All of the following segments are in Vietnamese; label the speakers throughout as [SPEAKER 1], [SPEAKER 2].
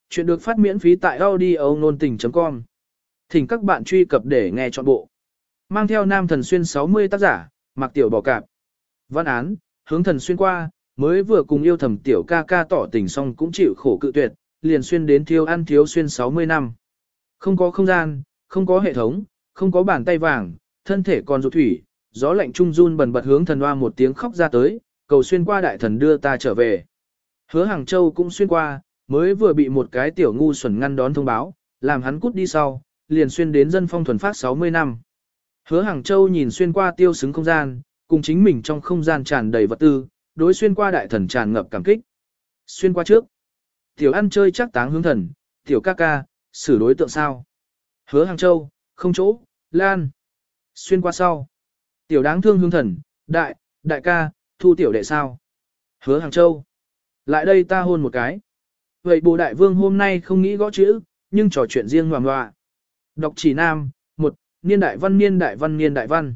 [SPEAKER 1] Chuyện được phát miễn phí tại audio nôn tình.com. Thỉnh các bạn truy cập để nghe trọn bộ. Mang theo Nam Thần Xuyên 60 tác giả, Mạc Tiểu Bỏ Cạp. Văn án, hướng thần xuyên qua, mới vừa cùng yêu thầm tiểu ca ca tỏ tình xong cũng chịu khổ cự tuyệt, liền xuyên đến thiếu ăn thiếu xuyên 60 năm. Không có không gian, không có hệ thống, không có bàn tay vàng, thân thể còn rụt thủy, gió lạnh trung run bần bật hướng thần hoa một tiếng khóc ra tới, cầu xuyên qua đại thần đưa ta trở về. Hứa Hàng Châu cũng xuyên qua, mới vừa bị một cái tiểu ngu xuẩn ngăn đón thông báo, làm hắn cút đi sau, liền xuyên đến dân phong thuần phát 60 năm. Hứa Hàng Châu nhìn xuyên qua tiêu xứng không gian, cùng chính mình trong không gian tràn đầy vật tư, đối xuyên qua đại thần tràn ngập cảm kích. Xuyên qua trước, tiểu ăn chơi chắc táng hướng thần, tiểu ca ca, xử đối tượng sao? Hứa Hàng Châu, không chỗ, lan. Xuyên qua sau, tiểu đáng thương hướng thần, đại ca, thu tiểu đệ sao? Hứa Hàng Châu, lại đây ta hôn một cái. Vậy bồ đại vương hôm nay không nghĩ gõ chữ, nhưng trò chuyện riêng ngoàm ngoạ. Đọc chỉ nam, 1. Niên đại văn niên đại văn niên đại văn.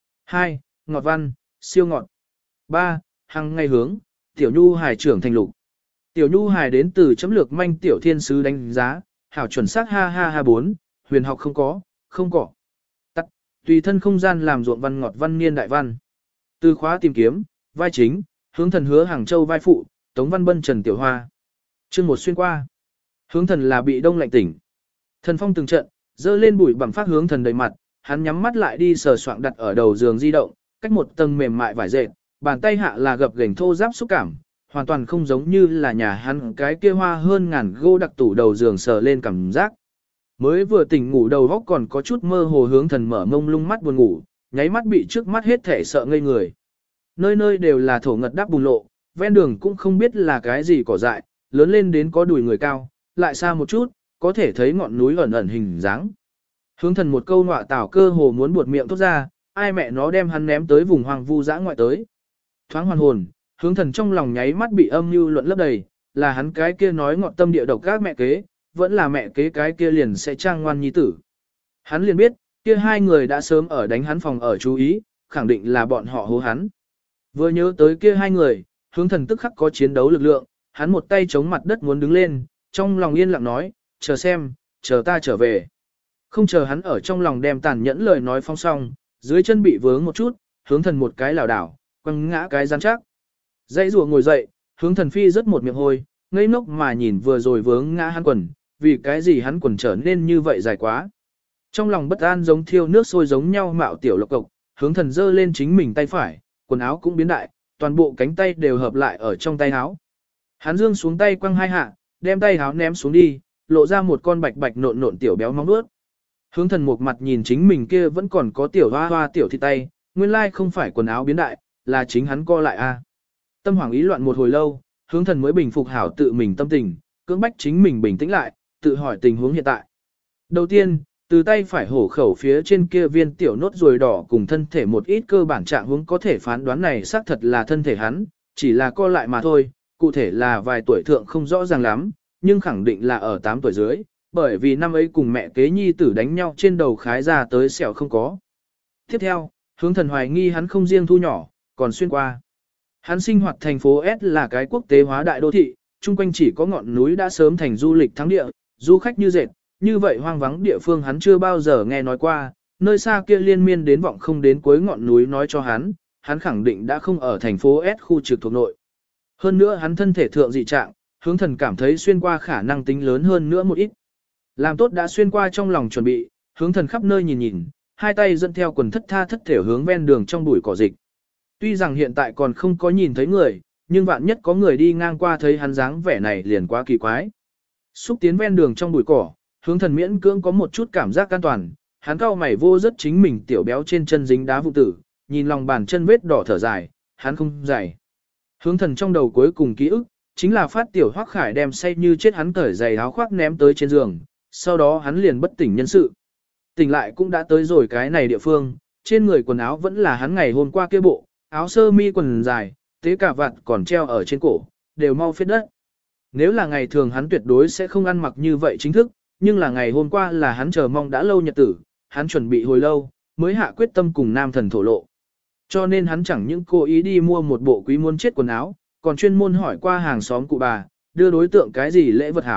[SPEAKER 1] 2. Ngọt văn, siêu ngọt. 3. Hằng ngày hướng, tiểu nhu hài trưởng thành lục. Tiểu nhu hài đến từ chấm lược manh tiểu thiên sứ đánh giá, hảo chuẩn xác ha ha ha 4, huyền học không có, không có. Tắt, tùy thân không gian làm ruộng văn ngọt văn niên đại văn. Từ khóa tìm kiếm, vai chính, hướng thần Hứa Hàng Châu vai phụ, Tống Văn Bân Trần Tiểu Hoa. Chương 1 xuyên qua. Hướng thần là bị đông lạnh tỉnh. Thần phong từng trận, dơ lên bụi bặm phát hướng thần đầy mặt, hắn nhắm mắt lại đi sờ soạng đặt ở đầu giường di động, cách một tầng mềm mại vải dệt, bàn tay hạ là gập ghềnh thô ráp xúc cảm, hoàn toàn không giống như là nhà hắn cái kia hoa hơn ngàn gô đặc tủ đầu giường sờ lên cảm giác. Mới vừa tỉnh ngủ đầu góc còn có chút mơ hồ hướng thần mở mông lung mắt buồn ngủ, nháy mắt bị trước mắt hết thể sợ ngây người. Nơi nơi đều là thổ ngật đắp bùn lộ, ven đường cũng không biết là cái gì cỏ dại, lớn lên đến có đùi người cao, lại xa một chút, có thể thấy ngọn núi ẩn ẩn hình dáng. Hướng thần một câu nọa tảo cơ hồ muốn buột miệng thốt ra, ai mẹ nó đem hắn ném tới vùng hoang vu dã ngoại tới. Thoáng hoàn hồn, hướng thần trong lòng nháy mắt bị âm mưu luận lấp đầy, là hắn cái kia nói ngọn tâm địa độc các mẹ kế, vẫn là mẹ kế cái kia liền sẽ trang ngoan nhi tử. Hắn liền biết, kia hai người đã sớm ở đánh hắn phòng ở chú ý, khẳng định là bọn họ hố hắn. Vừa nhớ tới kia hai người, hướng thần tức khắc có chiến đấu lực lượng, hắn một tay chống mặt đất muốn đứng lên, trong lòng yên lặng nói, chờ xem, chờ ta trở về. Không chờ hắn ở trong lòng đem tàn nhẫn lời nói phong xong, dưới chân bị vướng một chút, hướng thần một cái lảo đảo, quăng ngã cái rắn chắc. Dãy rùa ngồi dậy, hướng thần phi rất một miệng hôi, ngây ngốc mà nhìn vừa rồi vướng ngã hắn quần, vì cái gì hắn quần trở nên như vậy dài quá. Trong lòng bất an giống thiêu nước sôi giống nhau mạo tiểu lộc cộc, hướng thần giơ lên chính mình tay phải, quần áo cũng biến đại, toàn bộ cánh tay đều hợp lại ở trong tay áo. Hắn dương xuống tay quăng hai hạ, đem tay áo ném xuống đi, lộ ra một con bạch bạch nộn nộn tiểu béo móng vuốt. Hướng thần một mặt nhìn chính mình kia vẫn còn có tiểu hoa hoa tiểu thịt tay, nguyên lai không phải quần áo biến đại, là chính hắn co lại a. Tâm hoảng ý loạn một hồi lâu, hướng thần mới bình phục hảo tự mình tâm tình, cưỡng bách chính mình bình tĩnh lại, tự hỏi tình huống hiện tại. Đầu tiên, từ tay phải hổ khẩu phía trên kia viên tiểu nốt ruồi đỏ cùng thân thể một ít cơ bản trạng huống có thể phán đoán này xác thật là thân thể hắn, chỉ là co lại mà thôi, cụ thể là vài tuổi thượng không rõ ràng lắm, nhưng khẳng định là ở 8 tuổi dưới, bởi vì năm ấy cùng mẹ kế nhi tử đánh nhau trên đầu khái ra tới sẹo không có. Tiếp theo, hướng thần hoài nghi hắn không riêng thu nhỏ, còn xuyên qua. Hắn sinh hoạt thành phố S là cái quốc tế hóa đại đô thị, chung quanh chỉ có ngọn núi đã sớm thành du lịch thắng địa, du khách như dệt, như vậy hoang vắng địa phương hắn chưa bao giờ nghe nói qua, nơi xa kia liên miên đến vọng không đến cuối ngọn núi nói cho hắn khẳng định đã không ở thành phố S khu trực thuộc nội. Hơn nữa hắn thân thể thượng dị trạng, hướng thần cảm thấy xuyên qua khả năng tính lớn hơn nữa một ít. Làm tốt đã xuyên qua trong lòng chuẩn bị, hướng thần khắp nơi nhìn nhìn, hai tay dẫn theo quần thất tha thất thể hướng ven đường trong bụi cỏ dịch. Tuy rằng hiện tại còn không có nhìn thấy người, nhưng vạn nhất có người đi ngang qua thấy hắn dáng vẻ này liền quá kỳ quái. Xúc tiến ven đường trong bụi cỏ, hướng thần miễn cưỡng có một chút cảm giác an toàn, hắn cau mày vô rất chính mình tiểu béo trên chân dính đá vụ tử, nhìn lòng bàn chân vết đỏ thở dài, hắn không dài. Hướng thần trong đầu cuối cùng ký ức, chính là phát tiểu Hoắc Khải đem say như chết hắn cởi giày áo khoác ném tới trên giường, sau đó hắn liền bất tỉnh nhân sự. Tỉnh lại cũng đã tới rồi cái này địa phương, trên người quần áo vẫn là hắn ngày hôm qua kia bộ, áo sơ mi quần dài, tế cả vạt còn treo ở trên cổ, đều mau phết đất. Nếu là ngày thường hắn tuyệt đối sẽ không ăn mặc như vậy chính thức, nhưng là ngày hôm qua là hắn chờ mong đã lâu nhật tử, hắn chuẩn bị hồi lâu, mới hạ quyết tâm cùng nam thần thổ lộ. Cho nên hắn chẳng những cố ý đi mua một bộ quý muốn chết quần áo, còn chuyên môn hỏi qua hàng xóm cụ bà, đưa đối tượng cái gì lễ vật hảo,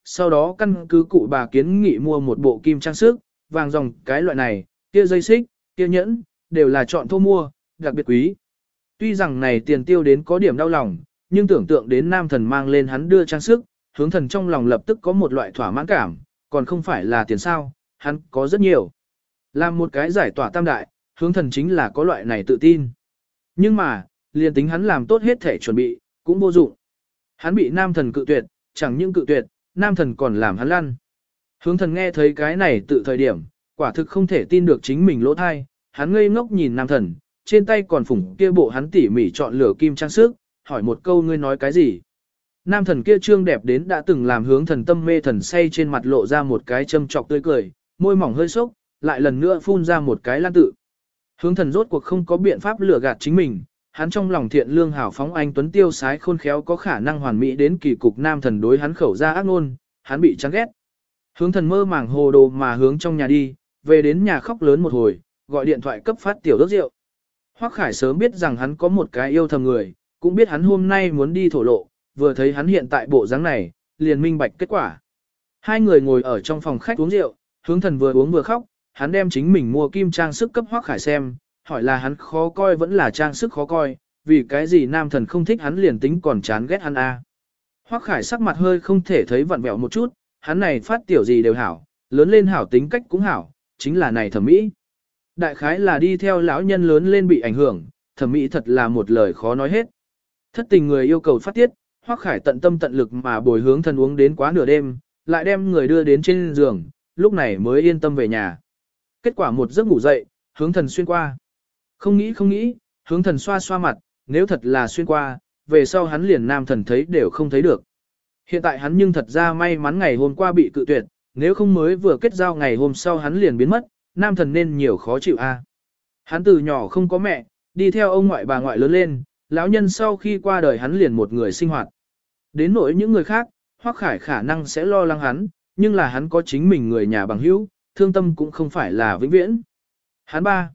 [SPEAKER 1] sau đó căn cứ cụ bà kiến nghị mua một bộ kim trang sức, vàng dòng cái loại này, kia dây xích, kia nhẫn, đều là chọn thô mua, đặc biệt quý. Tuy rằng này tiền tiêu đến có điểm đau lòng, nhưng tưởng tượng đến nam thần mang lên hắn đưa trang sức, hướng thần trong lòng lập tức có một loại thỏa mãn cảm, còn không phải là tiền sao, hắn có rất nhiều. Làm một cái giải tỏa tam đại, hướng thần chính là có loại này tự tin. Nhưng mà, liền tính hắn làm tốt hết thể chuẩn bị, cũng vô dụng. Hắn bị nam thần cự tuyệt, chẳng những cự tuyệt, nam thần còn làm hắn lăn. Hướng thần nghe thấy cái này tự thời điểm, quả thực không thể tin được chính mình lỗ thai, hắn ngây ngốc nhìn nam thần, trên tay còn phủng kia bộ hắn tỉ mỉ chọn lửa kim trang sức, hỏi một câu ngươi nói cái gì. Nam thần kia trương đẹp đến đã từng làm hướng thần tâm mê thần say trên mặt lộ ra một cái châm trọc tươi cười, môi mỏng hơi sốc, lại lần nữa phun ra một cái lan tự. Hướng thần rốt cuộc không có biện pháp lừa gạt chính mình, hắn trong lòng thiện lương hảo phóng anh tuấn tiêu sái khôn khéo có khả năng hoàn mỹ đến kỳ cục nam thần đối hắn khẩu ra ác ngôn, hắn bị chán ghét. Hướng thần mơ màng hồ đồ mà hướng trong nhà đi, về đến nhà khóc lớn một hồi, gọi điện thoại cấp phát tiểu đốt rượu. Hoắc Khải sớm biết rằng hắn có một cái yêu thầm người, cũng biết hắn hôm nay muốn đi thổ lộ, vừa thấy hắn hiện tại bộ dáng này, liền minh bạch kết quả. Hai người ngồi ở trong phòng khách uống rượu, hướng thần vừa uống vừa khóc, hắn đem chính mình mua kim trang sức cấp Hoắc Khải xem, hỏi là hắn khó coi vẫn là trang sức khó coi, vì cái gì nam thần không thích hắn liền tính còn chán ghét hắn a. Hoắc Khải sắc mặt hơi không thể thấy vặn vẹo một chút, hắn này phát tiểu gì đều hảo, lớn lên hảo tính cách cũng hảo, chính là này thẩm mỹ. Đại khái là đi theo lão nhân lớn lên bị ảnh hưởng, thẩm mỹ thật là một lời khó nói hết. Thất tình người yêu cầu phát tiết, Hoắc Khải tận tâm tận lực mà bồi hướng thần uống đến quá nửa đêm, lại đem người đưa đến trên giường, lúc này mới yên tâm về nhà. Kết quả một giấc ngủ dậy, hướng thần xuyên qua. Không nghĩ, hướng thần xoa xoa mặt, nếu thật là xuyên qua, về sau hắn liền nam thần thấy đều không thấy được. Hiện tại hắn nhưng thật ra may mắn ngày hôm qua bị cự tuyệt, nếu không mới vừa kết giao ngày hôm sau hắn liền biến mất, nam thần nên nhiều khó chịu a. Hắn từ nhỏ không có mẹ, đi theo ông ngoại bà ngoại lớn lên, lão nhân sau khi qua đời hắn liền một người sinh hoạt. Đến nỗi những người khác, Hoắc Khải khả năng sẽ lo lắng hắn, nhưng là hắn có chính mình người nhà bằng hữu, thương tâm cũng không phải là vĩnh viễn. Hắn ba.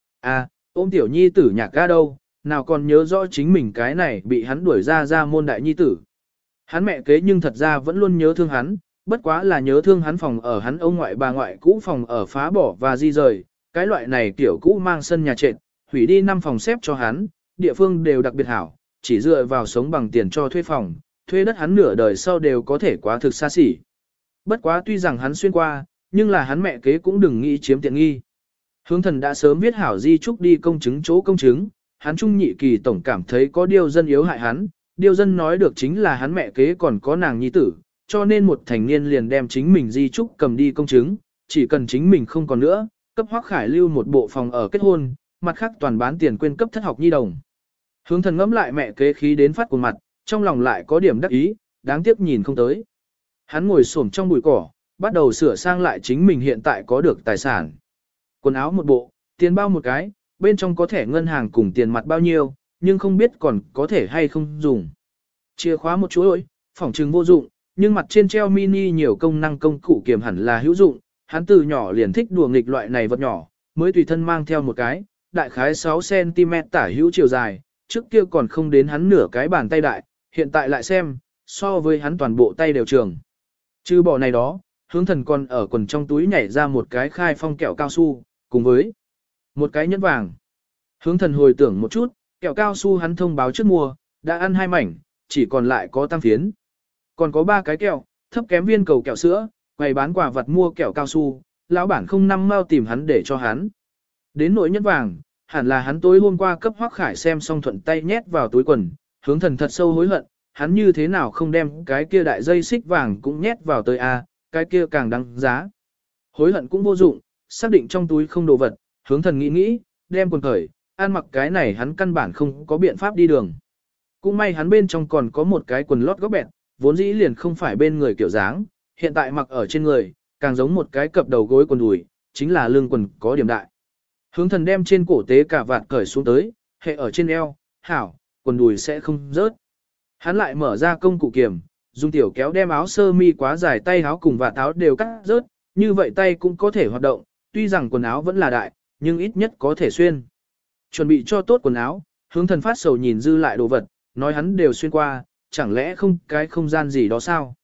[SPEAKER 1] Ôm tiểu nhi tử nhạc ga đâu, nào còn nhớ rõ chính mình cái này bị hắn đuổi ra môn đại nhi tử. Hắn mẹ kế nhưng thật ra vẫn luôn nhớ thương hắn, bất quá là nhớ thương hắn phòng ở hắn ông ngoại bà ngoại cũ phòng ở phá bỏ và di rời, cái loại này kiểu cũ mang sân nhà trệt, hủy đi 5 phòng xếp cho hắn, địa phương đều đặc biệt hảo, chỉ dựa vào sống bằng tiền cho thuê phòng, thuê đất hắn nửa đời sau đều có thể quá thực xa xỉ. Bất quá tuy rằng hắn xuyên qua, nhưng là hắn mẹ kế cũng đừng nghĩ chiếm tiện nghi. Hướng thần đã sớm viết hảo di trúc đi công chứng chỗ công chứng, hắn trung nhị kỳ tổng cảm thấy có điều dân yếu hại hắn, điều dân nói được chính là hắn mẹ kế còn có nàng nhi tử, cho nên một thành niên liền đem chính mình di trúc cầm đi công chứng, chỉ cần chính mình không còn nữa, cấp Hoắc Khải lưu một bộ phòng ở kết hôn, mặt khác toàn bán tiền quyên cấp thất học nhi đồng. Hướng thần ngẫm lại mẹ kế khí đến phát cuồng mặt, trong lòng lại có điểm đắc ý, đáng tiếc nhìn không tới. Hắn ngồi xổm trong bụi cỏ, bắt đầu sửa sang lại chính mình hiện tại có được tài sản. Quần áo một bộ, tiền bao một cái, bên trong có thẻ ngân hàng cùng tiền mặt bao nhiêu, nhưng không biết còn có thể hay không dùng. Chìa khóa một chuỗi, phỏng trừng vô dụng, nhưng mặt trên treo mini nhiều công năng công cụ kiềm hẳn là hữu dụng. Hắn từ nhỏ liền thích đùa nghịch loại này vật nhỏ, mới tùy thân mang theo một cái, đại khái 6cm tả hữu chiều dài, trước kia còn không đến hắn nửa cái bàn tay đại, hiện tại lại xem, so với hắn toàn bộ tay đều trường. Chứ bỏ này đó, hướng thần còn ở quần trong túi nhảy ra một cái khai phong kẹo cao su, cùng với một cái nhẫn vàng. Hướng thần hồi tưởng một chút, kẹo cao su hắn thông báo trước mua, đã ăn 2 mảnh, chỉ còn lại có tam phiến. Còn có 3 cái kẹo, thấp kém viên cầu kẹo sữa, quầy bán quà vật mua kẹo cao su, lão bản không năm mau tìm hắn để cho hắn. Đến nỗi nhẫn vàng, hẳn là hắn tối hôm qua cấp Hoắc Khải xem xong thuận tay nhét vào túi quần, hướng thần thật sâu hối hận, hắn như thế nào không đem cái kia đại dây xích vàng cũng nhét vào tới a, cái kia càng đáng giá. Hối hận cũng vô dụng, xác định trong túi không đồ vật, hướng thần nghĩ, đem quần cởi, ăn mặc cái này hắn căn bản không có biện pháp đi đường. Cũng may hắn bên trong còn có một cái quần lót góc bẹt, vốn dĩ liền không phải bên người kiểu dáng, hiện tại mặc ở trên người, càng giống một cái cập đầu gối quần đùi, chính là lưng quần có điểm đại. Hướng thần đem trên cổ tế cả vạt cởi xuống tới, hệ ở trên eo, hảo, quần đùi sẽ không rớt. Hắn lại mở ra công cụ kiềm, dùng tiểu kéo đem áo sơ mi quá dài tay áo cùng vạt áo đều cắt rớt, như vậy tay cũng có thể hoạt động, tuy rằng quần áo vẫn là đại, nhưng ít nhất có thể xuyên. Chuẩn bị cho tốt quần áo, hướng thần phát sầu nhìn dư lại đồ vật, nói hắn đều xuyên qua, chẳng lẽ không cái không gian gì đó sao?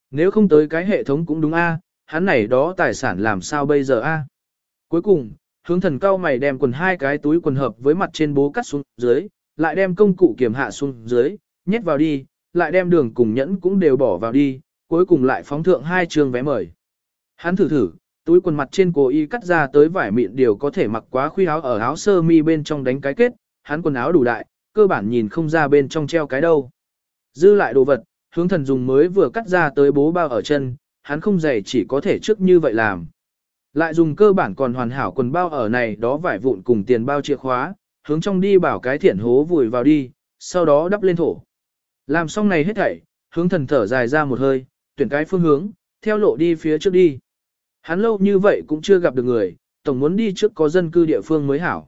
[SPEAKER 1] Nếu không tới cái hệ thống cũng đúng a, hắn này đó tài sản làm sao bây giờ a? Cuối cùng, hướng thần cao mày đem quần hai cái túi quần hợp với mặt trên bố cắt xuống dưới, lại đem công cụ kiểm hạ xuống dưới, nhét vào đi, lại đem đường cùng nhẫn cũng đều bỏ vào đi, cuối cùng lại phóng thượng 2 trường vé mời. Hắn thử thử, túi quần mặt trên cố ý cắt ra tới vải mịn điều có thể mặc quá khuy áo ở áo sơ mi bên trong đánh cái kết, hắn quần áo đủ đại, cơ bản nhìn không ra bên trong treo cái đâu. Dư lại đồ vật, hướng thần dùng mới vừa cắt ra tới bố bao ở chân, hắn không dày chỉ có thể trước như vậy làm. Lại dùng cơ bản còn hoàn hảo quần bao ở này đó vải vụn cùng tiền bao chìa khóa, hướng trong đi bảo cái thiển hố vùi vào đi, sau đó đắp lên thổ. Làm xong này hết thảy, hướng thần thở dài ra một hơi, tuyển cái phương hướng, theo lộ đi phía trước đi. Hắn lâu như vậy cũng chưa gặp được người, tổng muốn đi trước có dân cư địa phương mới hảo.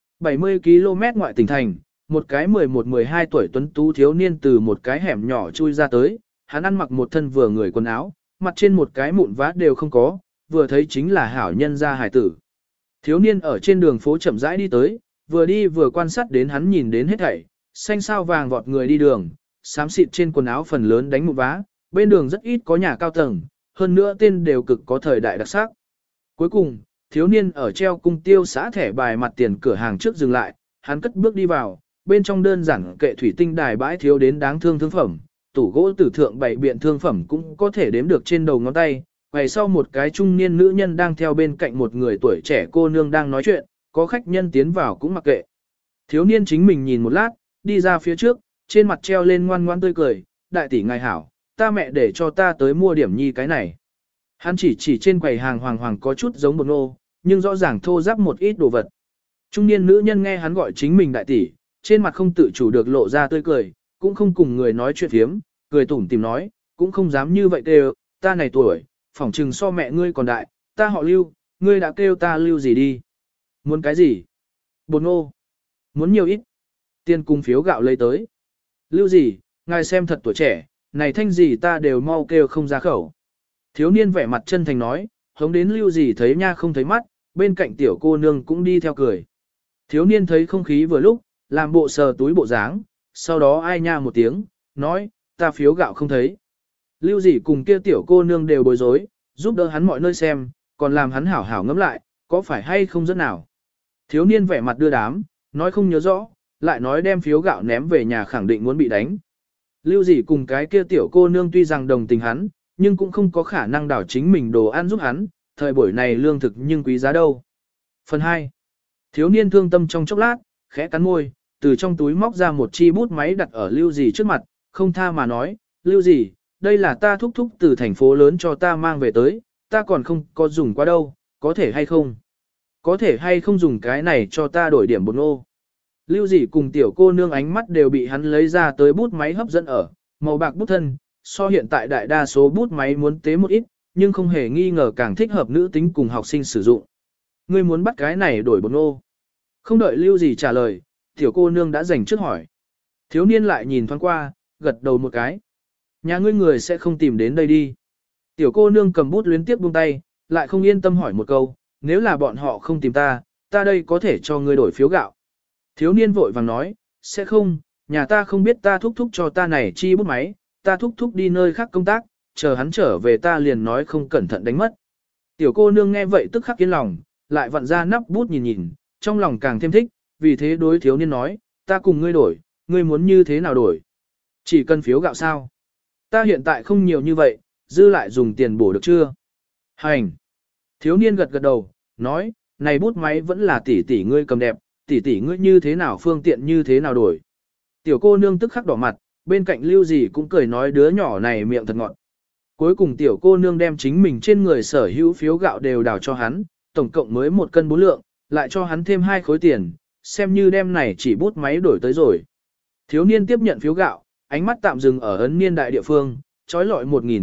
[SPEAKER 1] 70 km ngoại tỉnh thành, một cái 11-12 tuổi tuấn tú thiếu niên từ một cái hẻm nhỏ chui ra tới, hắn ăn mặc một thân vừa người quần áo, mặt trên một cái mụn vá đều không có, vừa thấy chính là hảo nhân gia hải tử. Thiếu niên ở trên đường phố chậm rãi đi tới, vừa đi vừa quan sát đến hắn nhìn đến hết thảy, xanh sao vàng vọt người đi đường, xám xịt trên quần áo phần lớn đánh mụn vá, bên đường rất ít có nhà cao tầng, hơn nữa tên đều cực có thời đại đặc sắc. Cuối cùng, thiếu niên ở treo cung tiêu xã thẻ bài mặt tiền cửa hàng trước dừng lại, hắn cất bước đi vào, bên trong đơn giản kệ thủy tinh đài bãi thiếu đến đáng thương thương phẩm, tủ gỗ tử thượng bày biện thương phẩm cũng có thể đếm được trên đầu ngón tay. Ngày sau một cái trung niên nữ nhân đang theo bên cạnh một người tuổi trẻ cô nương đang nói chuyện, có khách nhân tiến vào cũng mặc kệ. Thiếu niên chính mình nhìn một lát, đi ra phía trước, trên mặt treo lên ngoan ngoan tươi cười, đại tỷ ngài hảo, ta mẹ để cho ta tới mua điểm nhi cái này. Hắn chỉ trên quầy hàng hoàng hoàng có chút giống bột nô, nhưng rõ ràng thô ráp một ít đồ vật. Trung niên nữ nhân nghe hắn gọi chính mình đại tỷ, trên mặt không tự chủ được lộ ra tươi cười, cũng không cùng người nói chuyện phiếm, cười tủm tìm nói, cũng không dám như vậy kêu, ta này tuổi, phỏng chừng so mẹ ngươi còn đại, ta họ Lưu, ngươi đã kêu ta Lưu gì đi. Muốn cái gì? Bột ngô. Muốn nhiều ít? Tiền cùng phiếu gạo lấy tới. Lưu gì, ngài xem thật tuổi trẻ, này thanh gì ta đều mau kêu không ra khẩu. Thiếu niên vẻ mặt chân thành nói, hống đến Lưu gì thấy nha không thấy mắt, bên cạnh tiểu cô nương cũng đi theo cười. Thiếu niên thấy không khí vừa lúc, làm bộ sờ túi bộ dáng, sau đó ai nha một tiếng, nói, ta phiếu gạo không thấy. Lưu gì cùng kia tiểu cô nương đều bối rối, giúp đỡ hắn mọi nơi xem, còn làm hắn hảo hảo ngẫm lại, có phải hay không rất nào. Thiếu niên vẻ mặt đưa đám, nói không nhớ rõ, lại nói đem phiếu gạo ném về nhà khẳng định muốn bị đánh. Lưu gì cùng cái kia tiểu cô nương tuy rằng đồng tình hắn, nhưng cũng không có khả năng đảo chính mình đồ ăn giúp hắn, thời buổi này lương thực nhưng quý giá đâu. Phần 2. Thiếu niên thương tâm trong chốc lát, khẽ cắn môi, từ trong túi móc ra một chi bút máy đặt ở Lưu gì trước mặt, không tha mà nói, Lưu gì, đây là ta thúc thúc từ thành phố lớn cho ta mang về tới, ta còn không có dùng qua đâu, có thể hay không? Có thể hay không dùng cái này cho ta đổi điểm bột ngô? Lưu gì cùng tiểu cô nương ánh mắt đều bị hắn lấy ra tới bút máy hấp dẫn ở, màu bạc bút thân, so hiện tại đại đa số bút máy muốn tế một ít, nhưng không hề nghi ngờ càng thích hợp nữ tính cùng học sinh sử dụng. Ngươi muốn bắt cái này đổi bột ngô? Không đợi Lưu gì trả lời, tiểu cô nương đã dành trước hỏi. Thiếu niên lại nhìn thoáng qua, gật đầu một cái. Nhà ngươi người sẽ không tìm đến đây đi. Tiểu cô nương cầm bút luyến tiếp buông tay, lại không yên tâm hỏi một câu, nếu là bọn họ không tìm ta, ta đây có thể cho ngươi đổi phiếu gạo. Thiếu niên vội vàng nói, sẽ không, nhà ta không biết ta thúc thúc cho ta này chi bút máy, ta thúc thúc đi nơi khác công tác, chờ hắn trở về ta liền nói không cẩn thận đánh mất. Tiểu cô nương nghe vậy tức khắc yên lòng, lại vặn ra nắp bút nhìn nhìn, trong lòng càng thêm thích, vì thế đối thiếu niên nói, ta cùng ngươi đổi, ngươi muốn như thế nào đổi? Chỉ cần phiếu gạo sao? Ta hiện tại không nhiều như vậy, dư lại dùng tiền bổ được chưa? Hành! Thiếu niên gật gật đầu, nói, này bút máy vẫn là tỷ tỷ ngươi cầm đẹp, tỷ tỷ ngươi như thế nào phương tiện như thế nào đổi. Tiểu cô nương tức khắc đỏ mặt, bên cạnh Lưu gì cũng cười nói đứa nhỏ này miệng thật ngọt. Cuối cùng tiểu cô nương đem chính mình trên người sở hữu phiếu gạo đều đào cho hắn, tổng cộng mới 1 cân 4 lượng, lại cho hắn thêm 2 khối tiền, xem như đem này chỉ bút máy đổi tới rồi. Thiếu niên tiếp nhận phiếu gạo, ánh mắt tạm dừng ở ấn niên đại địa phương, trói lọi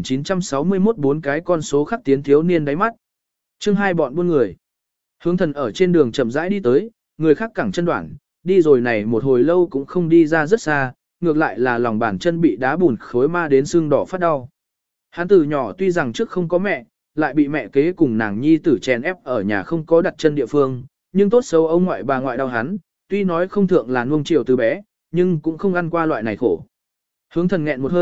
[SPEAKER 1] 1961 4 cái con số khắc tiến thiếu niên đáy mắt. Chương 2 bọn buôn người. Hướng thần ở trên đường chậm rãi đi tới, người khác cẳng chân đoạn, đi rồi này một hồi lâu cũng không đi ra rất xa, ngược lại là lòng bàn chân bị đá bùn khối ma đến sưng đỏ phát đau. Hắn từ nhỏ tuy rằng trước không có mẹ, lại bị mẹ kế cùng nàng nhi tử chèn ép ở nhà không có đặt chân địa phương, nhưng tốt xấu ông ngoại bà ngoại đau hắn, tuy nói không thượng là nuông chiều từ bé, nhưng cũng không ăn qua loại này khổ. Hướng thần nghẹn một hơi,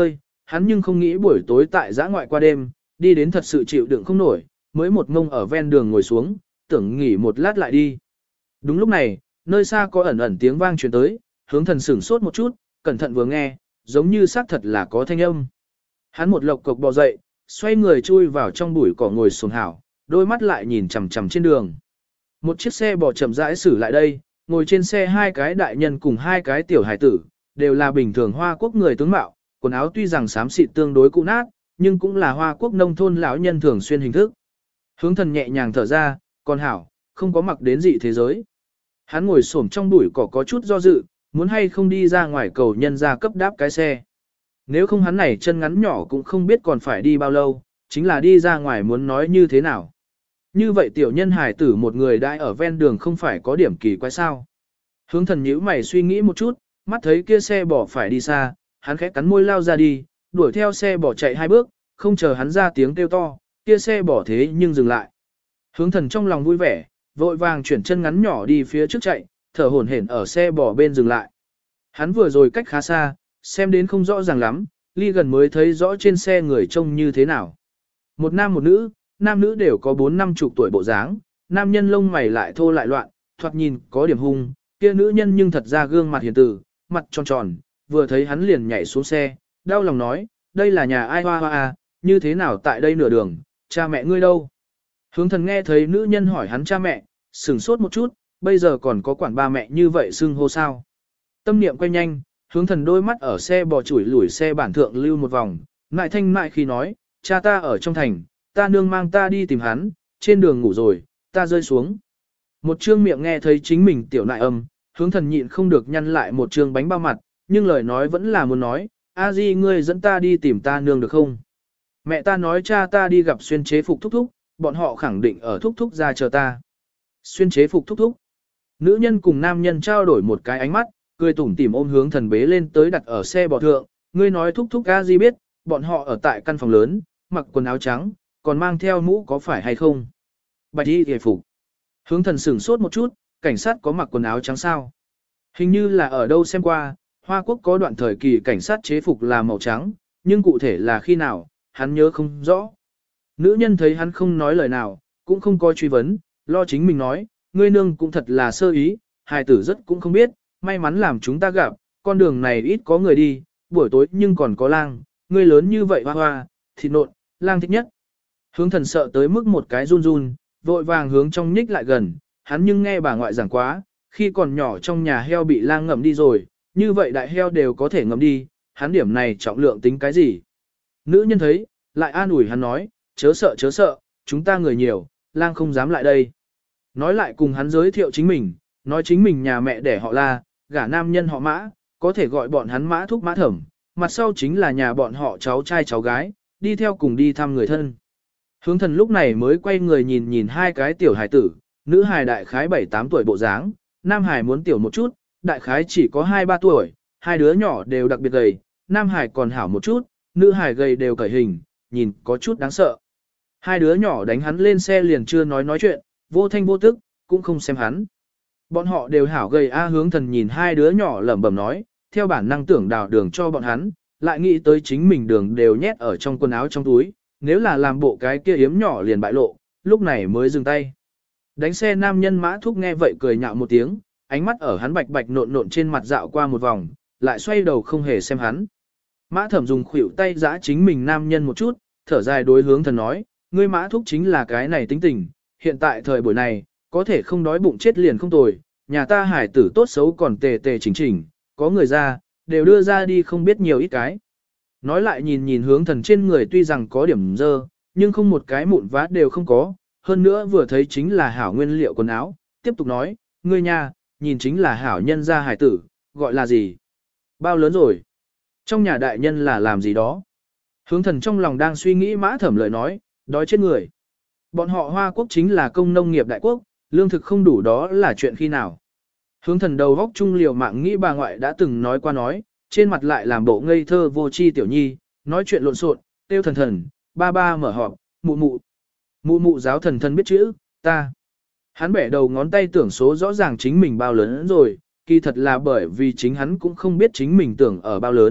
[SPEAKER 1] hắn nhưng không nghĩ buổi tối tại giã ngoại qua đêm, đi đến thật sự chịu đựng không nổi, mới một ngông ở ven đường ngồi xuống, tưởng nghỉ một lát lại đi. Đúng lúc này, nơi xa có ẩn ẩn tiếng vang truyền tới, hướng thần sửng sốt một chút, cẩn thận vừa nghe, giống như xác thật là có thanh âm. Hắn một lộc cộc bò dậy, xoay người chui vào trong bụi cỏ ngồi xuống hảo, đôi mắt lại nhìn chằm chằm trên đường. Một chiếc xe bò chậm rãi xử lại đây, ngồi trên xe hai cái đại nhân cùng hai cái tiểu hải tử, đều là bình thường Hoa Quốc người tướng mạo, quần áo tuy rằng xám xịt tương đối cũ nát, nhưng cũng là Hoa Quốc nông thôn lão nhân thường xuyên hình thức. Hướng thần nhẹ nhàng thở ra, còn hảo, không có mặc đến dị thế giới. Hắn ngồi xổm trong bụi cỏ có chút do dự, muốn hay không đi ra ngoài cầu nhân ra cấp đáp cái xe. Nếu không hắn này chân ngắn nhỏ cũng không biết còn phải đi bao lâu, chính là đi ra ngoài muốn nói như thế nào. Như vậy tiểu nhân hải tử một người đã ở ven đường không phải có điểm kỳ quái sao. Hướng thần nhíu mày suy nghĩ một chút, mắt thấy kia xe bỏ phải đi xa, hắn khẽ cắn môi lao ra đi, đuổi theo xe bỏ chạy hai bước, không chờ hắn ra tiếng kêu to, kia xe bỏ thế nhưng dừng lại. Hướng thần trong lòng vui vẻ, vội vàng chuyển chân ngắn nhỏ đi phía trước chạy, thở hổn hển ở xe bỏ bên dừng lại. Hắn vừa rồi cách khá xa, xem đến không rõ ràng lắm, ly gần mới thấy rõ trên xe người trông như thế nào. Một nam một nữ, nam nữ đều có 4-50 tuổi bộ dáng, nam nhân lông mày lại thô lại loạn, thoạt nhìn có điểm hung, kia nữ nhân nhưng thật ra gương mặt hiền từ, mặt tròn tròn, vừa thấy hắn liền nhảy xuống xe, đau lòng nói, đây là nhà ai hoa hoa à, như thế nào tại đây nửa đường, cha mẹ ngươi đâu? Hướng thần nghe thấy nữ nhân hỏi hắn cha mẹ, sửng sốt một chút, bây giờ còn có quản ba mẹ như vậy xưng hô sao? Tâm niệm quay nhanh, hướng thần đôi mắt ở xe bò chủi lủi xe bản thượng lưu một vòng, ngại thanh mại khi nói, cha ta ở trong thành, ta nương mang ta đi tìm hắn, trên đường ngủ rồi, ta rơi xuống. Một trương miệng nghe thấy chính mình tiểu nại âm, hướng thần nhịn không được nhăn lại một trương bánh bao mặt, nhưng lời nói vẫn là muốn nói, a di ngươi dẫn ta đi tìm ta nương được không? Mẹ ta nói cha ta đi gặp xuyên chế phục thúc thúc, bọn họ khẳng định ở thúc thúc ra chờ ta. Xuyên chế phục thúc thúc. Nữ nhân cùng nam nhân trao đổi một cái ánh mắt, cười tủm tỉm ôm hướng thần bế lên tới đặt ở xe bò thượng, ngươi nói thúc thúc a di biết, bọn họ ở tại căn phòng lớn, mặc quần áo trắng, còn mang theo mũ có phải hay không? Bạch y hề phục. Hướng thần sửng sốt một chút, cảnh sát có mặc quần áo trắng sao? Hình như là ở đâu xem qua, Hoa Quốc có đoạn thời kỳ cảnh sát chế phục là màu trắng, nhưng cụ thể là khi nào, hắn nhớ không rõ. Nữ nhân thấy hắn không nói lời nào, cũng không có truy vấn, lo chính mình nói, ngươi nương cũng thật là sơ ý, hài tử rất cũng không biết, may mắn làm chúng ta gặp, con đường này ít có người đi, buổi tối nhưng còn có lang, ngươi lớn như vậy hoa hoa, thịt nộn, lang thích nhất. Hướng thần sợ tới mức một cái run run, vội vàng hướng trong nhích lại gần, hắn nhưng nghe bà ngoại giảng quá, khi còn nhỏ trong nhà heo bị lang ngậm đi rồi, như vậy đại heo đều có thể ngậm đi, hắn điểm này trọng lượng tính cái gì. Nữ nhân thấy, lại an ủi hắn nói, chớ sợ, chúng ta người nhiều, lang không dám lại đây. Nói lại cùng hắn giới thiệu chính mình, nói chính mình nhà mẹ đẻ họ La, gả nam nhân họ Mã, có thể gọi bọn hắn Mã Thúc Mã Thẩm, mặt sau chính là nhà bọn họ cháu trai cháu gái, đi theo cùng đi thăm người thân. Hướng thần lúc này mới quay người nhìn nhìn hai cái tiểu hài tử, nữ hài đại khái 7-8 tuổi bộ dáng, nam hài muốn tiểu một chút, đại khái chỉ có 2-3 tuổi, hai đứa nhỏ đều đặc biệt gầy, nam hài còn hảo một chút, nữ hài gầy đều cởi hình, nhìn có chút đáng sợ. Hai đứa nhỏ đánh hắn lên xe liền chưa nói chuyện, vô thanh vô tức, cũng không xem hắn. Bọn họ đều hảo gầy hướng thần nhìn hai đứa nhỏ lẩm bẩm nói, theo bản năng tưởng đào đường cho bọn hắn, lại nghĩ tới chính mình đường đều nhét ở trong quần áo trong túi, nếu là làm bộ cái kia yếm nhỏ liền bại lộ, lúc này mới dừng tay. Đánh xe nam nhân Mã Thúc nghe vậy cười nhạo một tiếng, ánh mắt ở hắn bạch bạch nộn nộn trên mặt dạo qua một vòng, lại xoay đầu không hề xem hắn. Mã Thẩm dùng khuỷu tay giã chính mình nam nhân một chút, thở dài đối hướng thần nói, ngươi Mã Thúc chính là cái này tính tình, hiện tại thời buổi này, có thể không đói bụng chết liền không tồi, nhà ta hải tử tốt xấu còn tề tề chỉnh chỉnh, có người ra, đều đưa ra đi không biết nhiều ít cái. Nói lại nhìn nhìn hướng thần trên người tuy rằng có điểm dơ, nhưng không một cái mụn vá đều không có, hơn nữa vừa thấy chính là hảo nguyên liệu quần áo, tiếp tục nói, ngươi nha, nhìn chính là hảo nhân gia hải tử, gọi là gì? Bao lớn rồi? Trong nhà đại nhân là làm gì đó? Hướng thần trong lòng đang suy nghĩ Mã Thẩm lời nói, đói chết người. Bọn họ Hoa Quốc chính là công nông nghiệp đại quốc, lương thực không đủ đó là chuyện khi nào. Hướng thần đầu góc trung liều mạng nghĩ bà ngoại đã từng nói qua nói, trên mặt lại làm bộ ngây thơ vô tri tiểu nhi, nói chuyện lộn xộn, tiêu thần thần, ba ba mở họp, mụ mụ. Mụ mụ giáo thần thần biết chữ, ta. Hắn bẻ đầu ngón tay tưởng số rõ ràng chính mình bao lớn rồi, kỳ thật là bởi vì chính hắn cũng không biết chính mình tưởng ở bao lớn,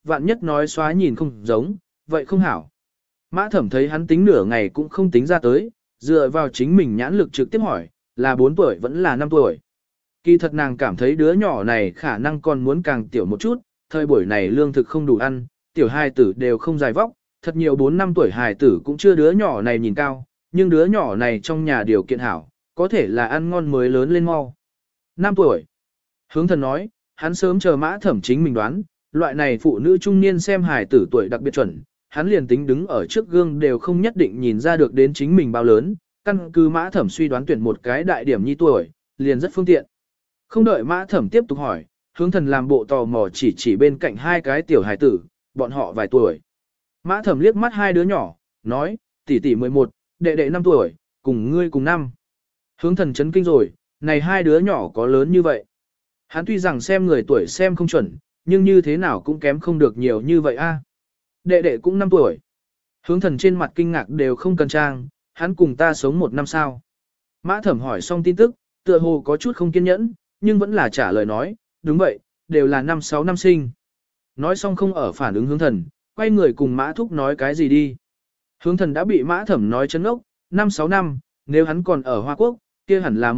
[SPEAKER 1] vạn nhất nói xóa nhìn không giống, vậy không hảo. Mã Thẩm thấy hắn tính nửa ngày cũng không tính ra tới, dựa vào chính mình nhãn lực trực tiếp hỏi, là 4 tuổi vẫn là 5 tuổi. Kỳ thật nàng cảm thấy đứa nhỏ này khả năng còn muốn càng tiểu một chút, thời buổi này lương thực không đủ ăn, tiểu hài tử đều không dài vóc, thật nhiều 4-5 tuổi hài tử cũng chưa đứa nhỏ này nhìn cao, nhưng đứa nhỏ này trong nhà điều kiện hảo, có thể là ăn ngon mới lớn lên mau. 5 tuổi. Hướng thần nói, hắn sớm chờ Mã Thẩm chính mình đoán, loại này phụ nữ trung niên xem hài tử tuổi đặc biệt chuẩn, hắn liền tính đứng ở trước gương đều không nhất định nhìn ra được đến chính mình bao lớn, căn cứ Mã Thẩm suy đoán tuyển một cái đại điểm nhi tuổi, liền rất phương tiện. Không đợi Mã Thẩm tiếp tục hỏi, hướng thần làm bộ tò mò chỉ bên cạnh hai cái tiểu hài tử, bọn họ vài tuổi. Mã Thẩm liếc mắt hai đứa nhỏ, nói, tỷ tỷ 11, đệ đệ 5 tuổi, cùng ngươi cùng năm. Hướng thần chấn kinh rồi, này hai đứa nhỏ có lớn như vậy. Hắn tuy rằng xem người tuổi xem không chuẩn, nhưng như thế nào cũng kém không được nhiều như vậy a. Đệ đệ cũng 5 tuổi. Hướng thần trên mặt kinh ngạc đều không cần trang, hắn cùng ta sống 1 năm sao. Mã Thẩm hỏi xong tin tức, tựa hồ có chút không kiên nhẫn, nhưng vẫn là trả lời nói, đúng vậy, đều là 5-6 năm sinh. Nói xong không ở phản ứng hướng thần, quay người cùng Mã Thúc nói cái gì đi. Hướng thần đã bị Mã Thẩm nói chấn ốc, 5-6 năm, nếu hắn còn ở Hoa Quốc, kia hẳn là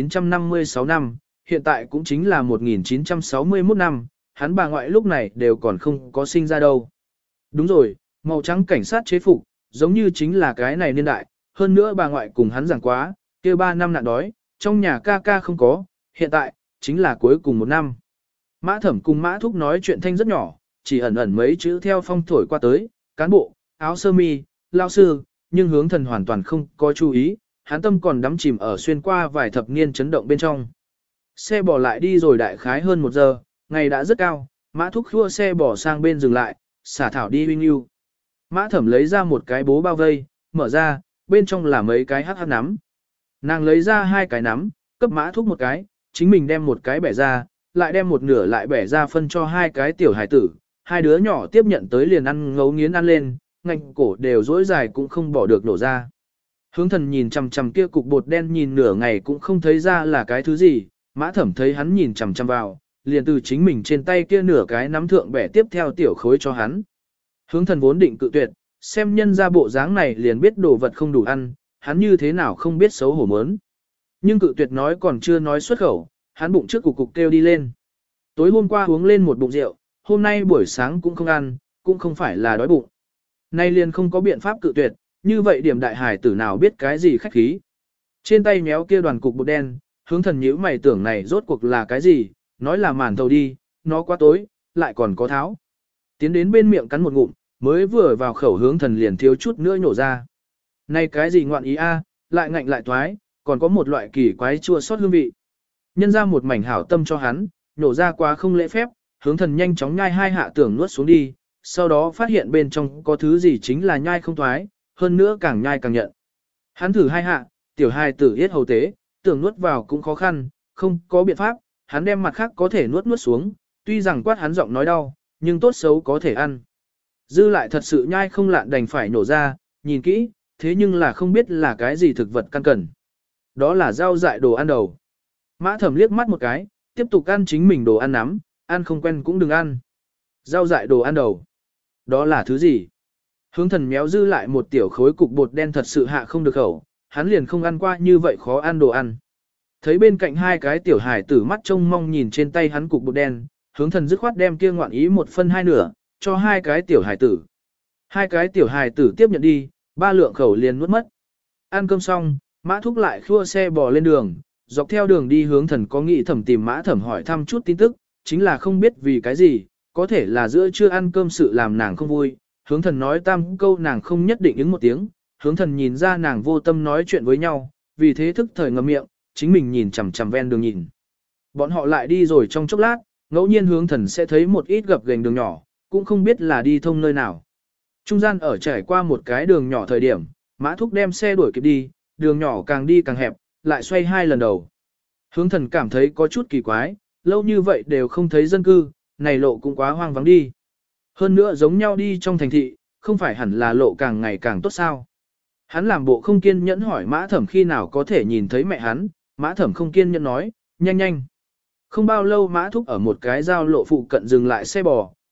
[SPEAKER 1] 1956 năm, hiện tại cũng chính là 1961 năm, hắn bà ngoại lúc này đều còn không có sinh ra đâu. Đúng rồi, màu trắng cảnh sát chế phục, giống như chính là cái này niên đại, hơn nữa bà ngoại cùng hắn giảng quá, kia 3 năm nạn đói, trong nhà ca ca không có, hiện tại, chính là cuối cùng 1 năm. Mã Thẩm cùng Mã Thúc nói chuyện thanh rất nhỏ, chỉ ẩn ẩn mấy chữ theo phong thổi qua tới, cán bộ, áo sơ mi, lao sư, nhưng hướng thần hoàn toàn không có chú ý, hắn tâm còn đắm chìm ở xuyên qua vài thập niên chấn động bên trong. Xe bỏ lại đi rồi đại khái hơn 1 giờ, ngày đã rất cao, Mã Thúc khua xe bỏ sang bên dừng lại, xả thảo đi Vinh Yêu. Mã Thẩm lấy ra một cái bố bao vây, mở ra, bên trong là mấy cái hắc nắm. Nàng lấy ra 2 cái nắm, cấp Mã Thúc một cái, chính mình đem một cái bẻ ra, lại đem một nửa lại bẻ ra phân cho 2 cái tiểu hải tử. 2 đứa nhỏ tiếp nhận tới liền ăn ngấu nghiến ăn lên, ngạnh cổ đều dỗi dài cũng không bỏ được đổ ra. Hướng thần nhìn chằm chằm kia cục bột đen nhìn nửa ngày cũng không thấy ra là cái thứ gì, Mã Thẩm thấy hắn nhìn chằm chằm vào, liền từ chính mình trên tay kia nửa cái nắm thượng bẻ tiếp theo tiểu khối cho hắn. Hướng thần vốn định cự tuyệt, xem nhân ra bộ dáng này liền biết đồ vật không đủ ăn, hắn như thế nào không biết xấu hổ mớn. Nhưng cự tuyệt nói còn chưa nói xuất khẩu, hắn bụng trước cục kêu đi lên. Tối hôm qua uống lên một bụng rượu, hôm nay buổi sáng cũng không ăn, cũng không phải là đói bụng. Nay liền không có biện pháp cự tuyệt, như vậy điểm đại hải tử nào biết cái gì khách khí. Trên tay méo kia đoàn cục bột đen, hướng thần nhíu mày tưởng này rốt cuộc là cái gì, nói là màn thầu đi, nó quá tối, lại còn có tháo. Tiến đến bên miệng cắn một ngụm, mới vừa vào khẩu hướng thần liền thiếu chút nữa nhổ ra. Này cái gì ngoạn ý a, lại ngạnh lại toái, còn có một loại kỳ quái chua xót hương vị. Nhân ra một mảnh hảo tâm cho hắn, nhổ ra quá không lễ phép, hướng thần nhanh chóng nhai 2 hạ tưởng nuốt xuống đi, sau đó phát hiện bên trong có thứ gì chính là nhai không thoái, hơn nữa càng nhai càng nhận. Hắn thử 2 hạ, tiểu hài tử yết hầu tế, tưởng nuốt vào cũng khó khăn, không có biện pháp, hắn đem mặt khác có thể nuốt xuống, tuy rằng quát hắn giọng nói đau, nhưng tốt xấu có thể ăn. Dư lại thật sự nhai không lạn đành phải nổ ra, nhìn kỹ, thế nhưng là không biết là cái gì thực vật căn cần. Đó là rau dại đồ ăn đầu. Mã Thẩm liếc mắt một cái, tiếp tục ăn chính mình đồ ăn nắm, ăn không quen cũng đừng ăn. Rau dại đồ ăn đầu. Đó là thứ gì? Hướng thần méo dư lại một tiểu khối cục bột đen thật sự hạ không được khẩu, hắn liền không ăn qua như vậy khó ăn đồ ăn. Thấy bên cạnh 2 cái tiểu hải tử mắt trông mong nhìn trên tay hắn cục bột đen, hướng thần dứt khoát đem kia ngoạn ý 1/2 cho 2 cái tiểu hải tử. 2 cái tiểu hải tử tiếp nhận đi, 3 lượng khẩu liền nuốt mất. Ăn cơm xong, Mã Thúc lại khua xe bò lên đường, dọc theo đường đi hướng thần có nghĩ thẩm tìm Mã Thẩm hỏi thăm chút tin tức, chính là không biết vì cái gì, có thể là giữa trưa ăn cơm sự làm nàng không vui, hướng thần nói tam câu nàng không nhất định ứng một tiếng, hướng thần nhìn ra nàng vô tâm nói chuyện với nhau, vì thế thức thời ngậm miệng, chính mình nhìn chằm chằm ven đường nhìn. Bọn họ lại đi rồi trong chốc lát, ngẫu nhiên hướng thần sẽ thấy một ít gập ghềnh đường nhỏ, cũng không biết là đi thông nơi nào. Trung gian ở trải qua một cái đường nhỏ thời điểm, Mã Thúc đem xe đuổi kịp đi, đường nhỏ càng đi càng hẹp, lại xoay 2 lần đầu. Hướng thần cảm thấy có chút kỳ quái, lâu như vậy đều không thấy dân cư, này lộ cũng quá hoang vắng đi. Hơn nữa giống nhau đi trong thành thị, không phải hẳn là lộ càng ngày càng tốt sao. Hắn làm bộ không kiên nhẫn hỏi Mã Thẩm khi nào có thể nhìn thấy mẹ hắn, Mã Thẩm không kiên nhẫn nói, nhanh nhanh. Không bao lâu Mã Thúc ở một cái giao lộ phụ cận dừng lại xe bò,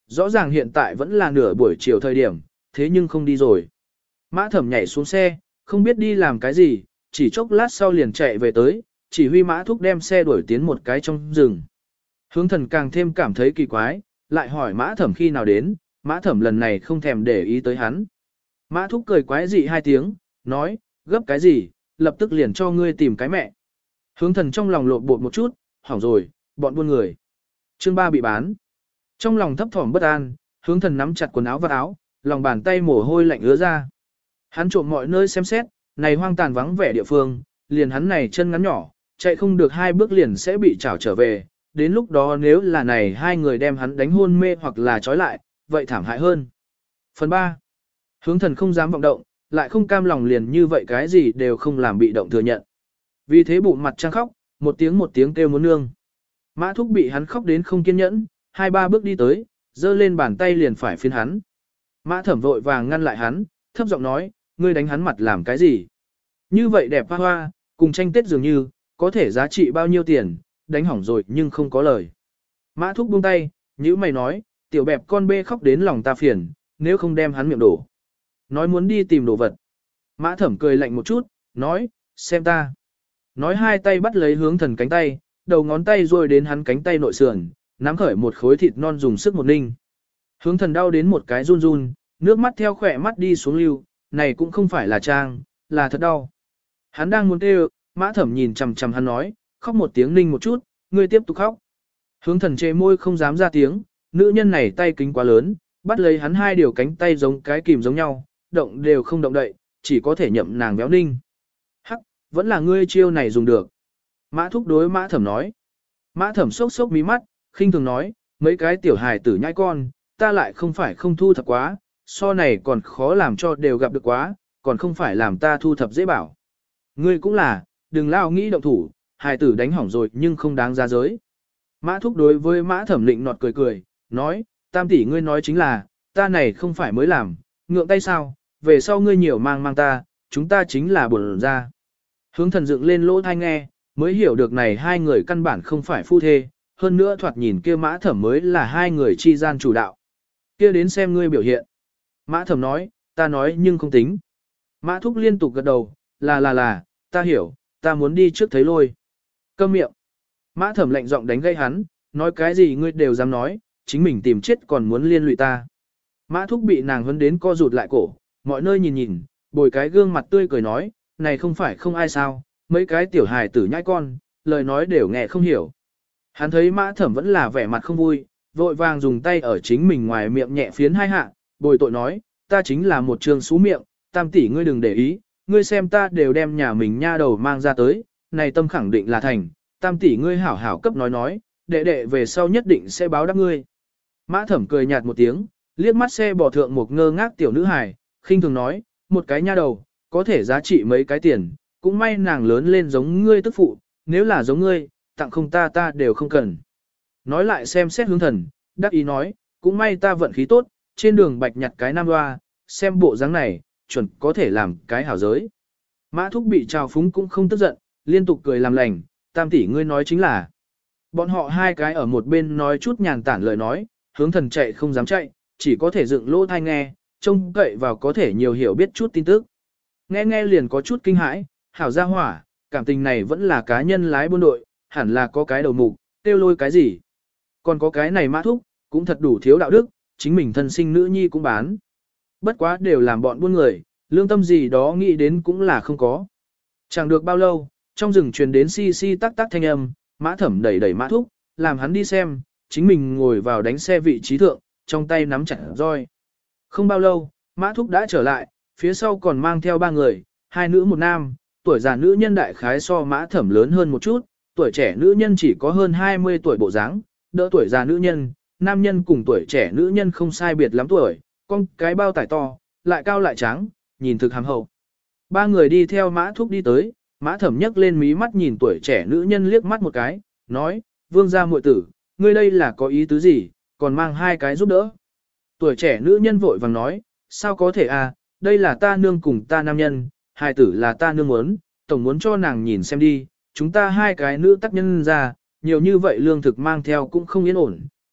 [SPEAKER 1] rõ ràng hiện tại vẫn là nửa buổi chiều thời điểm, thế nhưng không đi rồi. Mã Thẩm nhảy xuống xe, không biết đi làm cái gì, chỉ chốc lát sau liền chạy về tới, chỉ huy Mã Thúc đem xe đuổi tiến một cái trong rừng. Hướng Thần càng thêm cảm thấy kỳ quái, lại hỏi Mã Thẩm khi nào đến, Mã Thẩm lần này không thèm để ý tới hắn. Mã Thúc cười quái dị hai tiếng, nói, gấp cái gì, lập tức liền cho ngươi tìm cái mẹ. Hướng Thần trong lòng lộn bột một chút, hỏng rồi, bọn buôn người. Chương 3 bị bán. Trong lòng thấp thỏm bất an, Hướng Thần nắm chặt quần áo và áo, lòng bàn tay mồ hôi lạnh ứa ra. Hắn trộm mọi nơi xem xét, này hoang tàn vắng vẻ địa phương, liền hắn này chân ngắn nhỏ, chạy không được 2 bước liền sẽ bị trảo trở về. Đến lúc đó nếu là này hai người đem hắn đánh hôn mê hoặc là trói lại, vậy thảm hại hơn. Phần 3. Hướng Thần không dám vọng động, lại không cam lòng liền như vậy cái gì đều không làm bị động thừa nhận. Vì thế bụng mặt trăng khóc, một tiếng kêu muốn nương. Mã Thúc bị hắn khóc đến không kiên nhẫn, 2-3 bước đi tới, giơ lên bàn tay liền phải phiến hắn. Mã Thẩm vội vàng ngăn lại hắn, thấp giọng nói, ngươi đánh hắn mặt làm cái gì? Như vậy đẹp hoa hoa, cùng tranh tết dường như, có thể giá trị bao nhiêu tiền, đánh hỏng rồi nhưng không có lời. Mã Thúc buông tay, nhữ mày nói, tiểu bẹp con bê khóc đến lòng ta phiền, nếu không đem hắn miệng đổ. Nói muốn đi tìm đồ vật. Mã Thẩm cười lạnh một chút, nói, xem ta. Nói hai tay bắt lấy Hướng Thần cánh tay, đầu ngón tay rồi đến hắn cánh tay nội sườn, nắm khởi một khối thịt non dùng sức một ninh. Hướng Thần đau đến một cái run run, nước mắt theo khỏe mắt đi xuống lưu, này cũng không phải là trang, là thật đau. Hắn đang muốn kêu, Mã Thẩm nhìn chằm chằm hắn nói, khóc một tiếng ninh một chút, ngươi tiếp tục khóc. Hướng Thần chê môi không dám ra tiếng, nữ nhân này tay kính quá lớn, bắt lấy hắn hai điều cánh tay giống cái kìm giống nhau, động đều không động đậy, chỉ có thể nhậm nàng béo ninh. Hắc, vẫn là ngươi chiêu này dùng được. Mã Thúc đối Mã Thẩm nói. Mã Thẩm sốc sốc mí mắt, khinh thường nói, mấy cái tiểu hài tử nhãi con, ta lại không phải không thu thập quá, so này còn khó làm cho đều gặp được quá, còn không phải làm ta thu thập dễ bảo. Ngươi cũng là, đừng lao nghĩ động thủ, hài tử đánh hỏng rồi nhưng không đáng ra giới. Mã Thúc đối với Mã Thẩm lịnh nọt cười cười, nói, tam tỷ ngươi nói chính là, ta này không phải mới làm, ngượng tay sao, về sau ngươi nhiều mang ta, chúng ta chính là buồn ra. Hướng Thần dựng lên lỗ thai nghe, mới hiểu được này hai người căn bản không phải phu thê, hơn nữa thoạt nhìn kia Mã Thẩm mới là hai người chi gian chủ đạo. Kia đến xem ngươi biểu hiện. Mã Thẩm nói, ta nói nhưng không tính. Mã Thúc liên tục gật đầu, là, ta hiểu, ta muốn đi trước thấy lôi. Câm miệng. Mã Thẩm lạnh giọng đánh gây hắn, nói cái gì ngươi đều dám nói, chính mình tìm chết còn muốn liên lụy ta. Mã Thúc bị nàng huấn đến co rụt lại cổ, mọi nơi nhìn, bồi cái gương mặt tươi cười nói, này không phải không ai sao, mấy cái tiểu hài tử nhãi con, lời nói đều nghe không hiểu. Hắn thấy Mã Thẩm vẫn là vẻ mặt không vui, vội vàng dùng tay ở chính mình ngoài miệng nhẹ phiến hai hạ, bồi tội nói, ta chính là một trường xú miệng, tam tỷ ngươi đừng để ý, ngươi xem ta đều đem nhà mình nha đầu mang ra tới, này tâm khẳng định là thành, tam tỷ ngươi hảo hảo cấp nói, đệ về sau nhất định sẽ báo đáp ngươi. Mã Thẩm cười nhạt một tiếng, liếc mắt xe bỏ thượng một ngơ ngác tiểu nữ hài, khinh thường nói, một cái nha đầu, có thể giá trị mấy cái tiền, cũng may nàng lớn lên giống ngươi tức phụ, nếu là giống ngươi, tặng không ta đều không cần. Nói lại xem xét Hướng Thần, đắc ý nói, cũng may ta vận khí tốt, trên đường bạch nhặt cái nam hoa, xem bộ dáng này, chuẩn có thể làm cái hảo giới. Mã Thúc bị trào phúng cũng không tức giận, liên tục cười làm lành, tam tỷ ngươi nói chính là. Bọn họ hai cái ở một bên nói chút nhàn tản lời nói, Hướng Thần chạy không dám chạy, chỉ có thể dựng lỗ tai nghe, trông cậy vào có thể nhiều hiểu biết chút tin tức. Nghe liền có chút kinh hãi, hảo gia hỏa, cảm tình này vẫn là cá nhân lái buôn đội, hẳn là có cái đầu mục, tiêu lôi cái gì. Còn có cái này Mã Thúc, cũng thật đủ thiếu đạo đức, chính mình thân sinh nữ nhi cũng bán. Bất quá đều làm bọn buôn người, lương tâm gì đó nghĩ đến cũng là không có. Chẳng được bao lâu, trong rừng truyền đến si tắc tắc thanh âm, Mã Thẩm đẩy Mã Thúc, làm hắn đi xem, chính mình ngồi vào đánh xe vị trí thượng, trong tay nắm chặt roi. Không bao lâu, Mã Thúc đã trở lại, phía sau còn mang theo 3 người, 2 nữ 1 nam, tuổi già nữ nhân đại khái so Mã Thẩm lớn hơn một chút, tuổi trẻ nữ nhân chỉ có hơn 20 tuổi bộ dáng, đỡ tuổi già nữ nhân, nam nhân cùng tuổi trẻ nữ nhân không sai biệt lắm tuổi, con cái bao tải to, lại cao lại trắng, nhìn thực hàm hậu. 3 người đi theo Mã Thúc đi tới, Mã Thẩm nhấc lên mí mắt nhìn tuổi trẻ nữ nhân liếc mắt một cái, nói, vương gia muội tử, ngươi đây là có ý tứ gì, còn mang 2 cái giúp đỡ. Tuổi trẻ nữ nhân vội vàng nói, sao có thể à, đây là ta nương cùng ta nam nhân, hài tử là ta nương muốn, tổng muốn cho nàng nhìn xem đi, chúng ta 2 cái nữ tác nhân ra, nhiều như vậy lương thực mang theo cũng không yên ổn,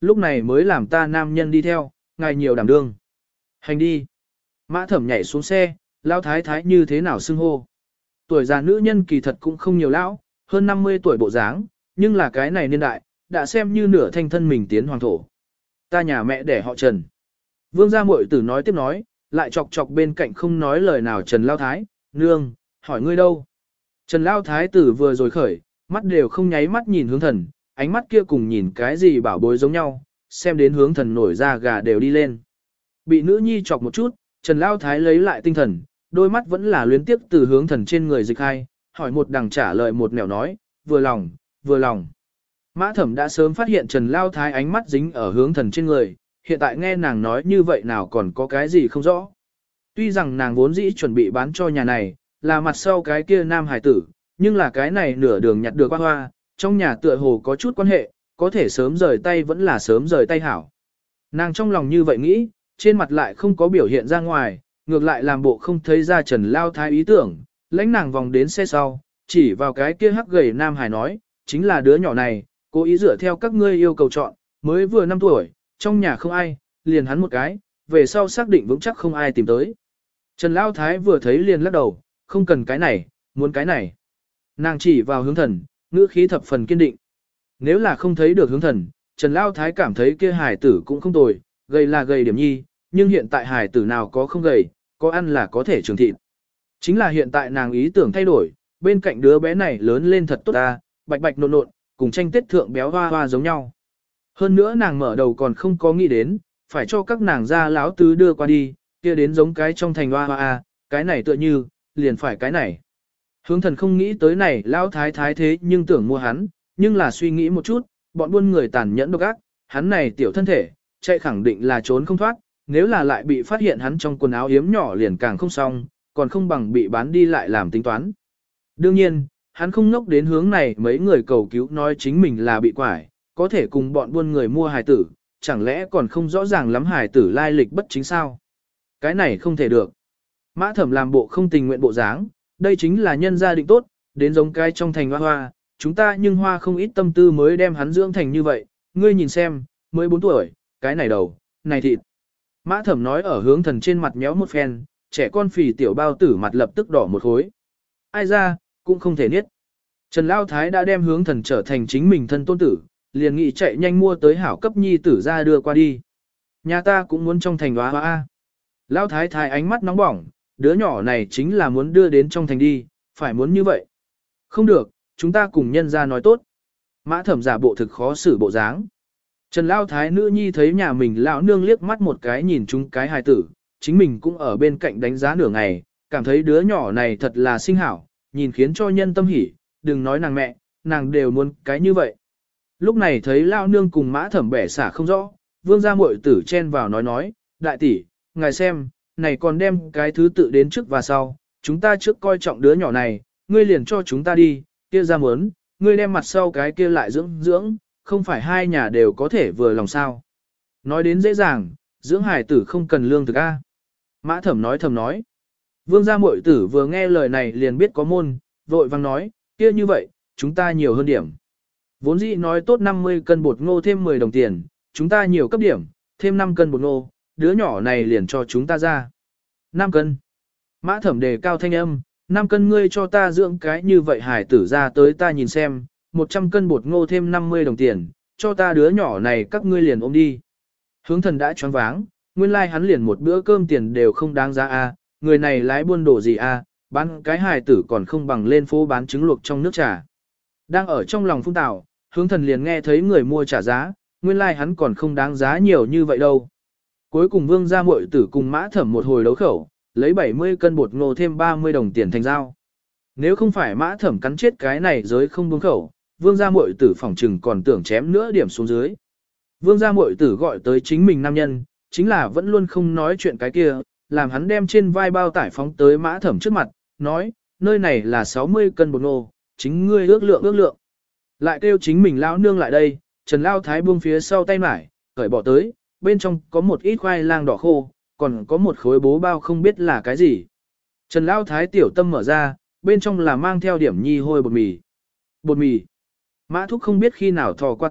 [SPEAKER 1] lúc này mới làm ta nam nhân đi theo, ngài nhiều đảm đương. Hành đi. Mã Thẩm nhảy xuống xe, lão thái thái như thế nào xưng hô. Tuổi già nữ nhân kỳ thật cũng không nhiều lão, hơn 50 tuổi bộ dáng, nhưng là cái này niên đại, đã xem như nửa thanh thân mình tiến hoàng thổ. Ta nhà mẹ đẻ họ Trần. Vương gia muội tử nói tiếp nói, lại chọc chọc bên cạnh không nói lời nào Trần Lao Thái, nương, hỏi ngươi đâu. Trần Lao Thái tử vừa rồi khởi, mắt đều không nháy mắt nhìn hướng thần, ánh mắt kia cùng nhìn cái gì bảo bối giống nhau, xem đến hướng thần nổi ra gà đều đi lên. Bị nữ nhi chọc một chút, Trần Lao Thái lấy lại tinh thần, đôi mắt vẫn là luyến tiếp từ hướng thần trên người dịch hai, hỏi một đằng trả lời một nẻo nói, vừa lòng, vừa lòng. Mã Thẩm đã sớm phát hiện Trần Lao Thái ánh mắt dính ở hướng thần trên người, hiện tại nghe nàng nói như vậy nào còn có cái gì không rõ. Tuy rằng nàng vốn dĩ chuẩn bị bán cho nhà này, là mặt sau cái kia nam hải tử, nhưng là cái này nửa đường nhặt được hoa, trong nhà tựa hồ có chút quan hệ, có thể sớm rời tay vẫn là sớm rời tay hảo. Nàng trong lòng như vậy nghĩ, trên mặt lại không có biểu hiện ra ngoài, ngược lại làm bộ không thấy ra Trần Lao Thái ý tưởng, lãnh nàng vòng đến xe sau, chỉ vào cái kia hắc gầy nam hải nói, chính là đứa nhỏ này, cố ý dựa theo các ngươi yêu cầu chọn, mới vừa 5 tuổi, trong nhà không ai, liền hắn một cái, về sau xác định vững chắc không ai tìm tới. Trần Lao Thái vừa thấy liền lắc đầu, không cần cái này, muốn cái này. Nàng chỉ vào hướng thần, ngữ khí thập phần kiên định. Nếu là không thấy được hướng thần, Trần Lao Thái cảm thấy kia hải tử cũng không tồi, gầy là gầy điểm nhi, nhưng hiện tại hải tử nào có không gầy, có ăn là có thể trường thịt. Chính là hiện tại nàng ý tưởng thay đổi, bên cạnh đứa bé này lớn lên thật tốt ta, bạch bạch nộn nộn, cùng tranh tết thượng béo hoa hoa giống nhau. Hơn nữa nàng mở đầu còn không có nghĩ đến, phải cho các nàng ra láo tứ đưa qua đi, kia đến giống cái trong thành hoa hoa, cái này tựa như, liền phải cái này. Hướng thần không nghĩ tới này lão thái thái thế nhưng tưởng mua hắn, nhưng là suy nghĩ một chút, bọn buôn người tàn nhẫn độc ác, hắn này tiểu thân thể, chạy khẳng định là trốn không thoát, nếu là lại bị phát hiện hắn trong quần áo yếm nhỏ liền càng không xong, còn không bằng bị bán đi lại làm tính toán. Đương nhiên, hắn không ngốc đến hướng này mấy người cầu cứu nói chính mình là bị quải, có thể cùng bọn buôn người mua hài tử, chẳng lẽ còn không rõ ràng lắm hài tử lai lịch bất chính sao? Cái này không thể được. Mã Thẩm làm bộ không tình nguyện bộ dáng, đây chính là nhân gia định tốt, đến giống cái trong thành hoa hoa, chúng ta nhưng hoa không ít tâm tư mới đem hắn dưỡng thành như vậy, ngươi nhìn xem, mới 4 tuổi, cái này đầu, này thịt. Mã Thẩm nói ở hướng thần trên mặt méo một phen, trẻ con phì tiểu bao tử mặt lập tức đỏ một khối. Ai ra, cũng không thể niết. Trần Lao Thái đã đem hướng thần trở thành chính mình thân tôn tử, liền nghĩ chạy nhanh mua tới hảo cấp nhi tử ra đưa qua đi. Nhà ta cũng muốn trong thành hoa hoa. Lao Thái Thái ánh mắt nóng bỏng, đứa nhỏ này chính là muốn đưa đến trong thành đi, phải muốn như vậy. Không được, chúng ta cùng nhân ra nói tốt. Mã Thẩm giả bộ thực khó xử bộ dáng. Trần Lao Thái nữ nhi thấy nhà mình lão nương liếc mắt một cái nhìn chúng cái hài tử, chính mình cũng ở bên cạnh đánh giá nửa ngày, cảm thấy đứa nhỏ này thật là xinh hảo, nhìn khiến cho nhân tâm hỉ, đừng nói nàng mẹ, nàng đều muốn cái như vậy. Lúc này thấy Lao nương cùng Mã Thẩm bẻ xả không rõ, vương gia muội tử chen vào nói, đại tỷ, ngài xem, này còn đem cái thứ tự đến trước và sau, chúng ta trước coi trọng đứa nhỏ này, ngươi liền cho chúng ta đi, kia ra muốn, ngươi đem mặt sau cái kia lại dưỡng, không phải hai nhà đều có thể vừa lòng sao. Nói đến dễ dàng, dưỡng hải tử không cần lương thực a. Mã Thẩm nói. Vương gia muội tử vừa nghe lời này liền biết có môn, vội vang nói, kia như vậy, chúng ta nhiều hơn điểm. Vốn dĩ nói tốt 50 cân bột ngô thêm 10 đồng tiền, chúng ta nhiều cấp điểm, thêm 5 cân bột ngô, đứa nhỏ này liền cho chúng ta ra. 5 cân. Mã Thẩm đề cao thanh âm, 5 cân ngươi cho ta dưỡng cái như vậy hải tử ra tới ta nhìn xem, 100 cân bột ngô thêm 50 đồng tiền, cho ta đứa nhỏ này các ngươi liền ôm đi. Hướng thần đã choáng váng, nguyên lai like hắn liền một bữa cơm tiền đều không đáng giá a, người này lái buôn đồ gì a, bán cái hài tử còn không bằng lên phố bán trứng luộc trong nước trà. Đang ở trong lòng phun tảo, hướng thần liền nghe thấy người mua trả giá, nguyên lai like hắn còn không đáng giá nhiều như vậy đâu. Cuối cùng vương gia muội tử cùng Mã Thẩm một hồi đấu khẩu, lấy 70 cân bột ngô thêm 30 đồng tiền thành giao. Nếu không phải Mã Thẩm cắn chết cái này giới không buông khẩu, vương gia muội tử phỏng trừng còn tưởng chém nữa điểm xuống dưới. Vương gia muội tử gọi tới chính mình nam nhân, chính là vẫn luôn không nói chuyện cái kia, làm hắn đem trên vai bao tải phóng tới Mã Thẩm trước mặt, nói, nơi này là 60 cân bột ngô, chính ngươi ước lượng. Lại kêu chính mình lão nương lại đây, Trần Lao Thái buông phía sau tay mải, cởi bỏ tới, bên trong có một ít khoai lang đỏ khô, còn có một khối bố bao không biết là cái gì. Trần Lao Thái tiểu tâm mở ra, bên trong là mang theo điểm nhi hôi bột mì. Bột mì. Mã Thúc không biết khi nào thò qua tới,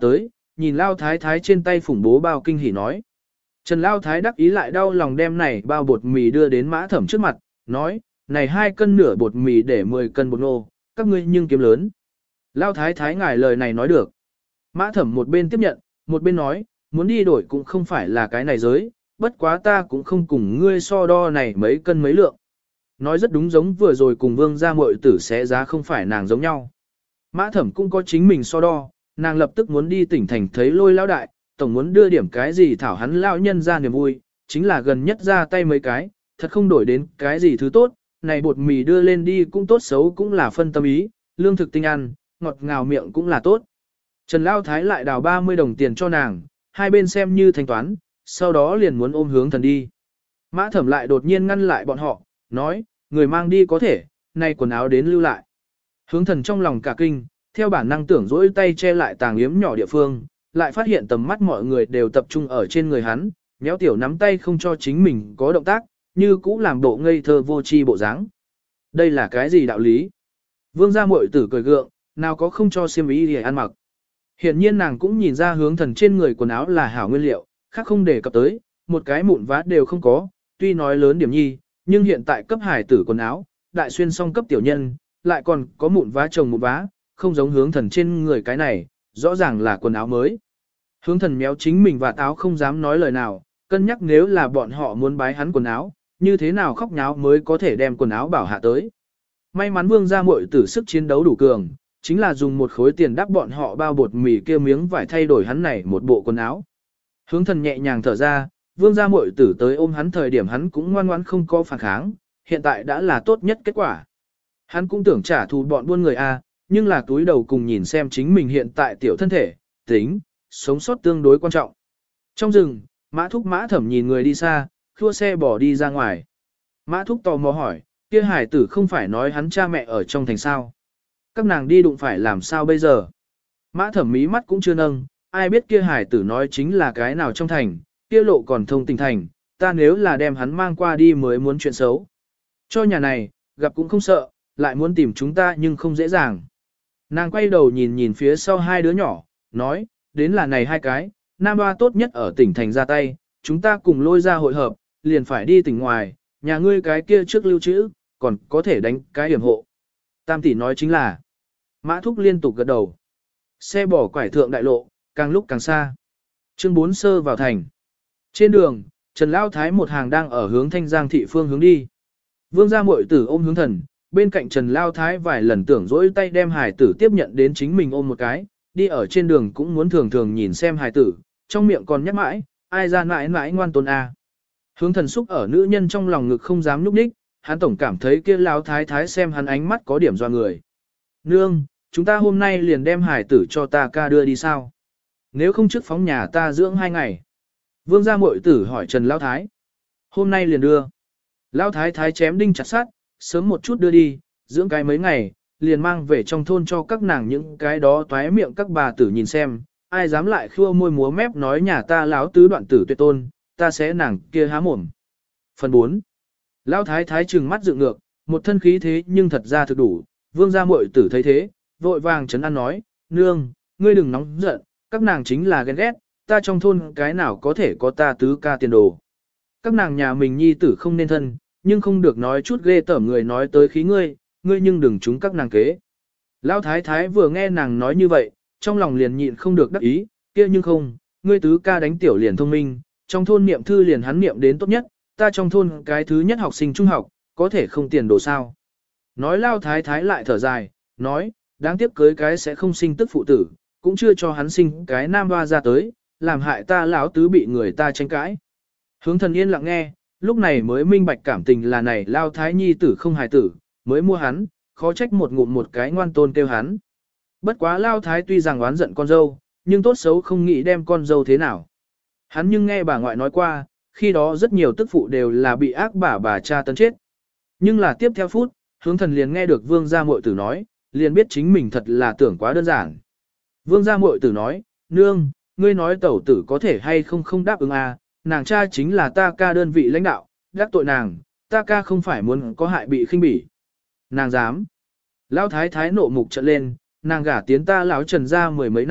[SPEAKER 1] nhìn Lao Thái Thái trên tay phủng bố bao kinh hỉ nói. Trần Lao Thái đắc ý lại đau lòng đem này bao bột mì đưa đến Mã Thẩm trước mặt, nói, này 2 cân nửa bột mì để 10 cân bột ngô, các ngươi nhưng kiếm lớn. Lao Thái Thái ngài lời này nói được. Mã Thẩm một bên tiếp nhận, một bên nói, muốn đi đổi cũng không phải là cái này giới, bất quá ta cũng không cùng ngươi so đo này mấy cân mấy lượng. Nói rất đúng, giống vừa rồi cùng Vương gia muội tử xé giá không phải nàng giống nhau. Mã Thẩm cũng có chính mình so đo, nàng lập tức muốn đi tỉnh thành thấy Lôi lão đại, tổng muốn đưa điểm cái gì thảo hắn lão nhân ra niềm vui, chính là gần nhất ra tay mấy cái, thật không đổi đến cái gì thứ tốt, này bột mì đưa lên đi cũng tốt xấu cũng là phân tâm ý, lương thực tinh ăn, ngọt ngào miệng cũng là tốt. Trần Lao Thái lại đào 30 đồng tiền cho nàng, hai bên xem như thanh toán, sau đó liền muốn ôm Hướng Thần đi. Mã Thẩm lại đột nhiên ngăn lại bọn họ, nói, người mang đi có thể, nay quần áo đến lưu lại. Hướng Thần trong lòng cả kinh, theo bản năng tưởng dỗi tay che lại tàng yếm nhỏ địa phương, lại phát hiện tầm mắt mọi người đều tập trung ở trên người hắn, méo tiểu nắm tay không cho chính mình có động tác, như cũ làm bộ ngây thơ vô tri bộ dáng. Đây là cái gì đạo lý? Vương gia muội tử cười gượng, nào có không cho xiêm y để ăn mặc. Hiển nhiên nàng cũng nhìn ra Hướng Thần trên người quần áo là hảo nguyên liệu, khác không để cập tới, một cái mụn vá đều không có, tuy nói lớn điểm nhi, nhưng hiện tại cấp hải tử quần áo, đại xuyên song cấp tiểu nhân, lại còn có mụn vá chồng mụn vá, không giống Hướng Thần trên người cái này, rõ ràng là quần áo mới. Hướng Thần méo chính mình và áo không dám nói lời nào, cân nhắc nếu là bọn họ muốn bái hắn quần áo, như thế nào khóc nháo mới có thể đem quần áo bảo hạ tới. May mắn Vương gia muội tử sức chiến đấu đủ cường, chính là dùng một khối tiền đắp bọn họ bao bột mì kia miếng vải thay đổi hắn này một bộ quần áo. Hướng Thần nhẹ nhàng thở ra, Vương gia muội tử tới ôm hắn thời điểm hắn cũng ngoan ngoãn không có phản kháng, hiện tại đã là tốt nhất kết quả. Hắn cũng tưởng trả thù bọn buôn người a, nhưng là túi đầu cùng nhìn xem chính mình hiện tại tiểu thân thể, tính, sống sót tương đối quan trọng. Trong rừng, Mã Thúc Mã Thẩm nhìn người đi xa, khua xe bỏ đi ra ngoài. Mã Thúc tò mò hỏi, kia hải tử không phải nói hắn cha mẹ ở trong thành sao? Các nàng đi đụng phải làm sao bây giờ? Mã Thẩm mí mắt cũng chưa nâng, ai biết kia hải tử nói chính là cái nào trong thành, kia lộ còn thông tình thành, ta nếu là đem hắn mang qua đi mới muốn chuyện xấu. Cho nhà này, gặp cũng không sợ, lại muốn tìm chúng ta nhưng không dễ dàng. Nàng quay đầu nhìn nhìn phía sau hai đứa nhỏ, nói, đến là này hai cái, nam hoa tốt nhất ở tỉnh thành ra tay, chúng ta cùng lôi ra hội hợp, liền phải đi tỉnh ngoài, nhà ngươi cái kia trước lưu trữ, còn có thể đánh cái hiểm hộ. Tam tỷ nói chính là, Mã Thúc liên tục gật đầu. Xe bỏ quải thượng đại lộ, càng lúc càng xa. Chương 4 sơ vào thành. Trên đường, Trần Lao Thái một hàng đang ở hướng Thanh Giang thị phương hướng đi. Vương gia muội tử ôm Hướng Thần, bên cạnh Trần Lao Thái vài lần tưởng dỗi tay đem hài tử tiếp nhận đến chính mình ôm một cái, đi ở trên đường cũng muốn thường thường nhìn xem hài tử, trong miệng còn nhắc mãi, ai ra mãi mãi ngoan tôn a. Hướng Thần xúc ở nữ nhân trong lòng ngực không dám nhúc nhích, hắn tổng cảm thấy kia Lao Thái Thái xem hắn ánh mắt có điểm doa người. Nương, chúng ta hôm nay liền đem hài tử cho ta ca đưa đi sao? Nếu không trước phóng nhà ta dưỡng 2 ngày. Vương gia muội tử hỏi Trần Lao Thái. Hôm nay liền đưa. Lao Thái Thái chém đinh chặt sắt, sớm một chút đưa đi, dưỡng cái mấy ngày, liền mang về trong thôn cho các nàng những cái đó toé miệng các bà tử nhìn xem, ai dám lại khua môi múa mép nói nhà ta láo tứ đoạn tử tuyệt tôn, ta sẽ nàng kia há mồm. Phần 4. Lao Thái Thái trừng mắt dựng ngược, một thân khí thế nhưng thật ra thực đủ, vương gia muội tử thấy thế, vội vàng trấn an nói, nương, ngươi đừng nóng giận, các nàng chính là ghen ghét, ta trong thôn cái nào có thể có ta tứ ca tiền đồ. Các nàng nhà mình nhi tử không nên thân, nhưng không được nói chút ghê tởm người nói tới khí ngươi, ngươi nhưng đừng trúng các nàng kế. Lão Thái Thái vừa nghe nàng nói như vậy, trong lòng liền nhịn không được đắc ý, kia nhưng không, ngươi tứ ca đánh tiểu liền thông minh, trong thôn niệm thư liền hắn niệm đến tốt nhất, ta trong thôn cái thứ nhất học sinh trung học, có thể không tiền đồ sao. Nói Lão Thái Thái lại thở dài, nói, đáng tiếc cưới cái sẽ không sinh tức phụ tử, cũng chưa cho hắn sinh cái nam hoa ra tới, làm hại ta lão tứ bị người ta tranh cãi. Hướng Thần yên lặng nghe, lúc này mới minh bạch cảm tình là này Lao Thái nhi tử không hài tử, mới mua hắn, khó trách một ngụm một cái ngoan tôn kêu hắn. Bất quá Lao Thái tuy rằng oán giận con dâu, nhưng tốt xấu không nghĩ đem con dâu thế nào. Hắn nhưng nghe bà ngoại nói qua, khi đó rất nhiều tức phụ đều là bị ác bà cha tấn chết. Nhưng là tiếp theo phút, Hướng Thần liền nghe được vương gia muội tử nói, liền biết chính mình thật là tưởng quá đơn giản. Vương gia muội tử nói, nương, ngươi nói tẩu tử có thể hay không không đáp ứng à, nàng cha chính là ta ca đơn vị lãnh đạo, đắc tội nàng, ta ca không phải muốn có hại bị khinh bỉ. Nàng dám. Lão Thái Thái nộ mục trợn lên, nàng gả tiến ta lão Trần ra 10 mấy năm,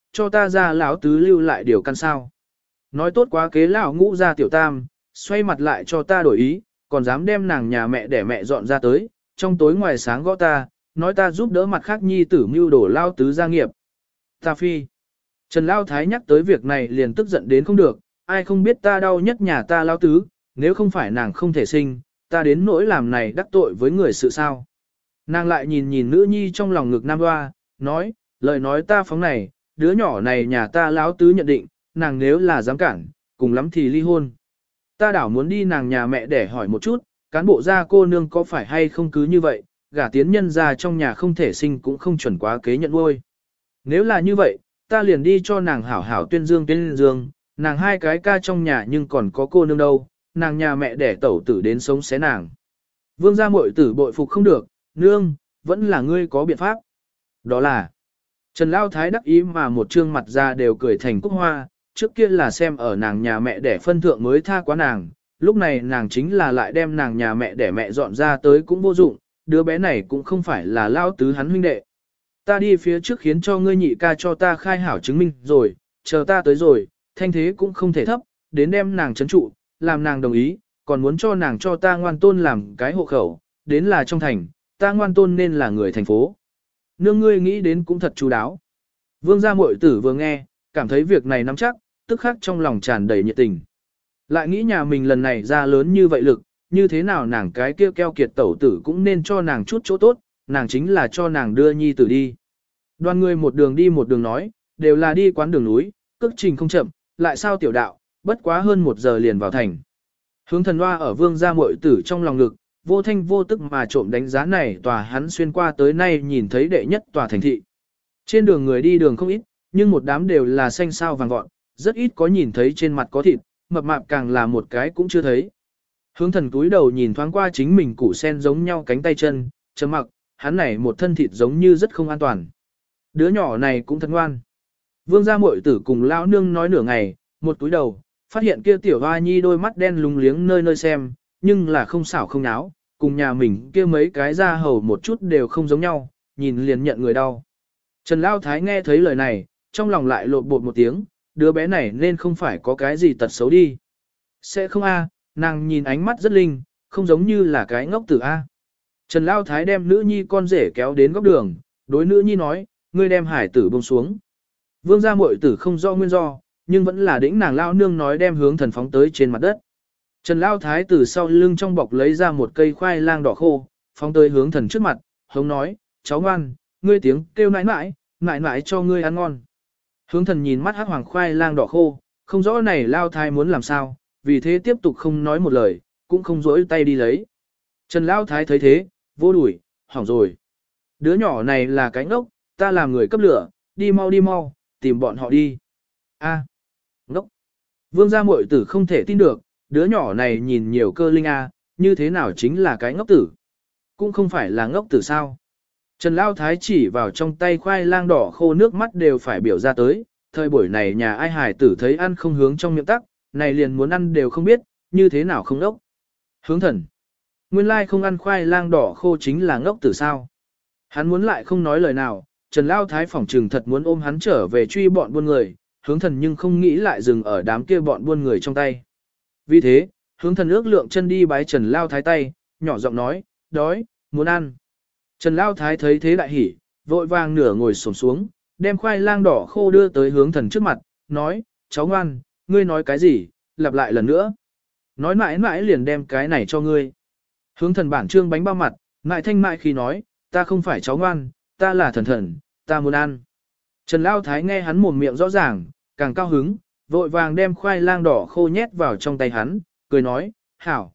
[SPEAKER 1] cho ta ra lão tứ lưu lại điều căn sao. Nói tốt quá kế lão ngũ ra tiểu tam, xoay mặt lại cho ta đổi ý, còn dám đem nàng nhà mẹ để mẹ dọn ra tới, trong tối ngoài sáng gõ ta, nói ta giúp đỡ mặt khác nhi tử mưu đổ lao tứ gia nghiệp. Ta phi. Trần Lao Thái nhắc tới việc này liền tức giận đến không được, ai không biết ta đau nhất nhà ta lao tứ, nếu không phải nàng không thể sinh, ta đến nỗi làm này đắc tội với người sự sao. Nàng lại nhìn nhìn nữ nhi trong lòng ngực nam hoa, nói, lời nói ta phóng này, đứa nhỏ này nhà ta lão tứ nhận định, nàng nếu là dám cản, cùng lắm thì ly hôn. Ta đảo muốn đi nàng nhà mẹ để hỏi một chút, cán bộ gia cô nương có phải hay không cứ như vậy, gả tiến nhân ra trong nhà không thể sinh cũng không chuẩn quá kế nhận nuôi. Nếu là như vậy, ta liền đi cho nàng hảo hảo tuyên dương, nàng hai cái ca trong nhà nhưng còn có cô nương đâu, nàng nhà mẹ đẻ tẩu tử đến sống xé nàng. Vương gia muội tử bội phục không được, nương, vẫn là ngươi có biện pháp. Đó là, Trần Lao Thái đắc ý mà một trương mặt ra đều cười thành cúc hoa, trước kia là xem ở nàng nhà mẹ đẻ phân thượng mới tha quá nàng, lúc này nàng chính là lại đem nàng nhà mẹ đẻ mẹ dọn ra tới cũng vô dụng, đứa bé này cũng không phải là Lao tứ hắn huynh đệ. Ta đi phía trước khiến cho ngươi nhị ca cho ta khai hảo chứng minh rồi, chờ ta tới rồi, thanh thế cũng không thể thấp, đến đem nàng chấn trụ, làm nàng đồng ý, còn muốn cho nàng cho ta ngoan tôn làm cái hộ khẩu, đến là trong thành, ta ngoan tôn nên là người thành phố. Nương ngươi nghĩ đến cũng thật chú đáo. Vương gia muội tử vừa nghe, cảm thấy việc này nắm chắc, tức khắc trong lòng tràn đầy nhiệt tình. Lại nghĩ nhà mình lần này ra lớn như vậy lực, như thế nào nàng cái kia keo kiệt tẩu tử cũng nên cho nàng chút chỗ tốt, nàng chính là cho nàng đưa nhi tử đi. Đoàn người một đường đi một đường nói, đều là đi quán đường núi, cước trình không chậm, lại sao tiểu đạo, bất quá hơn 1 giờ liền vào thành. Hướng thần hoa ở vương gia muội tử trong lòng ngực, vô thanh vô tức mà trộm đánh giá này tòa hắn xuyên qua tới nay nhìn thấy đệ nhất tòa thành thị. Trên đường người đi đường không ít, nhưng một đám đều là xanh sao vàng vọt, rất ít có nhìn thấy trên mặt có thịt, mập mạp càng là một cái cũng chưa thấy. Hướng thần túi đầu nhìn thoáng qua chính mình củ sen giống nhau cánh tay chân, chấm mặc, hắn này một thân thịt giống như rất không an toàn. Đứa nhỏ này cũng thật ngoan. Vương gia muội tử cùng lão nương nói nửa ngày, một túi đầu, phát hiện kia tiểu hoa nhi đôi mắt đen lúng liếng nơi nơi xem, nhưng là không xảo không náo, cùng nhà mình kia mấy cái da hầu một chút đều không giống nhau, nhìn liền nhận người đau. Trần Lao Thái nghe thấy lời này, trong lòng lại lộn bột một tiếng, đứa bé này nên không phải có cái gì tật xấu đi. Sẽ không a, nàng nhìn ánh mắt rất linh, không giống như là cái ngốc tử a. Trần Lao Thái đem nữ nhi con rể kéo đến góc đường, đối nữ nhi nói, ngươi đem hải tử buông xuống. Vương gia muội tử không rõ nguyên do, nhưng vẫn là đĩnh nàng lao nương nói đem hướng thần phóng tới trên mặt đất. Trần Lao Thái từ sau lưng trong bọc lấy ra một cây khoai lang đỏ khô, phóng tới hướng thần trước mặt, hống nói, cháu ngoan, ngươi tiếng kêu nãi nãi, nãi nãi cho ngươi ăn ngon. Hướng thần nhìn mắt hắc hoàng khoai lang đỏ khô, không rõ này Lao Thái muốn làm sao, vì thế tiếp tục không nói một lời, cũng không rỗi tay đi lấy. Trần Lao Thái thấy thế, vô đuổi, hỏng rồi. Đứa nhỏ này là cái ngốc, ta làm người cấp lửa, đi mau, tìm bọn họ đi. A, ngốc. Vương gia muội tử không thể tin được, đứa nhỏ này nhìn nhiều cơ linh a, như thế nào chính là cái ngốc tử. Cũng không phải là ngốc tử sao. Trần Lao Thái chỉ vào trong tay khoai lang đỏ khô nước mắt đều phải biểu ra tới, thời buổi này nhà ai hài tử thấy ăn không hướng trong miệng tắc, này liền muốn ăn đều không biết, như thế nào không ngốc. Hướng thần. Nguyên lai không ăn khoai lang đỏ khô chính là ngốc tử sao. Hắn muốn lại không nói lời nào, Trần Lao Thái phỏng trừng thật muốn ôm hắn trở về truy bọn buôn người, hướng thần nhưng không nghĩ lại dừng ở đám kia bọn buôn người trong tay. Vì thế, hướng thần ước lượng chân đi bái Trần Lao Thái tay, nhỏ giọng nói, đói, muốn ăn. Trần Lao Thái thấy thế đại hỉ, vội vàng nửa ngồi xổm xuống, đem khoai lang đỏ khô đưa tới hướng thần trước mặt, nói, cháu ngoan, ngươi nói cái gì, lặp lại lần nữa. Nói mãi mãi liền đem cái này cho ngươi. Hướng thần bản trương bánh bao mặt, mại thanh mại khi nói, ta không phải cháu ngoan, ta là thần, ta muốn ăn. Trần Lao Thái nghe hắn mồm miệng rõ ràng, càng cao hứng, vội vàng đem khoai lang đỏ khô nhét vào trong tay hắn, cười nói, hảo,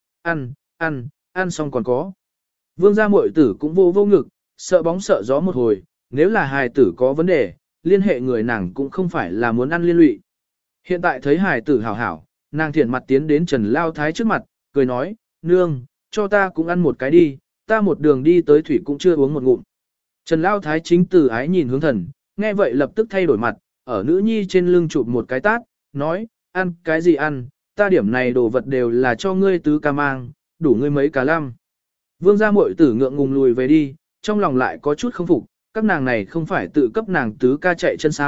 [SPEAKER 1] ăn xong còn có. Vương gia muội tử cũng vô ngực, sợ bóng sợ gió một hồi, nếu là hài tử có vấn đề, liên hệ người nàng cũng không phải là muốn ăn liên lụy. Hiện tại thấy hài tử hảo, nàng thiện mặt tiến đến Trần Lao Thái trước mặt, cười nói, nương, cho ta cũng ăn một cái đi, ta một đường đi tới thủy cũng chưa uống một ngụm. Trần Lao Thái chính từ ái nhìn hướng thần, nghe vậy lập tức thay đổi mặt, ở nữ nhi trên lưng chụp một cái tát, nói, ăn cái gì ăn, ta điểm này đồ vật đều là cho ngươi tứ ca mang, đủ ngươi mấy cá lăm. Vương gia muội tử ngượng ngùng lùi về đi, trong lòng lại có chút không phục, các nàng này không phải tự cấp nàng tứ ca chạy chân sao,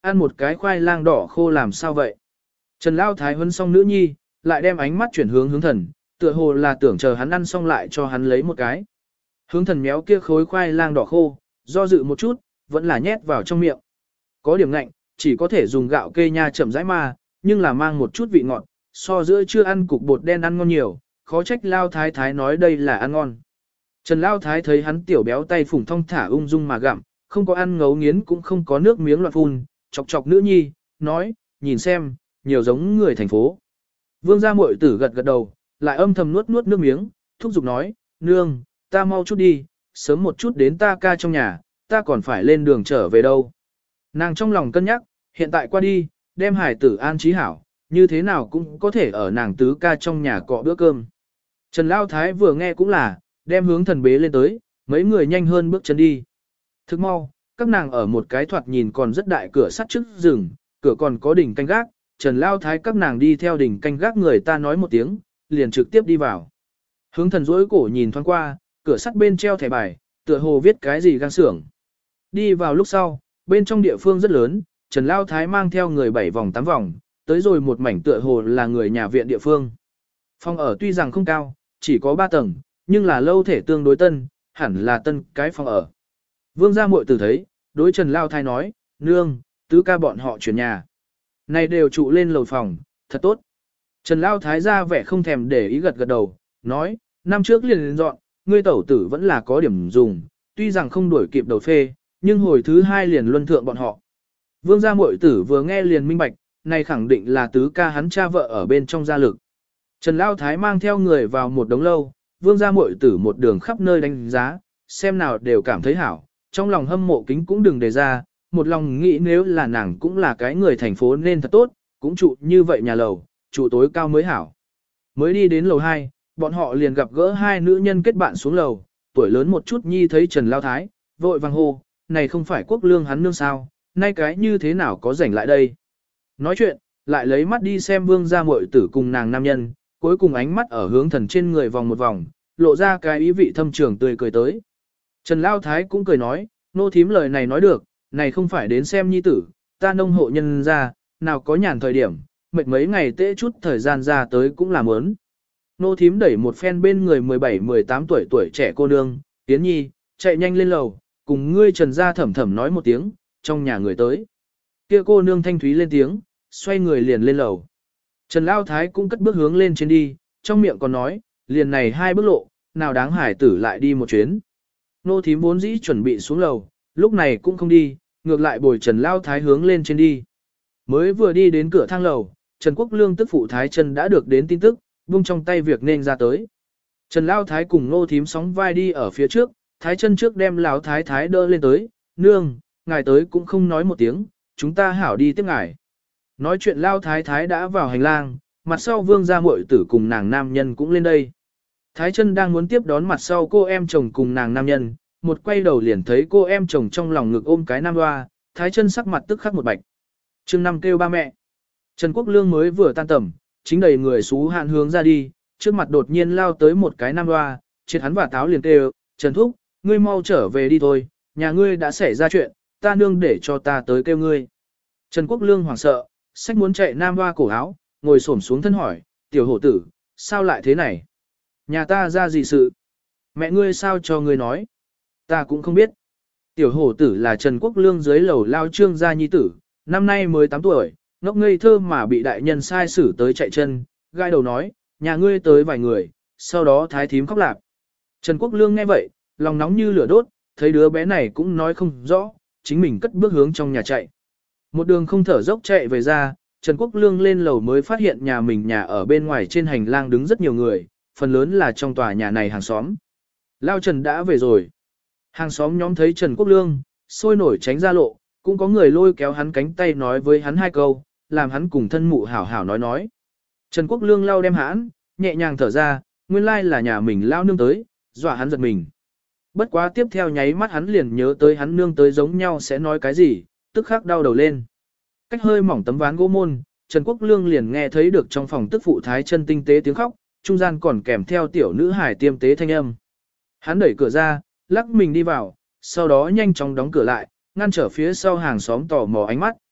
[SPEAKER 1] ăn một cái khoai lang đỏ khô làm sao vậy? Trần Lao Thái huấn xong nữ nhi, lại đem ánh mắt chuyển hướng hướng thần, tựa hồ là tưởng chờ hắn ăn xong lại cho hắn lấy một cái. Hướng thần méo kia khối khoai lang đỏ khô, do dự một chút, vẫn là nhét vào trong miệng. Có điểm ngạnh, chỉ có thể dùng gạo kê nha chậm rãi mà, nhưng là mang một chút vị ngọt, so giữa chưa ăn cục bột đen ăn ngon nhiều, khó trách Lao Thái Thái nói đây là ăn ngon. Trần Lao Thái thấy hắn tiểu béo tay phủng thong thả ung dung mà gặm, không có ăn ngấu nghiến cũng không có nước miếng loạn phun, chọc chọc nữ nhi, nói, nhìn xem, nhiều giống người thành phố. Vương gia muội tử gật gật đầu, lại âm thầm nuốt nuốt nước miếng, thúc giục nói, nương, ta mau chút đi, sớm một chút đến ta ca trong nhà, ta còn phải lên đường trở về đâu. Nàng trong lòng cân nhắc, hiện tại qua đi, đem hải tử an trí hảo, như thế nào cũng có thể ở nàng tứ ca trong nhà cọ bữa cơm. Trần Lao Thái vừa nghe cũng là, đem hướng thần bế lên tới, mấy người nhanh hơn bước chân đi. Thức mau, các nàng ở một cái thoạt nhìn còn rất đại cửa sắt trước rừng, cửa còn có đỉnh canh gác, Trần Lao Thái các nàng đi theo đỉnh canh gác người ta nói một tiếng, liền trực tiếp đi vào. Hướng thần rỗi cổ nhìn thoáng qua, cửa sắt bên treo thẻ bài, tựa hồ viết cái gì gang xưởng. Đi vào lúc sau, bên trong địa phương rất lớn, Trần Lao Thái mang theo người 7 vòng 8 vòng, tới rồi một mảnh tựa hồ là người nhà viện địa phương. Phòng ở tuy rằng không cao, chỉ có 3 tầng, nhưng là lâu thể tương đối tân, hẳn là tân cái phòng ở. Vương gia muội tử thấy, đối Trần Lao Thái nói, nương, tứ ca bọn họ chuyển nhà. Này đều trụ lên lầu phòng, thật tốt. Trần Lao Thái ra vẻ không thèm để ý gật gật đầu, nói, năm trước liền dọn, ngươi tẩu tử vẫn là có điểm dùng, tuy rằng không đuổi kịp đầu phê, nhưng hồi thứ 2 liền luân thượng bọn họ. Vương gia muội tử vừa nghe liền minh bạch, này khẳng định là tứ ca hắn cha vợ ở bên trong gia lực. Trần Lao Thái mang theo người vào một đống lâu, vương gia muội tử một đường khắp nơi đánh giá, xem nào đều cảm thấy hảo, trong lòng hâm mộ kính cũng đừng đề ra, một lòng nghĩ nếu là nàng cũng là cái người thành phố nên thật tốt, cũng trụ như vậy nhà lầu, trụ tối cao mới hảo. Mới đi đến lầu 2, bọn họ liền gặp gỡ 2 nữ nhân kết bạn xuống lầu, tuổi lớn một chút nhi thấy Trần Lao Thái, vội vàng hô, này không phải Quốc Lương hắn nương sao, nay cái như thế nào có rảnh lại đây. Nói chuyện, lại lấy mắt đi xem vương gia muội tử cùng nàng nam nhân, cuối cùng ánh mắt ở hướng thần trên người vòng một vòng, lộ ra cái ý vị thâm trường tươi cười tới. Trần Lao Thái cũng cười nói, nô thím lời này nói được, này không phải đến xem nhi tử, ta nông hộ nhân ra, nào có nhàn thời điểm, mệt mấy ngày tễ chút thời gian ra tới cũng làm ớn. Nô thím đẩy một phen bên người 17-18 tuổi trẻ cô nương, Tiến Nhi, chạy nhanh lên lầu, cùng ngươi Trần gia thẩm thẩm nói một tiếng, trong nhà người tới. Kia cô nương thanh thúy lên tiếng, xoay người liền lên lầu. Trần Lao Thái cũng cất bước hướng lên trên đi, trong miệng còn nói, liền này 2 bước lộ, nào đáng hải tử lại đi một chuyến. Nô thím vốn dĩ chuẩn bị xuống lầu, lúc này cũng không đi, ngược lại bồi Trần Lao Thái hướng lên trên đi. Mới vừa đi đến cửa thang lầu, Trần Quốc Lương tức phụ Thái Chân đã được đến tin tức, buông trong tay việc nên ra tới. Trần Lao Thái cùng nô thím sóng vai đi ở phía trước, Thái Chân trước đem Lão Thái Thái đỡ lên tới, nương, ngài tới cũng không nói một tiếng, chúng ta hảo đi tiếp ngài. Nói chuyện Lao Thái Thái đã vào hành lang, mặt sau vương gia muội tử cùng nàng nam nhân cũng lên đây. Thái Chân đang muốn tiếp đón mặt sau cô em chồng cùng nàng nam nhân, một quay đầu liền thấy cô em chồng trong lòng ngực ôm cái nam hoa, Thái Chân sắc mặt tức khắc một bạch. Chương 5 kêu ba mẹ. Trần Quốc Lương mới vừa tan tầm, chính đầy người xú hạn hướng ra đi, trước mặt đột nhiên lao tới một cái nam hoa, triệt hắn và táo liền kêu, Trần Thúc, ngươi mau trở về đi thôi, nhà ngươi đã xảy ra chuyện, ta nương để cho ta tới kêu ngươi. Trần Quốc Lương hoảng sợ, sách muốn chạy nam hoa cổ áo, ngồi xổm xuống thân hỏi, tiểu hổ tử, sao lại thế này? Nhà ta ra gì sự? Mẹ ngươi sao cho ngươi nói? Ta cũng không biết. Tiểu hổ tử là Trần Quốc Lương dưới lầu lao trương gia nhi tử, năm nay mới 8 tuổi, ngốc ngây thơ mà bị đại nhân sai xử tới chạy chân, gai đầu nói, nhà ngươi tới vài người, sau đó thái thím khóc lạp. Trần Quốc Lương nghe vậy, lòng nóng như lửa đốt, thấy đứa bé này cũng nói không rõ, chính mình cất bước hướng trong nhà chạy. Một đường không thở dốc chạy về ra, Trần Quốc Lương lên lầu mới phát hiện nhà mình nhà ở bên ngoài trên hành lang đứng rất nhiều người, phần lớn là trong tòa nhà này hàng xóm. Lao Trần đã về rồi. Hàng xóm nhóm thấy Trần Quốc Lương, sôi nổi tránh ra lộ, cũng có người lôi kéo hắn cánh tay nói với hắn 2 câu, làm hắn cùng thân mụ hảo hảo nói. Trần Quốc Lương lau đem hãn, nhẹ nhàng thở ra, nguyên lai là nhà mình lao nương tới, dọa hắn giật mình. Bất quá tiếp theo nháy mắt hắn liền nhớ tới hắn nương tới giống nhau sẽ nói cái gì, tức khắc đau đầu lên. Cách hơi mỏng tấm ván gỗ môn, Trần Quốc Lương liền nghe thấy được trong phòng tức phụ Thái Chân tinh tế tiếng khóc, trung gian còn kèm theo tiểu nữ hài tiêm tế thanh âm. Hắn đẩy cửa ra, lắc mình đi vào, sau đó nhanh chóng đóng cửa lại, ngăn trở phía sau hàng xóm tò mò ánh mắt.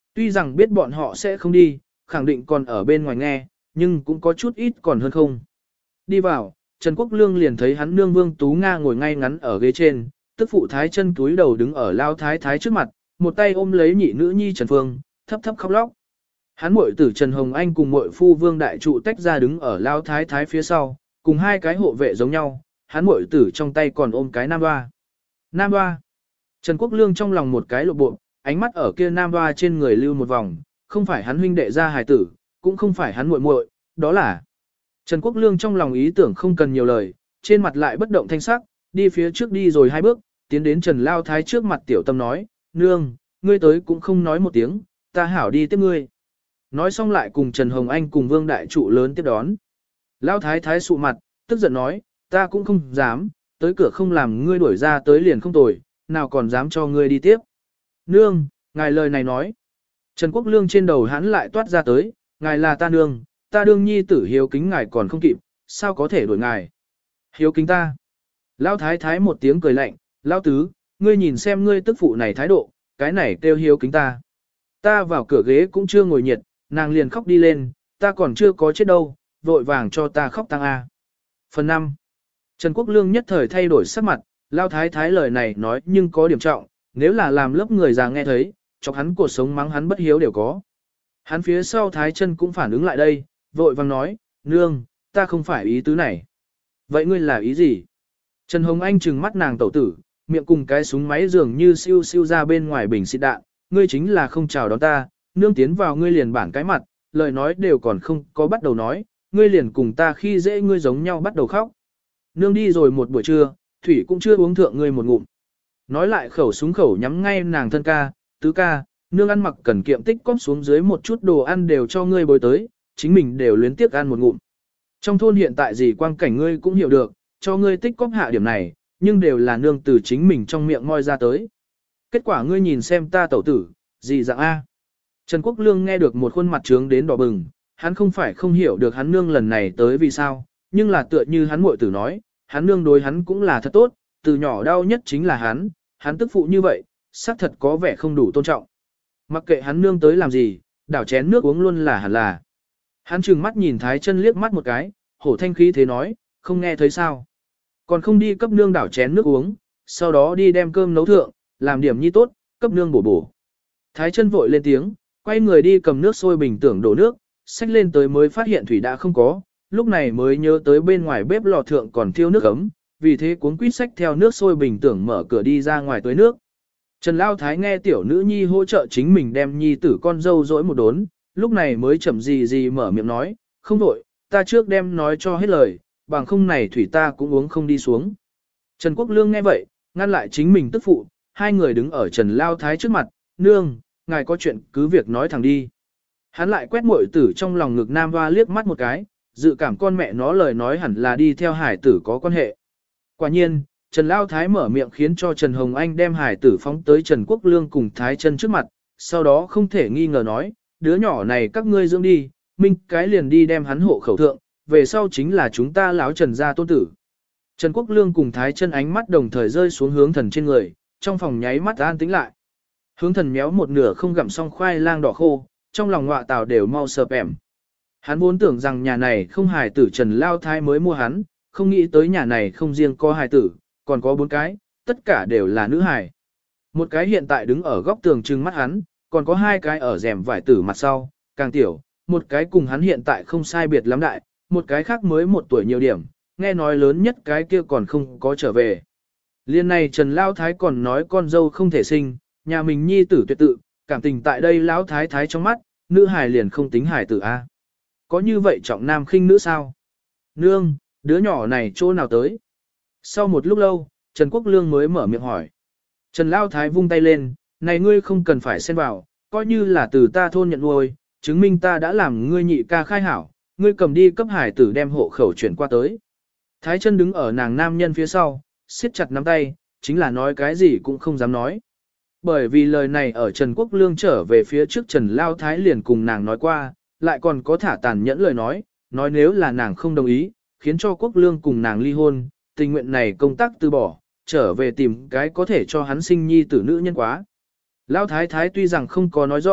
[SPEAKER 1] Tuy rằng biết bọn họ sẽ không đi, khẳng định còn ở bên ngoài nghe, nhưng cũng có chút ít còn hơn không. Đi vào, Trần Quốc Lương liền thấy hắn nương Vương Tú Nga ngồi ngay ngắn ở ghế trên, tức phụ thái chân túi đầu đứng ở lao thái thái trước mặt, một tay ôm lấy nhị nữ nhi Trần Phương, thấp thấp khóc lóc. Hắn muội tử Trần Hồng Anh cùng muội phu Vương Đại Trụ tách ra đứng ở lao thái thái phía sau, cùng hai cái hộ vệ giống nhau, hắn muội tử trong tay còn ôm cái nam hoa. Nam hoa. Trần Quốc Lương trong lòng một cái lộ bộ, ánh mắt ở kia nam hoa trên người lưu một vòng, không phải hắn huynh đệ ra hài tử, cũng không phải hắn muội muội, đó là. Trần Quốc Lương trong lòng ý tưởng không cần nhiều lời, trên mặt lại bất động thanh sắc, đi phía trước đi rồi hai bước, tiến đến Trần Lao Thái trước mặt tiểu tâm nói, nương, ngươi tới cũng không nói một tiếng, ta hảo đi tiếp ngươi. Nói xong lại cùng Trần Hồng Anh cùng Vương Đại Trụ lớn tiếp đón. Lao Thái Thái sụ mặt, tức giận nói, ta cũng không dám, tới cửa không làm ngươi đuổi ra tới liền không tồi, nào còn dám cho ngươi đi tiếp. Nương, ngài lời này nói. Trần Quốc Lương trên đầu hắn lại toát ra tới, ngài là ta nương, ta đương nhi tử hiếu kính ngài còn không kịp, sao có thể đuổi ngài. Hiếu kính ta. Lao Thái Thái một tiếng cười lạnh, Lao Tứ, ngươi nhìn xem ngươi tức phụ này thái độ, cái này kêu hiếu kính ta. Ta vào cửa ghế cũng chưa ngồi nhiệt, nàng liền khóc đi lên, ta còn chưa có chết đâu, vội vàng cho ta khóc tăng A. Phần 5. Trần Quốc Lương nhất thời thay đổi sắc mặt, Lao Thái Thái lời này nói nhưng có điểm trọng, nếu là làm lớp người già nghe thấy, chọc hắn cuộc sống mắng hắn bất hiếu đều có. Hắn phía sau Thái chân cũng phản ứng lại đây, vội vàng nói, nương, ta không phải ý tứ này. Vậy ngươi là ý gì? Trần Hồng Anh trừng mắt nàng tẩu tử, miệng cùng cái súng máy dường như siêu siêu ra bên ngoài bình xịt đạn, ngươi chính là không chào đón ta, nương tiến vào ngươi liền bản cái mặt, lời nói đều còn không có bắt đầu nói, ngươi liền cùng ta khi dễ ngươi giống nhau bắt đầu khóc. Nương đi rồi một buổi trưa, thủy cũng chưa uống thượng ngươi một ngụm. Nói lại khẩu súng khẩu nhắm ngay nàng thân ca, tứ ca, nương ăn mặc cần kiệm tích cóp xuống dưới một chút đồ ăn đều cho ngươi bồi tới, chính mình đều luyến tiếc ăn một ngụm. Trong thôn hiện tại gì quang cảnh ngươi cũng hiểu được, cho ngươi tích cóp hạ điểm này, nhưng đều là nương từ chính mình trong miệng moi ra tới. Kết quả ngươi nhìn xem ta tẩu tử, gì dạng A. Trần Quốc Lương nghe được một khuôn mặt trướng đến đỏ bừng, hắn không phải không hiểu được hắn nương lần này tới vì sao, nhưng là tựa như hắn muội tử nói, hắn nương đối hắn cũng là thật tốt, từ nhỏ đau nhất chính là hắn tức phụ như vậy, xác thật có vẻ không đủ tôn trọng. Mặc kệ hắn nương tới làm gì, đảo chén nước uống luôn là hẳn là. Hắn trừng mắt nhìn Thái chân liếc mắt một cái, hổ thanh khí thế nói, không nghe thấy sao. Còn không đi cấp nương đảo chén nước uống, sau đó đi đem cơm nấu thượng, làm điểm nhi tốt, cấp nương bổ bổ. Thái chân vội lên tiếng, quay người đi cầm nước sôi bình tưởng đổ nước, xách lên tới mới phát hiện thủy đã không có, lúc này mới nhớ tới bên ngoài bếp lò thượng còn thiêu nước ấm, vì thế cuống quýt xách theo nước sôi bình tưởng mở cửa đi ra ngoài tưới nước. Trần Lao Thái nghe tiểu nữ nhi hỗ trợ chính mình đem nhi tử con dâu dỗi một đốn, lúc này mới chậm gì mở miệng nói, không đổi, ta trước đem nói cho hết lời, bằng không này thủy ta cũng uống không đi xuống. Trần Quốc Lương nghe vậy, ngăn lại chính mình tức phụ, hai người đứng ở Trần Lao Thái trước mặt, nương, ngài có chuyện cứ việc nói thẳng đi. Hắn lại quét muội tử trong lòng ngực nam hoa liếc mắt một cái, dự cảm con mẹ nó lời nói hẳn là đi theo hải tử có quan hệ. Quả nhiên, Trần Lao Thái mở miệng khiến cho Trần Hồng Anh đem hải tử phóng tới Trần Quốc Lương cùng Thái chân trước mặt, sau đó không thể nghi ngờ nói, đứa nhỏ này các ngươi dưỡng đi, minh cái liền đi đem hắn hộ khẩu thượng, về sau chính là chúng ta láo Trần gia tôn tử. Trần Quốc Lương cùng Thái chân ánh mắt đồng thời rơi xuống hướng thần trên người, trong phòng nháy mắt an tĩnh lại. Hướng thần méo một nửa không gặm xong khoai lang đỏ khô, trong lòng ngọa tào đều mau sợp ẻm. Hắn vốn tưởng rằng nhà này không hài tử Trần Lao Thái mới mua hắn, không nghĩ tới nhà này không riêng có hài tử, còn có 4 cái, tất cả đều là nữ hài. Một cái hiện tại đứng ở góc tường trừng mắt hắn, còn có 2 cái ở rèm vải tử mặt sau, càng tiểu, một cái cùng hắn hiện tại không sai biệt lắm đại, một cái khác mới 1 tuổi nhiều điểm, nghe nói lớn nhất cái kia còn không có trở về. Liên này Trần Lao Thái còn nói con dâu không thể sinh, nhà mình nhi tử tuyệt tự, cảm tình tại đây Lão Thái Thái trong mắt, nữ hài liền không tính hài tử A. Có như vậy trọng nam khinh nữ sao? Nương, đứa nhỏ này chỗ nào tới? Sau một lúc lâu, Trần Quốc Lương mới mở miệng hỏi. Trần Lao Thái vung tay lên, này ngươi không cần phải xen vào, coi như là từ ta thôn nhận nuôi, chứng minh ta đã làm ngươi nhị ca khai hảo, ngươi cầm đi cấp hải tử đem hộ khẩu chuyển qua tới. Thái chân đứng ở nàng nam nhân phía sau, siết chặt nắm tay, chính là nói cái gì cũng không dám nói. Bởi vì lời này ở Trần Quốc Lương trở về phía trước Trần Lao Thái liền cùng nàng nói qua, lại còn có thả tàn nhẫn lời nói nếu là nàng không đồng ý, khiến cho Quốc Lương cùng nàng ly hôn, tình nguyện này công tác từ bỏ, trở về tìm cái có thể cho hắn sinh nhi tử nữ nhân quá. Lao Thái Thái tuy rằng không có nói rõ,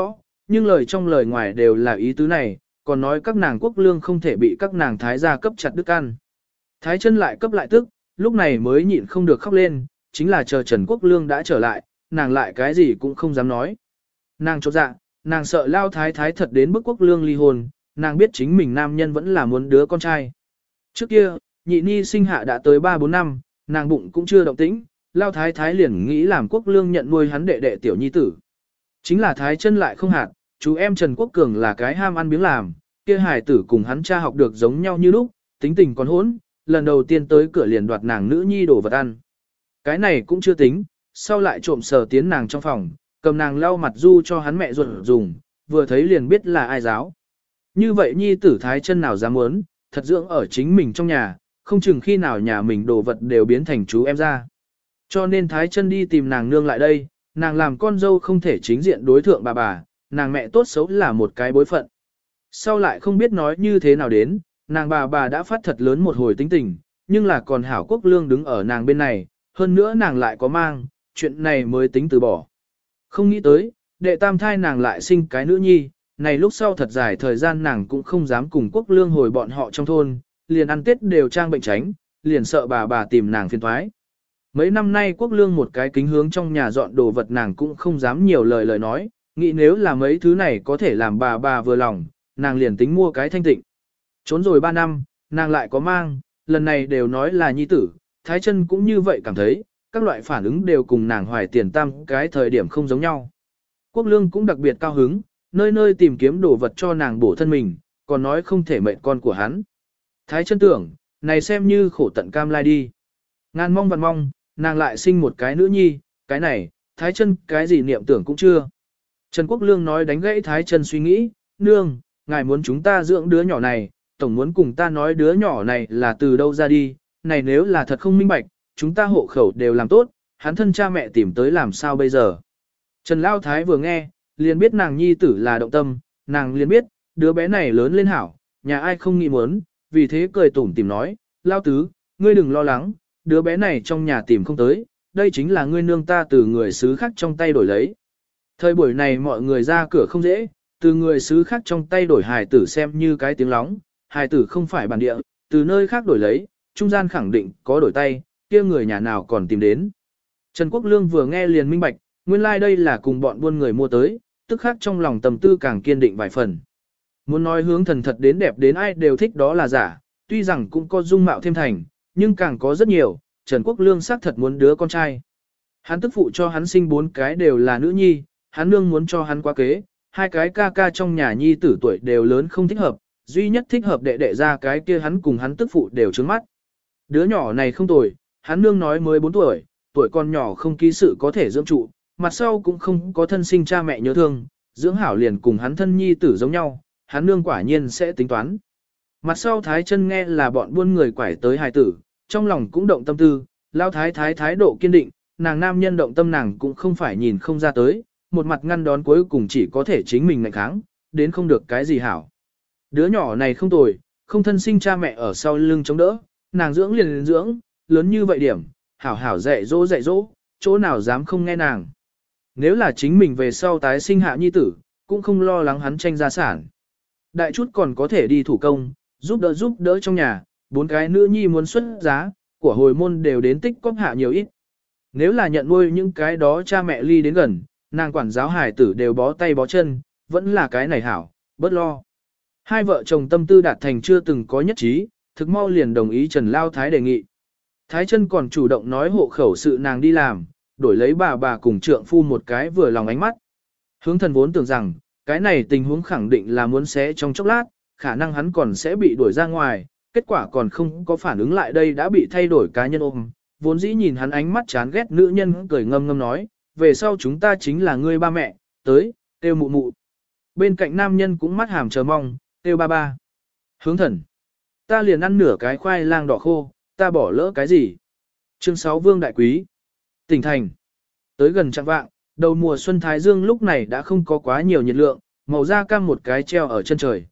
[SPEAKER 1] nhưng lời trong lời ngoài đều là ý tứ này, còn nói các nàng quốc lương không thể bị các nàng thái gia cấp chặt đứt ăn. Thái chân lại cấp lại tức, lúc này mới nhịn không được khóc lên, chính là chờ Trần Quốc Lương đã trở lại, nàng lại cái gì cũng không dám nói. Nàng chột dạ, nàng sợ lao thái thái thật đến bức Quốc Lương ly hôn, nàng biết chính mình nam nhân vẫn là muốn đứa con trai. Trước kia, nhị ni sinh hạ đã tới 3-4 năm, nàng bụng cũng chưa động tĩnh, lao thái thái liền nghĩ làm Quốc Lương nhận nuôi hắn đệ đệ tiểu nhi tử. Chính là thái chân lại không hạt, chú em Trần Quốc Cường là cái ham ăn biếng làm, kia hài tử cùng hắn cha học được giống nhau như lúc, tính tình còn hỗn, lần đầu tiên tới cửa liền đoạt nàng nữ nhi đổ vật ăn. Cái này cũng chưa tính, sau lại trộm sờ tiến nàng trong phòng, cầm nàng lau mặt du cho hắn mẹ ruột dùng, vừa thấy liền biết là ai giáo. Như vậy nhi tử thái chân nào dám muốn, thật dưỡng ở chính mình trong nhà, không chừng khi nào nhà mình đồ vật đều biến thành chú em ra. Cho nên thái chân đi tìm nàng nương lại đây, nàng làm con dâu không thể chính diện đối thượng bà, nàng mẹ tốt xấu là một cái bối phận. Sau lại không biết nói như thế nào đến, nàng bà đã phát thật lớn một hồi tính tình, nhưng là còn hảo Quốc Lương đứng ở nàng bên này, hơn nữa nàng lại có mang, chuyện này mới tính từ bỏ. Không nghĩ tới, đệ tam thai nàng lại sinh cái nữ nhi, này lúc sau thật dài thời gian nàng cũng không dám cùng Quốc Lương hồi bọn họ trong thôn, liền ăn tết đều trang bệnh tránh, liền sợ bà tìm nàng phiền toái. Mấy năm nay Quốc Lương một cái kính hướng trong nhà dọn đồ vật nàng cũng không dám nhiều lời nói, nghĩ nếu là mấy thứ này có thể làm bà vừa lòng, nàng liền tính mua cái thanh tịnh. Trốn rồi 3 năm, nàng lại có mang, lần này đều nói là nhi tử, thái chân cũng như vậy cảm thấy, các loại phản ứng đều cùng nàng hoài tiền tam cái thời điểm không giống nhau. Quốc Lương cũng đặc biệt cao hứng, nơi nơi tìm kiếm đồ vật cho nàng bổ thân mình, còn nói không thể mệnh con của hắn. Thái chân tưởng, này xem như khổ tận cam lai đi. Ngàn mong vạn mong, nàng lại sinh một cái nữ nhi, cái này, thái chân cái gì niệm tưởng cũng chưa. Trần Quốc Lương nói đánh gãy thái chân suy nghĩ, nương, ngài muốn chúng ta dưỡng đứa nhỏ này, tổng muốn cùng ta nói đứa nhỏ này là từ đâu ra đi, này nếu là thật không minh bạch, chúng ta hộ khẩu đều làm tốt, hắn thân cha mẹ tìm tới làm sao bây giờ. Trần Lao Thái vừa nghe, liền biết nàng nhi tử là động tâm, nàng liền biết, đứa bé này lớn lên hảo, nhà ai không nghĩ muốn, vì thế cười tủm tìm nói, Lao Tứ, ngươi đừng lo lắng, đứa bé này trong nhà tìm không tới, đây chính là ngươi nương ta từ người xứ khác trong tay đổi lấy. Thời buổi này mọi người ra cửa không dễ, từ người xứ khác trong tay đổi hài tử xem như cái tiếng lóng, hài tử không phải bản địa, từ nơi khác đổi lấy, trung gian khẳng định có đổi tay, kia người nhà nào còn tìm đến. Trần Quốc Lương vừa nghe liền minh bạch, nguyên lai like đây là cùng bọn buôn người mua tới, tức khác trong lòng tầm tư càng kiên định vài phần. Muốn nói hướng thần thật đến đẹp đến ai đều thích đó là giả, tuy rằng cũng có dung mạo thêm thành, nhưng càng có rất nhiều, Trần Quốc Lương xác thật muốn đứa con trai. Hắn tức phụ cho hắn sinh 4 cái đều là nữ nhi, hắn nương muốn cho hắn quá kế, 2 cái ca ca trong nhà nhi tử tuổi đều lớn không thích hợp, duy nhất thích hợp đệ ra cái kia hắn cùng hắn tức phụ đều trướng mắt. Đứa nhỏ này không tồi, hắn nương nói mới 4 tuổi, tuổi con nhỏ không ký sự có thể dưỡng trụ, mặt sau cũng không có thân sinh cha mẹ nhớ thương, dưỡng hảo liền cùng hắn thân nhi tử giống nhau, hắn nương quả nhiên sẽ tính toán. Mặt sau thái chân nghe là bọn buôn người quải tới hài tử, trong lòng cũng động tâm tư, lao thái độ kiên định, nàng nam nhân động tâm nàng cũng không phải nhìn không ra tới, một mặt ngăn đón cuối cùng chỉ có thể chính mình ngạnh kháng, đến không được cái gì hảo. Đứa nhỏ này không tồi, không thân sinh cha mẹ ở sau lưng chống đỡ, nàng dưỡng liền dưỡng, lớn như vậy điểm, hảo dạy dỗ, chỗ nào dám không nghe nàng. Nếu là chính mình về sau tái sinh hạ nhi tử, cũng không lo lắng hắn tranh gia sản. Đại chút còn có thể đi thủ công, giúp đỡ trong nhà, 4 cái nữ nhi muốn xuất giá, của hồi môn đều đến tích cóp hạ nhiều ít. Nếu là nhận nuôi những cái đó cha mẹ ly đến gần, nàng quản giáo hài tử đều bó tay bó chân, vẫn là cái này hảo, bớt lo. Hai vợ chồng tâm tư đạt thành chưa từng có nhất trí, thực mau liền đồng ý Trần Lao Thái đề nghị. Thái chân còn chủ động nói hộ khẩu sự nàng đi làm, đổi lấy bà cùng trượng phu một cái vừa lòng ánh mắt. Hướng thần vốn tưởng rằng, cái này tình huống khẳng định là muốn xé trong chốc lát, khả năng hắn còn sẽ bị đuổi ra ngoài, kết quả còn không có phản ứng lại đây đã bị thay đổi cá nhân ôm. Vốn dĩ nhìn hắn ánh mắt chán ghét nữ nhân cười ngâm ngâm nói, về sau chúng ta chính là ngươi ba mẹ, tới, kêu mụ mụ. Bên cạnh nam nhân cũng mắt hàm chờ mong, kêu ba. Hướng thần, ta liền ăn nửa cái khoai lang đỏ khô, ta bỏ lỡ cái gì? Chương 6 Vương Đại Quý. Tỉnh thành. Tới gần trạng vạng, đầu mùa xuân Thái Dương lúc này đã không có quá nhiều nhiệt lượng, màu da cam một cái treo ở chân trời,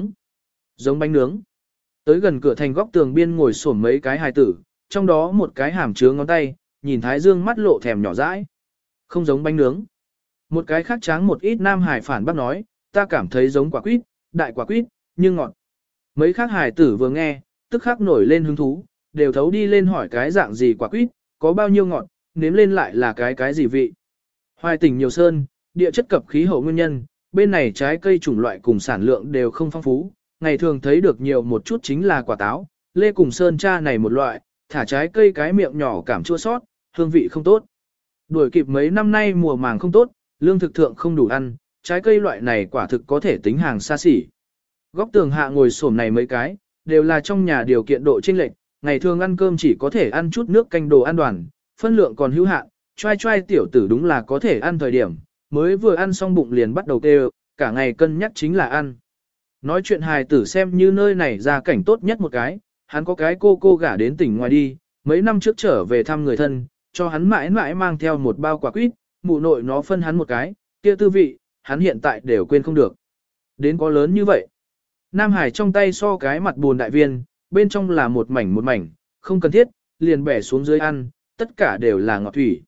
[SPEAKER 1] giống bánh nướng. Tới gần cửa thành góc tường biên ngồi xổm mấy cái hài tử, trong đó một cái hàm chứa ngón tay, nhìn Thái Dương mắt lộ thèm nhỏ dãi. Không giống bánh nướng. Một cái khác tráng một ít nam hải phản bác nói, ta cảm thấy giống quả quýt, đại quả quýt, nhưng ngọt. Mấy khác hải tử vừa nghe, tức khắc nổi lên hứng thú, đều thấu đi lên hỏi cái dạng gì quả quýt, có bao nhiêu ngọt, nếm lên lại là cái gì vị. Hoài tỉnh nhiều sơn, địa chất cập khí hậu nguyên nhân, bên này trái cây chủng loại cùng sản lượng đều không phong phú, ngày thường thấy được nhiều một chút chính là quả táo, lê cùng sơn cha này một loại, thả trái cây cái miệng nhỏ cảm chua sót, hương vị không tốt. Đuổi kịp mấy năm nay mùa màng không tốt, lương thực thượng không đủ ăn, trái cây loại này quả thực có thể tính hàng xa xỉ. Góc tường hạ ngồi xổm này mấy cái, đều là trong nhà điều kiện độ chênh lệch, ngày thường ăn cơm chỉ có thể ăn chút nước canh đồ ăn đoàn, phân lượng còn hữu hạn, trai tiểu tử đúng là có thể ăn thời điểm, mới vừa ăn xong bụng liền bắt đầu kêu, cả ngày cân nhắc chính là ăn. Nói chuyện hài tử xem như nơi này ra cảnh tốt nhất một cái, hắn có cái cô gả đến tỉnh ngoài đi, mấy năm trước trở về thăm người thân, cho hắn mãi mãi mang theo một bao quả quýt, mụ nội nó phân hắn một cái, kia tư vị, hắn hiện tại đều quên không được. Đến có lớn như vậy. Nam Hải trong tay so cái mặt buồn đại viên, bên trong là một mảnh, không cần thiết, liền bẻ xuống dưới ăn, tất cả đều là ngọt thủy.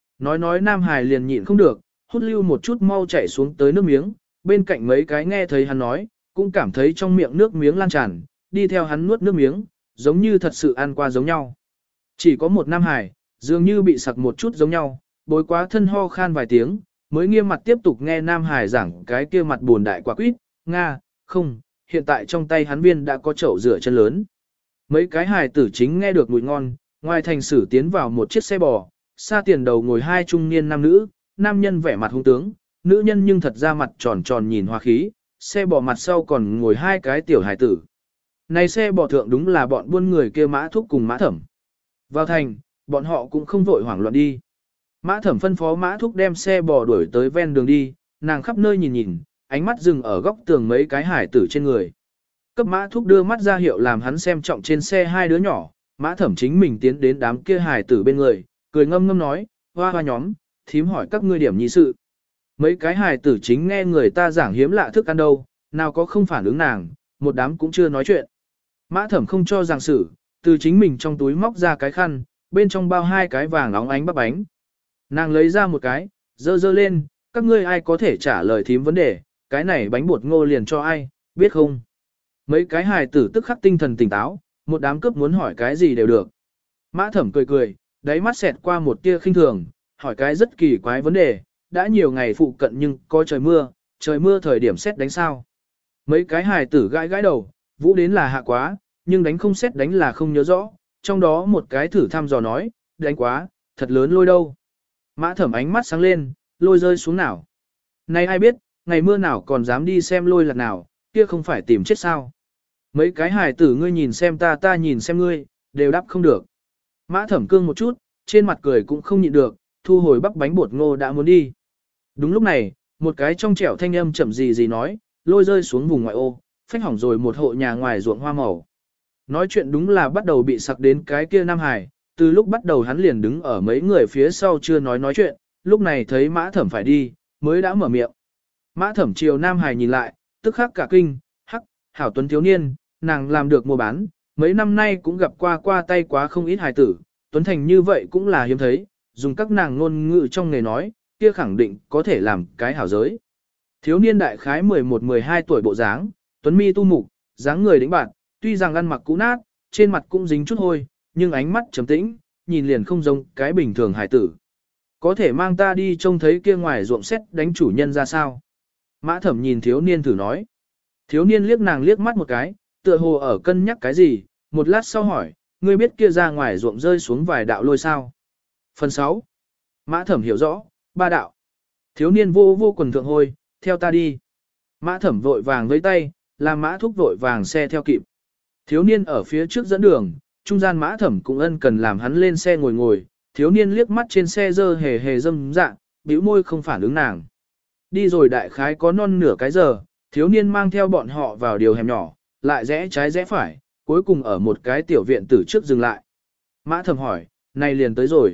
[SPEAKER 1] Nói Nam Hải liền nhịn không được, hút lưu một chút mau chảy xuống tới nước miếng, bên cạnh mấy cái nghe thấy hắn nói, cũng cảm thấy trong miệng nước miếng lan tràn, đi theo hắn nuốt nước miếng, giống như thật sự ăn qua giống nhau. Chỉ có một Nam Hải, dường như bị sặc một chút giống nhau, bối quá thân ho khan vài tiếng, mới nghiêm mặt tiếp tục nghe Nam Hải giảng cái kia mặt buồn đại quả quýt, Nga, không, hiện tại trong tay hắn viên đã có chậu rửa chân lớn. Mấy cái hài tử chính nghe được mùi ngon, ngoài thành sử tiến vào một chiếc xe bò, xa tiền đầu ngồi hai trung niên nam nữ, nam nhân vẻ mặt hung tướng, nữ nhân nhưng thật ra mặt tròn tròn nhìn hoa khí, xe bò mặt sau còn ngồi hai cái tiểu hài tử. Này xe bò thượng đúng là bọn buôn người kia Mã Thúc cùng Mã Thẩm. Vào thành, bọn họ cũng không vội hoảng loạn đi. Mã Thẩm phân phó Mã Thúc đem xe bò đuổi tới ven đường đi, nàng khắp nơi nhìn, ánh mắt dừng ở góc tường mấy cái hải tử trên người. Cấp Mã Thúc đưa mắt ra hiệu làm hắn xem trọng trên xe hai đứa nhỏ, Mã Thẩm chính mình tiến đến đám kia hải tử bên người, cười ngâm ngâm nói, hoa hoa nhóm, thím hỏi các ngươi điểm nhi sự. Mấy cái hải tử chính nghe người ta giảng hiếm lạ thức ăn đâu, nào có không phản ứng nàng, một đám cũng chưa nói chuyện. Mã Thẩm không cho giảng sử, từ chính mình trong túi móc ra cái khăn, bên trong bao hai cái vàng óng ánh bắp bánh. Nàng lấy ra một cái, dơ lên, các ngươi ai có thể trả lời thím vấn đề, cái này bánh bột ngô liền cho ai, biết không? Mấy cái hài tử tức khắc tinh thần tỉnh táo, một đám cướp muốn hỏi cái gì đều được. Mã Thẩm cười, đáy mắt xẹt qua một tia khinh thường, hỏi cái rất kỳ quái vấn đề, đã nhiều ngày phụ cận nhưng có trời mưa thời điểm xét đánh sao? Mấy cái hài tử gãi đầu, vũ đến là hạ quá, nhưng đánh không xét đánh là không nhớ rõ, trong đó một cái thử thăm dò nói, đánh quá, thật lớn lôi đâu. Mã Thẩm ánh mắt sáng lên, lôi rơi xuống nào. Này ai biết, ngày mưa nào còn dám đi xem lôi lạc nào, kia không phải tìm chết sao. Mấy cái hài tử ngươi nhìn xem ta nhìn xem ngươi, đều đáp không được. Mã Thẩm cương một chút, trên mặt cười cũng không nhịn được, thu hồi bắp bánh bột ngô đã muốn đi. Đúng lúc này, một cái trong trẻo thanh âm chậm gì nói, lôi rơi xuống vùng ngoại ô, phách hỏng rồi một hộ nhà ngoài ruộng hoa màu. Nói chuyện đúng là bắt đầu bị sặc đến cái kia Nam Hải, từ lúc bắt đầu hắn liền đứng ở mấy người phía sau chưa nói chuyện, lúc này thấy Mã Thẩm phải đi, mới đã mở miệng. Mã Thẩm chiều Nam Hải nhìn lại, tức khắc cả kinh, hắc, hảo tuấn thiếu niên, nàng làm được mua bán, mấy năm nay cũng gặp qua tay quá không ít hài tử, tuấn thành như vậy cũng là hiếm thấy, dùng các nàng ngôn ngữ trong nghề nói, kia khẳng định có thể làm cái hảo giới. Thiếu niên đại khái 11-12 tuổi bộ dáng, tuấn mi tu mục, dáng người đĩnh bạn, tuy rằng ăn mặc cũ nát, trên mặt cũng dính chút hôi, nhưng ánh mắt trầm tĩnh, nhìn liền không giống cái bình thường hài tử. Có thể mang ta đi trông thấy kia ngoài ruộng xét đánh chủ nhân ra sao? Mã Thẩm nhìn thiếu niên thử nói. Thiếu niên liếc nàng liếc mắt một cái, tựa hồ ở cân nhắc cái gì, một lát sau hỏi, ngươi biết kia ra ngoài ruộng rơi xuống vài đạo lôi sao? Phần 6. Mã Thẩm hiểu rõ, 3 đạo. Thiếu niên vô quần thượng hôi, theo ta đi. Mã Thẩm vội vàng với tay, làm Mã Thúc vội vàng xe theo kịp. Thiếu niên ở phía trước dẫn đường, trung gian Mã Thẩm cũng ân cần làm hắn lên xe ngồi, thiếu niên liếc mắt trên xe dơ hề dâm dạ, bĩu môi không phản ứng nàng. Đi rồi đại khái có non nửa cái giờ, thiếu niên mang theo bọn họ vào điều hẻm nhỏ, lại rẽ trái rẽ phải, cuối cùng ở một cái tiểu viện tử trước dừng lại. Mã Thẩm hỏi, này liền tới rồi.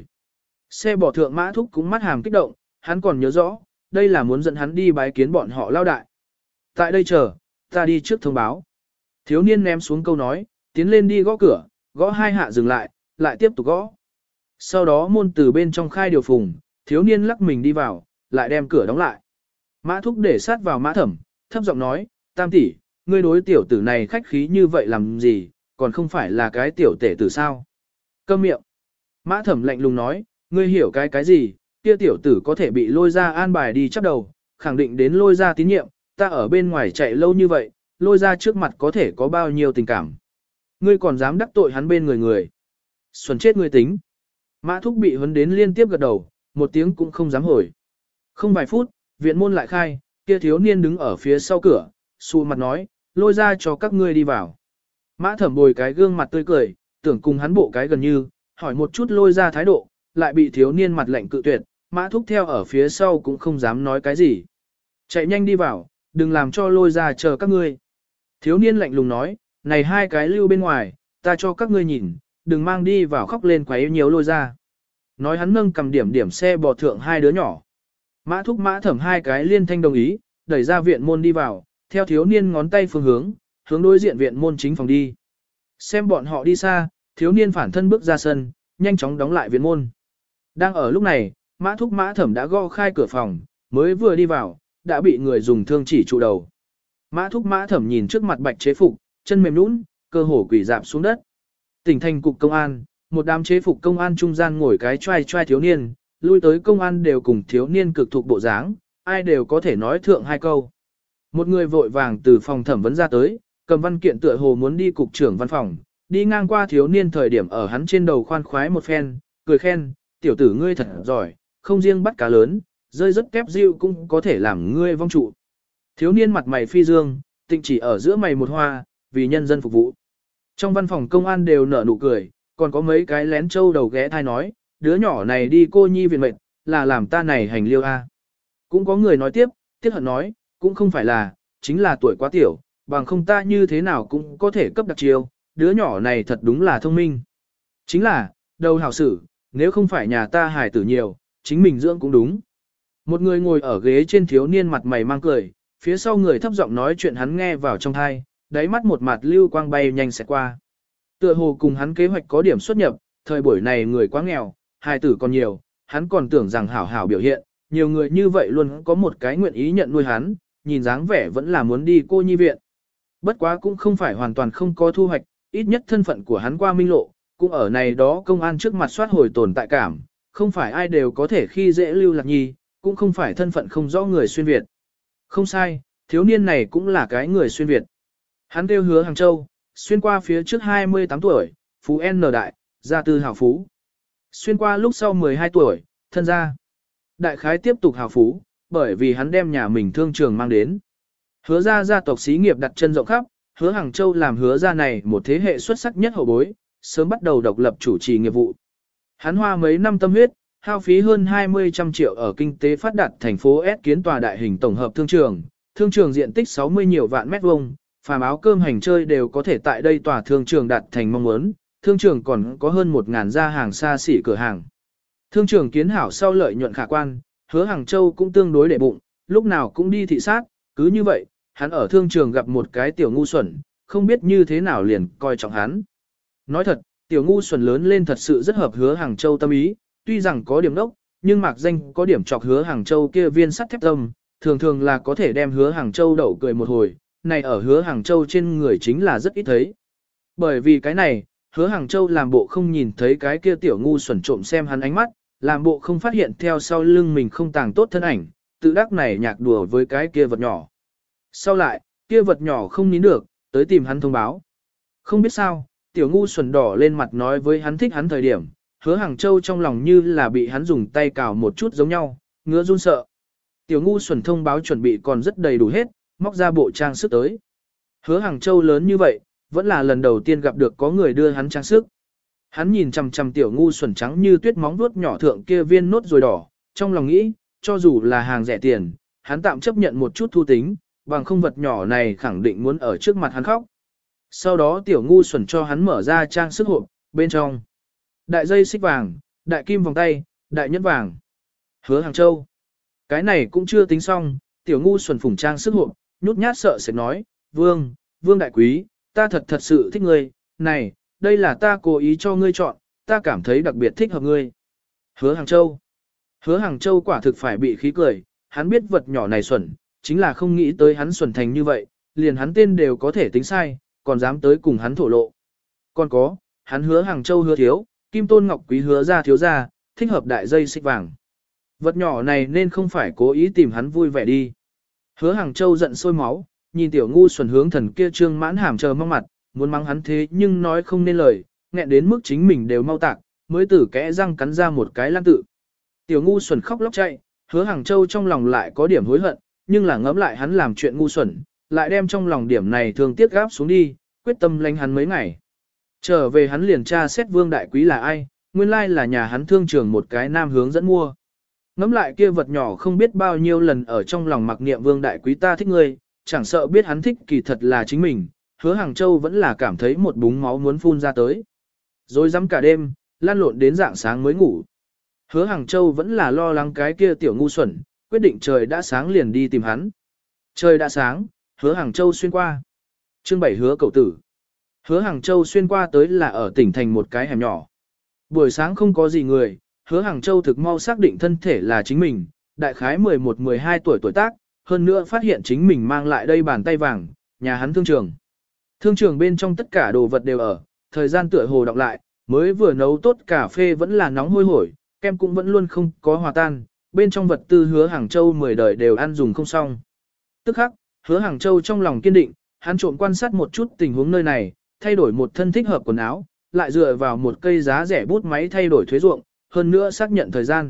[SPEAKER 1] Xe bỏ thượng Mã Thúc cũng mắt hàm kích động, hắn còn nhớ rõ, đây là muốn dẫn hắn đi bái kiến bọn họ lao đại. Tại đây chờ, ta đi trước thông báo. Thiếu niên ném xuống câu nói, tiến lên đi gõ cửa, gõ 2 hạ dừng lại, lại tiếp tục gõ. Sau đó môn từ bên trong khai điều phùng, thiếu niên lắc mình đi vào, lại đem cửa đóng lại. Mã Thúc để sát vào Mã Thẩm, thấp giọng nói, Tam tỷ, ngươi đối tiểu tử này khách khí như vậy làm gì, còn không phải là cái tiểu tể tử sao? Câm miệng. Mã Thẩm lạnh lùng nói, ngươi hiểu cái gì, kia tiểu tử có thể bị lôi ra an bài đi chấp đầu, khẳng định đến lôi ra tín nhiệm, ta ở bên ngoài chạy lâu như vậy, lôi ra trước mặt có thể có bao nhiêu tình cảm. Ngươi còn dám đắc tội hắn bên người. Xuân chết ngươi tính. Mã Thúc bị huấn đến liên tiếp gật đầu, một tiếng cũng không dám hồi. Không vài phút, viện môn lại khai, kia thiếu niên đứng ở phía sau cửa, xù mặt nói, lôi ra cho các ngươi đi vào. Mã Thẩm bồi cái gương mặt tươi cười, tưởng cùng hắn bộ cái gần như, hỏi một chút lôi ra thái độ, lại bị thiếu niên mặt lạnh cự tuyệt, Mã Thúc theo ở phía sau cũng không dám nói cái gì. Chạy nhanh đi vào, đừng làm cho lôi ra chờ các ngươi. Thiếu niên lạnh lùng nói, này hai cái lưu bên ngoài, ta cho các ngươi nhìn, đừng mang đi vào khóc lên quấy nhiều lôi ra. Nói hắn nâng cầm điểm xe bò thượng hai đứa nhỏ. Mã Thúc Mã Thẩm hai cái liên thanh đồng ý, đẩy ra viện môn đi vào, theo thiếu niên ngón tay phương hướng đối diện viện môn chính phòng đi. Xem bọn họ đi xa, thiếu niên phản thân bước ra sân, nhanh chóng đóng lại viện môn. Đang ở lúc này, Mã Thúc Mã Thẩm đã gõ khai cửa phòng, mới vừa đi vào, đã bị người dùng thương chỉ trụ đầu. Mã Thúc Mã Thẩm nhìn trước mặt bạch chế phục, chân mềm nhũn, cơ hồ quỳ dạp xuống đất. Tỉnh thành cục công an, một đám chế phục công an trung gian ngồi cái trai thiếu niên, lui tới công an đều cùng thiếu niên cực thuộc bộ dáng, ai đều có thể nói thượng hai câu. Một người vội vàng từ phòng thẩm vấn ra tới, cầm văn kiện tựa hồ muốn đi cục trưởng văn phòng, đi ngang qua thiếu niên thời điểm ở hắn trên đầu khoan khoái một phen, cười khen, tiểu tử ngươi thật giỏi, không riêng bắt cá lớn, rơi rất kép diêu cũng có thể làm ngươi vong trụ. Thiếu niên mặt mày phi dương, tịnh chỉ ở giữa mày một hoa, vì nhân dân phục vụ. Trong văn phòng công an đều nở nụ cười, còn có mấy cái lén trâu đầu ghé thai nói, đứa nhỏ này đi cô nhi viện mệnh, là làm ta này hành liêu a. Cũng có người nói tiếp, tiếc hận nói, cũng không phải là, chính là tuổi quá tiểu, bằng không ta như thế nào cũng có thể cấp đặc chiêu, đứa nhỏ này thật đúng là thông minh. Chính là, đầu hảo sử, nếu không phải nhà ta hài tử nhiều, chính mình dưỡng cũng đúng. Một người ngồi ở ghế trên thiếu niên mặt mày mang cười, phía sau người thấp giọng nói chuyện hắn nghe vào trong thai, đáy mắt một mặt lưu quang bay nhanh sẽ qua. Tựa hồ cùng hắn kế hoạch có điểm xuất nhập, thời buổi này người quá nghèo, hài tử còn nhiều, hắn còn tưởng rằng hảo hảo biểu hiện, nhiều người như vậy luôn có một cái nguyện ý nhận nuôi hắn, nhìn dáng vẻ vẫn là muốn đi cô nhi viện. Bất quá cũng không phải hoàn toàn không có thu hoạch, ít nhất thân phận của hắn qua minh lộ, cũng ở này đó công an trước mặt soát hồi tồn tại cảm, không phải ai đều có thể khi dễ lưu lạc nhi, cũng không phải thân phận không rõ người xuyên Việt. Không sai, thiếu niên này cũng là cái người xuyên Việt. Hắn kêu Hứa Hàng Châu, xuyên qua phía trước 28 tuổi, phú N đại, gia tư hào phú. Xuyên qua lúc sau 12 tuổi, thân gia. Đại khái tiếp tục hào phú, bởi vì hắn đem nhà mình thương trường mang đến. Hứa gia gia tộc xí nghiệp đặt chân rộng khắp, Hứa Hàng Châu làm Hứa gia này một thế hệ xuất sắc nhất hậu bối, sớm bắt đầu độc lập chủ trì nghiệp vụ. Hắn hoa mấy năm tâm huyết, hao phí hơn 20 trăm triệu ở kinh tế phát đạt thành phố S kiến tòa đại hình tổng hợp thương trường diện tích 60 nhiều vạn mét vuông, phàm áo cơm hành chơi đều có thể tại đây tòa thương trường đạt thành mong muốn, thương trường còn có hơn 1.000 gia hàng xa xỉ cửa hàng. Thương trường kiến hảo sau lợi nhuận khả quan, Hứa Hàng Châu cũng tương đối để bụng, lúc nào cũng đi thị sát, cứ như vậy, hắn ở thương trường gặp một cái tiểu ngu xuẩn, không biết như thế nào liền coi trọng hắn. Nói thật, tiểu ngu xuẩn lớn lên thật sự rất hợp Hứa Hàng Châu tâm ý, tuy rằng có điểm đốc, nhưng mạc danh có điểm chọc Hứa Hàng Châu kia viên sắt thép tâm, thường thường là có thể đem Hứa Hàng Châu đậu cười một hồi, này ở Hứa Hàng Châu trên người chính là rất ít thấy. Bởi vì cái này, Hứa Hàng Châu làm bộ không nhìn thấy cái kia tiểu ngu xuẩn trộm xem hắn ánh mắt, làm bộ không phát hiện theo sau lưng mình không tàng tốt thân ảnh, tự đắc này nhạc đùa với cái kia vật nhỏ. Sau lại, kia vật nhỏ không nín được, tới tìm hắn thông báo. Không biết sao, tiểu ngu xuẩn đỏ lên mặt nói với hắn thích hắn thời điểm, Hứa Hàng Châu trong lòng như là bị hắn dùng tay cào một chút giống nhau, ngứa run sợ. Tiểu ngu xuẩn thông báo chuẩn bị còn rất đầy đủ hết, móc ra bộ trang sức tới. Hứa Hàng Châu lớn như vậy, vẫn là lần đầu tiên gặp được có người đưa hắn trang sức. Hắn nhìn chằm chằm tiểu ngu xuẩn trắng như tuyết móng vuốt nhỏ thượng kia viên nốt rồi đỏ, trong lòng nghĩ, cho dù là hàng rẻ tiền, hắn tạm chấp nhận một chút thu tính, bằng không vật nhỏ này khẳng định muốn ở trước mặt hắn khóc. Sau đó tiểu ngu xuẩn cho hắn mở ra trang sức hộp, bên trong đại dây xích vàng, đại kim vòng tay, đại nhẫn vàng. Hứa Hàng Châu. Cái này cũng chưa tính xong, tiểu ngu xuẩn phủng trang sức hộp, nhút nhát sợ sẽ nói, Vương đại quý, ta thật sự thích ngươi, này, đây là ta cố ý cho ngươi chọn, ta cảm thấy đặc biệt thích hợp ngươi. Hứa Hàng Châu. Hứa Hàng Châu quả thực phải bị khí cười, hắn biết vật nhỏ này xuẩn, chính là không nghĩ tới hắn xuẩn thành như vậy, liền hắn tên đều có thể tính sai, còn dám tới cùng hắn thổ lộ. Còn có, hắn Hứa Hàng Châu hứa thiếu, Kim Tôn Ngọc Quý hứa ra thiếu ra, thích hợp đại dây xích vàng. Vật nhỏ này nên không phải cố ý tìm hắn vui vẻ đi. Hứa Hàng Châu giận sôi máu, nhìn tiểu ngu xuẩn hướng thần kia trương mãn hàm chờ mong mặt, muốn mắng hắn thế nhưng nói không nên lời, nghẹn đến mức chính mình đều mau tạc, mới tử kẽ răng cắn ra một cái lan tự. Tiểu ngu xuẩn khóc lóc chạy, Hứa Hàng Châu trong lòng lại có điểm hối hận, nhưng là ngẫm lại hắn làm chuyện ngu xuẩn, lại đem trong lòng điểm này thường tiếc gáp xuống đi, quyết tâm lánh hắn mấy ngày. Trở về hắn liền tra xét Vương Đại Quý là ai, nguyên lai là nhà hắn thương trường một cái nam hướng dẫn mua. Ngẫm lại kia vật nhỏ không biết bao nhiêu lần ở trong lòng mặc niệm Vương Đại Quý ta thích ngươi, chẳng sợ biết hắn thích kỳ thật là chính mình, Hứa Hàng Châu vẫn là cảm thấy một búng máu muốn phun ra tới. Rồi dám cả đêm, lan lộn đến dạng sáng mới ngủ. Hứa Hàng Châu vẫn là lo lắng cái kia tiểu ngu xuẩn, quyết định trời đã sáng liền đi tìm hắn. Trời đã sáng, Hứa Hàng Châu xuyên qua. Chương 7 Hứa Cậu Tử. Hứa Hàng Châu xuyên qua tới là ở tỉnh thành một cái hẻm nhỏ. Buổi sáng không có gì người, Hứa Hàng Châu thực mau xác định thân thể là chính mình, đại khái 11-12 tuổi tuổi tác, hơn nữa phát hiện chính mình mang lại đây bàn tay vàng, nhà hắn thương trường. Thương trường bên trong tất cả đồ vật đều ở, thời gian tựa hồ đọng lại, mới vừa nấu tốt cà phê vẫn là nóng hôi hổi, kem cũng vẫn luôn không có hòa tan, bên trong vật tư Hứa Hàng Châu 10 đời đều ăn dùng không xong. Tức khắc, Hứa Hàng Châu trong lòng kiên định, hắn trộm quan sát một chút tình huống nơi này, thay đổi một thân thích hợp quần áo, lại dựa vào một cây giá rẻ bút máy thay đổi thuế ruộng, hơn nữa xác nhận thời gian.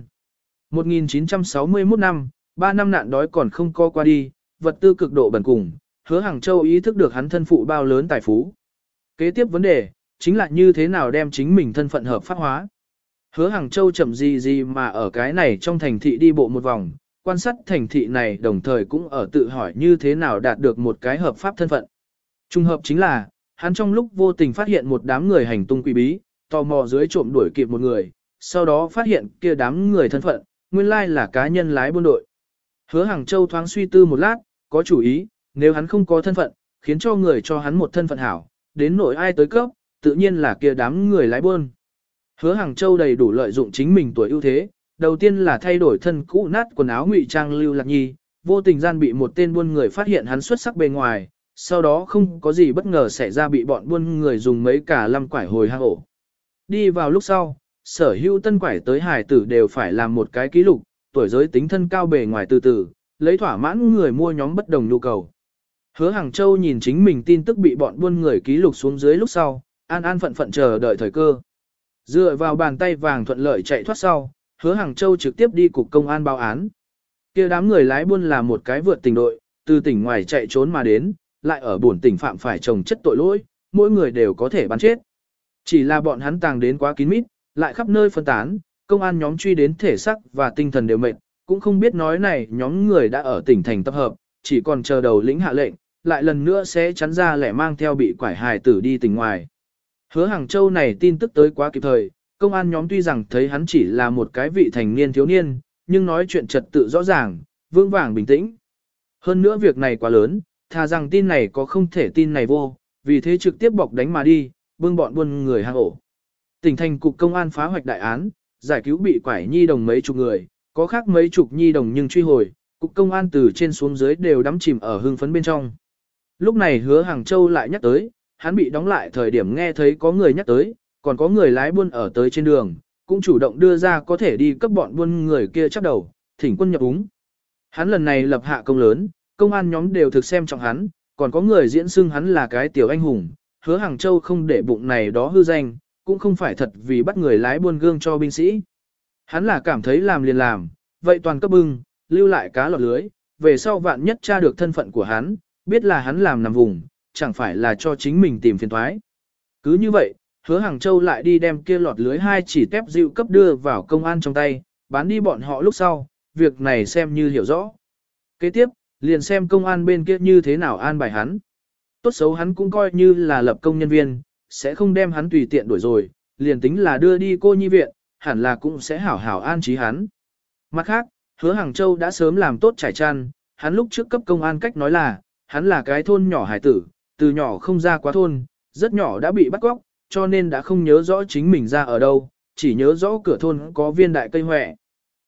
[SPEAKER 1] 1961 năm, 3 năm nạn đói còn không co qua đi, vật tư cực độ bần cùng, Hứa Hàng Châu ý thức được hắn thân phụ bao lớn tài phú. Kế tiếp vấn đề, chính là như thế nào đem chính mình thân phận hợp pháp hóa. Hứa Hàng Châu chậm gì mà ở cái này trong thành thị đi bộ một vòng, quan sát thành thị này đồng thời cũng ở tự hỏi như thế nào đạt được một cái hợp pháp thân phận. Trung hợp chính là, hắn trong lúc vô tình phát hiện một đám người hành tung quỷ bí, tò mò dưới trộm đuổi kịp một người, sau đó phát hiện kia đám người thân phận, nguyên lai là cá nhân lái buôn đội. Hứa Hàng Châu thoáng suy tư một lát, có chủ ý, nếu hắn không có thân phận, khiến cho người cho hắn một thân phận hảo, đến nỗi ai tới cấp, tự nhiên là kia đám người lái buôn. Hứa Hàng Châu đầy đủ lợi dụng chính mình tuổi ưu thế, đầu tiên là thay đổi thân cũ nát quần áo ngụy trang Lưu Lạc Nhi, vô tình gian bị một tên buôn người phát hiện hắn xuất sắc bề ngoài, sau đó không có gì bất ngờ xảy ra bị bọn buôn người dùng mấy cả lăm quải hồi hang ổ. Đi vào lúc sau, sở hữu tân quải tới hải tử đều phải làm một cái ký lục, tuổi giới tính thân cao bề ngoài từ từ, lấy thỏa mãn người mua nhóm bất đồng nhu cầu. Hứa Hàng Châu nhìn chính mình tin tức bị bọn buôn người ký lục xuống dưới lúc sau, an an phận phận chờ đợi thời cơ. Dựa vào bàn tay vàng thuận lợi chạy thoát sau, Hứa Hàng Châu trực tiếp đi cục công an báo án. Kia đám người lái buôn là một cái vượt tỉnh đội, từ tỉnh ngoài chạy trốn mà đến, lại ở buồn tỉnh phạm phải trồng chất tội lỗi, mỗi người đều có thể bắn chết. Chỉ là bọn hắn tàng đến quá kín mít, lại khắp nơi phân tán, công an nhóm truy đến thể xác và tinh thần đều mệt, cũng không biết nói này nhóm người đã ở tỉnh thành tập hợp, chỉ còn chờ đầu lĩnh hạ lệnh, lại lần nữa sẽ chắn ra lẻ mang theo bị quải hài tử đi tỉnh ngoài. Hứa Hàng Châu này tin tức tới quá kịp thời, công an nhóm tuy rằng thấy hắn chỉ là một cái vị thành niên thiếu niên, nhưng nói chuyện trật tự rõ ràng, vững vàng bình tĩnh. Hơn nữa việc này quá lớn, thà rằng tin này có không thể tin này vô, vì thế trực tiếp bọc đánh mà đi, bưng bọn buôn người hang ổ. Tỉnh thành cục công an phá hoạch đại án, giải cứu bị quải nhi đồng mấy chục người, có khác mấy chục nhi đồng nhưng truy hồi, cục công an từ trên xuống dưới đều đắm chìm ở hưng phấn bên trong. Lúc này Hứa Hàng Châu lại nhắc tới, hắn bị đóng lại thời điểm nghe thấy có người nhắc tới, còn có người lái buôn ở tới trên đường, cũng chủ động đưa ra có thể đi cấp bọn buôn người kia chắp đầu, thỉnh quân nhập úng. Hắn lần này lập hạ công lớn, công an nhóm đều thực xem trọng hắn, còn có người diễn xưng hắn là cái tiểu anh hùng, Hứa Hàng Châu không để bụng này đó hư danh, cũng không phải thật vì bắt người lái buôn gương cho binh sĩ. Hắn là cảm thấy làm liền làm, vậy toàn cấp bưng, lưu lại cá lọt lưới, về sau vạn nhất tra được thân phận của hắn, biết là hắn làm nằm vùng, chẳng phải là cho chính mình tìm phiền toái. Cứ như vậy, Hứa Hàng Châu lại đi đem kia lọt lưới hai chỉ tép dịu cấp đưa vào công an trong tay, bán đi bọn họ lúc sau, việc này xem như hiểu rõ. Kế tiếp, liền xem công an bên kia như thế nào an bài hắn. Tốt xấu hắn cũng coi như là lập công nhân viên, sẽ không đem hắn tùy tiện đuổi rồi, liền tính là đưa đi cô nhi viện, hẳn là cũng sẽ hảo hảo an trí hắn. Mặt khác, Hứa Hàng Châu đã sớm làm tốt trải chăn, hắn lúc trước cấp công an cách nói là, hắn là cái thôn nhỏ hải tử, từ nhỏ không ra quá thôn, rất nhỏ đã bị bắt cóc, cho nên đã không nhớ rõ chính mình ra ở đâu, chỉ nhớ rõ cửa thôn có viên đại cây hoẹ.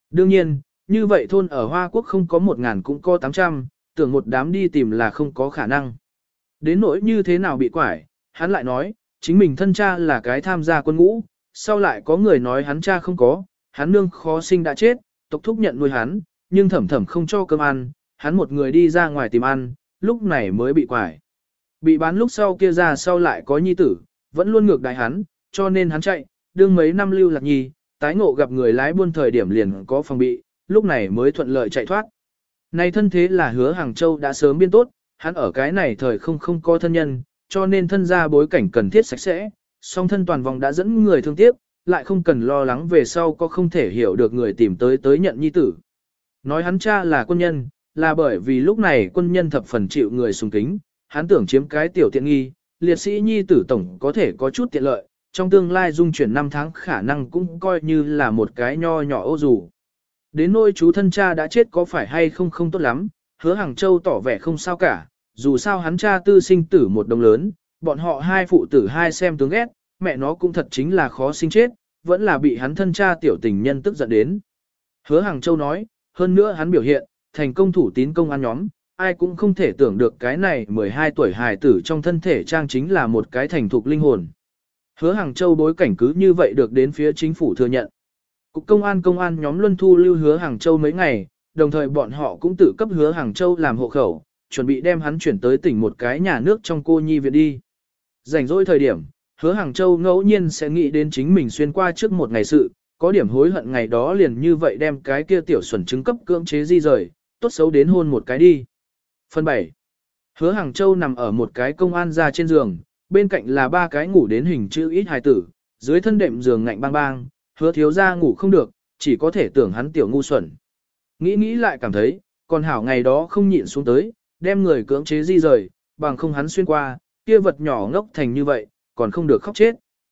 [SPEAKER 1] Đương nhiên, như vậy thôn ở Hoa Quốc không có 1.000 cũng có 800, tưởng một đám đi tìm là không có khả năng. Đến nỗi như thế nào bị quải, hắn lại nói, chính mình thân cha là cái tham gia quân ngũ, sau lại có người nói hắn cha không có, hắn nương khó sinh đã chết, tộc thúc nhận nuôi hắn, nhưng thẩm thẩm không cho cơm ăn, hắn một người đi ra ngoài tìm ăn, lúc này mới bị quải. Bị bán lúc sau kia ra sau lại có nhi tử, vẫn luôn ngược đại hắn, cho nên hắn chạy, đương mấy năm lưu lạc nhi, tái ngộ gặp người lái buôn thời điểm liền có phòng bị, lúc này mới thuận lợi chạy thoát. Này thân thế là Hứa Hàng Châu đã sớm biên tốt, hắn ở cái này thời không có thân nhân, cho nên thân gia bối cảnh cần thiết sạch sẽ, song thân toàn vòng đã dẫn người thương tiếc, lại không cần lo lắng về sau có không thể hiểu được người tìm tới nhận nhi tử. Nói hắn cha là quân nhân, là bởi vì lúc này quân nhân thập phần chịu người sùng kính, hắn tưởng chiếm cái tiểu tiện nghi, liệt sĩ nhi tử tổng có thể có chút tiện lợi, trong tương lai dung chuyển 5 tháng khả năng cũng coi như là một cái nho nhỏ ô dù. Đến nỗi chú thân cha đã chết có phải hay không không tốt lắm, Hứa Hàng Châu tỏ vẻ không sao cả, dù sao hắn cha tư sinh tử một đồng lớn, bọn họ hai phụ tử hai xem tướng ghét, mẹ nó cũng thật chính là khó sinh chết, vẫn là bị hắn thân cha tiểu tình nhân tức giận đến. Hứa Hàng Châu nói, hơn nữa hắn biểu hiện, thành công thủ tín công an nhóm, ai cũng không thể tưởng được cái này 12 tuổi hài tử trong thân thể trang chính là một cái thành thục linh hồn. Hứa Hàng Châu bối cảnh cứ như vậy được đến phía chính phủ thừa nhận. Cục công an nhóm luân thu lưu Hứa Hàng Châu mấy ngày, đồng thời bọn họ cũng tự cấp Hứa Hàng Châu làm hộ khẩu, chuẩn bị đem hắn chuyển tới tỉnh một cái nhà nước trong cô nhi viện đi. Rảnh rỗi thời điểm, Hứa Hàng Châu ngẫu nhiên sẽ nghĩ đến chính mình xuyên qua trước một ngày sự, có điểm hối hận ngày đó liền như vậy đem cái kia tiểu xuẩn trứng cấp cưỡng chế di rời, tốt xấu đến hôn một cái đi. Phần 7. Hứa Hàng Châu nằm ở một cái công an ra trên giường, bên cạnh là 3 cái ngủ đến hình chữ ít hài tử, dưới thân đệm giường ngạnh bang bang, Hứa thiếu gia ngủ không được, chỉ có thể tưởng hắn tiểu ngu xuẩn. Nghĩ lại cảm thấy, còn hảo ngày đó không nhịn xuống tới, đem người cưỡng chế di rời, bằng không hắn xuyên qua, kia vật nhỏ ngốc thành như vậy, còn không được khóc chết.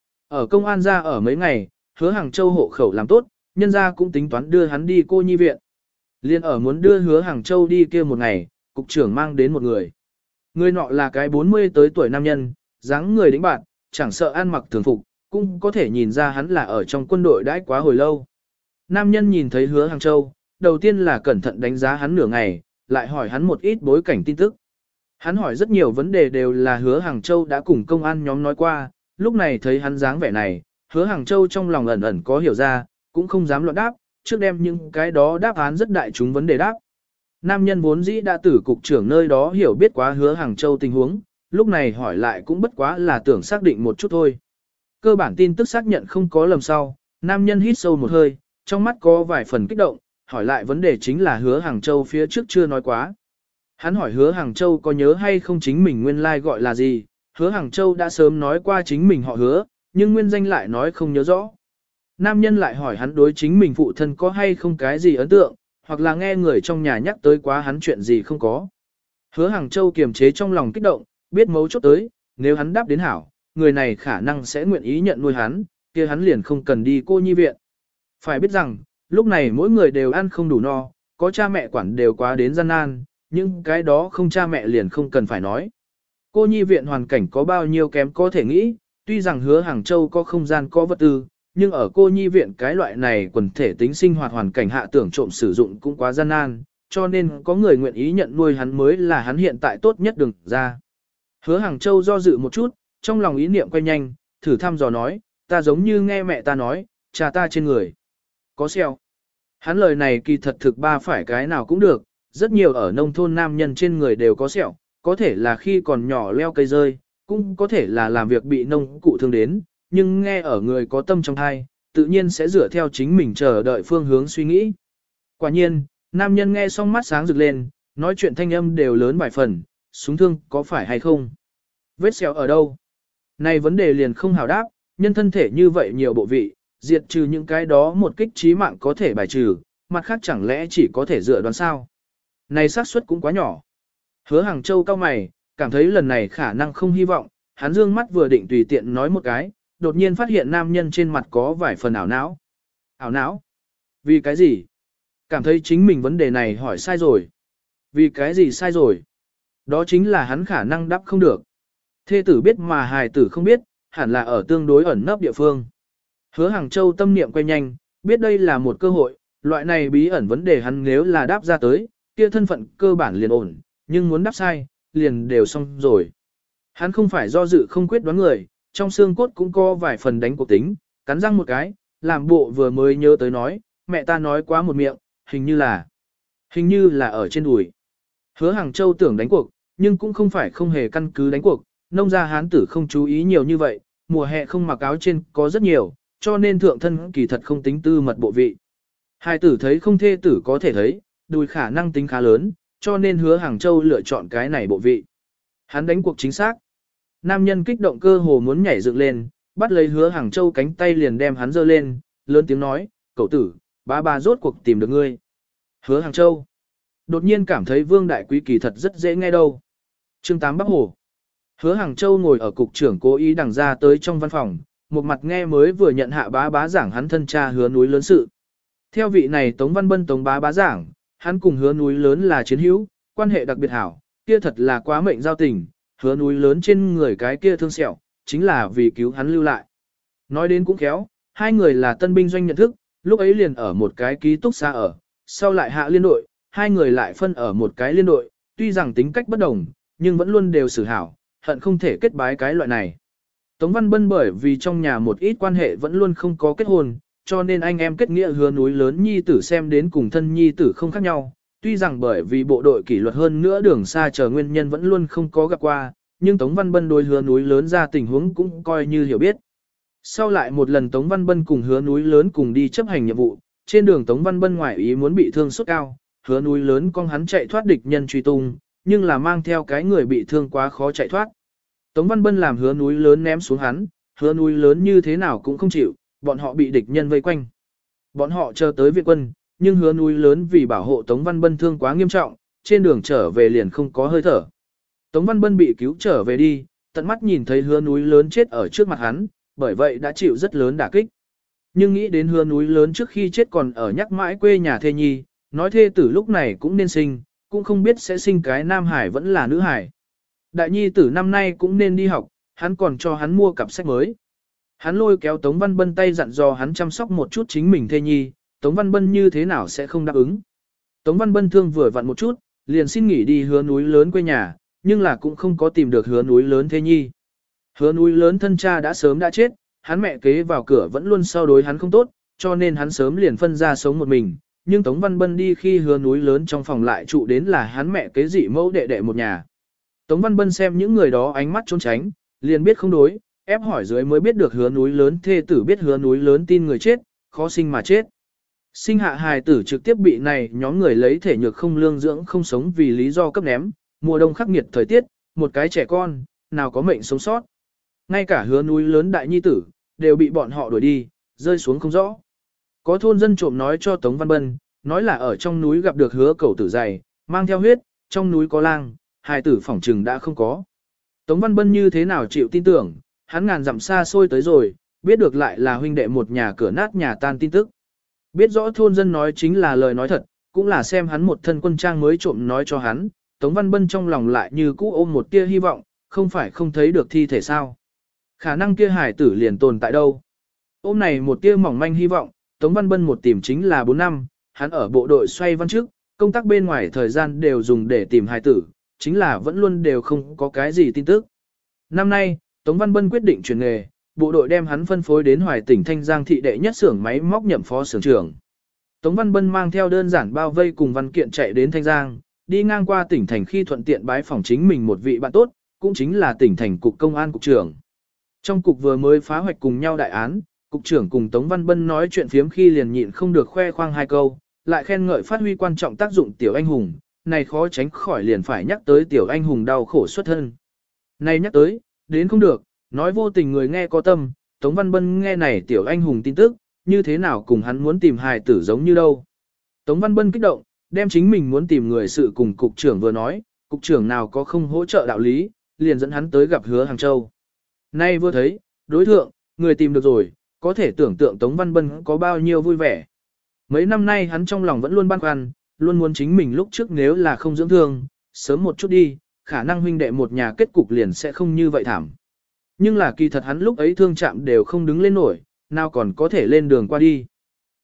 [SPEAKER 1] Ở công an ra ở mấy ngày, Hứa Hàng Châu hộ khẩu làm tốt, nhân gia cũng tính toán đưa hắn đi cô nhi viện. Liên ở muốn đưa Hứa Hàng Châu đi kia một ngày, cục trưởng mang đến một người. Người nọ là cái 40 tới tuổi nam nhân, dáng người đĩnh bạn, chẳng sợ ăn mặc thường phục, cũng có thể nhìn ra hắn là ở trong quân đội đãi quá hồi lâu. Nam nhân nhìn thấy Hứa Hàng Châu, đầu tiên là cẩn thận đánh giá hắn nửa ngày, lại hỏi hắn một ít bối cảnh tin tức. Hắn hỏi rất nhiều vấn đề đều là Hứa Hàng Châu đã cùng công an nhóm nói qua, lúc này thấy hắn dáng vẻ này, Hứa Hàng Châu trong lòng ẩn ẩn có hiểu ra, cũng không dám loạn đáp, trước đem những cái đó đáp án rất đại chúng vấn đề đáp. Nam nhân vốn dĩ đã từ cục trưởng nơi đó hiểu biết quá Hứa Hàng Châu tình huống, lúc này hỏi lại cũng bất quá là tưởng xác định một chút thôi. Cơ bản tin tức xác nhận không có lầm sau, nam nhân hít sâu một hơi, trong mắt có vài phần kích động, hỏi lại vấn đề chính là Hứa Hàng Châu phía trước chưa nói quá. Hắn hỏi Hứa Hàng Châu có nhớ hay không chính mình nguyên lai gọi là gì, Hứa Hàng Châu đã sớm nói qua chính mình họ Hứa, nhưng nguyên danh lại nói không nhớ rõ. Nam nhân lại hỏi hắn đối chính mình phụ thân có hay không cái gì ấn tượng, hoặc là nghe người trong nhà nhắc tới quá hắn chuyện gì không có. Hứa Hàng Châu kiềm chế trong lòng kích động, biết mấu chốt tới, nếu hắn đáp đến hảo, người này khả năng sẽ nguyện ý nhận nuôi hắn, kia hắn liền không cần đi cô nhi viện. Phải biết rằng, lúc này mỗi người đều ăn không đủ no, có cha mẹ quản đều quá đến gian nan, nhưng cái đó không cha mẹ liền không cần phải nói. Cô nhi viện hoàn cảnh có bao nhiêu kém có thể nghĩ, tuy rằng Hứa Hàng Châu có không gian có vật tư, nhưng ở cô nhi viện cái loại này quần thể tính sinh hoạt hoàn cảnh hạ tưởng trộm sử dụng cũng quá gian nan, cho nên có người nguyện ý nhận nuôi hắn mới là hắn hiện tại tốt nhất đừng ra. Hứa Hàng Châu do dự một chút, trong lòng ý niệm quay nhanh, thử thăm dò nói, ta giống như nghe mẹ ta nói, cha ta trên người có sẹo. Hắn lời này kỳ thật thực ba phải cái nào cũng được, rất nhiều ở nông thôn nam nhân trên người đều có sẹo, có thể là khi còn nhỏ leo cây rơi, cũng có thể là làm việc bị nông cụ thương đến, nhưng nghe ở người có tâm trong thai, tự nhiên sẽ dựa theo chính mình chờ đợi phương hướng suy nghĩ. Quả nhiên, nam nhân nghe xong mắt sáng rực lên, nói chuyện thanh âm đều lớn vài phần, súng thương có phải hay không? Vết sẹo ở đâu? Này vấn đề liền không hào đáp, nhân thân thể như vậy nhiều bộ vị, diệt trừ những cái đó một kích trí mạng có thể bài trừ, mặt khác chẳng lẽ chỉ có thể dựa đoán sao? Này xác suất cũng quá nhỏ. Hứa Hàng Châu cao mày, cảm thấy lần này khả năng không hy vọng, hắn dương mắt vừa định tùy tiện nói một cái, đột nhiên phát hiện nam nhân trên mặt có vài phần ảo não. Ảo não? Vì cái gì? Cảm thấy chính mình vấn đề này hỏi sai rồi. Vì cái gì sai rồi? Đó chính là hắn khả năng đáp không được. Thê tử biết mà hài tử không biết, hẳn là ở tương đối ẩn nấp địa phương. Hứa Hàng Châu tâm niệm quay nhanh, biết đây là một cơ hội, loại này bí ẩn vấn đề hắn nếu là đáp ra tới, kia thân phận cơ bản liền ổn, nhưng muốn đáp sai, liền đều xong rồi. Hắn không phải do dự không quyết đoán người, trong xương cốt cũng có vài phần đánh cuộc tính, cắn răng một cái, làm bộ vừa mới nhớ tới nói, mẹ ta nói quá một miệng, hình như là ở trên đùi. Hứa Hàng Châu tưởng đánh cuộc, nhưng cũng không phải không hề căn cứ đánh cuộc, nông gia hán tử không chú ý nhiều như vậy, mùa hè không mặc áo trên có rất nhiều, cho nên thượng thân kỳ thật không tính tư mật bộ vị. Hai tử thấy không thê tử có thể thấy, đùi khả năng tính khá lớn, cho nên Hứa Hàng Châu lựa chọn cái này bộ vị. Hắn đánh cuộc chính xác. Nam nhân kích động cơ hồ muốn nhảy dựng lên, bắt lấy Hứa Hàng Châu cánh tay liền đem hắn giơ lên, lớn tiếng nói, cậu tử, ba rốt cuộc tìm được ngươi. Hứa Hàng Châu đột nhiên cảm thấy Vương Đại Quý kỳ thật rất dễ nghe đâu. Chương 8 Bắc Hồ. Hứa Hàng Châu ngồi ở cục trưởng cố ý đằng ra tới trong văn phòng, một mặt nghe mới vừa nhận hạ bá giảng hắn thân cha Hứa núi lớn sự. Theo vị này Tống Văn Bân Tống bá giảng, hắn cùng Hứa núi lớn là chiến hữu, quan hệ đặc biệt hảo, kia thật là quá mệnh giao tình, Hứa núi lớn trên người cái kia thương sẹo, chính là vì cứu hắn lưu lại. Nói đến cũng khéo, hai người là tân binh doanh nhận thức, lúc ấy liền ở một cái ký túc xá ở, sau lại hạ liên đội, hai người lại phân ở một cái liên đội, tuy rằng tính cách bất đồng, nhưng vẫn luôn đều xử hảo, hận không thể kết bái cái loại này. Tống Văn Bân bởi vì trong nhà một ít quan hệ vẫn luôn không có kết hôn, cho nên anh em kết nghĩa Hứa núi lớn nhi tử xem đến cùng thân nhi tử không khác nhau, tuy rằng bởi vì bộ đội kỷ luật hơn nữa đường xa chờ nguyên nhân vẫn luôn không có gặp qua, nhưng Tống Văn Bân đối Hứa núi lớn ra tình huống cũng coi như hiểu biết. Sau lại một lần Tống Văn Bân cùng Hứa núi lớn cùng đi chấp hành nhiệm vụ, trên đường Tống Văn Bân ngoại ý muốn bị thương sốt cao, Hứa núi lớn con hắn chạy thoát địch nhân truy tung, nhưng là mang theo cái người bị thương quá khó chạy thoát. Tống Văn Bân làm Hứa núi lớn ném xuống hắn, Hứa núi lớn như thế nào cũng không chịu, bọn họ bị địch nhân vây quanh. Bọn họ chờ tới viện quân, nhưng Hứa núi lớn vì bảo hộ Tống Văn Bân thương quá nghiêm trọng, trên đường trở về liền không có hơi thở. Tống Văn Bân bị cứu trở về đi, tận mắt nhìn thấy Hứa núi lớn chết ở trước mặt hắn, bởi vậy đã chịu rất lớn đả kích. Nhưng nghĩ đến Hứa núi lớn trước khi chết còn ở nhắc mãi quê nhà thê nhi, nói thê tử lúc này cũng nên sinh, cũng không biết sẽ sinh cái nam hải vẫn là nữ hải. Đại nhi tử năm nay cũng nên đi học, hắn còn cho hắn mua cặp sách mới. Hắn lôi kéo Tống Văn Bân tay dặn dò hắn chăm sóc một chút chính mình thê nhi, Tống Văn Bân như thế nào sẽ không đáp ứng. Tống Văn Bân thương vừa vặn một chút, liền xin nghỉ đi Hứa núi lớn quê nhà, nhưng là cũng không có tìm được Hứa núi lớn thê nhi. Hứa núi lớn thân cha đã sớm đã chết, hắn mẹ kế vào cửa vẫn luôn sau đối hắn không tốt, cho nên hắn sớm liền phân ra sống một mình. Nhưng Tống Văn Bân đi khi Hứa núi lớn trong phòng lại trụ đến là hắn mẹ kế dị mẫu đệ đệ một nhà. Tống Văn Bân xem những người đó ánh mắt trốn tránh, liền biết không đối, ép hỏi dưới mới biết được Hứa núi lớn thê tử biết Hứa núi lớn tin người chết, khó sinh mà chết. Sinh hạ hài tử trực tiếp bị này nhóm người lấy thể nhược không lương dưỡng không sống vì lý do cấp ném, mùa đông khắc nghiệt thời tiết, một cái trẻ con, nào có mệnh sống sót. Ngay cả Hứa núi lớn đại nhi tử, đều bị bọn họ đuổi đi, rơi xuống không rõ. Có thôn dân trộm nói cho Tống Văn Bân, nói là ở trong núi gặp được Hứa cẩu tử dày, mang theo huyết, trong núi có lang, hài tử phỏng trừng đã không có. Tống Văn Bân như thế nào chịu tin tưởng, hắn ngàn dặm xa xôi tới rồi, biết được lại là huynh đệ một nhà cửa nát nhà tan tin tức. Biết rõ thôn dân nói chính là lời nói thật, cũng là xem hắn một thân quân trang mới trộm nói cho hắn, Tống Văn Bân trong lòng lại như cũ ôm một tia hy vọng, không phải không thấy được thi thể sao. Khả năng kia hải tử liền tồn tại đâu. Ôm này một tia mỏng manh hy vọng, Tống Văn Bân một tìm chính là 4 năm, hắn ở bộ đội xoay văn trước, công tác bên ngoài thời gian đều dùng để tìm hải tử, chính là vẫn luôn đều không có cái gì tin tức. Năm nay, Tống Văn Bân quyết định chuyển nghề, bộ đội đem hắn phân phối đến Hoài tỉnh Thanh Giang thị đệ nhất xưởng máy móc nhậm phó xưởng trưởng. Tống Văn Bân mang theo đơn giản bao vây cùng văn kiện chạy đến Thanh Giang, đi ngang qua tỉnh thành khi thuận tiện bái phỏng chính mình một vị bạn tốt, cũng chính là tỉnh thành cục công an cục trưởng. Trong cục vừa mới phá hoạch cùng nhau đại án, cục trưởng cùng Tống Văn Bân nói chuyện phiếm khi liền nhịn không được khoe khoang hai câu, lại khen ngợi phát huy quan trọng tác dụng tiểu anh hùng, này khó tránh khỏi liền phải nhắc tới tiểu anh hùng đau khổ xuất thân. Này nhắc tới, đến không được, nói vô tình người nghe có tâm, Tống Văn Bân nghe này tiểu anh hùng tin tức, như thế nào cùng hắn muốn tìm hài tử giống như đâu. Tống Văn Bân kích động, đem chính mình muốn tìm người sự cùng cục trưởng vừa nói, cục trưởng nào có không hỗ trợ đạo lý, liền dẫn hắn tới gặp Hứa Hàng Châu. Nay vừa thấy, đối thượng, người tìm được rồi, có thể tưởng tượng Tống Văn Bân có bao nhiêu vui vẻ. Mấy năm nay hắn trong lòng vẫn luôn băn khoăn, luôn muốn chính mình lúc trước nếu là không dưỡng thương, sớm một chút đi, khả năng huynh đệ một nhà kết cục liền sẽ không như vậy thảm. Nhưng là kỳ thật hắn lúc ấy thương chạm đều không đứng lên nổi, nào còn có thể lên đường qua đi.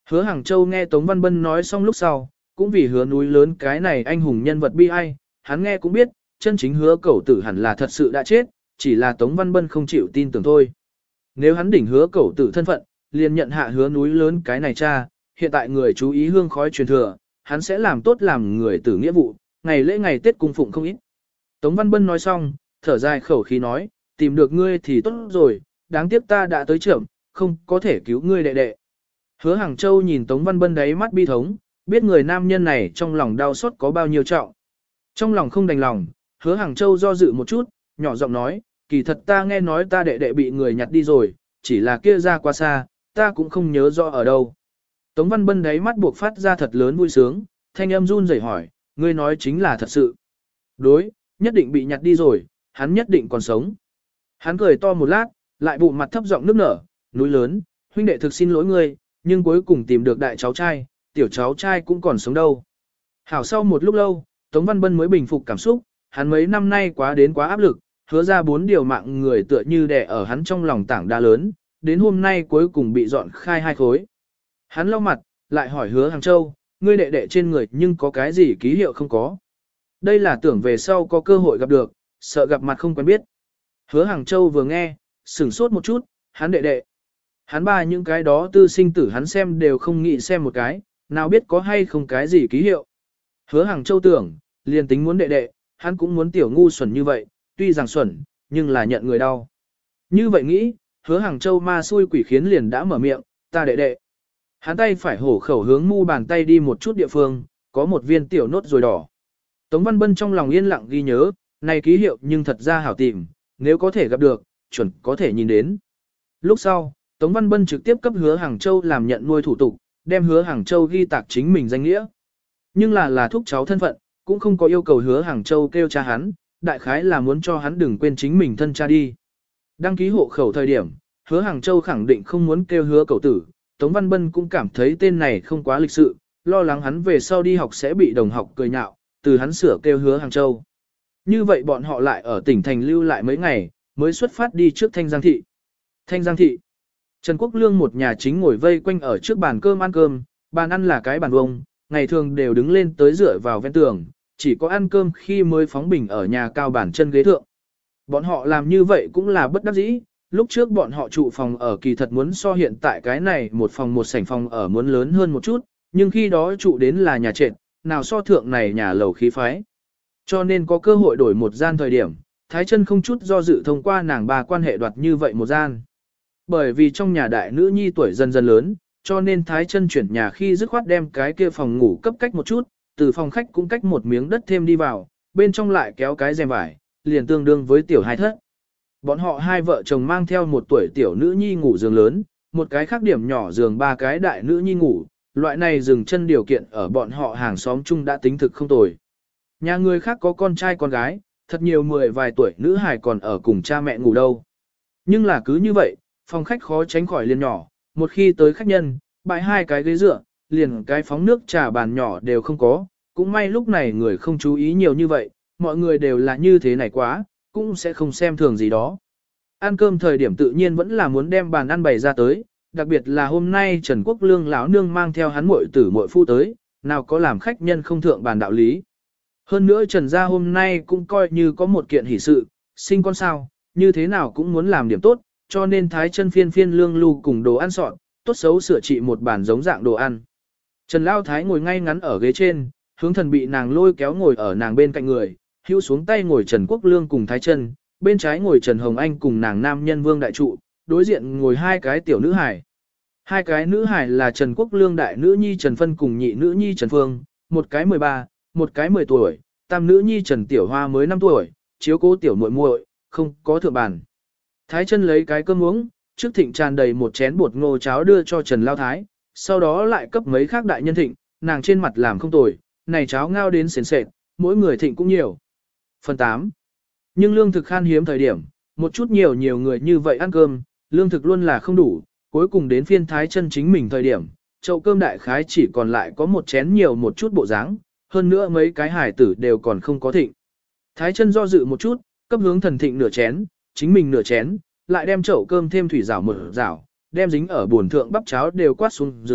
[SPEAKER 1] Hứa Hàng Châu nghe Tống Văn Bân nói xong lúc sau, cũng vì hứa núi lớn cái này anh hùng nhân vật bi ai, hắn nghe cũng biết, chân chính hứa cẩu tử hẳn là thật sự đã chết, chỉ là Tống Văn Bân không chịu tin tưởng thôi. Nếu hắn đỉnh hứa cẩu tử thân phận, liền nhận hạ hứa núi lớn cái này cha, hiện tại người chú ý hương khói truyền thừa, hắn sẽ làm tốt làm người tử nghĩa vụ, ngày lễ ngày Tết cung phụng không ít. Tống Văn Bân nói xong, thở dài khẩu khí nói, tìm được ngươi thì tốt rồi, đáng tiếc ta đã tới trưởng, không có thể cứu ngươi đệ đệ. Hứa Hàng Châu nhìn Tống Văn Bân đáy mắt bi thống, biết người nam nhân này trong lòng đau xót có bao nhiêu trọng. Trong lòng không đành lòng, Hứa Hàng Châu do dự một chút, nhỏ giọng nói, kỳ thật ta nghe nói ta đệ đệ bị người nhặt đi rồi, chỉ là kia ra quá xa, ta cũng không nhớ rõ ở đâu. Tống Văn Bân đáy mắt buộc phát ra thật lớn vui sướng, thanh âm run rẩy hỏi, ngươi nói chính là thật sự. Đối, nhất định bị nhặt đi rồi, hắn nhất định còn sống. Hắn cười to một lát, lại bụng mặt thấp giọng nước nở, núi lớn, huynh đệ thực xin lỗi ngươi, nhưng cuối cùng tìm được đại cháu trai, tiểu cháu trai cũng còn sống đâu. Hảo sau một lúc lâu, Tống Văn Bân mới bình phục cảm xúc, hắn mấy năm nay quá áp lực, hứa ra 4 điều mạng người tựa như đè ở hắn trong lòng tảng đa lớn, đến hôm nay cuối cùng bị dọn khai 2 khối. Hắn lau mặt, lại hỏi Hứa Hàng Châu, ngươi đệ đệ trên người nhưng có cái gì ký hiệu không có. Đây là tưởng về sau có cơ hội gặp được, sợ gặp mặt không quen biết. Hứa Hàng Châu vừa nghe, sửng sốt một chút, hắn đệ đệ. Hắn ba những cái đó tư sinh tử hắn xem đều không nghĩ xem một cái, nào biết có hay không cái gì ký hiệu. Hứa Hàng Châu tưởng, liền tính muốn đệ đệ, hắn cũng muốn tiểu ngu xuẩn như vậy, tuy rằng xuẩn, nhưng là nhận người đau. Như vậy nghĩ, Hứa Hàng Châu ma xui quỷ khiến liền đã mở miệng, ta đệ đệ. Hắn tay phải hổ khẩu hướng mu bàn tay đi một chút địa phương, có một viên tiểu nốt rồi đỏ. Tống Văn Bân trong lòng yên lặng ghi nhớ, này ký hiệu nhưng thật ra hảo tìm, nếu có thể gặp được, chuẩn có thể nhìn đến. Lúc sau, Tống Văn Bân trực tiếp cấp Hứa Hàng Châu làm nhận nuôi thủ tục, đem Hứa Hàng Châu ghi tạc chính mình danh nghĩa. Nhưng là thúc cháu thân phận, cũng không có yêu cầu Hứa Hàng Châu kêu cha hắn, đại khái là muốn cho hắn đừng quên chính mình thân cha đi. Đăng ký hộ khẩu thời điểm, Hứa Hàng Châu khẳng định không muốn kêu Hứa cẩu tử, Tống Văn Bân cũng cảm thấy tên này không quá lịch sự, lo lắng hắn về sau đi học sẽ bị đồng học cười nhạo, từ hắn sửa kêu Hứa Hàng Châu. Như vậy bọn họ lại ở tỉnh thành lưu lại mấy ngày, mới xuất phát đi trước Thanh Giang Thị. Thanh Giang Thị. Trần Quốc Lương một nhà chính ngồi vây quanh ở trước bàn cơm ăn cơm, bàn ăn là cái bàn vông, ngày thường đều đứng lên tới dựa vào ven tường, chỉ có ăn cơm khi mới phóng bình ở nhà cao bàn chân ghế thượng. Bọn họ làm như vậy cũng là bất đắc dĩ, lúc trước bọn họ trụ phòng ở kỳ thật muốn so hiện tại cái này một phòng một sảnh phòng ở muốn lớn hơn một chút, nhưng khi đó trụ đến là nhà trệt, nào so thượng này nhà lầu khí phái. Cho nên có cơ hội đổi một gian thời điểm, Thái Chân không chút do dự thông qua nàng bà quan hệ đoạt như vậy một gian. Bởi vì trong nhà đại nữ nhi tuổi dần dần lớn, cho nên Thái Chân chuyển nhà khi dứt khoát đem cái kia phòng ngủ cấp cách một chút, từ phòng khách cũng cách một miếng đất thêm đi vào, bên trong lại kéo cái rèm vải, liền tương đương với tiểu hai thất. Bọn họ hai vợ chồng mang theo một tuổi tiểu nữ nhi ngủ giường lớn, một cái khác điểm nhỏ giường 3 cái đại nữ nhi ngủ, loại này dừng chân điều kiện ở bọn họ hàng xóm chung đã tính thực không tồi. Nhà người khác có con trai con gái, thật nhiều 10 vài tuổi nữ hài còn ở cùng cha mẹ ngủ đâu. Nhưng là cứ như vậy, phòng khách khó tránh khỏi liền nhỏ, một khi tới khách nhân, bãi 2 cái ghế dựa, liền cái phóng nước trà bàn nhỏ đều không có, cũng may lúc này người không chú ý nhiều như vậy, mọi người đều là như thế này quá, cũng sẽ không xem thường gì đó. Ăn cơm thời điểm tự nhiên vẫn là muốn đem bàn ăn bày ra tới, đặc biệt là hôm nay Trần Quốc Lương lão nương mang theo hắn muội tử muội phu tới, nào có làm khách nhân không thượng bàn đạo lý. Hơn nữa Trần gia hôm nay cũng coi như có một kiện hỷ sự, sinh con sao, như thế nào cũng muốn làm điểm tốt, cho nên Thái Chân phiên phiên lương lưu cùng đồ ăn soạn, tốt xấu sửa trị một bàn giống dạng đồ ăn. Trần Lao Thái ngồi ngay ngắn ở ghế trên, hướng thần bị nàng lôi kéo ngồi ở nàng bên cạnh người, hữu xuống tay ngồi Trần Quốc Lương cùng Thái Chân, bên trái ngồi Trần Hồng Anh cùng nàng nam nhân Vương Đại Trụ, đối diện ngồi 2 cái tiểu nữ hài. 2 cái nữ hài là Trần Quốc Lương đại nữ nhi Trần Phân cùng nhị nữ nhi Trần Phương, một cái 13, một cái 10 tuổi, tam nữ nhi Trần Tiểu Hoa mới 5 tuổi, chiếu cố tiểu muội muội, không có thượng bàn. Thái Chân lấy cái cơm uống, trước thịnh tràn đầy một chén bột ngô cháo đưa cho Trần Lao Thái, sau đó lại cấp mấy khác đại nhân thịnh, nàng trên mặt làm không tồi, này cháo ngao đến sền sệt, mỗi người thịnh cũng nhiều. Phần 8. Nhưng lương thực khan hiếm thời điểm, một chút nhiều người như vậy ăn cơm, lương thực luôn là không đủ, cuối cùng đến phiên Thái Chân chính mình thời điểm, chậu cơm đại khái chỉ còn lại có một chén nhiều một chút bộ dáng, hơn nữa mấy cái hải tử đều còn không có thịnh. Thái Chân do dự một chút, cấp hướng thần thịnh nửa chén, chính mình nửa chén, lại đem chậu cơm thêm thủy rảo một rảo, đem dính ở buồn thượng bắp cháo đều quát xuống dưới,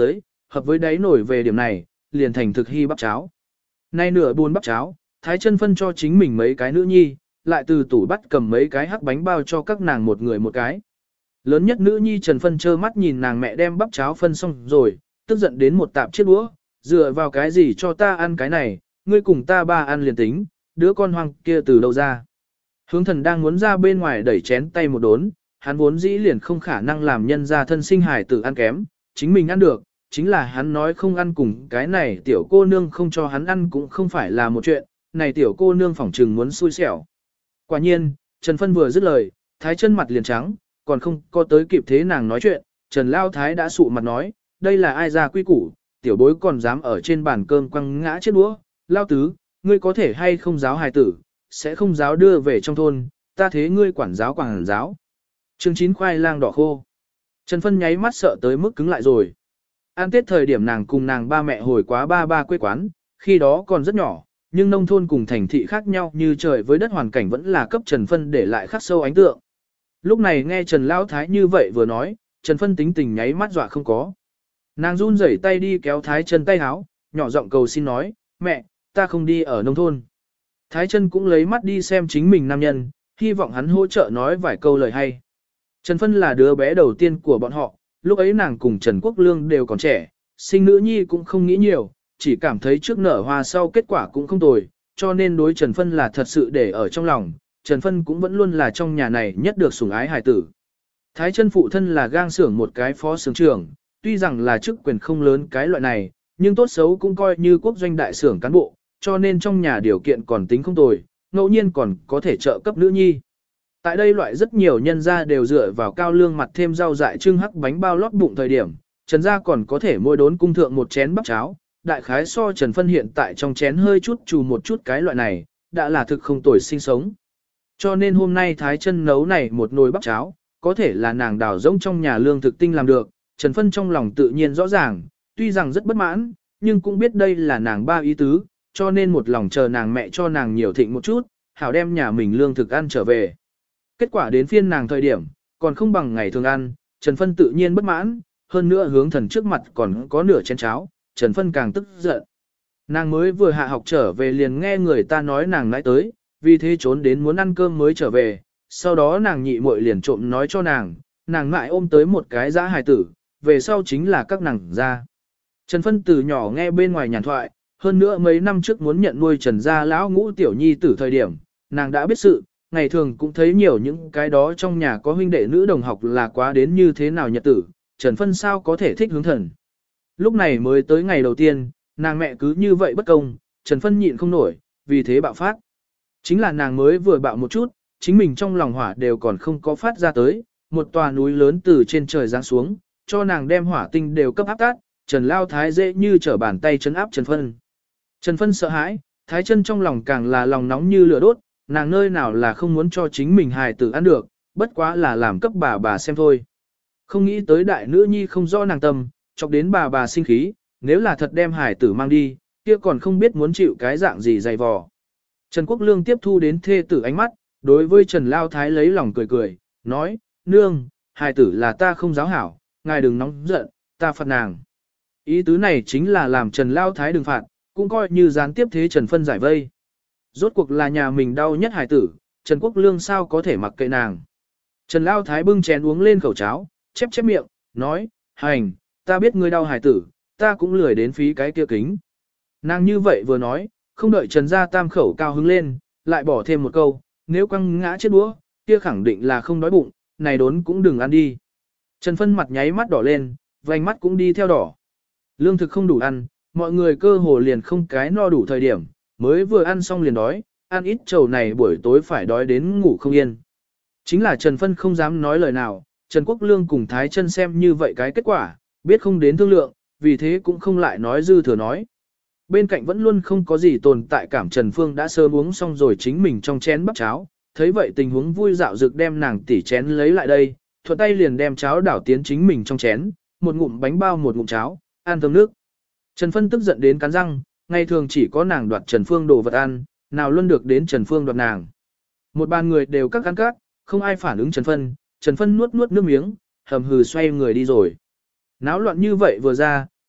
[SPEAKER 1] hợp với đáy nổi về điểm này, liền thành thực hy bắp cháo. Nay nửa buồn bắp cháo, Thái Chân phân cho chính mình mấy cái nữ nhi, lại từ tủ bắt cầm mấy cái hắc bánh bao cho các nàng một người một cái. Lớn nhất nữ nhi Trần Phân trơ mắt nhìn nàng mẹ đem bắp cháo phân xong rồi, tức giận đến một tạp chiếc đũa, dựa vào cái gì cho ta ăn cái này, ngươi cùng ta ba ăn liền tính, đứa con hoang kia từ đâu ra. Hướng Thần đang muốn ra bên ngoài đẩy chén tay một đốn, hắn vốn dĩ liền không khả năng làm nhân gia thân sinh hài tử ăn kém, chính mình ăn được, chính là hắn nói không ăn cùng cái này tiểu cô nương không cho hắn ăn cũng không phải là một chuyện, này tiểu cô nương phỏng trừng muốn xui xẻo. Quả nhiên, Trần Phân vừa dứt lời, Thái Chân mặt liền trắng, còn không có tới kịp thế nàng nói chuyện, Trần Lao Thái đã sụ mặt nói, đây là ai ra quy củ, tiểu bối còn dám ở trên bàn cơm quăng ngã chiếc đũa, Lao Tứ, ngươi có thể hay không giáo hài tử, sẽ không giáo đưa về trong thôn, ta thế ngươi quản giáo. Chương 9 khoai lang đỏ khô. Trần Phân nháy mắt sợ tới mức cứng lại rồi. Ăn Tết thời điểm nàng cùng nàng ba mẹ hồi quá ba quê quán, khi đó còn rất nhỏ, nhưng nông thôn cùng thành thị khác nhau như trời với đất hoàn cảnh vẫn là cấp Trần Phân để lại khắc sâu ấn tượng. Lúc này nghe Trần Lão Thái như vậy vừa nói, Trần Phân tính tình nháy mắt dọa không có. Nàng run rẩy tay đi kéo Thái Chân tay háo, nhỏ giọng cầu xin nói, mẹ, ta không đi ở nông thôn. Thái Chân cũng lấy mắt đi xem chính mình nam nhân, hy vọng hắn hỗ trợ nói vài câu lời hay. Trần Phân là đứa bé đầu tiên của bọn họ, lúc ấy nàng cùng Trần Quốc Lương đều còn trẻ, sinh nữ nhi cũng không nghĩ nhiều, chỉ cảm thấy trước nở hoa sau kết quả cũng không tồi, cho nên đối Trần Phân là thật sự để ở trong lòng, Trần Phân cũng vẫn luôn là trong nhà này nhất được sủng ái hài tử. Thái Chân phụ thân là gang xưởng một cái phó xưởng trưởng, tuy rằng là chức quyền không lớn cái loại này, nhưng tốt xấu cũng coi như quốc doanh đại xưởng cán bộ, cho nên trong nhà điều kiện còn tính không tồi, ngẫu nhiên còn có thể trợ cấp nữ nhi. Tại đây loại rất nhiều nhân gia đều dựa vào cao lương mặt thêm rau dại trưng hắc bánh bao lót bụng thời điểm, Trần gia còn có thể mỗi đốn cung thượng một chén bắp cháo, đại khái so Trần Phân hiện tại trong chén hơi chút trù một chút cái loại này, đã là thực không tồi sinh sống. Cho nên hôm nay Thái Chân nấu này một nồi bắp cháo, có thể là nàng đào rỗng trong nhà lương thực tinh làm được, Trần Phân trong lòng tự nhiên rõ ràng, tuy rằng rất bất mãn, nhưng cũng biết đây là nàng ba ý tứ, cho nên một lòng chờ nàng mẹ cho nàng nhiều thịnh một chút, hảo đem nhà mình lương thực ăn trở về. Kết quả đến phiên nàng thời điểm, còn không bằng ngày thường ăn, Trần Phân tự nhiên bất mãn, hơn nữa Hướng Thần trước mặt còn có nửa chén cháo, Trần Phân càng tức giận. Nàng mới vừa hạ học trở về liền nghe người ta nói nàng nãy tới, vì thế trốn đến muốn ăn cơm mới trở về, sau đó nàng nhị muội liền trộm nói cho nàng ngại ôm tới một cái dã hài tử, về sau chính là các nàng ra. Trần Phân từ nhỏ nghe bên ngoài nhàn thoại, hơn nữa mấy năm trước muốn nhận nuôi Trần gia lão ngũ tiểu nhi tử thời điểm, nàng đã biết sự, ngày thường cũng thấy nhiều những cái đó trong nhà có huynh đệ nữ đồng học là quá đến như thế nào nhật tử, Trần Phân sao có thể thích Hướng Thần. Lúc này mới tới ngày đầu tiên, nàng mẹ cứ như vậy bất công, Trần Phân nhịn không nổi, vì thế bạo phát. Chính là nàng mới vừa bạo một chút, chính mình trong lòng hỏa đều còn không có phát ra tới, một tòa núi lớn từ trên trời giáng xuống, cho nàng đem hỏa tinh đều cấp áp tát, Trần Lao Thái dễ như trở bàn tay chấn áp Trần Phân. Trần Phân sợ hãi, Thái Chân trong lòng càng là lòng nóng như lửa đốt, nàng nơi nào là không muốn cho chính mình hài tử ăn được, bất quá là làm cấp bà xem thôi. Không nghĩ tới đại nữ nhi không rõ nàng tâm, chọc đến bà sinh khí, nếu là thật đem hài tử mang đi, kia còn không biết muốn chịu cái dạng gì dày vò. Trần Quốc Lương tiếp thu đến thê tử ánh mắt, đối với Trần Lao Thái lấy lòng cười cười, nói, nương, hài tử là ta không giáo hảo, ngài đừng nóng giận, ta phạt nàng. Ý tứ này chính là làm Trần Lao Thái đừng phạt, cũng coi như gián tiếp thế Trần Phân giải vây. Rốt cuộc là nhà mình đau nhất hài tử, Trần Quốc Lương sao có thể mặc kệ nàng. Trần Lao Thái bưng chén uống lên khẩu cháo, chép miệng, nói, hành, ta biết ngươi đau hài tử, ta cũng lười đến phí cái kia kính. Nàng như vậy vừa nói, không đợi Trần gia tam khẩu cao hứng lên, lại bỏ thêm một câu, nếu quăng ngã chết đũa, kia khẳng định là không đói bụng, này đốn cũng đừng ăn đi. Trần Phân mặt nháy mắt đỏ lên, vành mắt cũng đi theo đỏ. Lương thực không đủ ăn, mọi người cơ hồ liền không cái no đủ thời điểm, mới vừa ăn xong liền đói, ăn ít trầu này buổi tối phải đói đến ngủ không yên. Chính là Trần Phân không dám nói lời nào, Trần Quốc Lương cùng Thái Chân xem như vậy cái kết quả, biết không đến thương lượng, vì thế cũng không lại nói dư thừa nói. Bên cạnh vẫn luôn không có gì tồn tại cảm Trần Phương đã sớm uống xong rồi chính mình trong chén bắp cháo, thấy vậy tình huống vui dạo dực đem nàng tỉ chén lấy lại đây, thuận tay liền đem cháo đảo tiến chính mình trong chén, một ngụm bánh bao một ngụm cháo, ăn thơm nước. Trần Phân tức giận đến cắn răng, ngày thường chỉ có nàng đoạt Trần Phương đồ vật ăn, nào luôn được đến Trần Phương đoạt nàng. Một bàn người đều các cắn không ai phản ứng Trần Phân nuốt nước miếng, hầm hừ xoay người đi rồi. Náo loạn như vậy vừa ra,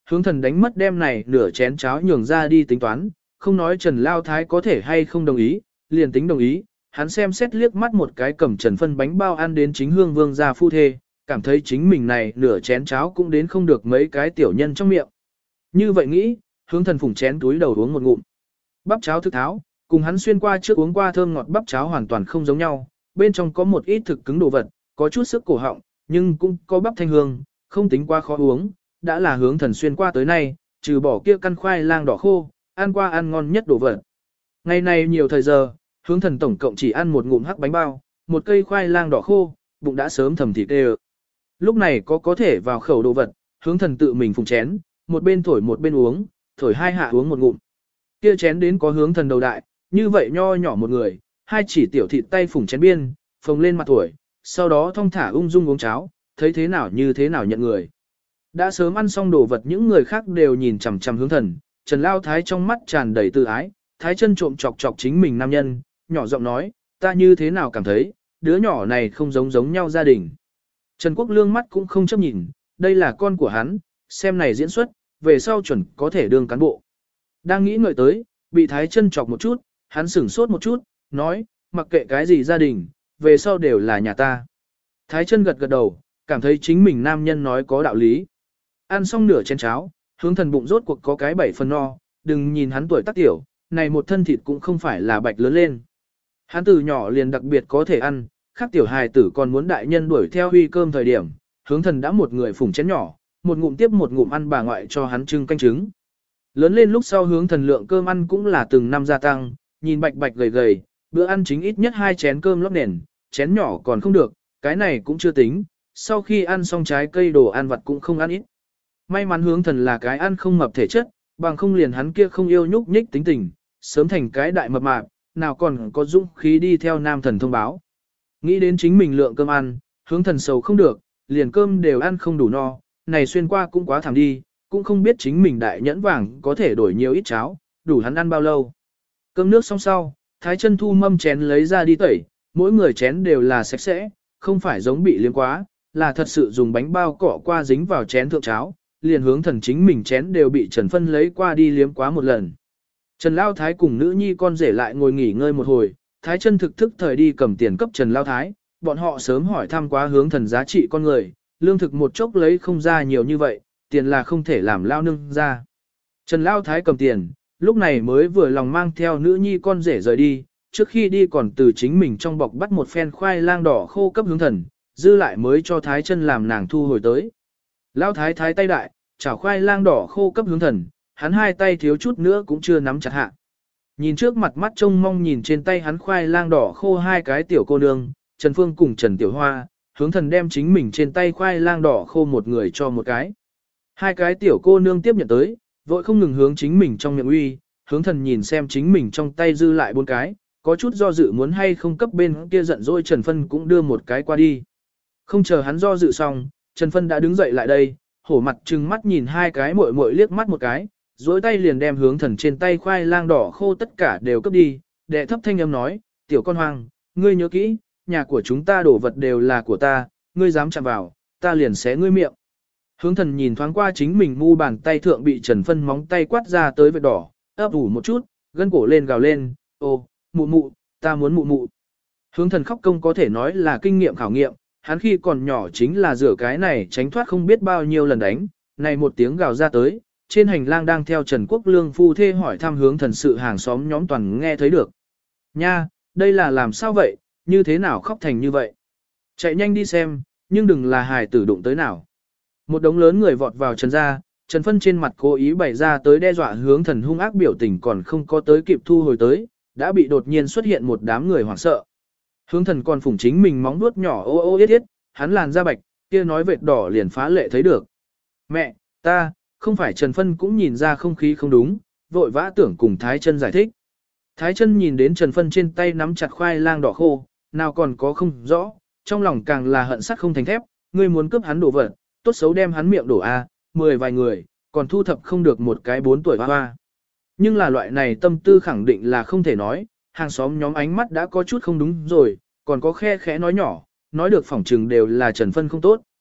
[SPEAKER 1] hướng thần đánh mất đem này nửa chén cháo nhường ra đi tính toán, không nói Trần Lao Thái có thể hay không đồng ý, liền tính đồng ý, hắn xem xét liếc mắt một cái cầm Trần Phân bánh bao ăn đến chính hương vương gia phu thê, cảm thấy chính mình này nửa chén cháo cũng đến không được mấy cái tiểu nhân trong miệng. Như vậy nghĩ, hướng thần phủng chén túi đầu uống một ngụm. Bắp cháo thực tháo, cùng hắn xuyên qua trước uống qua thơm ngọt bắp cháo hoàn toàn không giống nhau, bên trong có một ít thực cứng đồ vật, có chút sức cổ họng, nhưng cũng có bắp thanh hương, không tính quá khó uống, đã là hướng thần xuyên qua tới nay, trừ bỏ kia căn khoai lang đỏ khô, ăn qua ăn ngon nhất đồ vật. Ngày này nhiều thời giờ, hướng thần tổng cộng chỉ ăn một ngụm hắc bánh bao, một cây khoai lang đỏ khô, bụng đã sớm thầm thịt đê. Lúc này có thể vào khẩu đồ vật, hướng thần tự mình phùng chén, một bên thổi một bên uống, thổi hai hạ uống một ngụm. Kia chén đến có hướng thần đầu đại, như vậy nho nhỏ một người, hai chỉ tiểu thịt tay phùng chén biên, phồng lên mặt tuổi, sau đó thong thả ung dung uống cháo, thấy thế nào như thế nào nhận người. Đã sớm ăn xong đồ vật những người khác đều nhìn chằm chằm hướng thần, Trần Lao Thái trong mắt tràn đầy tự ái, Thái chân trộm chọc chọc chính mình nam nhân, nhỏ giọng nói, ta như thế nào cảm thấy, đứa nhỏ này không giống nhau gia đình. Trần Quốc Lương mắt cũng không chấp nhìn, đây là con của hắn, xem này diễn xuất, về sau chuẩn có thể đương cán bộ. Đang nghĩ ngợi tới, bị Thái chân chọc một chút, hắn sửng sốt một chút, nói, mặc kệ cái gì gia đình, về sau đều là nhà ta. Thái chân gật gật đầu, cảm thấy chính mình nam nhân nói có đạo lý. Ăn xong nửa chén cháo, hướng thần bụng rốt cuộc có cái 7 phần no, đừng nhìn hắn tuổi tác tiểu, này một thân thịt cũng không phải là bạch lớn lên. Hắn từ nhỏ liền đặc biệt có thể ăn, khác tiểu hài tử còn muốn đại nhân đuổi theo huy cơm thời điểm, hướng thần đã một người phủng chén nhỏ, một ngụm tiếp một ngụm ăn bà ngoại cho hắn trưng canh trứng. Lớn lên lúc sau hướng thần lượng cơm ăn cũng là từng năm gia tăng, nhìn bạch bạch gầy gầy, bữa ăn chính ít nhất 2 chén cơm lót nền, chén nhỏ còn không được, cái này cũng chưa tính, sau khi ăn xong trái cây đồ ăn vặt cũng không ăn ít. May mắn hướng thần là cái ăn không mập thể chất, bằng không liền hắn kia không yêu nhúc nhích tính tình, sớm thành cái đại mập mạp, nào còn có dũng khí đi theo nam thần thông báo. Nghĩ đến chính mình lượng cơm ăn, hướng thần sầu không được, liền cơm đều ăn không đủ no, này xuyên qua cũng quá thảm đi, cũng không biết chính mình đại nhẫn vàng có thể đổi nhiều ít cháo, đủ hắn ăn bao lâu. Cơm nước xong sau, Thái chân thu mâm chén lấy ra đi tẩy, mỗi người chén đều là sạch sẽ, không phải giống bị liếm quá, là thật sự dùng bánh bao cọ qua dính vào chén thượng cháo, liền hướng thần chính mình chén đều bị Trần Phân lấy qua đi liếm quá một lần. Trần Lao Thái cùng nữ nhi con rể lại ngồi nghỉ ngơi một hồi, Thái chân thực thức thời đi cầm tiền cấp Trần Lao Thái, bọn họ sớm hỏi thăm quá hướng thần giá trị con người, lương thực một chốc lấy không ra nhiều như vậy, tiền là không thể làm lao nương ra. Trần Lao Thái cầm tiền, lúc này mới vừa lòng mang theo nữ nhi con rể rời đi, trước khi đi còn từ chính mình trong bọc bắt một phen khoai lang đỏ khô cấp hướng thần, dư lại mới cho Thái chân làm nàng thu hồi tới. Lao Thái Thái tay đại, chảo khoai lang đỏ khô cấp hướng thần, hắn hai tay thiếu chút nữa cũng chưa nắm chặt hạ. Nhìn trước mặt mắt trông mong nhìn trên tay hắn khoai lang đỏ khô hai cái tiểu cô nương, Trần Phương cùng Trần Tiểu Hoa, hướng thần đem chính mình trên tay khoai lang đỏ khô một người cho một cái. Hai cái tiểu cô nương tiếp nhận tới, vội không ngừng hướng chính mình trong miệng uy, hướng thần nhìn xem chính mình trong tay dư lại 4 cái, có chút do dự muốn hay không cấp bên kia giận dỗi Trần Phân cũng đưa một cái qua đi. Không chờ hắn do dự xong, Trần Phân đã đứng dậy lại đây, hổ mặt trừng mắt nhìn hai cái muội muội liếc mắt một cái, duỗi tay liền đem hướng thần trên tay khoai lang đỏ khô tất cả đều cấp đi, đệ thấp thanh âm nói, tiểu con hoang, ngươi nhớ kỹ, nhà của chúng ta đổ vật đều là của ta, ngươi dám chạm vào, ta liền xé ngươi miệng. Hướng thần nhìn thoáng qua chính mình mu bàn tay thượng bị Trần Phân móng tay quát ra tới vết đỏ, ấp ủ một chút, gân cổ lên gào lên, ô, mụ mụ, ta muốn mụ mụ. Hướng thần khóc công có thể nói là kinh nghiệm khảo nghiệm, hắn khi còn nhỏ chính là rửa cái này tránh thoát không biết bao nhiêu lần đánh, này một tiếng gào ra tới, trên hành lang đang theo Trần Quốc Lương phu thê hỏi thăm hướng thần sự hàng xóm nhóm toàn nghe thấy được. Nha, đây là làm sao vậy, như thế nào khóc thành như vậy? Chạy nhanh đi xem, nhưng đừng là hài tử đụng tới nào. Một đống lớn người vọt vào Trần gia, Trần Phân trên mặt cố ý bày ra tới đe dọa hướng thần hung ác biểu tình còn không có tới kịp thu hồi tới, đã bị đột nhiên xuất hiện một đám người hoảng sợ. Hướng thần còn phủng chính mình móng vuốt nhỏ ô ô yết yết, hắn làn da bạch, kia nói vệt đỏ liền phá lệ thấy được. Mẹ, ta, không phải Trần Phân cũng nhìn ra không khí không đúng, vội vã tưởng cùng Thái chân giải thích. Thái chân nhìn đến Trần Phân trên tay nắm chặt khoai lang đỏ khô, nào còn có không rõ, trong lòng càng là hận sắt không thành thép, ngươi muốn cướp hắn đổ vật, tốt xấu đem hắn miệng đổ a, 10 vài người, còn thu thập không được một cái 4 tuổi hoa hoa. Nhưng là loại này tâm tư khẳng định là không thể nói, hàng xóm nhóm ánh mắt đã có chút không đúng rồi, còn có khe khẽ nói nhỏ, nói được phỏng trừng đều là Trần Phân không tốt.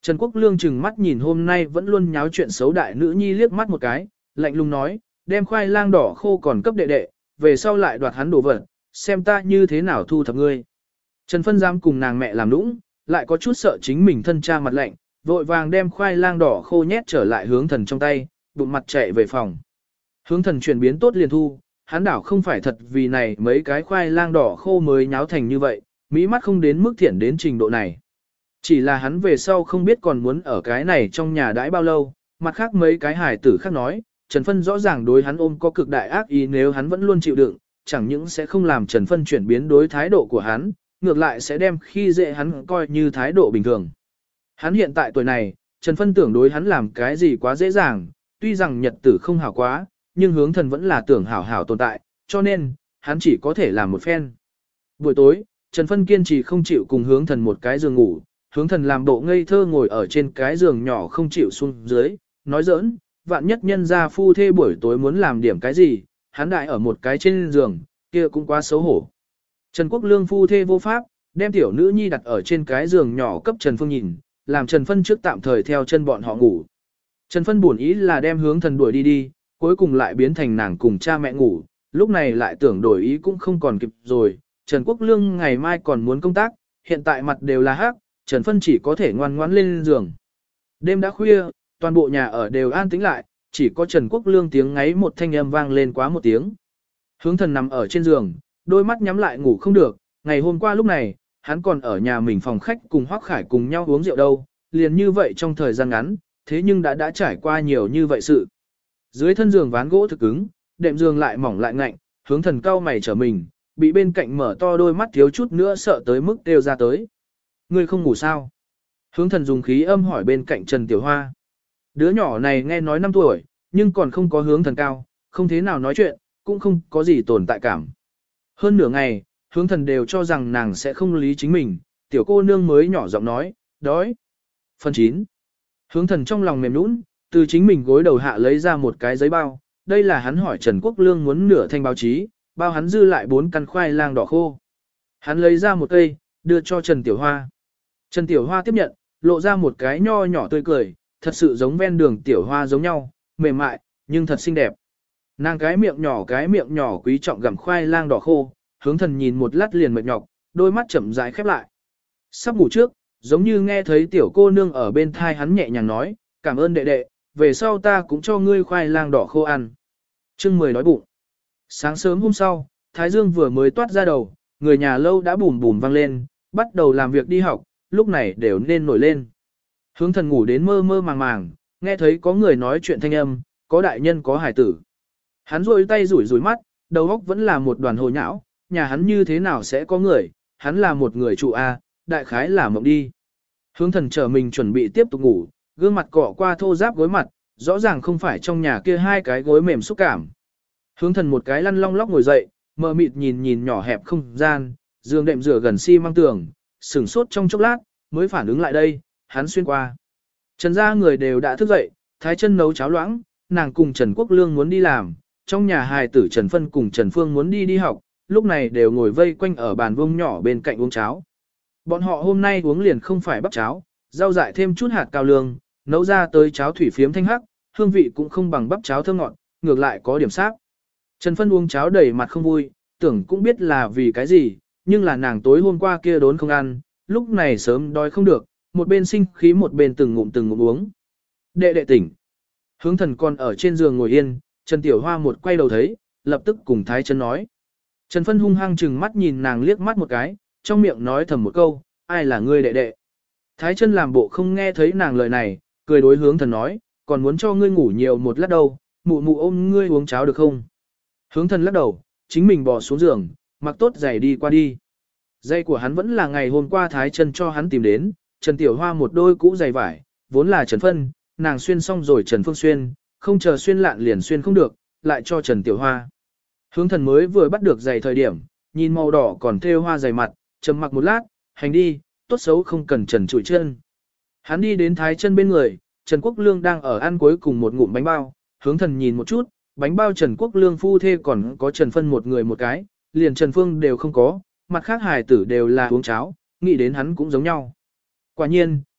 [SPEAKER 1] Trần Quốc Lương chừng mắt nhìn hôm nay vẫn luôn nháo chuyện xấu đại nữ nhi liếc mắt một cái, lạnh lùng nói, đem khoai lang đỏ khô còn cấp đệ đệ, về sau lại đoạt hắn đồ vật, xem ta như thế nào thu thập ngươi. Trần Phân dám cùng nàng mẹ làm nũng, lại có chút sợ chính mình thân cha mặt lạnh, vội vàng đem khoai lang đỏ khô nhét trở lại hướng thần trong tay, bụng mặt chạy về phòng. Hướng thần chuyển biến tốt liền thu, hắn đảo không phải thật vì này mấy cái khoai lang đỏ khô mới nháo thành như vậy, mỹ mắt không đến mức thiện đến trình độ này. Chỉ là hắn về sau không biết còn muốn ở cái này trong nhà đãi bao lâu, mặt khác mấy cái hài tử khác nói, Trần Phân rõ ràng đối hắn ôm có cực đại ác ý nếu hắn vẫn luôn chịu đựng, chẳng những sẽ không làm Trần Phân chuyển biến đối thái độ của hắn, ngược lại sẽ đem khi dễ hắn coi như thái độ bình thường. Hắn hiện tại tuổi này, Trần Phân tưởng đối hắn làm cái gì quá dễ dàng, tuy rằng nhật tử không hảo quá, nhưng hướng thần vẫn là tưởng hảo hảo tồn tại, cho nên, hắn chỉ có thể làm một phen. Buổi tối, Trần Phân kiên trì không chịu cùng hướng thần một cái giường ngủ, hướng thần làm bộ ngây thơ ngồi ở trên cái giường nhỏ không chịu xuống dưới, nói giỡn, vạn nhất nhân gia phu thê buổi tối muốn làm điểm cái gì, hắn đại ở một cái trên giường, kia cũng quá xấu hổ. Trần Quốc Lương phu thê vô pháp, đem tiểu nữ nhi đặt ở trên cái giường nhỏ cấp Trần Phương nhìn, làm Trần Phân trước tạm thời theo chân bọn họ ngủ. Trần Phân buồn ý là đem hướng thần đuổi đi đi, cuối cùng lại biến thành nàng cùng cha mẹ ngủ, lúc này lại tưởng đổi ý cũng không còn kịp rồi. Trần Quốc Lương ngày mai còn muốn công tác, hiện tại mặt đều là hắc, Trần Phân chỉ có thể ngoan ngoãn lên giường. Đêm đã khuya, toàn bộ nhà ở đều an tĩnh lại, chỉ có Trần Quốc Lương tiếng ngáy một thanh âm vang lên quá một tiếng. Hướng thần nằm ở trên giường, đôi mắt nhắm lại ngủ không được, ngày hôm qua lúc này, hắn còn ở nhà mình phòng khách cùng Hoắc Khải cùng nhau uống rượu đâu, liền như vậy trong thời gian ngắn, thế nhưng đã trải qua nhiều như vậy sự. Dưới thân giường ván gỗ thực cứng, đệm giường lại mỏng lại ngạnh, hướng thần cau mày trở mình, bị bên cạnh mở to đôi mắt thiếu chút nữa sợ tới mức kêu ra tới. Ngươi không ngủ sao? Hướng thần dùng khí âm hỏi bên cạnh Trần Tiểu Hoa. Đứa nhỏ này nghe nói 5 tuổi, nhưng còn không có hướng thần cao, không thế nào nói chuyện, cũng không có gì tồn tại cảm. Hơn nửa ngày, hướng thần đều cho rằng nàng sẽ không lý chính mình, tiểu cô nương mới nhỏ giọng nói, đói. Phần 9. Hướng thần trong lòng mềm nũng, từ chính mình gối đầu hạ lấy ra một cái giấy bao, đây là hắn hỏi Trần Quốc Lương muốn nửa thanh báo chí, bao hắn dư lại 4 căn khoai lang đỏ khô. Hắn lấy ra một cây, đưa cho Trần Tiểu Hoa. Trần Tiểu Hoa tiếp nhận, lộ ra một cái nho nhỏ tươi cười, thật sự giống ven đường Tiểu Hoa giống nhau, mềm mại, nhưng thật xinh đẹp. Nàng cái miệng nhỏ quý trọng gặm khoai lang đỏ khô, hướng thần nhìn một lát liền mệt nhọc, đôi mắt chậm rãi khép lại. Sắp ngủ trước, giống như nghe thấy tiểu cô nương ở bên thai hắn nhẹ nhàng nói, cảm ơn đệ đệ, về sau ta cũng cho ngươi khoai lang đỏ khô ăn. Chương 10 đói bụng. Sáng sớm hôm sau, Thái Dương vừa mới toát ra đầu, người nhà lâu đã bùm bùm vang lên, bắt đầu làm việc đi học, lúc này đều nên nổi lên. Hướng thần ngủ đến mơ mơ màng màng, nghe thấy có người nói chuyện thanh âm, có đại nhân có hải tử. Hắn rôi tay rủi rủi mắt, đầu óc vẫn là một đoàn hồ nhão, nhà hắn như thế nào sẽ có người, hắn là một người trụ A, đại khái là mộng đi. Hướng thần trở mình chuẩn bị tiếp tục ngủ, gương mặt cọ qua thô ráp gối mặt, rõ ràng không phải trong nhà kia hai cái gối mềm xúc cảm. Hướng thần một cái lăn long lóc ngồi dậy, mờ mịt nhìn nhỏ hẹp không gian, giường đệm rửa gần xi măng tường, sửng sốt trong chốc lát, mới phản ứng lại đây, hắn xuyên qua. Trần gia người đều đã thức dậy, Thái chân nấu cháo loãng, nàng cùng Trần Quốc Lương muốn đi làm, trong nhà hài tử Trần Phân cùng Trần Phương muốn đi học, lúc này đều ngồi vây quanh ở bàn vuông nhỏ bên cạnh uống cháo. Bọn họ hôm nay uống liền không phải bắp cháo, rau dại thêm chút hạt cao lương, nấu ra tới cháo thủy phiếm thanh hắc, hương vị cũng không bằng bắp cháo thơm ngọt, ngược lại có điểm sáp. Trần Phân uống cháo đầy mặt không vui, tưởng cũng biết là vì cái gì, nhưng là nàng tối hôm qua kia đốn không ăn, lúc này sớm đói không được, một bên sinh khí một bên từng ngụm uống. Đệ đệ tỉnh. Hướng thần còn ở trên giường ngồi yên, Trần Tiểu Hoa một quay đầu thấy, lập tức cùng Thái chân nói. Trần Phân hung hăng chừng mắt nhìn nàng liếc mắt một cái, trong miệng nói thầm một câu, ai là ngươi đệ đệ. Thái chân làm bộ không nghe thấy nàng lời này, cười đối hướng thần nói, còn muốn cho ngươi ngủ nhiều một lát đâu, mụ mụ ôm ngươi uống cháo được không? Hướng thần lắc đầu, chính mình bò xuống giường, mặc tốt giày đi qua đi. Giày của hắn vẫn là ngày hôm qua Thái chân cho hắn tìm đến, Trần Tiểu Hoa một đôi cũ giày vải, vốn là Trần Phân, nàng xuyên xong rồi Trần Phương xuyên, không chờ xuyên lạn liền xuyên không được, lại cho Trần Tiểu Hoa. Hướng thần mới vừa bắt được giày thời điểm, nhìn màu đỏ còn thêu hoa giày mặt, trầm mặc một lát, hành đi, tốt xấu không cần Trần trụi chân. Hắn đi đến Thái chân bên người, Trần Quốc Lương đang ở ăn cuối cùng một ngụm bánh bao, hướng thần nhìn một chút, bánh bao Trần Quốc Lương phu thê còn có Trần Phân một người một cái, liền Trần Phương đều không có, mặt khác hài tử đều là uống cháo, nghĩ đến hắn cũng giống nhau. Quả nhiên,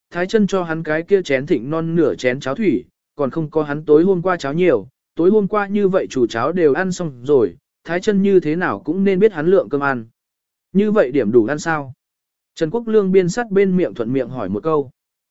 [SPEAKER 1] Thái chân cho hắn cái kia chén thịnh non nửa chén cháo thủy, còn không có hắn tối hôm qua cháo nhiều, tối hôm qua như vậy chủ cháo đều ăn xong rồi, Thái chân như thế nào cũng nên biết hắn lượng cơm ăn. Như vậy điểm đủ ăn sao? Trần Quốc Lương biên sắt bên miệng thuận miệng hỏi một câu.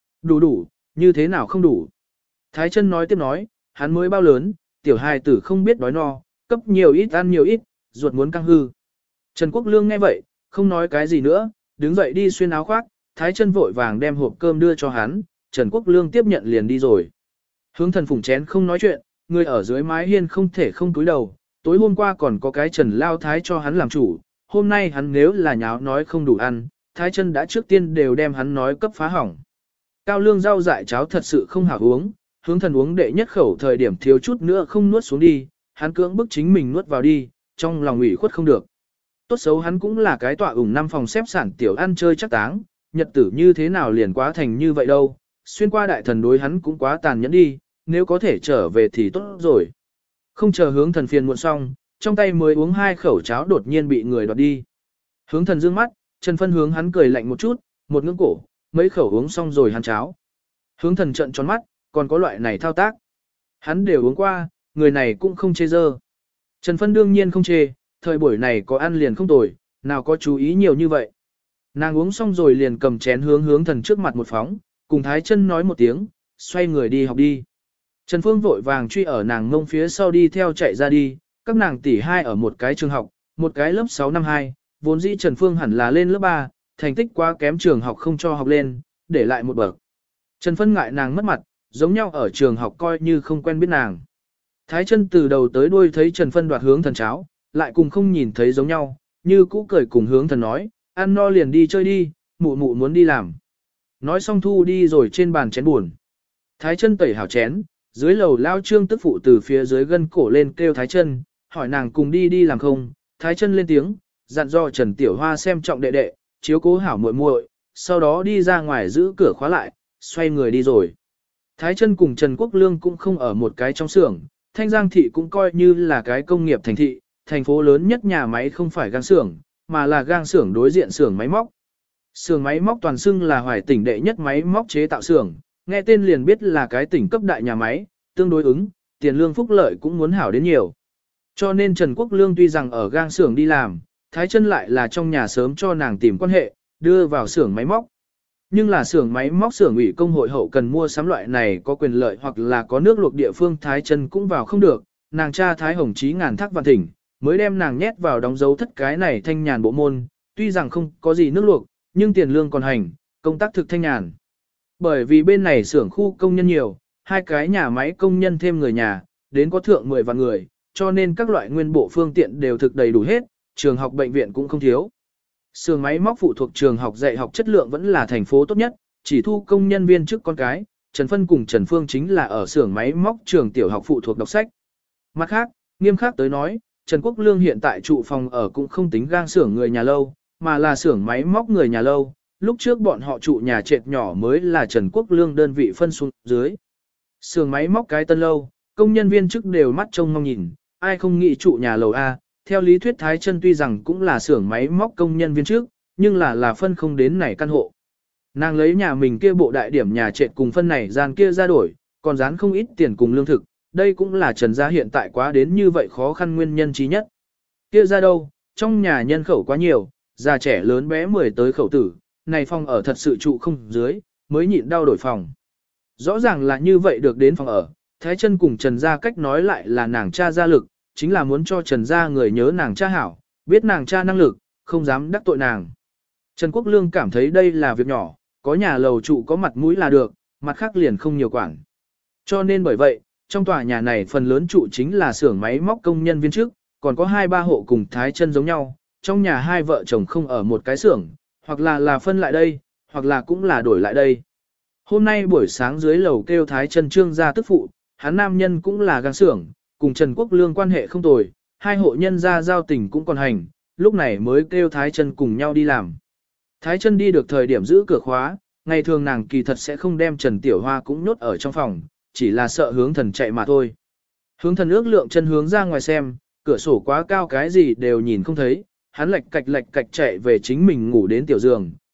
[SPEAKER 1] Đủ, như thế nào không đủ? Thái chân nói tiếp nói, hắn mới bao lớn, tiểu hài tử không biết đói no, cấp nhiều ít ăn nhiều ít, ruột muốn căng hư. Trần Quốc Lương nghe vậy, không nói cái gì nữa, đứng dậy đi xuyên áo khoác, Thái chân vội vàng đem hộp cơm đưa cho hắn, Trần Quốc Lương tiếp nhận liền đi rồi. Hướng thần phủng chén không nói chuyện, người ở dưới mái hiên không thể không cúi đầu, tối hôm qua còn có cái Trần Lao Thái cho hắn làm chủ, hôm nay hắn nếu là nháo nói không đủ ăn, Thái chân đã trước tiên đều đem hắn nói cấp phá hỏng. Cao lương rau dại cháo thật sự không hảo uống, hướng thần uống đệ nhất khẩu thời điểm thiếu chút nữa không nuốt xuống đi, hắn cưỡng bức chính mình nuốt vào đi, trong lòng ủy khuất không được. Tốt xấu hắn cũng là cái tọa ủng 5 phòng xếp sản tiểu ăn chơi chắc táng, nhật tử như thế nào liền quá thành như vậy đâu, xuyên qua đại thần đối hắn cũng quá tàn nhẫn đi, nếu có thể trở về thì tốt rồi. Không chờ hướng thần phiền muộn xong, trong tay mới uống 2 khẩu cháo đột nhiên bị người đoạt đi. Hướng thần dương mắt, Trần Phân hướng hắn cười lạnh một chút, một ngưỡng cổ, mấy khẩu uống xong rồi hắn cháo. Hướng thần trợn tròn mắt, còn có loại này thao tác. Hắn đều uống qua, người này cũng không chê dơ. Trần Phân đương nhiên không chê, thời buổi này có ăn liền không tồi, nào có chú ý nhiều như vậy. Nàng uống xong rồi liền cầm chén hướng thần trước mặt một phóng, cùng Thái chân nói một tiếng, xoay người đi học đi. Trần Phương vội vàng truy ở nàng ngông phía sau đi theo chạy ra đi, các nàng tỷ hai ở một cái trường học, một cái lớp 6 năm 2, vốn dĩ Trần Phương hẳn là lên lớp 3, thành tích quá kém trường học không cho học lên, để lại một bậc. Trần Phân ngại nàng mất mặt, giống nhau ở trường học coi như không quen biết nàng. Thái chân từ đầu tới đuôi thấy Trần Phân đoạt hướng thần cháo, lại cùng không nhìn thấy giống nhau, như cũ cười cùng hướng thần nói, ăn no liền đi chơi đi, mụ mụ muốn đi làm. Nói xong thu đi rồi trên bàn chén buồn. Thái chân tẩy hảo chén, dưới lầu lao trương tức phụ từ phía dưới gân cổ lên kêu Thái chân, hỏi nàng cùng đi làm không. Thái chân lên tiếng, dặn dò Trần Tiểu Hoa xem trọng đệ đệ, chiếu cố hảo muội muội, sau đó đi ra ngoài giữ cửa khóa lại, xoay người đi rồi. Thái chân cùng Trần Quốc Lương cũng không ở một cái trong xưởng, Thanh Giang thị cũng coi như là cái công nghiệp thành thị, thành phố lớn nhất nhà máy không phải gang xưởng, mà là gang xưởng đối diện xưởng máy móc. Xưởng máy móc toàn xưng là Hoài tỉnh đệ nhất máy móc chế tạo xưởng, nghe tên liền biết là cái tỉnh cấp đại nhà máy, tương đối ứng, tiền lương phúc lợi cũng muốn hảo đến nhiều. Cho nên Trần Quốc Lương tuy rằng ở gang xưởng đi làm, Thái chân lại là trong nhà sớm cho nàng tìm quan hệ, đưa vào xưởng máy móc. Nhưng là xưởng máy móc xưởng ủy công hội hậu cần mua sắm loại này có quyền lợi hoặc là có nước luộc địa phương Thái chân cũng vào không được, nàng cha Thái Hồng Chí ngàn thác vạn thỉnh, mới đem nàng nhét vào đóng dấu thất cái này thanh nhàn bộ môn, tuy rằng không có gì nước luộc, nhưng tiền lương còn hành, công tác thực thanh nhàn. Bởi vì bên này xưởng khu công nhân nhiều, hai cái nhà máy công nhân thêm người nhà, đến có thượng 10 vạn người, cho nên các loại nguyên bộ phương tiện đều thực đầy đủ hết, trường học bệnh viện cũng không thiếu. Xưởng máy móc phụ thuộc trường học dạy học chất lượng vẫn là thành phố tốt nhất, chỉ thu công nhân viên trước con cái, Trần Phân cùng Trần Phương chính là ở xưởng máy móc trường tiểu học phụ thuộc đọc sách. Mặt khác, nghiêm khắc tới nói, Trần Quốc Lương hiện tại trụ phòng ở cũng không tính gang xưởng người nhà lâu, mà là xưởng máy móc người nhà lâu, lúc trước bọn họ trụ nhà trệt nhỏ mới là Trần Quốc Lương đơn vị phân xuống dưới. Xưởng máy móc cái tân lâu, công nhân viên chức đều mắt trông mong nhìn, ai không nghĩ trụ nhà lầu A, theo lý thuyết Thái chân tuy rằng cũng là xưởng máy móc công nhân viên chức, nhưng là phân không đến này căn hộ. Nàng lấy nhà mình kia bộ đại điểm nhà trệt cùng phân này gian kia ra đổi, còn dán không ít tiền cùng lương thực, đây cũng là Trần gia hiện tại quá đến như vậy khó khăn nguyên nhân chí nhất. Kia ra đâu, trong nhà nhân khẩu quá nhiều, già trẻ lớn bé 10 tới khẩu tử, này phòng ở thật sự trụ không dưới, mới nhịn đau đổi phòng. Rõ ràng là như vậy được đến phòng ở, Thái chân cùng Trần gia cách nói lại là nàng cha gia lực, chính là muốn cho Trần gia người nhớ nàng cha hảo, biết nàng cha năng lực, không dám đắc tội nàng. Trần Quốc Lương cảm thấy đây là việc nhỏ, có nhà lầu trụ có mặt mũi là được, mặt khác liền không nhiều quản. Cho nên bởi vậy, trong tòa nhà này phần lớn trụ chính là xưởng máy móc công nhân viên chức, còn có 2-3 hộ cùng Thái chân giống nhau, trong nhà hai vợ chồng không ở một cái xưởng, hoặc là phân lại đây, hoặc là cũng là đổi lại đây. Hôm nay buổi sáng dưới lầu kêu Thái chân trương gia tức phụ, hắn nam nhân cũng là gang xưởng, cùng Trần Quốc Lương quan hệ không tồi, hai hộ nhân gia giao tình cũng còn hành, lúc này mới kêu Thái chân cùng nhau đi làm. Thái chân đi được thời điểm giữ cửa khóa, ngày thường nàng kỳ thật sẽ không đem Trần Tiểu Hoa cũng nhốt ở trong phòng, chỉ là sợ hướng thần chạy mà thôi. Hướng thần ước lượng chân hướng ra ngoài xem, cửa sổ quá cao cái gì đều nhìn không thấy, hắn lạch cạch chạy về chính mình ngủ đến tiểu giường,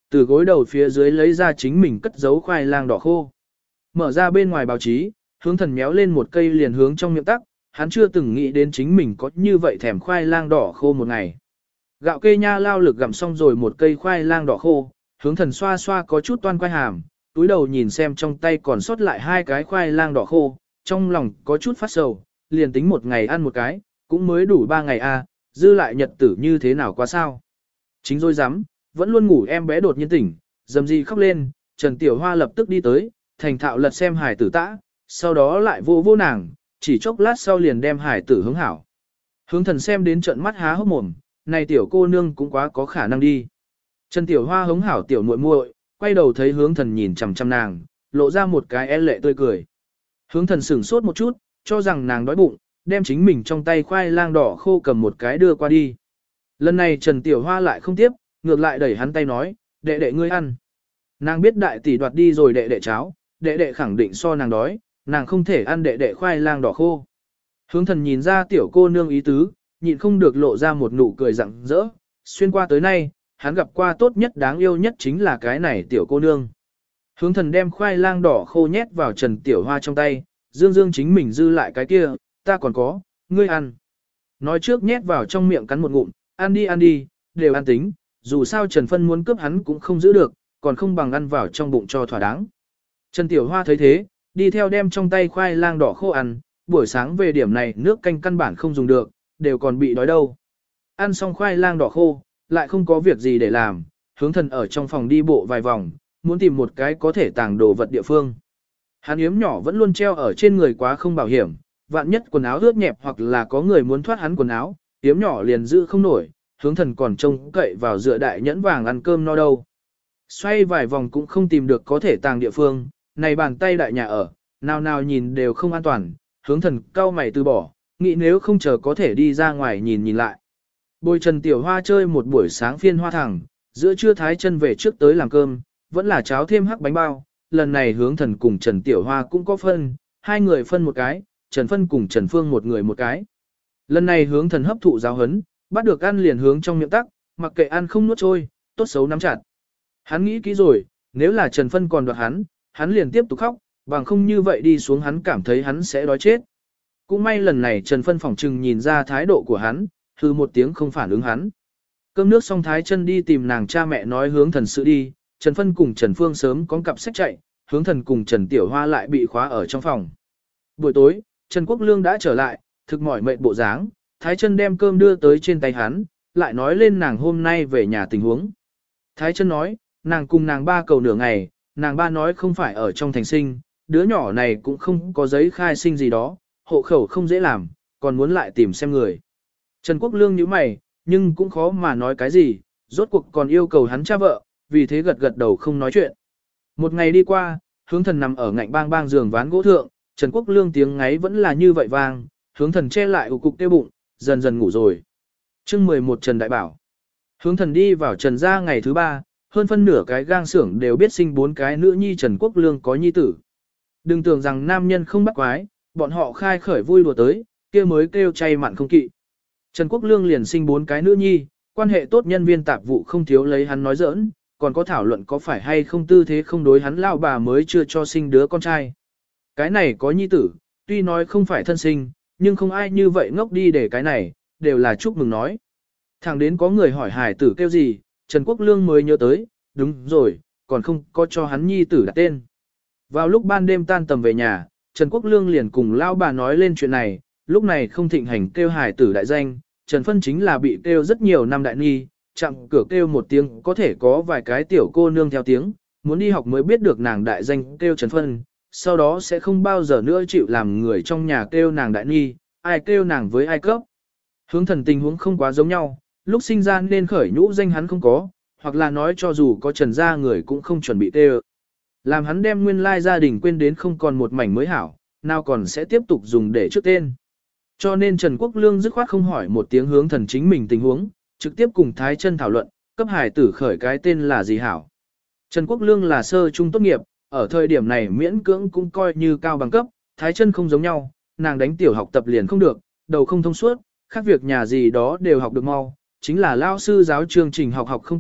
[SPEAKER 1] từ gối đầu phía dưới lấy ra chính mình cất giấu khoai lang đỏ khô. Mở ra bên ngoài báo chí, hướng thần méo lên một cây liền hướng trong miệng tắc, hắn chưa từng nghĩ đến chính mình có như vậy thèm khoai lang đỏ khô một ngày. Gạo kê nha lao lực gặm xong rồi một cây khoai lang đỏ khô, hướng thần xoa xoa có chút toan quay hàm, túi đầu nhìn xem trong tay còn sót lại 2 cái khoai lang đỏ khô, trong lòng có chút phát sầu, liền tính một ngày ăn một cái, cũng mới đủ 3 ngày a, dư lại nhật tử như thế nào quá sao. Chính rồi dám, vẫn luôn ngủ em bé đột nhiên tỉnh, dầm gì khóc lên, Trần Tiểu Hoa lập tức đi tới, thành thạo lật xem hải tử tã, sau đó lại vô vô nàng, chỉ chốc lát sau liền đem hải tử hướng hảo. Hướng thần xem đến trận mắt há hốc mồm, này tiểu cô nương cũng quá có khả năng đi. Trần Tiểu Hoa hống hảo tiểu muội muội, quay đầu thấy hướng thần nhìn chằm chằm nàng, lộ ra một cái e lệ tươi cười. Hướng thần sửng sốt một chút, cho rằng nàng đói bụng, đem chính mình trong tay khoai lang đỏ khô cầm một cái đưa qua đi. Lần này Trần Tiểu Hoa lại không tiếp, ngược lại đẩy hắn tay nói, đệ đệ ngươi ăn. Nàng biết đại tỷ đoạt đi rồi đệ đệ cháo, đệ đệ khẳng định so nàng đói, nàng không thể ăn đệ đệ khoai lang đỏ khô. Hướng thần nhìn ra tiểu cô nương ý tứ, nhịn không được lộ ra một nụ cười rạng rỡ, xuyên qua tới nay, hắn gặp qua tốt nhất đáng yêu nhất chính là cái này tiểu cô nương. Hướng thần đem khoai lang đỏ khô nhét vào Trần Tiểu Hoa trong tay, dương dương chính mình dư lại cái kia, ta còn có, ngươi ăn. Nói trước nhét vào trong miệng cắn một ngụm, ăn đi, đều ăn tính, dù sao Trần Phân muốn cướp hắn cũng không giữ được, còn không bằng ăn vào trong bụng cho thỏa đáng. Trần Tiểu Hoa thấy thế, đi theo đem trong tay khoai lang đỏ khô ăn, buổi sáng về điểm này nước canh căn bản không dùng được, đều còn bị đói đâu. Ăn xong khoai lang đỏ khô, lại không có việc gì để làm, hướng thần ở trong phòng đi bộ vài vòng, muốn tìm một cái có thể tàng đồ vật địa phương. Hắn yếm nhỏ vẫn luôn treo ở trên người quá không bảo hiểm, vạn nhất quần áo ướt nhẹp hoặc là có người muốn thoát hắn quần áo, yếm nhỏ liền giữ không nổi, hướng thần còn trông cậy vào dựa đại nhẫn vàng ăn cơm no đâu. Xoay vài vòng cũng không tìm được có thể tàng địa phương, này bàn tay đại nhà ở, nào nào nhìn đều không an toàn, hướng thần cau mày từ bỏ, nghĩ nếu không chờ có thể đi ra ngoài nhìn lại. Bồi Trần Tiểu Hoa chơi một buổi sáng phiên hoa thẳng, giữa trưa Thái Chân về trước tới làm cơm, vẫn là cháo thêm hắc bánh bao, lần này hướng thần cùng Trần Tiểu Hoa cũng có phân, 2 người phân một cái, Trần Phân cùng Trần Phương một người một cái. Lần này hướng thần hấp thụ giáo hấn, bắt được ăn liền hướng trong miệng tắc, mặc kệ ăn không nuốt trôi, tốt xấu nắm chặt. Hắn nghĩ kỹ rồi, nếu là Trần Phân còn đoạt hắn liền tiếp tục khóc, bằng không như vậy đi xuống hắn cảm thấy hắn sẽ đói chết. Cũng may lần này Trần Phân phỏng trừng nhìn ra thái độ của hắn, hừ một tiếng không phản ứng hắn. Cơm nước xong Thái Chân đi tìm nàng cha mẹ nói hướng thần sự đi, Trần Phân cùng Trần Phương sớm có cặp sách chạy, hướng thần cùng Trần Tiểu Hoa lại bị khóa ở trong phòng. Buổi tối, Trần Quốc Lương đã trở lại, thực mỏi mệt bộ dáng, Thái Chân đem cơm đưa tới trên tay hắn, lại nói lên nàng hôm nay về nhà tình huống. Thái Chân nói, nàng cùng nàng ba cầu nửa ngày, nàng ba nói không phải ở trong thành sinh, đứa nhỏ này cũng không có giấy khai sinh gì đó, hộ khẩu không dễ làm, còn muốn lại tìm xem người. Trần Quốc Lương nhíu mày, nhưng cũng khó mà nói cái gì, rốt cuộc còn yêu cầu hắn cha vợ, vì thế gật gật đầu không nói chuyện. Một ngày đi qua, hướng thần nằm ở ngạnh bang bang giường ván gỗ thượng, Trần Quốc Lương tiếng ngáy vẫn là như vậy vang, hướng thần che lại ủ cục tiêu bụng, dần dần ngủ rồi. Chương 11 Trần Đại Bảo. Hướng thần đi vào Trần gia ngày thứ 3, hơn phân nửa cái gang xưởng đều biết sinh 4 cái nữ nhi Trần Quốc Lương có nhi tử. Đừng tưởng rằng nam nhân không bắt quái, bọn họ khai khởi vui đùa tới, kia mới kêu chay mặn không kỵ. Trần Quốc Lương liền sinh 4 cái nữ nhi, quan hệ tốt nhân viên tạp vụ không thiếu lấy hắn nói giỡn, còn có thảo luận có phải hay không tư thế không đối hắn lao bà mới chưa cho sinh đứa con trai. Cái này có nhi tử, tuy nói không phải thân sinh, nhưng không ai như vậy ngốc đi để cái này, đều là chúc mừng nói. Thẳng đến có người hỏi hải tử kêu gì, Trần Quốc Lương mới nhớ tới, đúng rồi, còn không có cho hắn nhi tử đặt tên. Vào lúc ban đêm tan tầm về nhà, Trần Quốc Lương liền cùng lao bà nói lên chuyện này, lúc này không thịnh hành kêu hải tử đại danh, Trần Phân chính là bị kêu rất nhiều năm đại nghi, chặng cửa kêu một tiếng có thể có vài cái tiểu cô nương theo tiếng, muốn đi học mới biết được nàng đại danh kêu Trần Phân, sau đó sẽ không bao giờ nữa chịu làm người trong nhà kêu nàng đại nghi, ai kêu nàng với ai cấp. Hướng thần tình huống không quá giống nhau, lúc sinh ra nên khởi nhũ danh hắn không có, hoặc là nói cho dù có Trần gia người cũng không chuẩn bị kêu. Làm hắn đem nguyên lai gia đình quên đến không còn một mảnh mới hảo, nào còn sẽ tiếp tục dùng để trước tên. Cho nên Trần Quốc Lương dứt khoát không hỏi một tiếng hướng thần chính mình tình huống, trực tiếp cùng Thái Chân thảo luận, cấp hải tử khởi cái tên là gì hảo. Trần Quốc Lương là sơ trung tốt nghiệp, ở thời điểm này miễn cưỡng cũng coi như cao bằng cấp, Thái Chân không giống nhau, nàng đánh tiểu học tập liền không được, đầu không thông suốt, khác việc nhà gì đó đều học được mau, chính là lao sư giáo chương trình học học không tốt,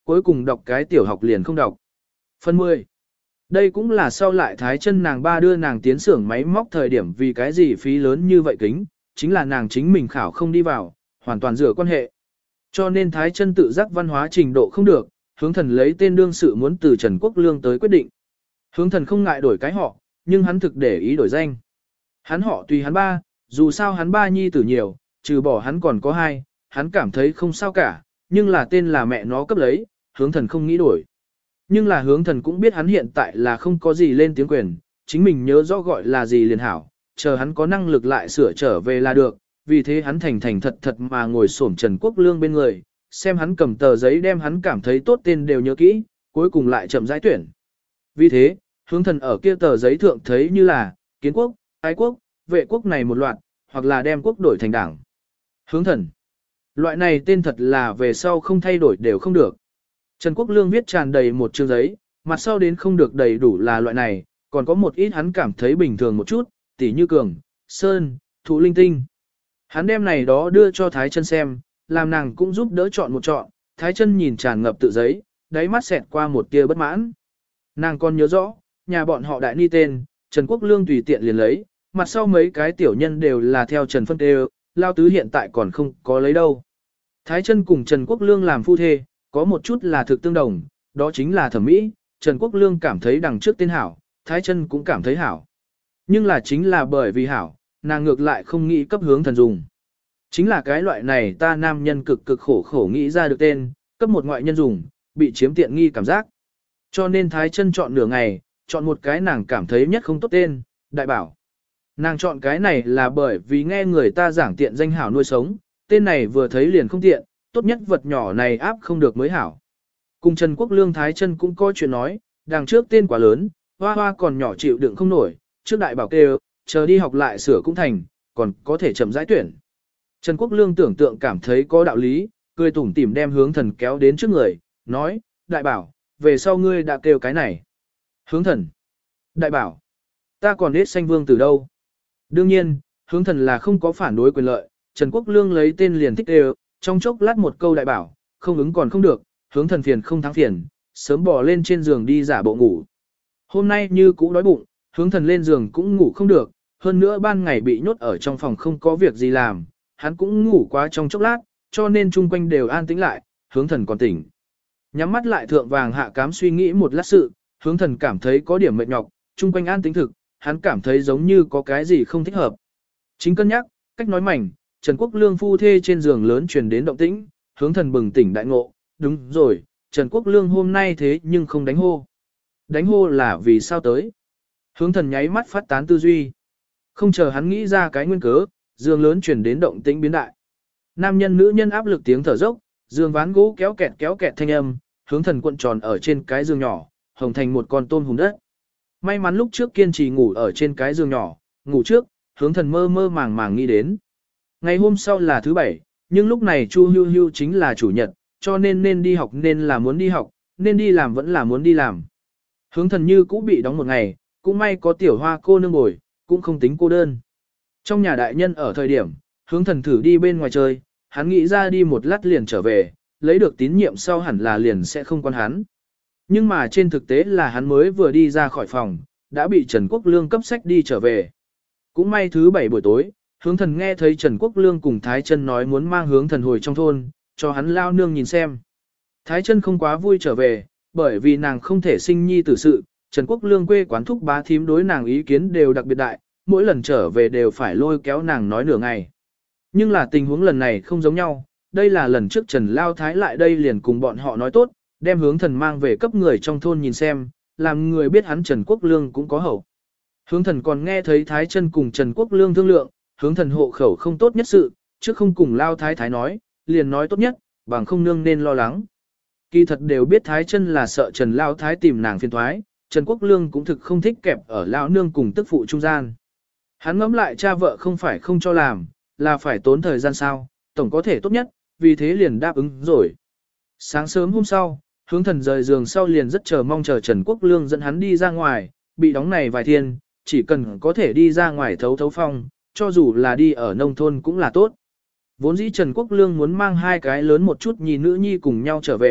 [SPEAKER 1] cuối cùng đọc cái tiểu học liền không đọc. Phần 10. Đây cũng là sau lại Thái Chân nàng ba đưa nàng tiến xưởng máy móc thời điểm vì cái gì phí lớn như vậy kính, chính là nàng chính mình khảo không đi vào, hoàn toàn rửa quan hệ. Cho nên Thái Chân tự giác văn hóa trình độ không được, Hướng Thần lấy tên đương sự muốn từ Trần Quốc Lương tới quyết định. Hướng Thần không ngại đổi cái họ, nhưng hắn thực để ý đổi danh. Hắn họ tùy hắn ba, dù sao hắn ba nhi tử nhiều, trừ bỏ hắn còn có hai, hắn cảm thấy không sao cả, nhưng là tên là mẹ nó cấp lấy, Hướng Thần không nghĩ đổi. Nhưng là Hướng Thần cũng biết hắn hiện tại là không có gì lên tiếng quyền, chính mình nhớ rõ gọi là gì liền hảo, chờ hắn có năng lực lại sửa trở về là được, vì thế hắn thành thành thật thật mà ngồi xổm Trần Quốc Lương bên người, xem hắn cầm tờ giấy đem hắn cảm thấy tốt tên đều nhớ kỹ, cuối cùng lại chậm rãi tuyển. Vì thế, Hướng Thần ở kia tờ giấy thượng thấy như là, kiến quốc, ái quốc, vệ quốc này một loạt, hoặc là đem quốc đổi thành đảng. Hướng Thần. Loại này tên thật là về sau không thay đổi đều không được. Trần Quốc Lương viết tràn đầy một chương giấy, mặt sau đến không được đầy đủ là loại này, còn có một ít hắn cảm thấy bình thường một chút, tỉ như Cường, Sơn, Thụ Linh Tinh. Hắn đem này đó đưa cho Thái Chân xem, làm nàng cũng giúp đỡ chọn một chọn, Thái Chân nhìn tràn ngập tự giấy, đáy mắt xẹt qua một tia bất mãn. Nàng còn nhớ rõ, nhà bọn họ đại ni tên, Trần Quốc Lương tùy tiện liền lấy, mặt sau mấy cái tiểu nhân đều là theo Trần Phân Tê, Lao Tứ hiện tại còn không có lấy đâu. Thái Chân cùng Trần Quốc Lương làm phu thê, có một chút là thực tương đồng, đó chính là thẩm mỹ, Trần Quốc Lương cảm thấy đằng trước tên hảo, Thái Chân cũng cảm thấy hảo. Nhưng là chính là bởi vì hảo, nàng ngược lại không nghĩ cấp Hướng Thần dùng. Chính là cái loại này ta nam nhân cực cực khổ khổ nghĩ ra được tên, cấp một ngoại nhân dùng, bị chiếm tiện nghi cảm giác. Cho nên Thái Chân chọn nửa ngày, chọn một cái nàng cảm thấy nhất không tốt tên, Đại Bảo. Nàng chọn cái này là bởi vì nghe người ta giảng tiện danh hảo nuôi sống, tên này vừa thấy liền không tiện, tốt nhất vật nhỏ này áp không được mới hảo. Cùng Trần Quốc Lương Thái Chân cũng có chuyện nói, đằng trước tên quá lớn, hoa hoa còn nhỏ chịu đựng không nổi, trước Đại Bảo kêu, chờ đi học lại sửa cũng thành, còn có thể chậm rãi tuyển. Trần Quốc Lương tưởng tượng cảm thấy có đạo lý, cười tủm tỉm đem Hướng Thần kéo đến trước người, nói, Đại Bảo, về sau ngươi đã kêu cái này. Hướng Thần. Đại Bảo. Ta còn ít xanh vương từ đâu. Đương nhiên, Hướng Thần là không có phản đối quyền lợi, Trần Quốc Lương lấy tên liền thích đều, trong chốc lát một câu Đại Bảo, không ứng còn không được, Hướng Thần phiền không thắng phiền, sớm bỏ lên trên giường đi giả bộ ngủ. Hôm nay như cũ đói bụng, Hướng Thần lên giường cũng ngủ không được, hơn nữa ban ngày bị nhốt ở trong phòng không có việc gì làm, hắn cũng ngủ quá trong chốc lát, cho nên chung quanh đều an tĩnh lại, Hướng Thần còn tỉnh. Nhắm mắt lại thượng vàng hạ cám suy nghĩ một lát sự, Hướng Thần cảm thấy có điểm mệt nhọc, chung quanh an tĩnh thực, hắn cảm thấy giống như có cái gì không thích hợp. Chính cân nhắc, cách nói mảnh, Trần Quốc Lương phu thê trên giường lớn truyền đến động tĩnh, Hướng Thần bừng tỉnh đại ngộ, đúng rồi, Trần Quốc Lương hôm nay thế nhưng không đánh hô. Đánh hô là vì sao tới? Hướng Thần nháy mắt phát tán tư duy. Không chờ hắn nghĩ ra cái nguyên cớ, giường lớn truyền đến động tĩnh biến đại. Nam nhân nữ nhân áp lực tiếng thở dốc, giường ván gỗ kéo kẹt thanh âm, Hướng Thần cuộn tròn ở trên cái giường nhỏ, hồng thành một con tôm hùm đất. May mắn lúc trước kiên trì ngủ ở trên cái giường nhỏ, ngủ trước, Hướng Thần mơ mơ màng màng nghĩ đến. Ngày hôm sau là thứ bảy, nhưng lúc này Chu Hưu Hưu chính là chủ nhật, cho nên đi học nên là muốn đi học, nên đi làm vẫn là muốn đi làm. Hướng Thần như cũ bị đóng một ngày, cũng may có tiểu hoa cô nương bồi, cũng không tính cô đơn. Trong nhà đại nhân ở thời điểm, Hướng Thần thử đi bên ngoài chơi, hắn nghĩ ra đi một lát liền trở về, lấy được tín nhiệm sau hẳn là liền sẽ không quan hắn. Nhưng mà trên thực tế là hắn mới vừa đi ra khỏi phòng, đã bị Trần Quốc Lương cấp sách đi trở về. Cũng may thứ bảy buổi tối, Hướng Thần nghe thấy Trần Quốc Lương cùng Thái Chân nói muốn mang Hướng Thần hồi trong thôn, cho hắn lao nương nhìn xem. Thái Chân không quá vui trở về, bởi vì nàng không thể sinh nhi tử sự, Trần Quốc Lương quê quán thúc bá thím đối nàng ý kiến đều đặc biệt đại, mỗi lần trở về đều phải lôi kéo nàng nói nửa ngày. Nhưng là tình huống lần này không giống nhau, đây là lần trước Trần Lao Thái lại đây liền cùng bọn họ nói tốt, đem Hướng Thần mang về cấp người trong thôn nhìn xem, làm người biết hắn Trần Quốc Lương cũng có hậu. Hướng Thần còn nghe thấy Thái Chân cùng Trần Quốc Lương thương lượng, Hướng Thần hộ khẩu không tốt nhất sự, chứ không cùng Lao Thái Thái nói, liền nói tốt nhất, bằng không nương nên lo lắng. Kỳ thật đều biết Thái Chân là sợ Trần Lao Thái tìm nàng phiền toái, Trần Quốc Lương cũng thực không thích kẹp ở Lao nương cùng tức phụ trung gian. Hắn ngẫm lại cha vợ không phải không cho làm, là phải tốn thời gian sao, tổng có thể tốt nhất, vì thế liền đáp ứng rồi. Sáng sớm hôm sau, Hướng Thần rời giường sau liền rất chờ mong chờ Trần Quốc Lương dẫn hắn đi ra ngoài, bị đóng này vài thiên, chỉ cần có thể đi ra ngoài thấu thấu phong, cho dù là đi ở nông thôn cũng là tốt. Vốn dĩ Trần Quốc Lương muốn mang hai cái lớn một chút nhi nữ nhi cùng nhau trở về,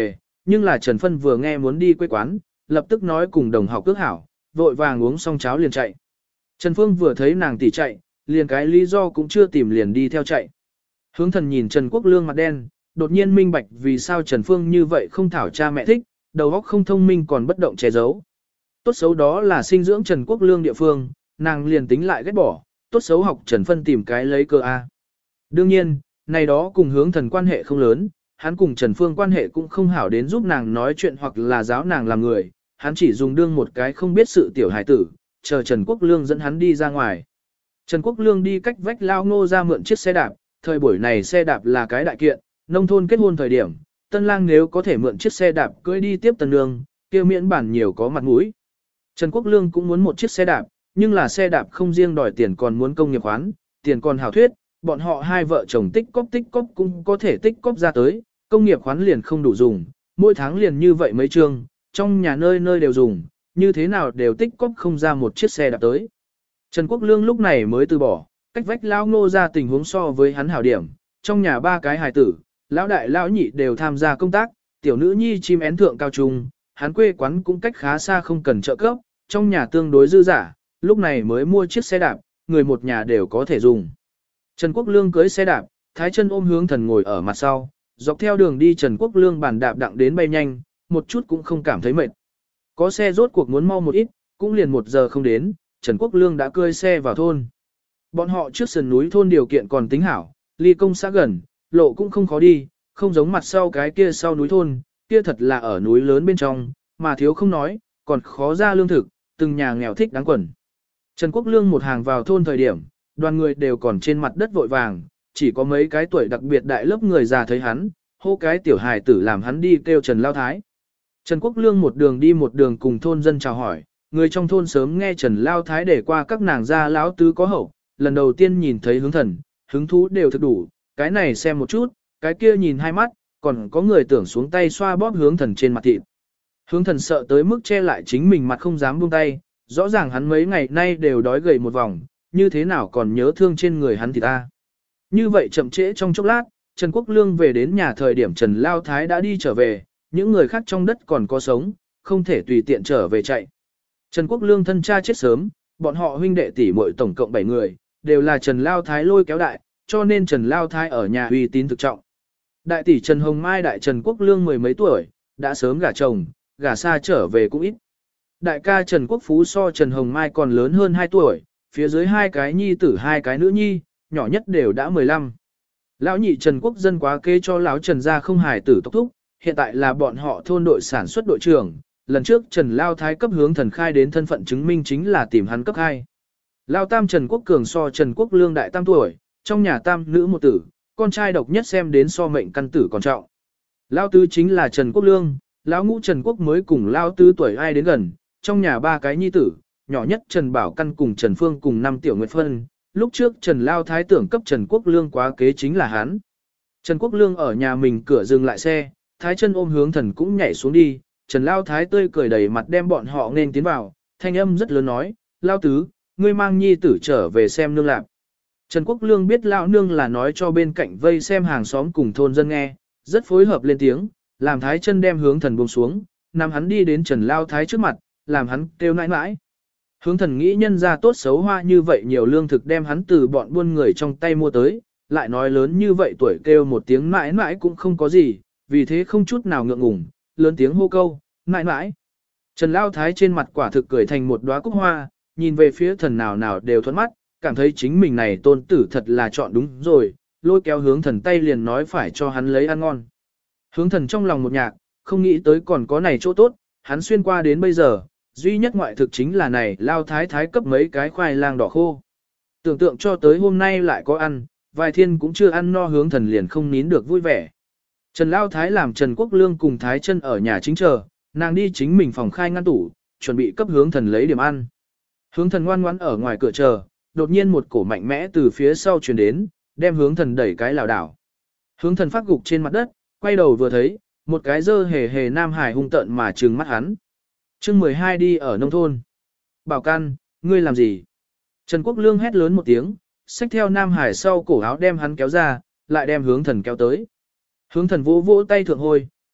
[SPEAKER 1] nhưng là Trần Phân vừa nghe muốn đi quê quán, lập tức nói cùng đồng học ước hảo, vội vàng uống xong cháo liền chạy. Trần Phương vừa thấy nàng tỷ chạy, liền cái lý do cũng chưa tìm liền đi theo chạy. Hướng Thần nhìn Trần Quốc Lương mặt đen, đột nhiên minh bạch vì sao Trần Phương như vậy không thảo cha mẹ thích, đầu óc không thông minh còn bất động che giấu. Tốt xấu đó là sinh dưỡng Trần Quốc Lương địa phương, nàng liền tính lại ghét bỏ, tốt xấu học Trần Phân tìm cái lấy cơ A. Đương nhiên, này đó cùng Hướng Thần quan hệ không lớn, hắn cùng Trần Phương quan hệ cũng không hảo đến giúp nàng nói chuyện hoặc là giáo nàng làm người, hắn chỉ dùng đương một cái không biết sự tiểu hài tử, chờ Trần Quốc Lương dẫn hắn đi ra ngoài. Trần Quốc Lương đi cách vách lao Ngô ra mượn chiếc xe đạp, thời buổi này xe đạp là cái đại kiện, nông thôn kết hôn thời điểm, tân lang nếu có thể mượn chiếc xe đạp cưỡi đi tiếp tân nương, kia miễn bản nhiều có mặt mũi. Trần Quốc Lương cũng muốn một chiếc xe đạp, nhưng là xe đạp không riêng đòi tiền còn muốn công nghiệp khoán, tiền còn hảo thuyết, bọn họ hai vợ chồng tích cóp cũng có thể tích cóp ra tới, công nghiệp khoán liền không đủ dùng, mỗi tháng liền như vậy mấy chương, trong nhà nơi nơi đều dùng, như thế nào đều tích cóp không ra một chiếc xe đạp tới. Trần Quốc Lương lúc này mới từ bỏ, cách vách lão Ngô ra tình huống so với hắn hảo điểm, trong nhà ba cái hài tử, lão đại lão nhị đều tham gia công tác, tiểu nữ nhi chim én thượng cao trung, hắn quê quán cũng cách khá xa không cần trợ cấp, trong nhà tương đối dư giả, lúc này mới mua chiếc xe đạp, người một nhà đều có thể dùng. Trần Quốc Lương cưới xe đạp, Thái Chân ôm Hướng Thần ngồi ở mặt sau, dọc theo đường đi Trần Quốc Lương bàn đạp đặng đến bay nhanh, một chút cũng không cảm thấy mệt. Có xe rốt cuộc muốn mau một ít, cũng liền 1 giờ không đến, Trần Quốc Lương đã cưỡi xe vào thôn. Bọn họ trước sườn núi thôn điều kiện còn tính hảo, ly công xã gần, lộ cũng không khó đi, không giống mặt sau cái kia sau núi thôn, kia thật là ở núi lớn bên trong, mà thiếu không nói, còn khó ra lương thực, từng nhà nghèo thích đáng quẩn. Trần Quốc Lương một hàng vào thôn thời điểm, đoàn người đều còn trên mặt đất vội vàng, chỉ có mấy cái tuổi đặc biệt đại lớp người già thấy hắn, hô cái tiểu hài tử làm hắn đi kêu Trần Lao Thái. Trần Quốc Lương một đường cùng thôn dân chào hỏi, người trong thôn sớm nghe Trần Lao Thái để qua các nàng gia lão tứ có hậu, lần đầu tiên nhìn thấy Hướng Thần, hứng thú đều thực đủ, cái này xem một chút, cái kia nhìn hai mắt, còn có người tưởng xuống tay xoa bóp Hướng Thần trên mặt thịt. Hướng Thần sợ tới mức che lại chính mình mặt không dám buông tay, rõ ràng hắn mấy ngày nay đều đói gầy một vòng, như thế nào còn nhớ thương trên người hắn thì ta. Như vậy chậm trễ trong chốc lát, Trần Quốc Lương về đến nhà thời điểm Trần Lao Thái đã đi trở về, những người khác trong đất còn có sống, không thể tùy tiện trở về chạy. Trần Quốc Lương thân cha chết sớm, bọn họ huynh đệ tỷ muội tổng cộng 7 người, đều là Trần Lao Thái lôi kéo đại, cho nên Trần Lao Thái ở nhà uy tín thực trọng. Đại tỷ Trần Hồng Mai đại Trần Quốc Lương 10 mấy tuổi, đã sớm gả chồng, gả xa trở về cũng ít. Đại ca Trần Quốc Phú so Trần Hồng Mai còn lớn hơn 2 tuổi, phía dưới 2 cái nhi tử 2 cái nữ nhi, nhỏ nhất đều đã 15. Lão nhị Trần Quốc dân quá kê cho lão Trần gia không hài tử tốc thúc, hiện tại là bọn họ thôn đội sản xuất đội trưởng, lần trước Trần Lao Thái cấp Hướng Thần khai đến thân phận chứng minh chính là tìm hắn cấp 2. Lao Tam Trần Quốc Cường so Trần Quốc Lương đại tam tuổi, trong nhà tam nữ một tử, con trai độc nhất xem đến so mệnh căn tử còn trọng. Lao Tứ chính là Trần Quốc Lương, Lão Ngũ Trần Quốc mới cùng Lao Tứ tuổi ai đến gần, trong nhà 3 cái nhi tử, nhỏ nhất Trần Bảo Căn cùng Trần Phương cùng 5 tiểu nguyệt phân, lúc trước Trần Lao Thái tưởng cấp Trần Quốc Lương quá kế chính là hắn. Trần Quốc Lương ở nhà mình cửa dừng lại xe, Thái Chân ôm Hướng Thần cũng nhảy xuống đi, Trần Lao Thái tươi cười đầy mặt đem bọn họ nên tiến vào, thanh âm rất lớn nói, Lao Tứ, ngươi mang nhi tử trở về xem nương lạc. Trần Quốc Lương biết Lão nương là nói cho bên cạnh vây xem hàng xóm cùng thôn dân nghe, rất phối hợp lên tiếng, làm Thái Chân đem Hướng Thần buông xuống, nằm hắn đi đến Trần Lao Thái trước mặt, làm hắn kêu nãi nãi. Hướng Thần nghĩ nhân ra tốt xấu hoa như vậy nhiều lương thực đem hắn từ bọn buôn người trong tay mua tới, lại nói lớn như vậy tuổi kêu một tiếng nãi nãi cũng không có gì, vì thế không chút nào ngượng ngùng, lớn tiếng hô câu, nãi nãi. Trần Lao Thái trên mặt quả thực cười thành một đóa cúc hoa, nhìn về phía Thần nào nào đều thuận mắt, cảm thấy chính mình này tôn tử thật là chọn đúng rồi, lôi kéo Hướng Thần tay liền nói phải cho hắn lấy ăn ngon. Hướng Thần trong lòng một nhạc, không nghĩ tới còn có này chỗ tốt, hắn xuyên qua đến bây giờ, duy nhất ngoại thực chính là này Lao Thái Thái cấp mấy cái khoai lang đỏ khô. Tưởng tượng cho tới hôm nay lại có ăn, vài thiên cũng chưa ăn no Hướng Thần liền không nín được vui vẻ. Trần Lao Thái làm Trần Quốc Lương cùng Thái Chân ở nhà chính chờ, nàng đi chính mình phòng khai ngăn tủ, chuẩn bị cấp Hướng Thần lấy điểm ăn. Hướng Thần ngoan ngoãn ở ngoài cửa chờ, đột nhiên một cổ mạnh mẽ từ phía sau truyền đến, đem Hướng Thần đẩy cái lảo đảo. Hướng Thần phát gục trên mặt đất, quay đầu vừa thấy, một cái dơ hề hề nam hải hung tợn mà trừng mắt hắn. Chương 12 đi ở nông thôn. Bảo Căn, ngươi làm gì? Trần Quốc Lương hét lớn một tiếng, xách theo nam hải sau cổ áo đem hắn kéo ra, lại đem Hướng Thần kéo tới. Hướng Thần vỗ vỗ tay thượng hôi,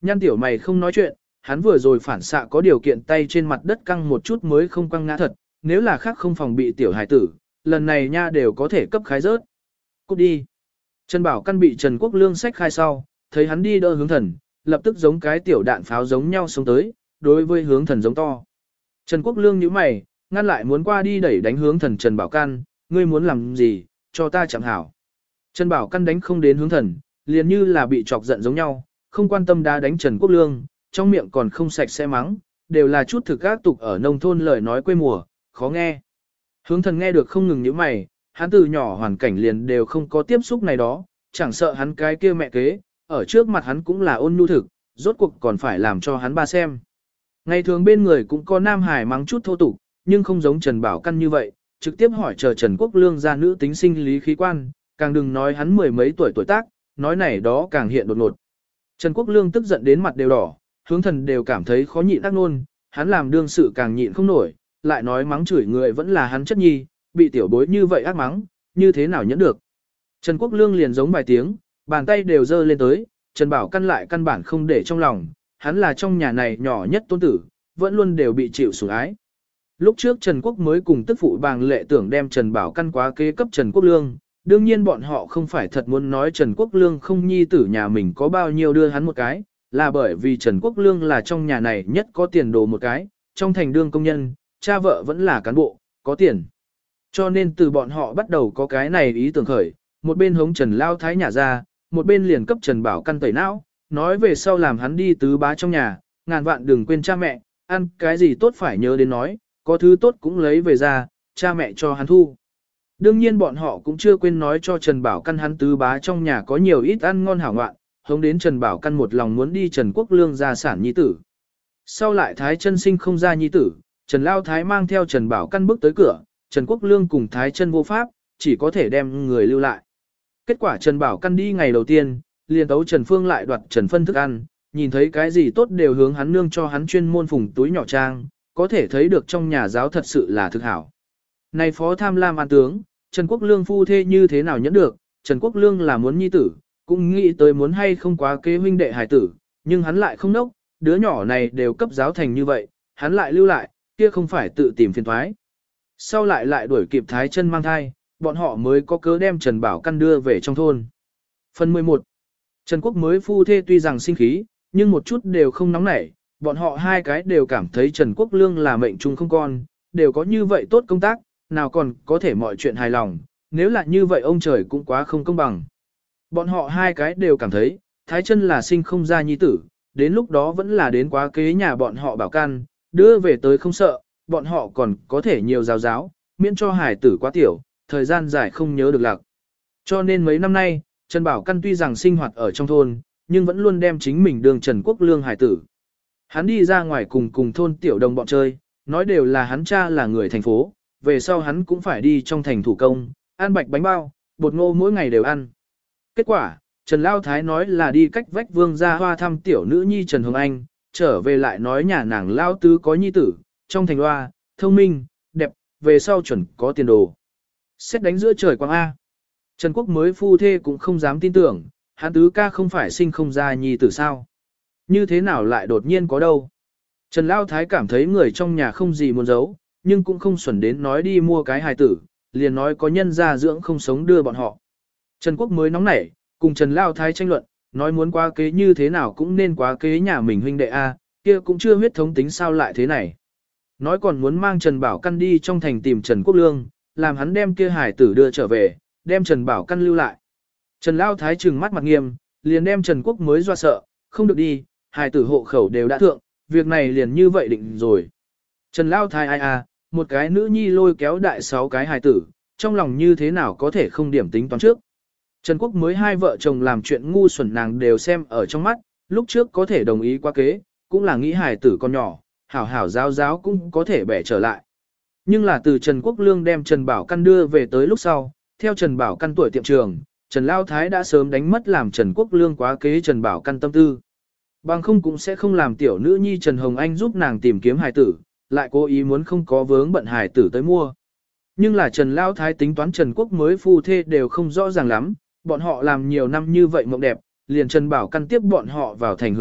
[SPEAKER 1] Nhăn tiểu mày không nói chuyện, hắn vừa rồi phản xạ có điều kiện tay trên mặt đất căng một chút mới không quăng ngã thật, nếu là khác không phòng bị tiểu hải tử, lần này nha đều có thể cấp khái rớt. Cút đi. Trần Bảo Căn bị Trần Quốc Lương xách khai sau, thấy hắn đi đỡ Hướng Thần, lập tức giống cái tiểu đạn pháo giống nhau xuống tới, đối với Hướng Thần giống to. Trần Quốc Lương nhíu mày, ngăn lại muốn qua đi đẩy đánh Hướng Thần. Trần Bảo Căn, ngươi muốn làm gì, cho ta chẳng hảo. Trần Bảo Căn đánh không đến Hướng Thần, liền như là bị chọc giận giống nhau, không quan tâm đá đánh Trần Quốc Lương, trong miệng còn không sạch sẽ mắng, đều là chút thực ác tục ở nông thôn lời nói quê mùa, khó nghe. Hướng Thần nghe được không ngừng nhíu mày, hắn từ nhỏ hoàn cảnh liền đều không có tiếp xúc này đó, chẳng sợ hắn cái kia mẹ kế, ở trước mặt hắn cũng là ôn nhu thực, rốt cuộc còn phải làm cho hắn ba xem. Ngày thường bên người cũng có nam hải mắng chút thô tục, nhưng không giống Trần Bảo Căn như vậy, trực tiếp hỏi chờ Trần Quốc Lương ra nữ tính sinh lý khí quan, càng đừng nói hắn mười mấy tuổi tuổi tác, nói này đó càng hiện đột ngột. Trần Quốc Lương tức giận đến mặt đều đỏ, Hướng Thần đều cảm thấy khó nhịn ác nôn, hắn làm đương sự càng nhịn không nổi, lại nói mắng chửi người vẫn là hắn chất nhi, bị tiểu bối như vậy ác mắng, như thế nào nhẫn được. Trần Quốc Lương liền giống vài tiếng, bàn tay đều giơ lên tới, Trần Bảo Căn lại căn bản không để trong lòng, hắn là trong nhà này nhỏ nhất tôn tử, vẫn luôn đều bị chịu sủng ái. Lúc trước Trần Quốc mới cùng tức phụ Bàng Lệ tưởng đem Trần Bảo Căn quá kế cấp Trần Quốc Lương, đương nhiên bọn họ không phải thật muốn nói Trần Quốc Lương không nhi tử nhà mình có bao nhiêu đưa hắn một cái, là bởi vì Trần Quốc Lương là trong nhà này nhất có tiền đồ một cái, trong thành đương công nhân, cha vợ vẫn là cán bộ, có tiền. Cho nên từ bọn họ bắt đầu có cái này ý tưởng khởi, một bên hống Trần Lao Thái nhà ra, một bên liền cấp Trần Bảo Căn tẩy não, nói về sau làm hắn đi tứ bá trong nhà, ngàn vạn đừng quên cha mẹ, ăn cái gì tốt phải nhớ đến nói, có thứ tốt cũng lấy về ra, cha mẹ cho hắn thu. Đương nhiên bọn họ cũng chưa quên nói cho Trần Bảo Căn hắn tứ bá trong nhà có nhiều ít ăn ngon hảo ngoạn, hống đến Trần Bảo Căn một lòng muốn đi Trần Quốc Lương gia sản nhi tử. Sau lại Thái Chân sinh không ra nhi tử, Trần Lao Thái mang theo Trần Bảo Căn bước tới cửa, Trần Quốc Lương cùng Thái Chân vô pháp, chỉ có thể đem người lưu lại. Kết quả Trần Bảo Căn đi ngày đầu tiên, liền tấu Trần Phương lại đoạt Trần Phân thức ăn, nhìn thấy cái gì tốt đều hướng hắn nương cho hắn chuyên môn phùng túi nhỏ trang, có thể thấy được trong nhà giáo thật sự là thực hảo. Này phó tham lam an tướng, Trần Quốc Lương phu thê như thế nào nhẫn được, Trần Quốc Lương là muốn nhi tử, cũng nghĩ tới muốn hay không quá kế huynh đệ hài tử, nhưng hắn lại không nốc, đứa nhỏ này đều cấp giáo thành như vậy, hắn lại lưu lại, kia không phải tự tìm phiền toái. Sau lại đuổi kịp Thái Chân mang thai, bọn họ mới có cớ đem Trần Bảo Căn đưa về trong thôn. Phần 11. Trần Quốc mới phu thê tuy rằng sinh khí, nhưng một chút đều không nóng nảy, bọn họ hai cái đều cảm thấy Trần Quốc Lương là mệnh trung không con, đều có như vậy tốt công tác, nào còn có thể mọi chuyện hài lòng, nếu là như vậy ông trời cũng quá không công bằng. Bọn họ hai cái đều cảm thấy, Thái Chân là sinh không ra nhi tử, đến lúc đó vẫn là đến quá kế nhà bọn họ Bảo Căn, đưa về tới không sợ, bọn họ còn có thể nhiều giáo giáo, miễn cho hải tử quá tiểu, thời gian dài không nhớ được lạc. Cho nên mấy năm nay, Trần Bảo Căn tuy rằng sinh hoạt ở trong thôn, nhưng vẫn luôn đem chính mình đường Trần Quốc Lương hải tử. Hắn đi ra ngoài cùng thôn tiểu đồng bọn chơi, nói đều là hắn cha là người thành phố, về sau hắn cũng phải đi trong thành thủ công, ăn bạch bánh bao, bột ngô mỗi ngày đều ăn. Kết quả, Trần Lao Thái nói là đi cách vách vương gia hoa thăm tiểu nữ nhi Trần Hồng Anh, trở về lại nói nhà nàng Lao Tứ có nhi tử, trong thành hoa, thông minh, đẹp, về sau chuẩn có tiền đồ. Xét đánh giữa trời quang A. Trần Quốc mới phu thê cũng không dám tin tưởng, hắn tứ ca không phải sinh không ra nhi tử sao. Như thế nào lại đột nhiên có đâu. Trần Lao Thái cảm thấy người trong nhà không gì muốn giấu, nhưng cũng không xuẩn đến nói đi mua cái hài tử, liền nói có nhân gia dưỡng không sống đưa bọn họ. Trần Quốc mới nóng nảy, cùng Trần Lao Thái tranh luận, nói muốn quá kế như thế nào cũng nên quá kế nhà mình huynh đệ A, kia cũng chưa huyết thống tính sao lại thế này. Nói còn muốn mang Trần Bảo Căn đi trong thành tìm Trần Quốc Lương, làm hắn đem kia hài tử đưa trở về, đem Trần Bảo Căn lưu lại. Trần Lao Thái trừng mắt mặt nghiêm, liền đem Trần Quốc mới doa sợ, không được đi, hài tử hộ khẩu đều đã thượng, việc này liền như vậy định rồi. Trần Lao Thái ai à, một cái nữ nhi lôi kéo đại 6 cái hài tử, trong lòng như thế nào có thể không điểm tính toán trước. Trần Quốc mới hai vợ chồng làm chuyện ngu xuẩn nàng đều xem ở trong mắt, lúc trước có thể đồng ý qua kế, cũng là nghĩ hài tử con nhỏ, hảo hảo giáo giáo cũng có thể bẻ trở lại. Nhưng là từ Trần Quốc Lương đem Trần Bảo Căn đưa về tới lúc sau, theo Trần Bảo Căn tuổi tiệm trường, Trần Lao Thái đã sớm đánh mất làm Trần Quốc Lương quá kế Trần Bảo Căn tâm tư. Bằng không cũng sẽ không làm tiểu nữ nhi Trần Hồng Anh giúp nàng tìm kiếm hài tử, lại cố ý muốn không có vướng bận hài tử tới mua. Nhưng là Trần Lao Thái tính toán Trần Quốc mới phu thê đều không rõ ràng lắm, bọn họ làm nhiều năm như vậy mộng đẹp, liền Trần Bảo Căn tiếp bọn họ vào thành hưởng phúc,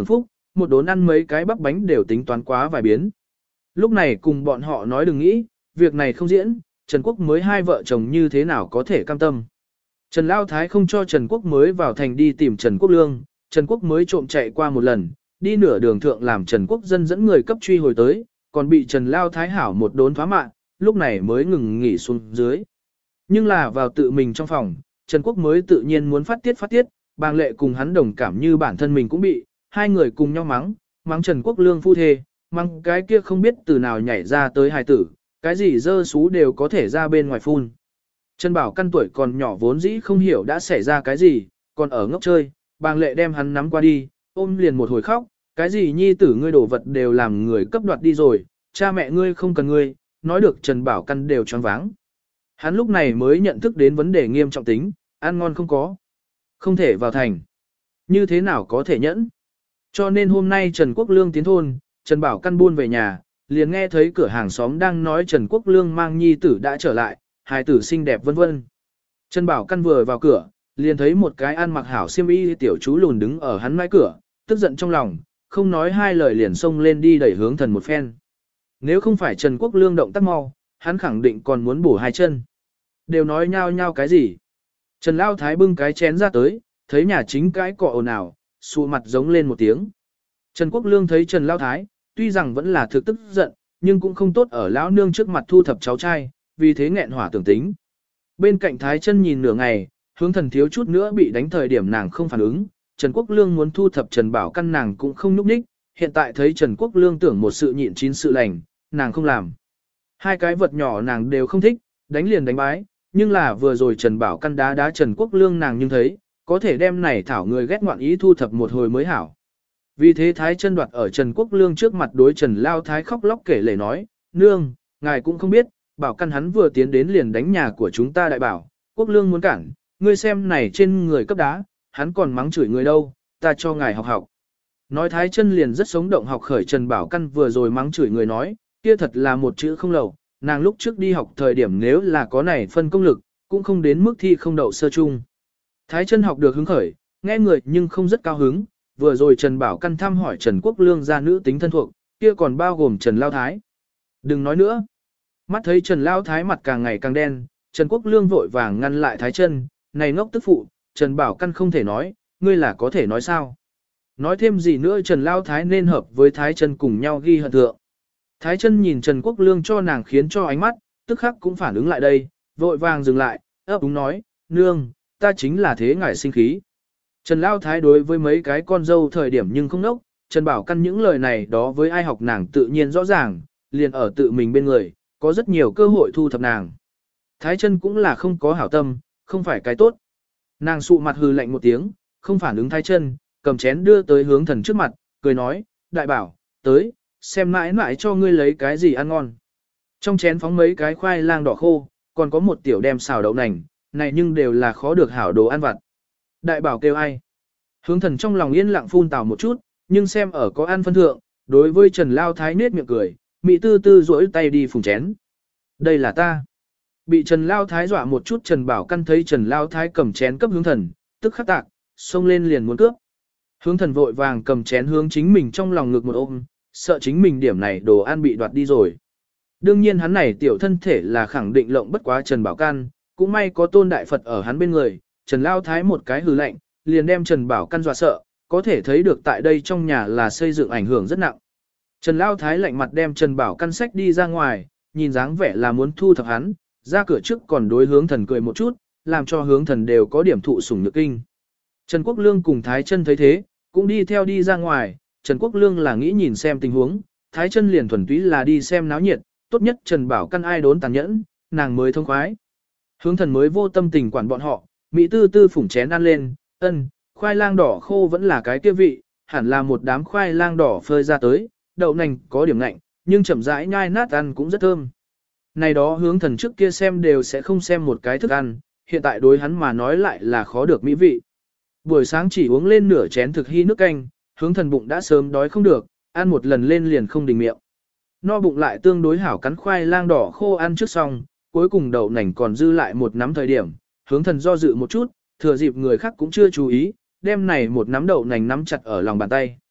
[SPEAKER 1] một đốn ăn mấy cái bắp bánh đều tính toán quá vài biến. Lúc này cùng bọn họ nói đừng nghĩ, việc này không diễn, Trần Quốc mới hai vợ chồng như thế nào có thể cam tâm. Trần Lao Thái không cho Trần Quốc mới vào thành đi tìm Trần Quốc Lương, Trần Quốc mới trộm chạy qua một lần, đi nửa đường thượng làm Trần Quốc dân dẫn người cấp truy hồi tới, còn bị Trần Lao Thái hảo một đốn thoá mạng, lúc này mới ngừng nghỉ xuống dưới. Nhưng là vào tự mình trong phòng, Trần Quốc mới tự nhiên muốn phát tiết, Bàng Lệ cùng hắn đồng cảm như bản thân mình cũng bị, hai người cùng nhau mắng Trần Quốc Lương phu thê, mắng cái kia không biết từ nào nhảy ra tới hài tử, cái gì dơ xú đều có thể ra bên ngoài phun. Trần Bảo Căn tuổi còn nhỏ vốn dĩ không hiểu đã xảy ra cái gì, còn ở ngốc chơi, Bàng Lệ đem hắn nắm qua đi, ôm liền một hồi khóc, cái gì nhi tử ngươi đổ vật đều làm người cấp đoạt đi rồi, cha mẹ ngươi không cần ngươi, nói được Trần Bảo Căn đều choáng váng. Hắn lúc này mới nhận thức đến vấn đề nghiêm trọng tính, ăn ngon không có, không thể vào thành. Như thế nào có thể nhẫn? Cho nên hôm nay Trần Quốc Lương tiến thôn, Trần Bảo Căn buôn về nhà, liền nghe thấy cửa hàng xóm đang nói Trần Quốc Lương mang nhi tử đã trở lại, hài tử xinh đẹp vân vân. Trần Bảo Căn vừa vào cửa, liền thấy một cái ăn mặc hảo xiêm y tiểu chú lùn đứng ở hắn mái cửa, tức giận trong lòng, không nói hai lời liền xông lên đi đẩy hướng thần một phen. Nếu không phải Trần Quốc Lương động tác mau, hắn khẳng định còn muốn bổ hai chân. Đều nói nhao nhao cái gì? Trần Lao Thái bưng cái chén ra tới, thấy nhà chính cái cọ ồn ào, sụ mặt giống lên một tiếng. Trần Quốc Lương thấy Trần Lao Thái, tuy rằng vẫn là thực tức giận, nhưng cũng không tốt ở lão nương trước mặt thu thập cháu trai, vì thế nghẹn hỏa tưởng tính. Bên cạnh Thái Chân nhìn nửa ngày, hướng thần thiếu chút nữa bị đánh thời điểm nàng không phản ứng, Trần Quốc Lương muốn thu thập Trần Bảo Căn nàng cũng không nhúc nhích, hiện tại thấy Trần Quốc Lương tưởng một sự nhịn chín sự lành, nàng không làm. Hai cái vật nhỏ nàng đều không thích, đánh liền đánh bái, nhưng là vừa rồi Trần Bảo Căn đá Trần Quốc Lương nàng nhưng thấy, có thể đem này thảo người ghét ngoạn ý thu thập một hồi mới hảo. Vì thế Thái Chân đoạt ở Trần Quốc Lương trước mặt đối Trần Lao Thái khóc lóc kể lể nói, nương, ngài cũng không biết, Bảo Căn hắn vừa tiến đến liền đánh nhà của chúng ta đại bảo, Quốc Lương muốn cản, ngươi xem này trên người cấp đá, hắn còn mắng chửi người đâu, ta cho ngài học học. Nói Thái Chân liền rất sống động học khởi Trần Bảo Căn vừa rồi mắng chửi người nói, kia thật là một chữ không lầu, nàng lúc trước đi học thời điểm nếu là có này phân công lực, cũng không đến mức thi không đậu sơ chung. Thái Chân học được hứng khởi, nghe người nhưng không rất cao hứng, vừa rồi Trần Bảo Căn thăm hỏi Trần Quốc Lương gia nữ tính thân thuộc, kia còn bao gồm Trần Lao Thái. Đừng nói nữa. Mắt thấy Trần Lao Thái mặt càng ngày càng đen, Trần Quốc Lương vội vàng ngăn lại Thái Chân, này ngốc tức phụ, Trần Bảo Căn không thể nói, ngươi là có thể nói sao. Nói thêm gì nữa Trần Lao Thái nên hợp với Thái Chân cùng nhau ghi hận thượng. Thái Chân nhìn Trần Quốc Lương cho nàng khiến cho ánh mắt, tức khắc cũng phản ứng lại đây, vội vàng dừng lại, ấp úng nói, nương, ta chính là thế ngài sinh khí. Trần Lao Thái đối với mấy cái con dâu thời điểm nhưng không nốc, Trần Bảo Căn những lời này đó với ai học nàng tự nhiên rõ ràng, liền ở tự mình bên người, có rất nhiều cơ hội thu thập nàng. Thái Chân cũng là không có hảo tâm, không phải cái tốt. Nàng sụ mặt hừ lạnh một tiếng, không phản ứng Thái Chân, cầm chén đưa tới hướng thần trước mặt, cười nói, đại bảo, tới, xem mãi mãi cho ngươi lấy cái gì ăn ngon. Trong chén phóng mấy cái khoai lang đỏ khô, còn có một tiểu đem xào đậu nành, này nhưng đều là khó được hảo đồ ăn vặt. Đại bảo kêu ai? Hướng thần trong lòng yên lặng phun tào một chút, nhưng xem ở có ăn phân thượng, đối với Trần Lao Thái nết miệng cười, mị tư tư duỗi tay đi phùng chén. Đây là ta. Bị Trần Lao Thái dọa một chút Trần Bảo Căn thấy Trần Lao Thái cầm chén cấp hướng thần, tức khắc tạc, xông lên liền muốn cướp. Hướng thần vội vàng cầm chén hướng chính mình trong lòng ngực một ôm, sợ chính mình điểm này đồ ăn bị đoạt đi rồi. Đương nhiên hắn này tiểu thân thể là khẳng định lộng bất quá Trần Bảo Căn, cũng may có Tôn Đại Phật ở hắn bên người, Trần Lao Thái một cái hừ lạnh, liền đem Trần Bảo Căn dọa sợ, có thể thấy được tại đây trong nhà là xây dựng ảnh hưởng rất nặng. Trần Lao Thái lạnh mặt đem Trần Bảo Căn sách đi ra ngoài, nhìn dáng vẻ là muốn thu thập hắn, ra cửa trước còn đối hướng thần cười một chút, làm cho hướng thần đều có điểm thụ sủng nhược kinh. Trần Quốc Lương cùng Thái Chân thấy thế, cũng đi theo đi ra ngoài, Trần Quốc Lương là nghĩ nhìn xem tình huống, Thái Chân liền thuần túy là đi xem náo nhiệt, tốt nhất Trần Bảo Căn ai đốn tàn nhẫn, nàng mới thông khoái. Hướng thần mới vô tâm tình quản bọn họ, mỹ tư tư phủng chén ăn lên, khoai lang đỏ khô vẫn là cái kia vị, hẳn là một đám khoai lang đỏ phơi ra tới, đậu nành có điểm lạnh, nhưng chậm rãi nhai nát ăn cũng rất thơm. Này đó hướng thần trước kia xem đều sẽ không xem một cái thức ăn, hiện tại đối hắn mà nói lại là khó được mỹ vị. Buổi sáng chỉ uống lên nửa chén thực hy nước canh, hướng thần bụng đã sớm đói không được, ăn một lần lên liền không đình miệng. No bụng lại tương đối hảo cắn khoai lang đỏ khô ăn trước xong, cuối cùng đậu nành còn dư lại một nắm thời điểm, hướng thần do dự một chút, thừa dịp người khác cũng chưa chú ý, đem này một nắm đậu nành nắm chặt ở lòng bàn tay.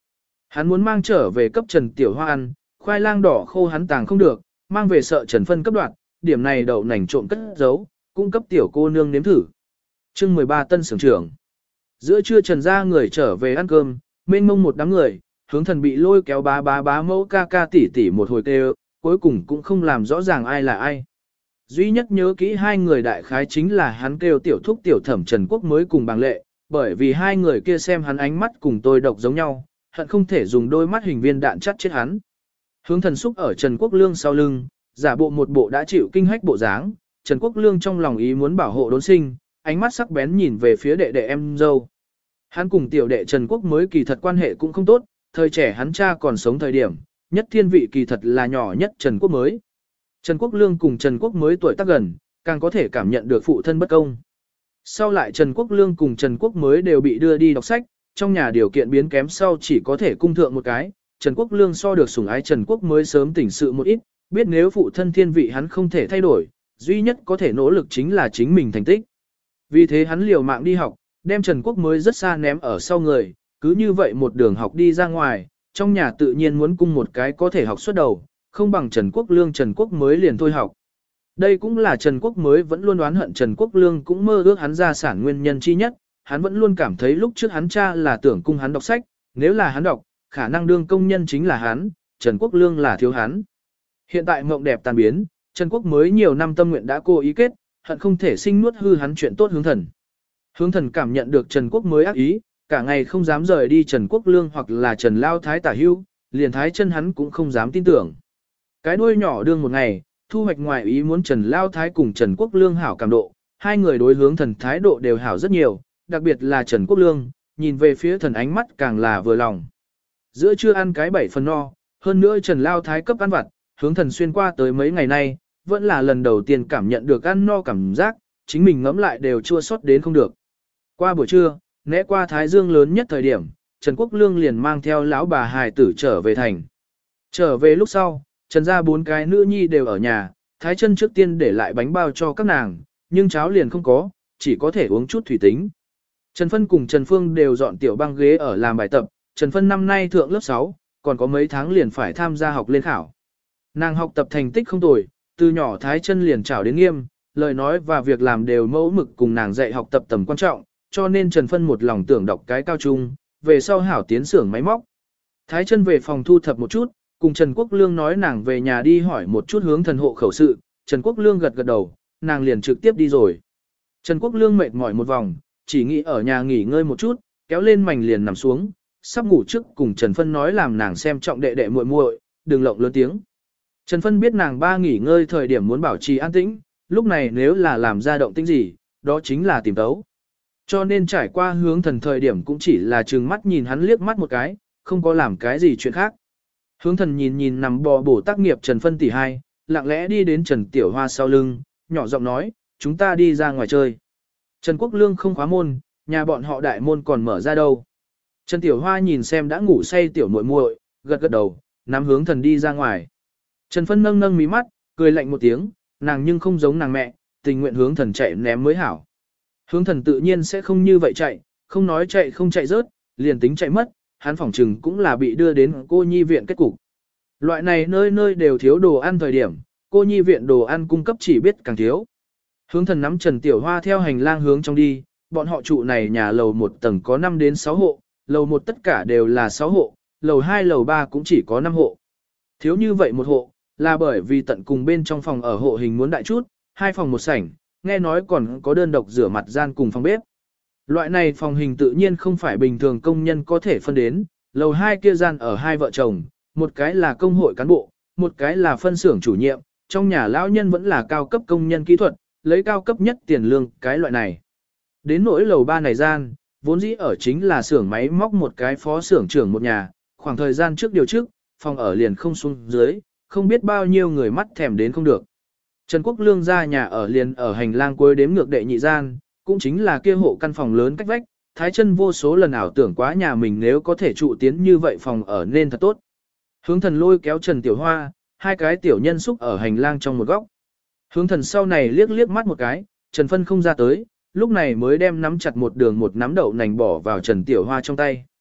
[SPEAKER 1] Hắn muốn mang trở về cấp Trần Tiểu Hoa ăn, khoai lang đỏ khô hắn tàng không được, mang về sợ Trần Phân cấp đoạn, điểm này đậu nành trộm cất giấu, cung cấp tiểu cô nương nếm thử. Chương 13 Tân Sưởng trưởng. Giữa trưa Trần gia người trở về ăn cơm, mênh mông một đám người, Hướng Thần bị lôi kéo bá mẫu ca ca tỷ tỷ một hồi kêu, cuối cùng cũng không làm rõ ràng ai là ai. Duy nhất nhớ kỹ hai người đại khái chính là hắn kêu tiểu thúc tiểu thẩm Trần Quốc mới cùng Bàng Lệ, bởi vì hai người kia xem hắn ánh mắt cùng tôi độc giống nhau, hận không thể dùng đôi mắt hình viên đạn chắt chết hắn. Hướng Thần xúc ở Trần Quốc Lương sau lưng, giả bộ một bộ đã chịu kinh hách bộ dáng, Trần Quốc Lương trong lòng ý muốn bảo hộ đốn sinh, ánh mắt sắc bén nhìn về phía đệ đệ em dâu. Hắn cùng tiểu đệ Trần Quốc mới kỳ thật quan hệ cũng không tốt, thời trẻ hắn cha còn sống thời điểm, nhất thiên vị kỳ thật là nhỏ nhất Trần Quốc mới. Trần Quốc Lương cùng Trần Quốc mới tuổi tác gần, càng có thể cảm nhận được phụ thân bất công. Sau lại Trần Quốc Lương cùng Trần Quốc mới đều bị đưa đi đọc sách, trong nhà điều kiện biến kém sau chỉ có thể cung thượng một cái, Trần Quốc Lương so được sủng ái Trần Quốc mới sớm tỉnh sự một ít, biết nếu phụ thân thiên vị hắn không thể thay đổi, duy nhất có thể nỗ lực chính là chính mình thành tích. Vì thế hắn liều mạng đi học, đem Trần Quốc mới rất xa ném ở sau người, cứ như vậy một đường học đi ra ngoài, trong nhà tự nhiên muốn cung một cái có thể học suốt đầu, không bằng Trần Quốc Lương Trần Quốc mới liền thôi học. Đây cũng là Trần Quốc mới vẫn luôn oán hận Trần Quốc Lương cũng mơ ước hắn gia sản nguyên nhân chi nhất, hắn vẫn luôn cảm thấy lúc trước hắn cha là tưởng cung hắn đọc sách, nếu là hắn đọc, khả năng đương công nhân chính là hắn, Trần Quốc Lương là thiếu hắn. Hiện tại mộng đẹp tan biến, Trần Quốc mới nhiều năm tâm nguyện đã cố ý kết, hận không thể sinh nuốt hư hắn chuyện tốt Hướng Thần. Hướng Thần cảm nhận được Trần Quốc mới ác ý, cả ngày không dám rời đi Trần Quốc Lương hoặc là Trần Lao Thái tả hưu, liền thái chân hắn cũng không dám tin tưởng. Cái đuôi nhỏ đương một ngày, thu hoạch ngoài ý muốn Trần Lao Thái cùng Trần Quốc Lương hảo cảm độ, hai người đối Hướng Thần thái độ đều hảo rất nhiều, đặc biệt là Trần Quốc Lương, nhìn về phía Thần ánh mắt càng là vừa lòng. Giữa trưa ăn cái 7 phần no, hơn nữa Trần Lao Thái cấp ăn vặt, Hướng Thần xuyên qua tới mấy ngày nay, vẫn là lần đầu tiên cảm nhận được ăn no cảm giác, chính mình ngẫm lại đều chua xót đến không được. Qua buổi trưa, né qua Thái Dương lớn nhất thời điểm, Trần Quốc Lương liền mang theo lão bà hài tử trở về thành. Trở về lúc sau, Trần gia 4 cái nữ nhi đều ở nhà, Thái chân trước tiên để lại bánh bao cho các nàng, nhưng cháo liền không có, chỉ có thể uống chút thủy tính. Trần Phân cùng Trần Phương đều dọn tiểu băng ghế ở làm bài tập, Trần Phân năm nay thượng lớp 6, còn có mấy tháng liền phải tham gia học lên khảo. Nàng học tập thành tích không tồi, từ nhỏ Thái chân liền trảo đến nghiêm, lời nói và việc làm đều mẫu mực cùng nàng dạy học tập tầm quan trọng, cho nên Trần Phân một lòng tưởng đọc cái cao trung, về sau hảo tiến xưởng máy móc. Thái chân về phòng thu thập một chút, cùng Trần Quốc Lương nói nàng về nhà đi hỏi một chút Hướng Thần hộ khẩu sự, Trần Quốc Lương gật gật đầu, nàng liền trực tiếp đi rồi. Trần Quốc Lương mệt mỏi một vòng, chỉ nghĩ ở nhà nghỉ ngơi một chút, kéo lên mành liền nằm xuống, sắp ngủ trước cùng Trần Phân nói làm nàng xem trọng đệ đệ muội muội, đừng lộng lớn tiếng. Trần Phân biết nàng ba nghỉ ngơi thời điểm muốn bảo trì an tĩnh, lúc này nếu là làm ra động tĩnh gì, đó chính là tìm tấu. Cho nên trải qua Hướng Thần thời điểm cũng chỉ là trừng mắt nhìn hắn liếc mắt một cái, không có làm cái gì chuyện khác. Hướng Thần nhìn nhìn nằm bò bổ tác nghiệp Trần Phân tỷ hai, lặng lẽ đi đến Trần Tiểu Hoa sau lưng, nhỏ giọng nói, chúng ta đi ra ngoài chơi. Trần Quốc Lương không khóa môn, nhà bọn họ đại môn còn mở ra đâu. Trần Tiểu Hoa nhìn xem đã ngủ say tiểu muội muội, gật gật đầu, nắm Hướng Thần đi ra ngoài. Trần Phân nâng nâng mí mắt, cười lạnh một tiếng, nàng nhưng không giống nàng mẹ, tình nguyện Hướng Thần chạy ném mới hảo. Hướng Thần tự nhiên sẽ không như vậy chạy, không nói chạy không chạy rớt, liền tính chạy mất, hắn phỏng chừng cũng là bị đưa đến cô nhi viện kết cục. Loại này nơi nơi đều thiếu đồ ăn thời điểm, cô nhi viện đồ ăn cung cấp chỉ biết càng thiếu. Hướng Thần nắm Trần Tiểu Hoa theo hành lang hướng trong đi, bọn họ trụ này nhà lầu 1 tầng có 5 đến 6 hộ, lầu 1 tất cả đều là 6 hộ, lầu 2 lầu 3 cũng chỉ có 5 hộ. Thiếu như vậy một hộ, là bởi vì tận cùng bên trong phòng ở hộ hình muốn đại chút, 2 phòng 1 sảnh, nghe nói còn có đơn độc rửa mặt gian cùng phòng bếp. Loại này phòng hình tự nhiên không phải bình thường công nhân có thể phân đến, lầu 2 kia gian ở 2 vợ chồng, một cái là công hội cán bộ, một cái là phân xưởng chủ nhiệm, trong nhà lão nhân vẫn là cao cấp công nhân kỹ thuật, lấy cao cấp nhất tiền lương cái loại này. Đến nỗi lầu 3 này gian, vốn dĩ ở chính là xưởng máy móc một cái phó xưởng trưởng một nhà, khoảng thời gian trước điều trước, phòng ở liền không xuống dưới, không biết bao nhiêu người mắt thèm đến không được. Trần Quốc Lương ra nhà ở liền ở hành lang cuối đếm ngược đệ nhị gian, cũng chính là kia hộ căn phòng lớn cách vách, Thái chân vô số lần ảo tưởng quá nhà mình nếu có thể trụ tiến như vậy phòng ở nên thật tốt. Hướng Thần lôi kéo Trần Tiểu Hoa, 2 cái tiểu nhân xúc ở hành lang trong một góc. Hướng Thần sau này liếc liếc mắt một cái, Trần Phân không ra tới, lúc này mới đem nắm chặt một đường một nắm đậu nành bỏ vào Trần Tiểu Hoa trong tay.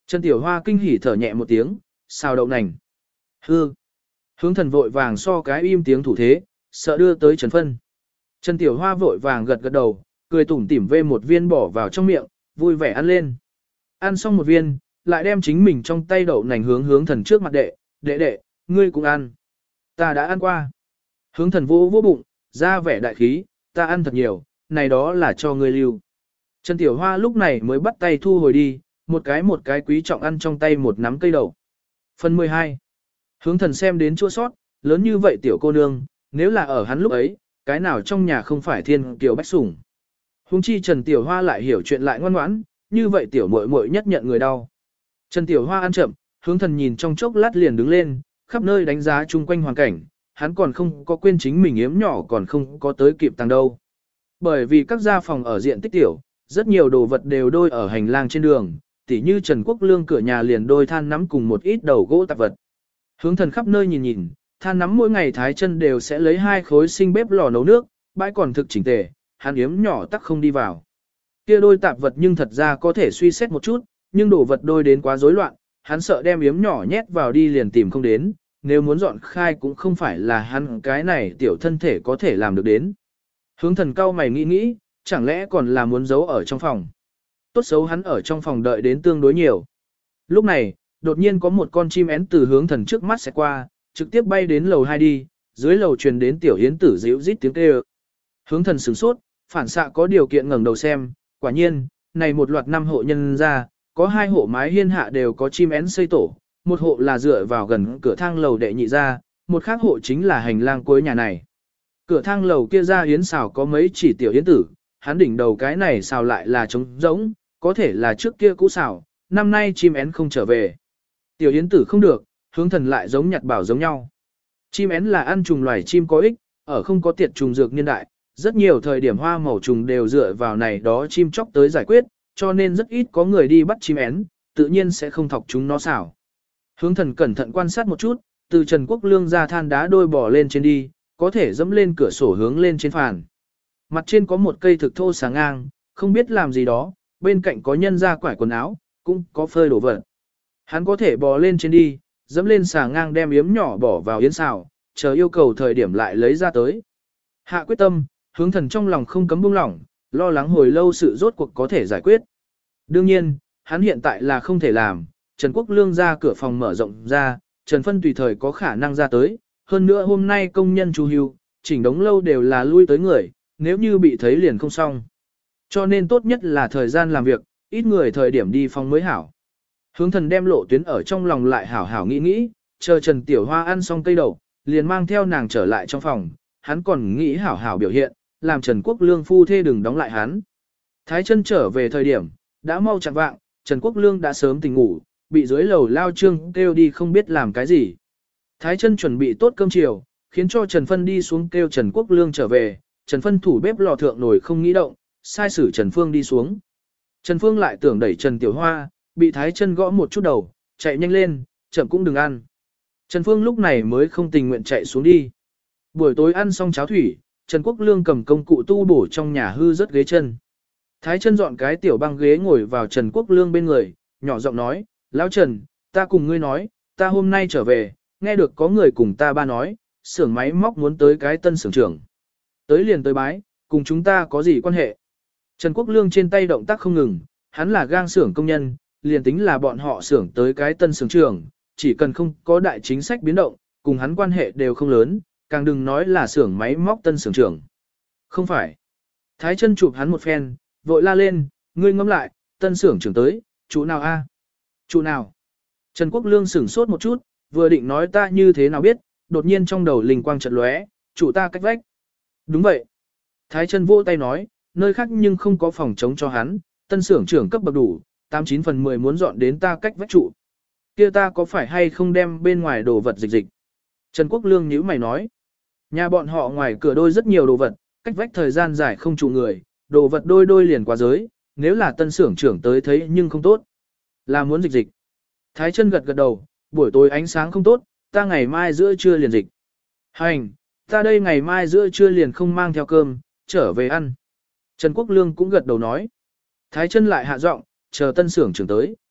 [SPEAKER 1] Trần Tiểu Hoa kinh hỉ thở nhẹ một tiếng, xào đậu nành. Hư. Hướng thần vội vàng so cái im tiếng thủ thế, sợ đưa tới Trần Phân. Trần Tiểu Hoa vội vàng gật gật đầu, cười tủm tỉm vê một viên bỏ vào trong miệng, vui vẻ ăn lên. Ăn xong một viên, lại đem chính mình trong tay đậu nành hướng thần trước mặt đệ, ngươi cũng ăn. Ta đã ăn qua. Hướng thần vô bụng, ra vẻ đại khí, ta ăn thật nhiều, này đó là cho ngươi lưu. Trần Tiểu Hoa lúc này mới bắt tay thu hồi đi, một cái quý trọng ăn trong tay một nắm cây đậu. Phần 12. Hướng thần xem đến chua sót, lớn như vậy tiểu cô nương, nếu là ở hắn lúc ấy, cái nào trong nhà không phải thiên kiều bách sủng. Hùng chi Trần Tiểu Hoa lại hiểu chuyện lại ngoan ngoãn, như vậy tiểu muội muội nhất nhận người đau. Trần Tiểu Hoa ăn chậm, hướng thần nhìn trong chốc lát liền đứng lên, khắp nơi đánh giá chung quanh hoàn cảnh, hắn còn không có quên chính mình yếm nhỏ còn không có tới kịp tăng đâu. Bởi vì các gia phòng ở diện tích tiểu, rất nhiều đồ vật đều đôi ở hành lang trên đường, tỉ như Trần Quốc Lương cửa nhà liền đôi than nắm cùng một ít đầu gỗ tạp vật. Hướng thần khắp nơi nhìn nhìn, than nắm mỗi ngày thái chân đều sẽ lấy 2 khối sinh bếp lò nấu nước, bãi còn thực chỉnh tề, hắn yếm nhỏ tắc không đi vào. Kia đôi tạp vật nhưng thật ra có thể suy xét một chút, nhưng đồ vật đôi đến quá rối loạn, hắn sợ đem yếm nhỏ nhét vào đi liền tìm không đến, nếu muốn dọn khai cũng không phải là hắn cái này tiểu thân thể có thể làm được đến. Hướng thần cao mày nghĩ, chẳng lẽ còn là muốn giấu ở trong phòng. Tốt xấu hắn ở trong phòng đợi đến tương đối nhiều. Lúc này, đột nhiên có một con chim én từ hướng thần trước mắt sẽ qua, trực tiếp bay đến lầu 2 đi, dưới lầu truyền đến tiểu hiến tử dịu rít tiếng kêu. Hướng thần sửng sốt, phản xạ có điều kiện ngẩng đầu xem, quả nhiên, này một loạt 5 hộ nhân ra, có 2 hộ mái hiên hạ đều có chim én xây tổ, một hộ là dựa vào gần cửa thang lầu đệ nhị ra, một khác hộ chính là hành lang cuối nhà này. Cửa thang lầu kia ra yến xào có mấy chỉ tiểu yến tử, hắn đỉnh đầu cái này xào lại là trống rỗng, có thể là trước kia cũ xào, năm nay chim én không trở về. Tiểu yến tử không được, hướng thần lại giống nhặt bảo giống nhau. Chim én là ăn trùng loài chim có ích, ở không có tiệt trùng dược niên đại, rất nhiều thời điểm hoa màu trùng đều dựa vào này đó chim chóc tới giải quyết, cho nên rất ít có người đi bắt chim én, tự nhiên sẽ không thọc chúng nó xảo. Hướng thần cẩn thận quan sát một chút, từ Trần Quốc Lương ra than đá đôi bò lên trên đi, có thể dẫm lên cửa sổ hướng lên trên phàn. Mặt trên có một cây thực thô sáng ngang, không biết làm gì đó, bên cạnh có nhân ra quải quần áo, cũng có phơi đổ vật. Hắn có thể bò lên trên đi, dẫm lên xà ngang đem yếm nhỏ bỏ vào yến xào, chờ yêu cầu thời điểm lại lấy ra tới. Hạ quyết tâm, hướng thần trong lòng không cấm buông lỏng, lo lắng hồi lâu sự rốt cuộc có thể giải quyết. Đương nhiên, hắn hiện tại là không thể làm, Trần Quốc Lương ra cửa phòng mở rộng ra, Trần Phân tùy thời có khả năng ra tới, hơn nữa hôm nay công nhân chu hưu, chỉnh đống lâu đều là lui tới người, nếu như bị thấy liền không xong. Cho nên tốt nhất là thời gian làm việc, ít người thời điểm đi phòng mới hảo. Hướng thần đem lộ tuyến ở trong lòng lại hảo hảo nghĩ, chờ Trần Tiểu Hoa ăn xong cây đậu, liền mang theo nàng trở lại trong phòng, hắn còn nghĩ hảo hảo biểu hiện, làm Trần Quốc Lương phu thê đừng đóng lại hắn. Thái chân trở về thời điểm, đã mau chạng vạng, Trần Quốc Lương đã sớm tỉnh ngủ, bị dưới lầu lao trương kêu đi không biết làm cái gì. Thái chân chuẩn bị tốt cơm chiều, khiến cho Trần Phân đi xuống kêu Trần Quốc Lương trở về, Trần Phân thủ bếp lò thượng nổi không nghĩ động, sai sử Trần Phương đi xuống. Trần Phương lại tưởng đẩy Trần Tiểu Hoa, bị Thái chân gõ một chút đầu, chạy nhanh lên, chậm cũng đừng ăn. Trần Phương lúc này mới không tình nguyện chạy xuống đi. Buổi tối ăn xong cháo thủy, Trần Quốc Lương cầm công cụ tu bổ trong nhà hư rất ghế chân. Thái chân dọn cái tiểu băng ghế ngồi vào Trần Quốc Lương bên người, nhỏ giọng nói, Lão Trần, ta cùng ngươi nói, ta hôm nay trở về, nghe được có người cùng ta ba nói, xưởng máy móc muốn tới cái tân xưởng trưởng. Tới liền tới bái, cùng chúng ta có gì quan hệ? Trần Quốc Lương trên tay động tác không ngừng, hắn là gang xưởng công nhân, liền tính là bọn họ xưởng tới cái tân xưởng trưởng, chỉ cần không có đại chính sách biến động, cùng hắn quan hệ đều không lớn, càng đừng nói là xưởng máy móc tân xưởng trưởng. Không phải. Thái chân chụp hắn một phen, vội la lên, ngươi ngẫm lại, tân xưởng trưởng tới, chủ nào a? Chủ nào? Trần Quốc Lương sửng sốt một chút, vừa định nói ta như thế nào biết, đột nhiên trong đầu linh quang chợt lóe, chủ ta cách vách. Đúng vậy. Thái chân vỗ tay nói, nơi khác nhưng không có phòng chống cho hắn, tân xưởng trưởng cấp bậc đủ, 89 phần 10 muốn dọn đến ta cách vách trụ. Kia ta có phải hay không đem bên ngoài đồ vật dịch dịch? Trần Quốc Lương nhíu mày nói, nhà bọn họ ngoài cửa đôi rất nhiều đồ vật, cách vách thời gian dài không trụ người, đồ vật đôi đôi liền quá giới, nếu là tân xưởng trưởng tới thấy nhưng không tốt. Là muốn dịch dịch. Thái chân gật gật đầu, buổi tối ánh sáng không tốt, ta ngày mai giữa trưa liền dịch. Hành, ta đây ngày mai giữa trưa liền không mang theo cơm, trở về ăn. Trần Quốc Lương cũng gật đầu nói. Thái chân lại hạ giọng, chờ tân xưởng trưởng tới.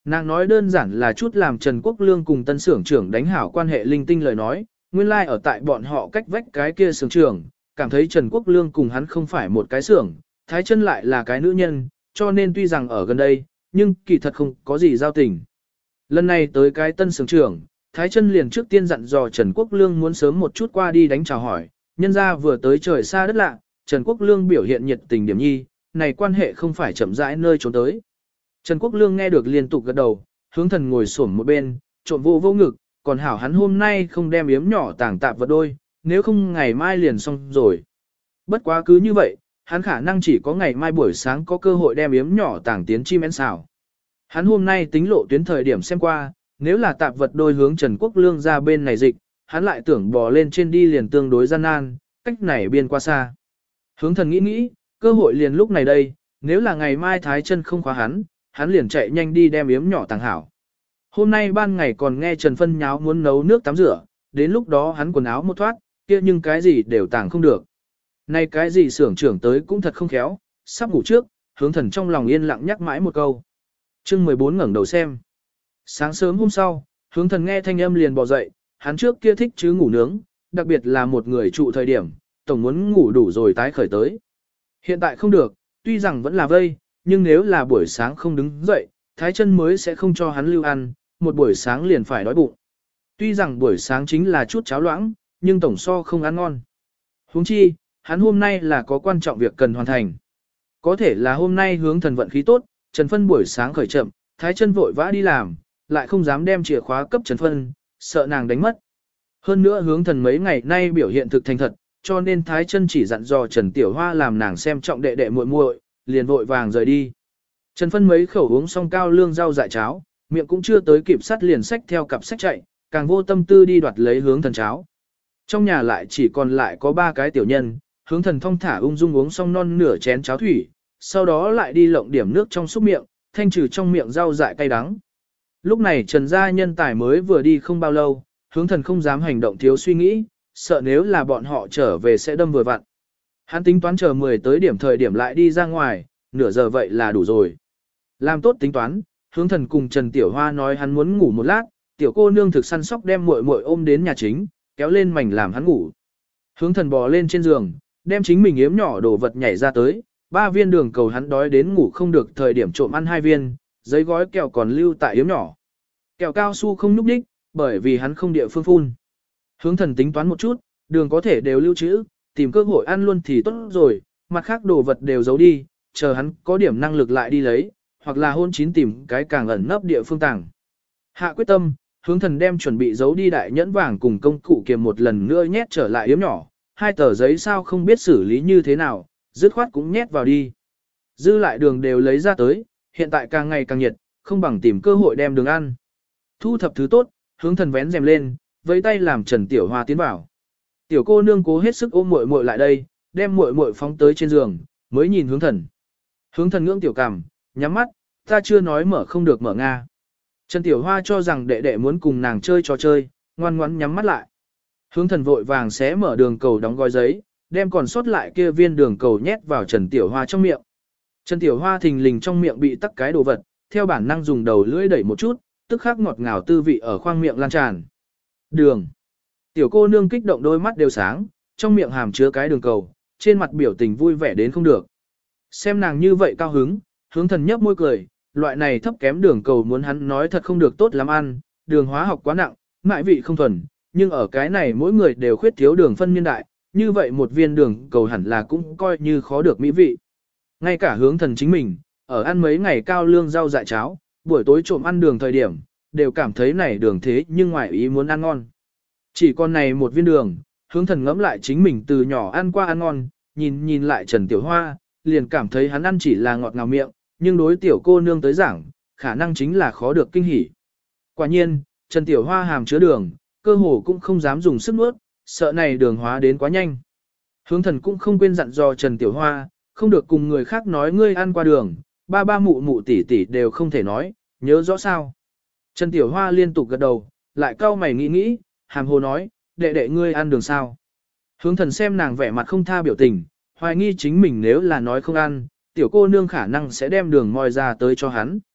[SPEAKER 1] Nàng nói đơn giản là chút làm Trần Quốc Lương cùng tân xưởng trưởng đánh hảo quan hệ linh tinh lời nói, nguyên lai like ở tại bọn họ cách vách cái kia xưởng trưởng, cảm thấy Trần Quốc Lương cùng hắn không phải một cái xưởng, Thái Chân lại là cái nữ nhân, cho nên tuy rằng ở gần đây, nhưng kỳ thật không có gì giao tình. Lần này tới cái tân xưởng trưởng, Thái Chân liền trước tiên dặn dò Trần Quốc Lương muốn sớm một chút qua đi đánh chào hỏi, nhân ra vừa tới trời xa đất lạ, Trần Quốc Lương biểu hiện nhiệt tình điểm nhi, này quan hệ không phải chậm rãi nơi trốn tới. Trần Quốc Lương nghe được liên tục gật đầu, hướng thần ngồi xổm một bên, trộm vô vô ngực, còn hảo hắn hôm nay không đem yếm nhỏ tàng tạp vật đôi, nếu không ngày mai liền xong rồi. Bất quá cứ như vậy, hắn khả năng chỉ có ngày mai buổi sáng có cơ hội đem yếm nhỏ tàng tiến chim én xào. Hắn hôm nay tính lộ tuyến thời điểm xem qua, nếu là tạp vật đôi hướng Trần Quốc Lương ra bên này dịch, hắn lại tưởng bò lên trên đi liền tương đối gian nan, cách này biên qua xa. Hướng thần nghĩ, cơ hội liền lúc này đây, nếu là ngày mai Thái Chân không khóa hắn liền chạy nhanh đi đem yếm nhỏ tàng hảo. Hôm nay ban ngày còn nghe Trần Phân nháo muốn nấu nước tắm rửa, đến lúc đó hắn quần áo một thoát, kia nhưng cái gì đều tàng không được. Nay cái gì xưởng trưởng tới cũng thật không khéo, sắp ngủ trước, hướng thần trong lòng yên lặng nhắc mãi một câu. Chương 14 ngẩng đầu xem. Sáng sớm hôm sau, hướng thần nghe thanh âm liền bò dậy, hắn trước kia thích chứ ngủ nướng, đặc biệt là một người trụ thời điểm, tổng muốn ngủ đủ rồi tái khởi tới. Hiện tại không được, tuy rằng vẫn là vây, nhưng nếu là buổi sáng không đứng dậy, Thái Chân mới sẽ không cho hắn lưu ăn, một buổi sáng liền phải đói bụng. Tuy rằng buổi sáng chính là chút cháo loãng, nhưng tổng so không ăn ngon. Huống chi, hắn hôm nay là có quan trọng việc cần hoàn thành. Có thể là hôm nay hướng thần vận khí tốt, Trần Phân buổi sáng khởi chậm, Thái Chân vội vã đi làm, lại không dám đem chìa khóa cấp Trần Phân, sợ nàng đánh mất. Hơn nữa hướng thần mấy ngày nay biểu hiện thực thành thật, cho nên Thái Chân chỉ dặn dò Trần Tiểu Hoa làm nàng xem trọng đệ đệ muội muội, liền vội vàng rời đi. Trần Phân mấy khẩu uống xong cao lương rau dại cháo, miệng cũng chưa tới kịp sắt liền xách theo cặp sách chạy, càng vô tâm tư đi đoạt lấy hướng thần cháo. Trong nhà lại chỉ còn lại có 3 cái tiểu nhân, hướng thần thong thả ung dung uống xong non nửa chén cháo thủy, sau đó lại đi lộng điểm nước trong xúc miệng, thanh trừ trong miệng rau dại cay đắng. Lúc này Trần gia nhân tài mới vừa đi không bao lâu, hướng thần không dám hành động thiếu suy nghĩ, sợ nếu là bọn họ trở về sẽ đâm vừa vặn. Hắn tính toán chờ 10 tới điểm thời điểm lại đi ra ngoài, nửa giờ vậy là đủ rồi. Làm tốt tính toán, hướng thần cùng Trần Tiểu Hoa nói hắn muốn ngủ một lát, tiểu cô nương thực săn sóc đem muội muội ôm đến nhà chính, kéo lên mảnh làm hắn ngủ. Hướng thần bò lên trên giường, đem chính mình yếm nhỏ đồ vật nhảy ra tới, 3 viên đường cầu hắn đói đến ngủ không được thời điểm trộm ăn 2 viên, giấy gói kẹo còn lưu tại yếm nhỏ. Kẹo cao su không núp đích, bởi vì hắn không địa phương phun. Hướng thần tính toán một chút, đường có thể đều lưu trữ, tìm cơ hội ăn luôn thì tốt rồi, mặt khác đồ vật đều giấu đi, chờ hắn có điểm năng lực lại đi lấy, hoặc là hôn chín tìm cái càng ẩn nấp địa phương tàng. Hạ quyết tâm, hướng thần đem chuẩn bị giấu đi đại nhẫn vàng cùng công cụ kiềm một lần nữa nhét trở lại yếm nhỏ, 2 tờ giấy sao không biết xử lý như thế nào, dứt khoát cũng nhét vào đi. Dư lại đường đều lấy ra tới, hiện tại càng ngày càng nhiệt, không bằng tìm cơ hội đem đường ăn. Thu thập thứ tốt, hướng thần vén rèm lên, với tay làm Trần Tiểu Hoa tiến vào. Tiểu cô nương cố hết sức ôm muội muội lại đây, đem muội muội phóng tới trên giường, mới nhìn hướng thần. Hướng thần ngưỡng tiểu cằm, nhắm mắt, ta chưa nói mở không được mở nga. Trần Tiểu Hoa cho rằng đệ đệ muốn cùng nàng chơi trò chơi, ngoan ngoãn nhắm mắt lại. Hướng thần vội vàng xé mở đường cầu đóng gói giấy, đem còn sót lại kia viên đường cầu nhét vào Trần Tiểu Hoa trong miệng. Trần Tiểu Hoa thình lình trong miệng bị tắc cái đồ vật, theo bản năng dùng đầu lưỡi đẩy một chút, tức khắc ngọt ngào tư vị ở khoang miệng lan tràn. Đường. Tiểu cô nương kích động đôi mắt đều sáng, trong miệng hàm chứa cái đường cầu, trên mặt biểu tình vui vẻ đến không được. Xem nàng như vậy cao hứng, hướng thần nhấp môi cười, loại này thấp kém đường cầu muốn hắn nói thật không được tốt lắm ăn, đường hóa học quá nặng, mại vị không thuần, nhưng ở cái này mỗi người đều khuyết thiếu đường phân niên đại, như vậy một viên đường cầu hẳn là cũng coi như khó được mỹ vị. Ngay cả hướng thần chính mình, ở ăn mấy ngày cao lương rau dại cháo, buổi tối trộm ăn đường thời điểm, đều cảm thấy này đường thế nhưng ngoài ý muốn ăn ngon. Chỉ còn này một viên đường, hướng thần ngẫm lại chính mình từ nhỏ ăn qua ăn ngon, nhìn lại Trần Tiểu Hoa, liền cảm thấy hắn ăn chỉ là ngọt ngào miệng, nhưng đối tiểu cô nương tới giảng, khả năng chính là khó được kinh hỉ. Quả nhiên, Trần Tiểu Hoa hàm chứa đường, cơ hồ cũng không dám dùng sức nuốt, sợ này đường hóa đến quá nhanh. Hướng thần cũng không quên dặn dò Trần Tiểu Hoa, không được cùng người khác nói ngươi ăn qua đường, ba mụ mụ tỷ tỷ đều không thể nói, nhớ rõ sao. Trần Tiểu Hoa liên tục gật đầu, lại cau mày nghĩ, hàm hồ nói, đệ đệ ngươi ăn đường sao. Hướng thần xem nàng vẻ mặt không tha biểu tình, hoài nghi chính mình nếu là nói không ăn, tiểu cô nương khả năng sẽ đem đường moi ra tới cho hắn.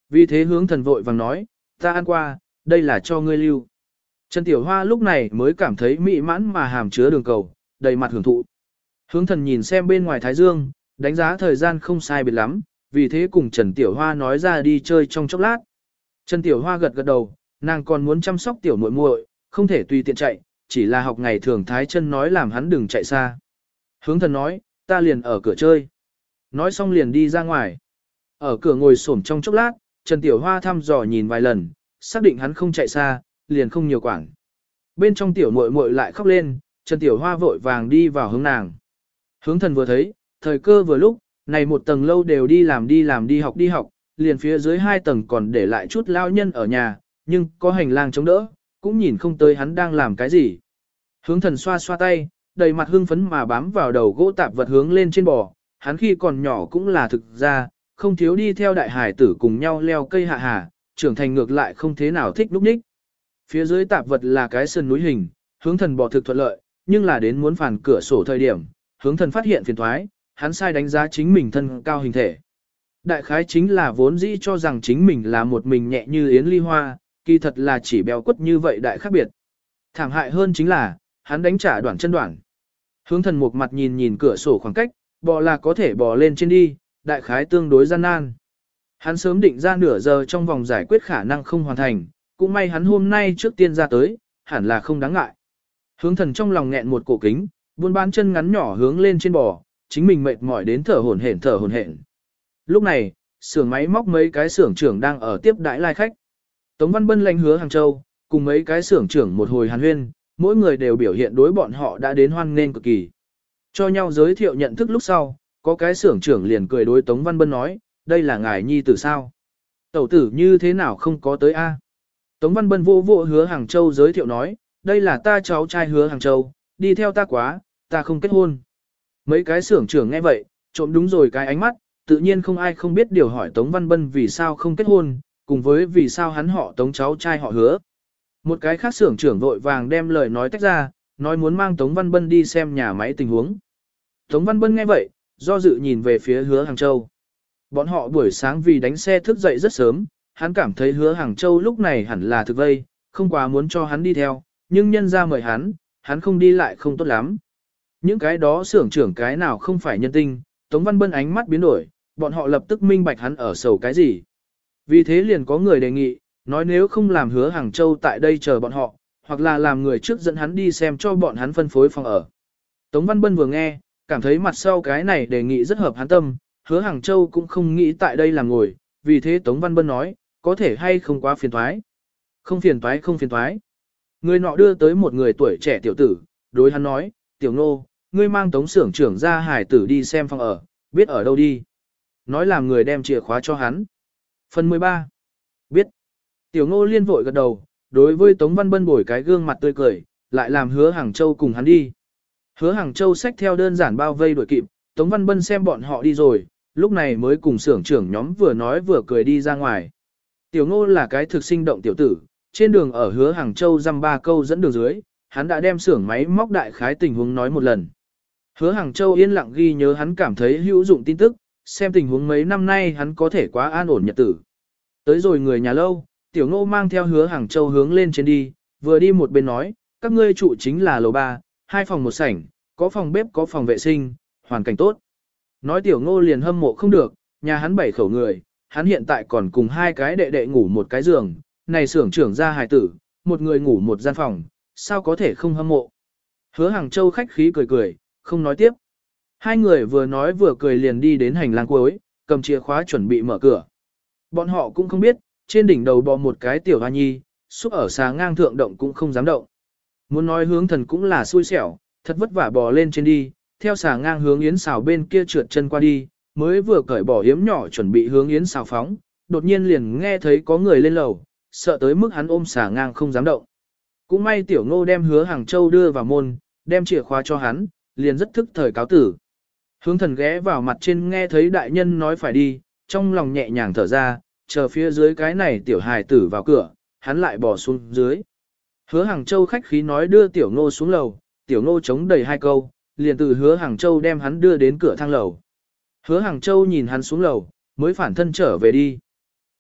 [SPEAKER 1] Vì thế hướng thần vội vàng nói, ta ăn qua, đây là cho ngươi lưu. Trần Tiểu Hoa lúc này mới cảm thấy mỹ mãn mà hàm chứa đường cầu, đầy mặt hưởng thụ. Hướng thần nhìn xem bên ngoài Thái Dương, đánh giá thời gian không sai biệt lắm, vì thế cùng Trần Tiểu Hoa nói ra đi chơi trong chốc lát. Trần Tiểu Hoa gật gật đầu, nàng còn muốn chăm sóc tiểu muội muội, không thể tùy tiện chạy, chỉ là học ngày thường Thái chân nói làm hắn đừng chạy xa. Hướng thần nói, ta liền ở cửa chơi. Nói xong liền đi ra ngoài. Ở cửa ngồi xổm trong chốc lát, Trần Tiểu Hoa thăm dò nhìn vài lần, xác định hắn không chạy xa, liền không nhiều quản. Bên trong tiểu muội muội lại khóc lên, Trần Tiểu Hoa vội vàng đi vào hướng nàng. Hướng thần vừa thấy, thời cơ vừa lúc, này một tầng lâu đều đi làm đi học, liền phía dưới 2 tầng còn để lại chút lao nhân ở nhà, nhưng có hành lang chống đỡ, cũng nhìn không tới hắn đang làm cái gì. Hướng thần xoa xoa tay, đầy mặt hưng phấn mà bám vào đầu gỗ tạp vật hướng lên trên bò, hắn khi còn nhỏ cũng là thực ra, không thiếu đi theo đại hải tử cùng nhau leo cây hạ hà, trưởng thành ngược lại không thế nào thích núp ních. Phía dưới tạp vật là cái sườn núi hình, hướng thần bò thực thuận lợi, nhưng là đến muốn phản cửa sổ thời điểm, hướng thần phát hiện phiền thoái, hắn sai đánh giá chính mình thân cao hình thể. Đại khái chính là vốn dĩ cho rằng chính mình là một mình nhẹ như yến ly hoa, kỳ thật là chỉ béo quất như vậy đại khác biệt. Thảm hại hơn chính là, hắn đánh trả đoạn chân đoạn. Hướng thần một mặt nhìn nhìn cửa sổ khoảng cách, bò là có thể bò lên trên đi, đại khái tương đối gian nan. Hắn sớm định ra nửa giờ trong vòng giải quyết khả năng không hoàn thành, cũng may hắn hôm nay trước tiên ra tới, hẳn là không đáng ngại. Hướng thần trong lòng nghẹn một cổ kính, buôn bán chân ngắn nhỏ hướng lên trên bò, chính mình mệt mỏi đến thở hổn hển. Lúc này, xưởng máy móc mấy cái xưởng trưởng đang ở tiếp đãi lai khách. Tống Văn Bân lệnh Hứa Hàng Châu, cùng mấy cái xưởng trưởng một hồi hàn huyên, mỗi người đều biểu hiện đối bọn họ đã đến hoan nghênh cực kỳ. Cho nhau giới thiệu nhận thức lúc sau, có cái xưởng trưởng liền cười đối Tống Văn Bân nói, đây là ngài nhi tử sao? Tẩu tử như thế nào không có tới a? Tống Văn Bân vô vô Hứa Hàng Châu giới thiệu nói, đây là ta cháu trai Hứa Hàng Châu, đi theo ta quá, ta không kết hôn. Mấy cái xưởng trưởng nghe vậy, trộm đúng rồi cái ánh mắt, tự nhiên không ai không biết điều hỏi Tống Văn Bân vì sao không kết hôn, cùng với vì sao hắn họ Tống cháu trai họ Hứa. Một cái khác xưởng trưởng vội vàng đem lời nói tách ra, nói muốn mang Tống Văn Bân đi xem nhà máy tình huống. Tống Văn Bân nghe vậy, do dự nhìn về phía Hứa Hàng Châu. Bọn họ buổi sáng vì đánh xe thức dậy rất sớm, hắn cảm thấy Hứa Hàng Châu lúc này hẳn là thực vây, không quá muốn cho hắn đi theo, nhưng nhân ra mời hắn không đi lại không tốt lắm. Những cái đó xưởng trưởng cái nào không phải nhân tinh, Tống Văn Bân ánh mắt biến đổi, bọn họ lập tức minh bạch hắn ở sầu cái gì. Vì thế liền có người đề nghị, nói nếu không làm Hứa Hàng Châu tại đây chờ bọn họ, hoặc là làm người trước dẫn hắn đi xem cho bọn hắn phân phối phòng ở. Tống Văn Bân vừa nghe, cảm thấy mặt sau cái này đề nghị rất hợp hắn tâm, Hứa Hàng Châu cũng không nghĩ tại đây làm ngồi, vì thế Tống Văn Bân nói, có thể hay không quá phiền thoái. Không phiền thoái. Người nọ đưa tới một người tuổi trẻ tiểu tử, đối hắn nói, tiểu nô, ngươi mang Tống xưởng trưởng ra hải tử đi xem phòng ở, biết ở đâu đi. Nói làm người đem chìa khóa cho hắn. Phần 13. Biết. Tiểu Ngô liên vội gật đầu, đối với Tống Văn Bân bồi cái gương mặt tươi cười, lại làm Hứa Hàng Châu cùng hắn đi. Hứa Hàng Châu xách theo đơn giản bao vây đuổi kịp, Tống Văn Bân xem bọn họ đi rồi, lúc này mới cùng xưởng trưởng nhóm vừa nói vừa cười đi ra ngoài. Tiểu Ngô là cái thực sinh động tiểu tử, trên đường ở Hứa Hàng Châu dăm ba câu dẫn đường dưới, hắn đã đem xưởng máy móc đại khái tình huống nói một lần. Hứa Hàng Châu yên lặng ghi nhớ hắn cảm thấy hữu dụng tin tức, xem tình huống mấy năm nay hắn có thể quá an ổn nhật tử. Tới rồi người nhà lâu, Tiểu Ngô mang theo Hứa Hàng Châu hướng lên trên đi, vừa đi một bên nói, các ngươi trụ chính là lầu 3, 2 phòng một sảnh, có phòng bếp có phòng vệ sinh, hoàn cảnh tốt. Nói Tiểu Ngô liền hâm mộ không được, nhà hắn 7 khẩu người, hắn hiện tại còn cùng 2 cái đệ đệ ngủ một cái giường, này xưởng trưởng ra hài tử, một người ngủ một gian phòng, sao có thể không hâm mộ. Hứa Hàng Châu khách khí cười cười, không nói tiếp. Hai người vừa nói vừa cười liền đi đến hành lang cuối, cầm chìa khóa chuẩn bị mở cửa. Bọn họ cũng không biết, trên đỉnh đầu bò một cái tiểu hoa nhi, xúc ở xà ngang thượng động cũng không dám động. Muốn nói hướng thần cũng là xui xẻo, thật vất vả bò lên trên đi, theo xà ngang hướng yến xào bên kia trượt chân qua đi, mới vừa cởi bỏ yếm nhỏ chuẩn bị hướng yến xào phóng, đột nhiên liền nghe thấy có người lên lầu, sợ tới mức hắn ôm xà ngang không dám động. Cũng may Tiểu Ngô đem Hứa Hàng Châu đưa vào môn, đem chìa khóa cho hắn, liền rất thức thời cáo tử. Hướng thần ghé vào mặt trên nghe thấy đại nhân nói phải đi, trong lòng nhẹ nhàng thở ra, chờ phía dưới cái này tiểu hài tử vào cửa, hắn lại bỏ xuống dưới. Hứa Hàng Châu khách khí nói đưa Tiểu Ngô xuống lầu, Tiểu Ngô chống đầy 2 câu, liền từ Hứa Hàng Châu đem hắn đưa đến cửa thang lầu. Hứa Hàng Châu nhìn hắn xuống lầu, mới phản thân trở về đi.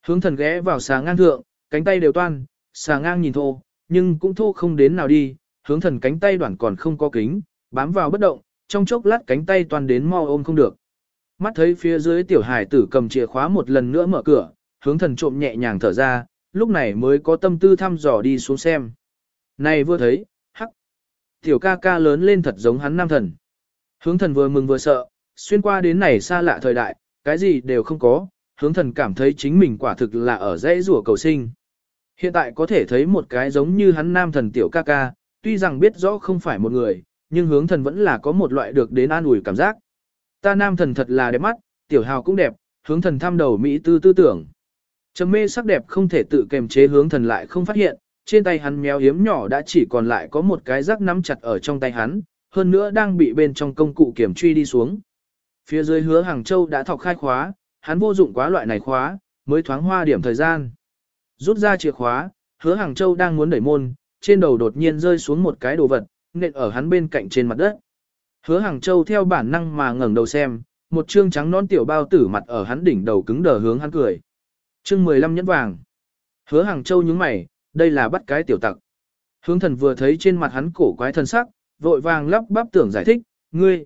[SPEAKER 1] Hướng thần ghé vào xà ngang thượng, cánh tay đều toan, xà ngang nhìn thô, nhưng cũng thô không đến nào đi, hướng thần cánh tay đoạn còn không có kính, bám vào bất động, trong chốc lát cánh tay toàn đến mau ôm không được. Mắt thấy phía dưới tiểu hải tử cầm chìa khóa một lần nữa mở cửa, hướng thần trộm nhẹ nhàng thở ra, lúc này mới có tâm tư thăm dò đi xuống xem. Này vừa thấy, hắc, tiểu ca ca lớn lên thật giống hắn nam thần. Hướng thần vừa mừng vừa sợ, xuyên qua đến này xa lạ thời đại, cái gì đều không có, hướng thần cảm thấy chính mình quả thực là ở dãy rùa cầu sinh. Hiện tại có thể thấy một cái giống như hắn nam thần tiểu ca ca, tuy rằng biết rõ không phải một người, nhưng hướng thần vẫn là có một loại được đến an ủi cảm giác. Ta nam thần thật là đẹp mắt, tiểu hào cũng đẹp, hướng thần thăm đầu Mỹ tư tưởng. Trầm mê sắc đẹp không thể tự kềm chế hướng thần lại không phát hiện, trên tay hắn méo yếm nhỏ đã chỉ còn lại có một cái rắc nắm chặt ở trong tay hắn, hơn nữa đang bị bên trong công cụ kiểm truy đi xuống. Phía dưới Hứa Hàng Châu đã thọc khai khóa, hắn vô dụng quá loại này khóa, mới thoáng hoa điểm thời gian. Rút ra chìa khóa, Hứa Hàng Châu đang muốn đẩy môn, trên đầu đột nhiên rơi xuống một cái đồ vật, nện ở hắn bên cạnh trên mặt đất. Hứa Hàng Châu theo bản năng mà ngẩng đầu xem, một trương trắng non tiểu bao tử mặt ở hắn đỉnh đầu cứng đờ hướng hắn cười. Chương 15 nhẫn vàng. Hứa Hàng Châu nhướng mày, đây là bắt cái tiểu tặc. Hướng thần vừa thấy trên mặt hắn cổ quái thân sắc, vội vàng lắp bắp tưởng giải thích, ngươi,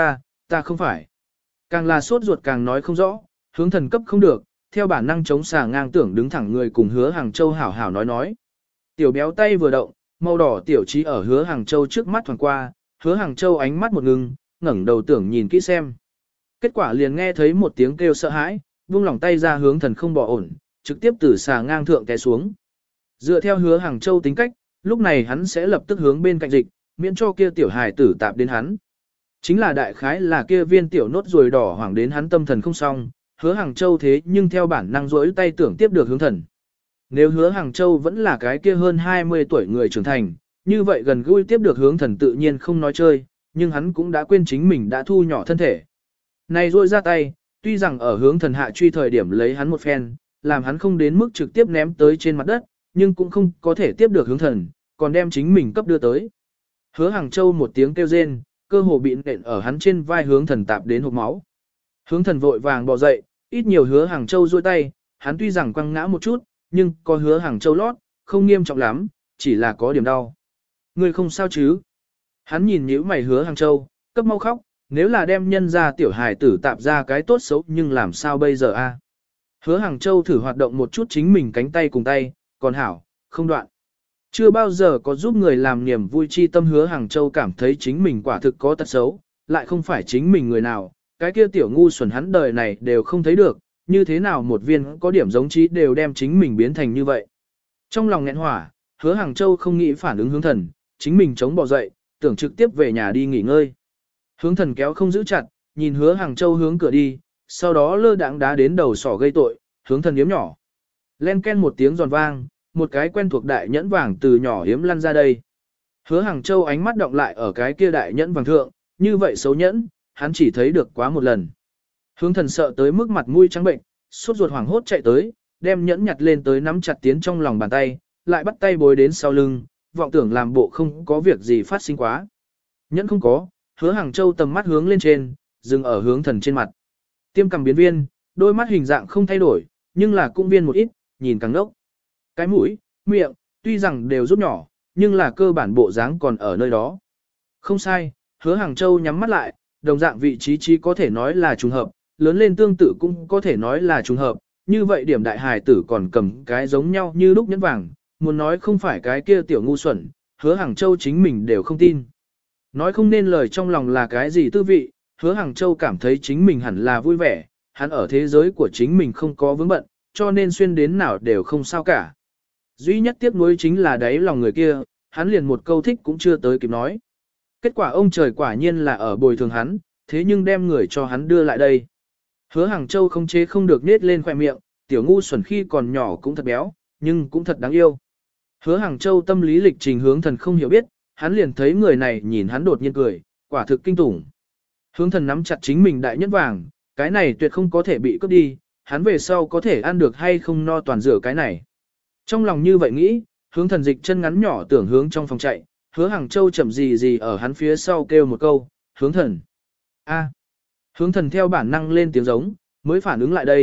[SPEAKER 1] ta không phải. Càng là sốt ruột càng nói không rõ, hướng thần cấp không được, theo bản năng chống xà ngang tưởng đứng thẳng người cùng Hứa Hàng Châu hảo hảo nói. Tiểu béo tay vừa động, màu đỏ tiểu trí ở Hứa Hàng Châu trước mắt thoảng qua, Hứa Hàng Châu ánh mắt một ngưng, ngẩng đầu tưởng nhìn kỹ xem. Kết quả liền nghe thấy một tiếng kêu sợ hãi, buông lỏng tay ra hướng thần không bỏ ổn, trực tiếp từ xà ngang thượng té xuống. Dựa theo Hứa Hàng Châu tính cách, lúc này hắn sẽ lập tức hướng bên cạnh dịch, miễn cho kia tiểu hài tử tạp đến hắn. Chính là đại khái là kia viên tiểu nốt ruồi đỏ hoảng đến hắn tâm thần không xong, Hứa Hàng Châu thế nhưng theo bản năng rỗi tay tưởng tiếp được hướng thần. Nếu Hứa Hàng Châu vẫn là cái kia hơn 20 tuổi người trưởng thành, như vậy gần gũi tiếp được hướng thần tự nhiên không nói chơi, nhưng hắn cũng đã quên chính mình đã thu nhỏ thân thể. Này rôi ra tay, tuy rằng ở hướng thần hạ truy thời điểm lấy hắn một phen, làm hắn không đến mức trực tiếp ném tới trên mặt đất, nhưng cũng không có thể tiếp được hướng thần, còn đem chính mình cấp đưa tới. Hứa Hàng Châu một tiếng kêu rên, cơ hồ bị nện ở hắn trên vai hướng thần tạp đến hộc máu. Hướng thần vội vàng bò dậy, ít nhiều Hứa Hàng Châu duỗi tay, hắn tuy rằng quăng ngã một chút, nhưng có Hứa Hàng Châu lót, không nghiêm trọng lắm, chỉ là có điểm đau. Ngươi không sao chứ? Hắn nhìn nhíu mày Hứa Hàng Châu, cấp mau khóc, nếu là đem nhân ra tiểu hài tử tạp ra cái tốt xấu nhưng làm sao bây giờ a? Hứa Hàng Châu thử hoạt động một chút chính mình cánh tay cùng tay, còn hảo, không đoạn. Chưa bao giờ có giúp người làm niềm vui chi tâm. Hứa Hàng Châu cảm thấy chính mình quả thực có tật xấu, lại không phải chính mình người nào, cái kia tiểu ngu xuẩn hắn đời này đều không thấy được, như thế nào một viên có điểm giống trí đều đem chính mình biến thành như vậy. Trong lòng nghẹn hỏa, Hứa Hàng Châu không nghĩ phản ứng hướng thần, chính mình chống bò dậy, tưởng trực tiếp về nhà đi nghỉ ngơi. Hướng thần kéo không giữ chặt, nhìn Hứa Hàng Châu hướng cửa đi, sau đó lơ đãng đá đến đầu sỏ gây tội, hướng thần yếm nhỏ. Len ken một tiếng giòn vang, một cái quen thuộc đại nhẫn vàng từ nhỏ yếm lăn ra đây. Hứa Hàng Châu ánh mắt động lại ở cái kia đại nhẫn vàng thượng, như vậy xấu nhẫn, hắn chỉ thấy được quá một lần. Hướng thần sợ tới mức mặt mũi trắng bệnh, sốt ruột hoảng hốt chạy tới, đem nhẫn nhặt lên tới nắm chặt tiến trong lòng bàn tay, lại bắt tay bối đến sau lưng, vọng tưởng làm bộ không có việc gì phát sinh quá. Nhẫn không có, Hứa Hàng Châu tầm mắt hướng lên trên, dừng ở hướng thần trên mặt. Tiêm cầm biến viên, đôi mắt hình dạng không thay đổi, nhưng là cũng viên một ít, nhìn càng đốc. Cái mũi, miệng, tuy rằng đều rút nhỏ, nhưng là cơ bản bộ dáng còn ở nơi đó. Không sai, Hứa Hàng Châu nhắm mắt lại, đồng dạng vị trí chỉ có thể nói là trùng hợp, lớn lên tương tự cũng có thể nói là trùng hợp, như vậy điểm đại hài tử còn cầm cái giống nhau như lúc nhẫn vàng, muốn nói không phải cái kia tiểu ngu xuẩn, Hứa Hàng Châu chính mình đều không tin. Nói không nên lời trong lòng là cái gì tư vị, Hứa Hàng Châu cảm thấy chính mình hẳn là vui vẻ, hắn ở thế giới của chính mình không có vướng bận, cho nên xuyên đến nào đều không sao cả. Duy nhất tiếc nuối chính là đáy lòng người kia, hắn liền một câu thích cũng chưa tới kịp nói. Kết quả ông trời quả nhiên là ở bồi thường hắn, thế nhưng đem người cho hắn đưa lại đây. Hứa Hàng Châu không chế không được nết lên khoẻ miệng, tiểu ngu xuẩn khi còn nhỏ cũng thật béo, nhưng cũng thật đáng yêu. Hứa Hàng Châu tâm lý lịch trình hướng thần không hiểu biết, hắn liền thấy người này nhìn hắn đột nhiên cười, quả thực kinh tủng. Hướng thần nắm chặt chính mình đại nhất vàng, cái này tuyệt không có thể bị cướp đi, hắn về sau có thể ăn được hay không no toàn rửa cái này. Trong lòng như vậy nghĩ, hướng thần dịch chân ngắn nhỏ tưởng hướng trong phòng chạy, Hứa Hàng Châu chậm gì ở hắn phía sau kêu một câu, hướng thần. A. Hướng thần theo bản năng lên tiếng giống, mới phản ứng lại đây,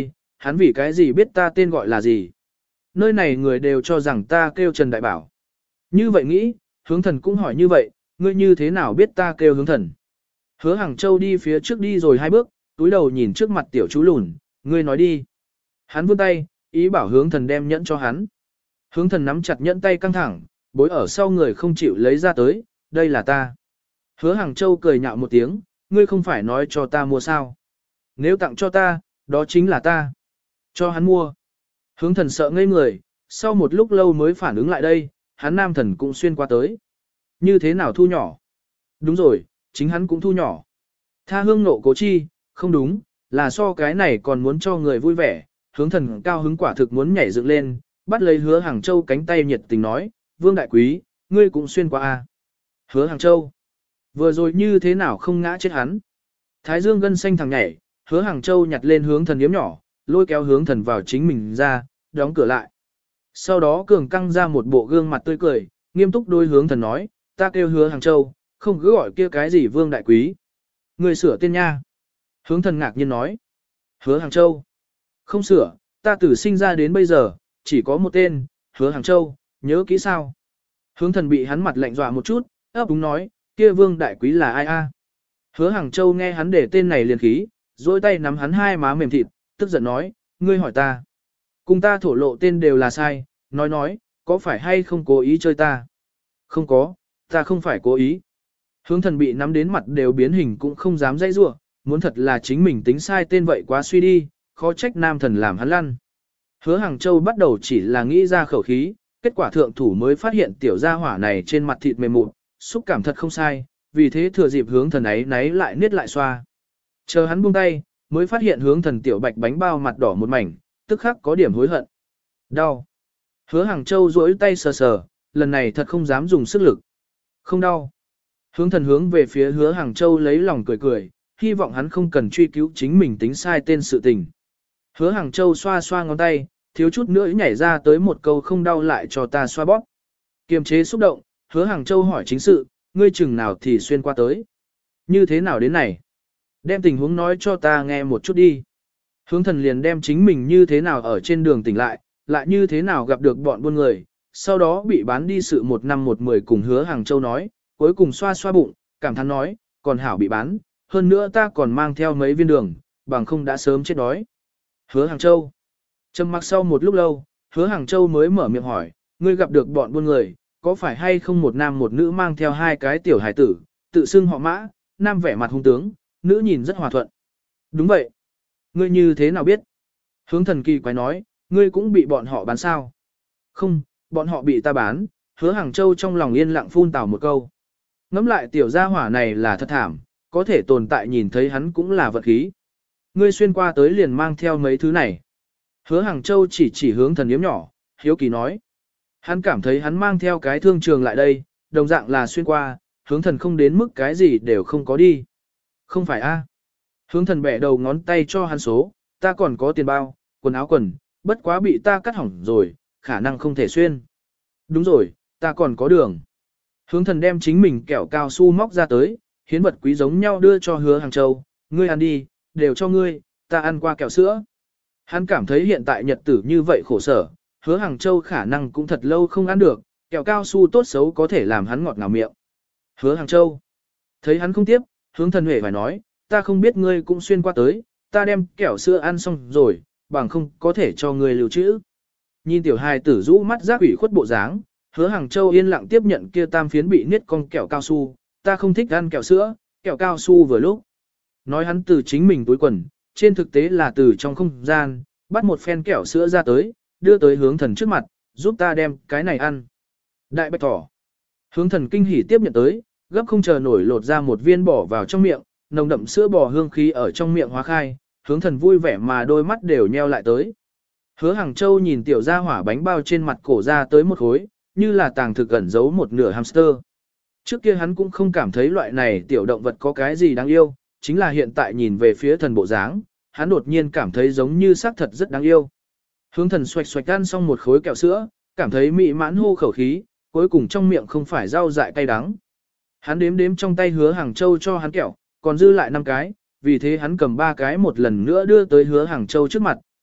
[SPEAKER 1] hắn vì cái gì biết ta tên gọi là gì? Nơi này người đều cho rằng ta kêu Trần Đại Bảo. Như vậy nghĩ, hướng thần cũng hỏi như vậy, ngươi như thế nào biết ta kêu hướng thần? Hứa Hàng Châu đi phía trước đi rồi 2 bước, túi đầu nhìn trước mặt tiểu chú lùn, ngươi nói đi. Hắn vươn tay, ý bảo hướng thần đem nhẫn cho hắn. Hướng thần nắm chặt nhẫn tay căng thẳng, bối ở sau người không chịu lấy ra tới, đây là ta. Hứa Hàng Châu cười nhạo một tiếng, ngươi không phải nói cho ta mua sao. Nếu tặng cho ta, đó chính là ta. Cho hắn mua. Hướng thần sợ ngây người, sau một lúc lâu mới phản ứng lại đây, hắn nam thần cũng xuyên qua tới. Như thế nào thu nhỏ? Đúng rồi, chính hắn cũng thu nhỏ. Tha hương nộ cố chi, không đúng, là so cái này còn muốn cho người vui vẻ. Hướng thần cao hứng quả thực muốn nhảy dựng lên, bắt lấy Hứa Hàng Châu cánh tay nhiệt tình nói, Vương Đại Quý, ngươi cũng xuyên qua à? Hứa Hàng Châu, vừa rồi như thế nào không ngã chết hắn? Thái dương gân xanh thằng nhảy, Hứa Hàng Châu nhặt lên hướng thần yếm nhỏ, lôi kéo hướng thần vào chính mình ra, đóng cửa lại. Sau đó cường căng ra một bộ gương mặt tươi cười, nghiêm túc đôi hướng thần nói, ta kêu Hứa Hàng Châu, không cứ gọi kia cái gì Vương Đại Quý. Người sửa tên nha. Hướng thần ngạc nhiên nói, Hứa Hàng Châu. Không sửa, ta từ sinh ra đến bây giờ, chỉ có một tên, Hứa Hàng Châu, nhớ kỹ sao. Hướng thần bị hắn mặt lạnh dọa một chút, ấp úng nói, kia Vương Đại Quý là ai a? Hứa Hàng Châu nghe hắn để tên này liền khí, dôi tay nắm hắn 2 má mềm thịt, tức giận nói, ngươi hỏi ta. Cùng ta thổ lộ tên đều là sai, nói, có phải hay không cố ý chơi ta? Không có, ta không phải cố ý. Hướng thần bị nắm đến mặt đều biến hình cũng không dám dây rủa, muốn thật là chính mình tính sai tên vậy quá suy đi, khó trách nam thần làm hắn lăn. Hứa Hàng Châu bắt đầu chỉ là nghĩ ra khẩu khí, kết quả thượng thủ mới phát hiện tiểu gia hỏa này trên mặt thịt mềm mụn, xúc cảm thật không sai, vì thế thừa dịp hướng thần ấy náy lại niết lại xoa. Chờ hắn buông tay, mới phát hiện hướng thần tiểu bạch bánh bao mặt đỏ một mảnh, tức khắc có điểm hối hận. Đau. Hứa Hàng Châu duỗi tay sờ sờ, lần này thật không dám dùng sức lực. Không đau. Hướng thần hướng về phía Hứa Hàng Châu lấy lòng cười cười, hy vọng hắn không cần truy cứu chính mình tính sai tên sự tình. Hứa Hàng Châu xoa xoa ngón tay, thiếu chút nữa nhảy ra tới một câu không đau lại cho ta xoa bóp. Kiềm chế xúc động, Hứa Hàng Châu hỏi chính sự, ngươi chừng nào thì xuyên qua tới. Như thế nào đến này? Đem tình huống nói cho ta nghe một chút đi. Hướng thần liền đem chính mình như thế nào ở trên đường tỉnh lại như thế nào gặp được bọn buôn người, sau đó bị bán đi sự 1 năm 1 10 cùng Hứa Hàng Châu nói, cuối cùng xoa xoa bụng, cảm thán nói, còn hảo bị bán, hơn nữa ta còn mang theo mấy viên đường, bằng không đã sớm chết đói. Hứa Hàng Châu. Trầm mặc sau một lúc lâu, Hứa Hàng Châu mới mở miệng hỏi, ngươi gặp được bọn buôn người, có phải hay không một nam một nữ mang theo 2 cái tiểu hải tử, tự xưng họ Mã, nam vẻ mặt hung tướng, nữ nhìn rất hòa thuận. Đúng vậy. Ngươi như thế nào biết? Hướng thần kỳ quái nói, ngươi cũng bị bọn họ bán sao? Không, bọn họ bị ta bán. Hứa Hàng Châu trong lòng yên lặng phun tào một câu. Ngắm lại tiểu gia hỏa này là thật thảm, có thể tồn tại nhìn thấy hắn cũng là vật khí. Ngươi xuyên qua tới liền mang theo mấy thứ này. Hứa Hàng Châu chỉ hướng thần yếm nhỏ, hiếu kỳ nói. Hắn cảm thấy hắn mang theo cái thương trường lại đây, đồng dạng là xuyên qua, hướng thần không đến mức cái gì đều không có đi. Không phải a? Hướng thần bẻ đầu ngón tay cho hắn số, ta còn có tiền bao, quần áo quần, bất quá bị ta cắt hỏng rồi, khả năng không thể xuyên. Đúng rồi, ta còn có đường. Hướng thần đem chính mình kẹo cao su móc ra tới, hiến vật quý giống nhau đưa cho Hứa Hàng Châu, ngươi ăn đi, đều cho ngươi, ta ăn qua kẹo sữa. Hắn cảm thấy hiện tại nhật tử như vậy khổ sở, Hứa Hàng Châu khả năng cũng thật lâu không ăn được, kẹo cao su tốt xấu có thể làm hắn ngọt ngào miệng. Hứa Hàng Châu. Thấy hắn không tiếp, hướng thần huệ phải nói, ta không biết ngươi cũng xuyên qua tới, ta đem kẹo sữa ăn xong rồi, bằng không có thể cho ngươi lưu trữ. Nhìn tiểu hài tử rũ mắt giác ủy khuất bộ dáng, Hứa Hàng Châu yên lặng tiếp nhận kia tam phiến bị niết con kẹo cao su, ta không thích ăn kẹo sữa, kẹo cao su vừa lúc. Nói hắn từ chính mình túi quần, trên thực tế là từ trong không gian, bắt một phen kẹo sữa ra tới, đưa tới hướng thần trước mặt, giúp ta đem cái này ăn. Đại bạch thỏ. Hướng thần kinh hỉ tiếp nhận tới, gấp không chờ nổi lột ra một viên bỏ vào trong miệng, nồng đậm sữa bò hương khí ở trong miệng hóa khai, hướng thần vui vẻ mà đôi mắt đều nheo lại tới. Hứa Hàng Châu nhìn tiểu gia hỏa bánh bao trên mặt cổ ra tới một khối, như là tàng thực ẩn giấu một nửa hamster. Trước kia hắn cũng không cảm thấy loại này tiểu động vật có cái gì đáng yêu, chính là hiện tại nhìn về phía thần bộ dáng, hắn đột nhiên cảm thấy giống như xác thật rất đáng yêu. Hướng thần xoạch xoạch ăn xong một khối kẹo sữa, cảm thấy mị mãn hô khẩu khí, cuối cùng trong miệng không phải rau dại cay đắng. Hắn đếm đếm trong tay Hứa Hàng Châu cho hắn kẹo, còn dư lại 5 cái, vì thế hắn cầm 3 cái một lần nữa đưa tới Hứa Hàng Châu trước mặt,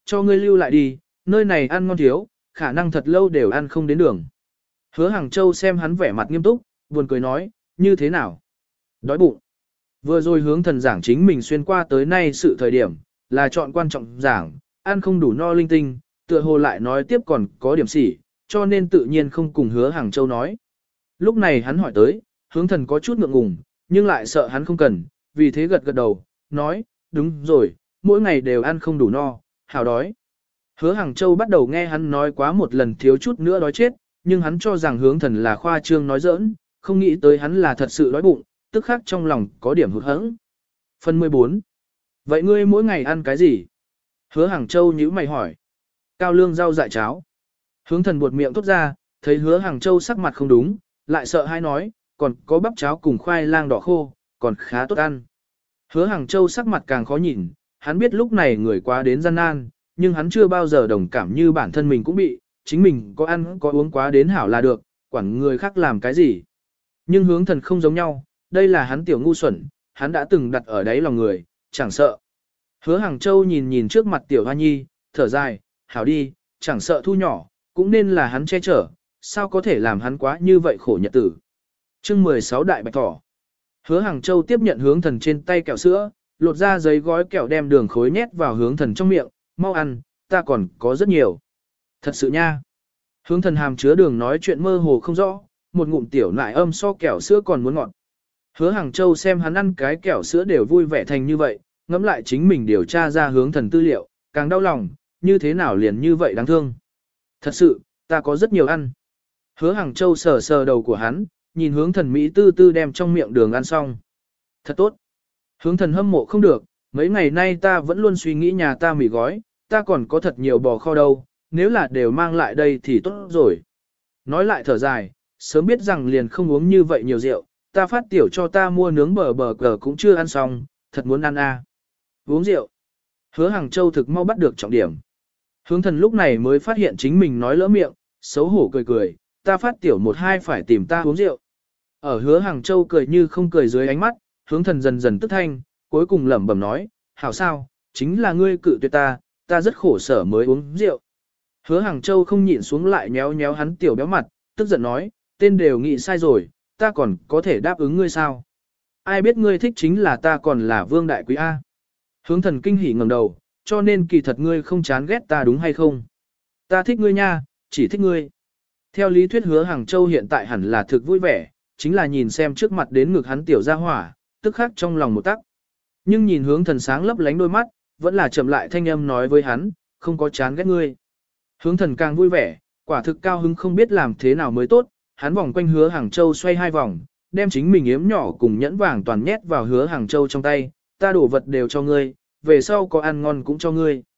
[SPEAKER 1] cho ngươi lưu lại đi, nơi này ăn ngon thiếu, khả năng thật lâu đều ăn không đến đường. Hứa Hàng Châu xem hắn vẻ mặt nghiêm túc, buồn cười nói, như thế nào? Đói bụng. Vừa rồi hướng thần giảng chính mình xuyên qua tới nay sự thời điểm, là chọn quan trọng giảng, ăn không đủ no linh tinh, tựa hồ lại nói tiếp còn có điểm sỉ, cho nên tự nhiên không cùng Hứa Hàng Châu nói. Lúc này hắn hỏi tới, hướng thần có chút ngượng ngùng, nhưng lại sợ hắn không cần, vì thế gật gật đầu, nói, đúng rồi, mỗi ngày đều ăn không đủ no, hào đói. Hứa Hàng Châu bắt đầu nghe hắn nói quá một lần thiếu chút nữa đói chết, nhưng hắn cho rằng hướng thần là khoa trương nói giỡn, không nghĩ tới hắn là thật sự đói bụng, tức khắc trong lòng có điểm hụt hẫng. Phần 14. Vậy ngươi mỗi ngày ăn cái gì? Hứa Hàng Châu nhíu mày hỏi. Cao lương rau dại cháo. Hướng thần buột miệng thốt ra, thấy Hứa Hàng Châu sắc mặt không đúng, lại sợ hai nói, còn có bắp cháo cùng khoai lang đỏ khô, còn khá tốt ăn. Hứa Hàng Châu sắc mặt càng khó nhìn, hắn biết lúc này người quá đến gian nan, nhưng hắn chưa bao giờ đồng cảm như bản thân mình cũng bị, chính mình có ăn có uống quá đến hảo là được, quản người khác làm cái gì. Nhưng hướng thần không giống nhau, đây là hắn tiểu ngu xuẩn, hắn đã từng đặt ở đáy lòng người, chẳng sợ. Hứa Hàng Châu nhìn nhìn trước mặt tiểu hoa nhi, thở dài, hảo đi, chẳng sợ thu nhỏ, cũng nên là hắn che chở, sao có thể làm hắn quá như vậy khổ nhật tử. Chương 16 Đại Bạch Thỏ. Hứa Hàng Châu tiếp nhận hướng thần trên tay kẹo sữa, lột ra giấy gói kẹo đem đường khối nhét vào hướng thần trong miệng, mau ăn, ta còn có rất nhiều. Thật sự nha. Hướng thần hàm chứa đường nói chuyện mơ hồ không rõ, một ngụm tiểu nại âm so kẹo sữa còn muốn ngọt. Hứa Hàng Châu xem hắn ăn cái kẹo sữa đều vui vẻ thành như vậy, ngẫm lại chính mình điều tra ra hướng thần tư liệu, càng đau lòng, như thế nào liền như vậy đáng thương. Thật sự, ta có rất nhiều ăn. Hứa Hàng Châu sờ sờ đầu của hắn, nhìn hướng thần Mỹ tư tư đem trong miệng đường ăn xong. Thật tốt. Hướng thần hâm mộ không được, mấy ngày nay ta vẫn luôn suy nghĩ nhà ta mì gói, ta còn có thật nhiều bò kho đâu, nếu là đều mang lại đây thì tốt rồi. Nói lại thở dài, sớm biết rằng liền không uống như vậy nhiều rượu, ta phát tiểu cho ta mua nướng bờ cờ cũng chưa ăn xong, thật muốn ăn à. Uống rượu. Hứa Hàng Châu thực mau bắt được trọng điểm. Hướng thần lúc này mới phát hiện chính mình nói lỡ miệng, xấu hổ cười cười, ta phát tiểu một hai phải tìm ta uống rượu. Ở Hứa Hàng Châu cười như không cười dưới ánh mắt, hướng thần dần dần tức thanh, cuối cùng lẩm bẩm nói, hảo sao, chính là ngươi cự tuyệt ta, ta rất khổ sở mới uống rượu. Hứa Hàng Châu không nhịn xuống lại nhéo nhéo hắn tiểu béo mặt, tức giận nói, tên đều nghĩ sai rồi, ta còn có thể đáp ứng ngươi sao? Ai biết ngươi thích chính là ta còn là vương đại quý A. Hướng thần kinh hỉ ngẩng đầu, cho nên kỳ thật ngươi không chán ghét ta đúng hay không? Ta thích ngươi nha, chỉ thích ngươi. Theo lý thuyết Hứa Hàng Châu hiện tại hẳn là thực vui vẻ, chính là nhìn xem trước mặt đến ngực hắn tiểu gia hỏa, tức khắc trong lòng một tắc. Nhưng nhìn hướng thần sáng lấp lánh đôi mắt, vẫn là chậm lại thanh âm nói với hắn, không có chán ghét ngươi. Hướng thần càng vui vẻ, quả thực cao hứng không biết làm thế nào mới tốt, hắn vòng quanh Hứa Hàng Châu xoay hai vòng, đem chính mình yếm nhỏ cùng nhẫn vàng toàn nhét vào Hứa Hàng Châu trong tay, ta đổ vật đều cho ngươi, về sau có ăn ngon cũng cho ngươi.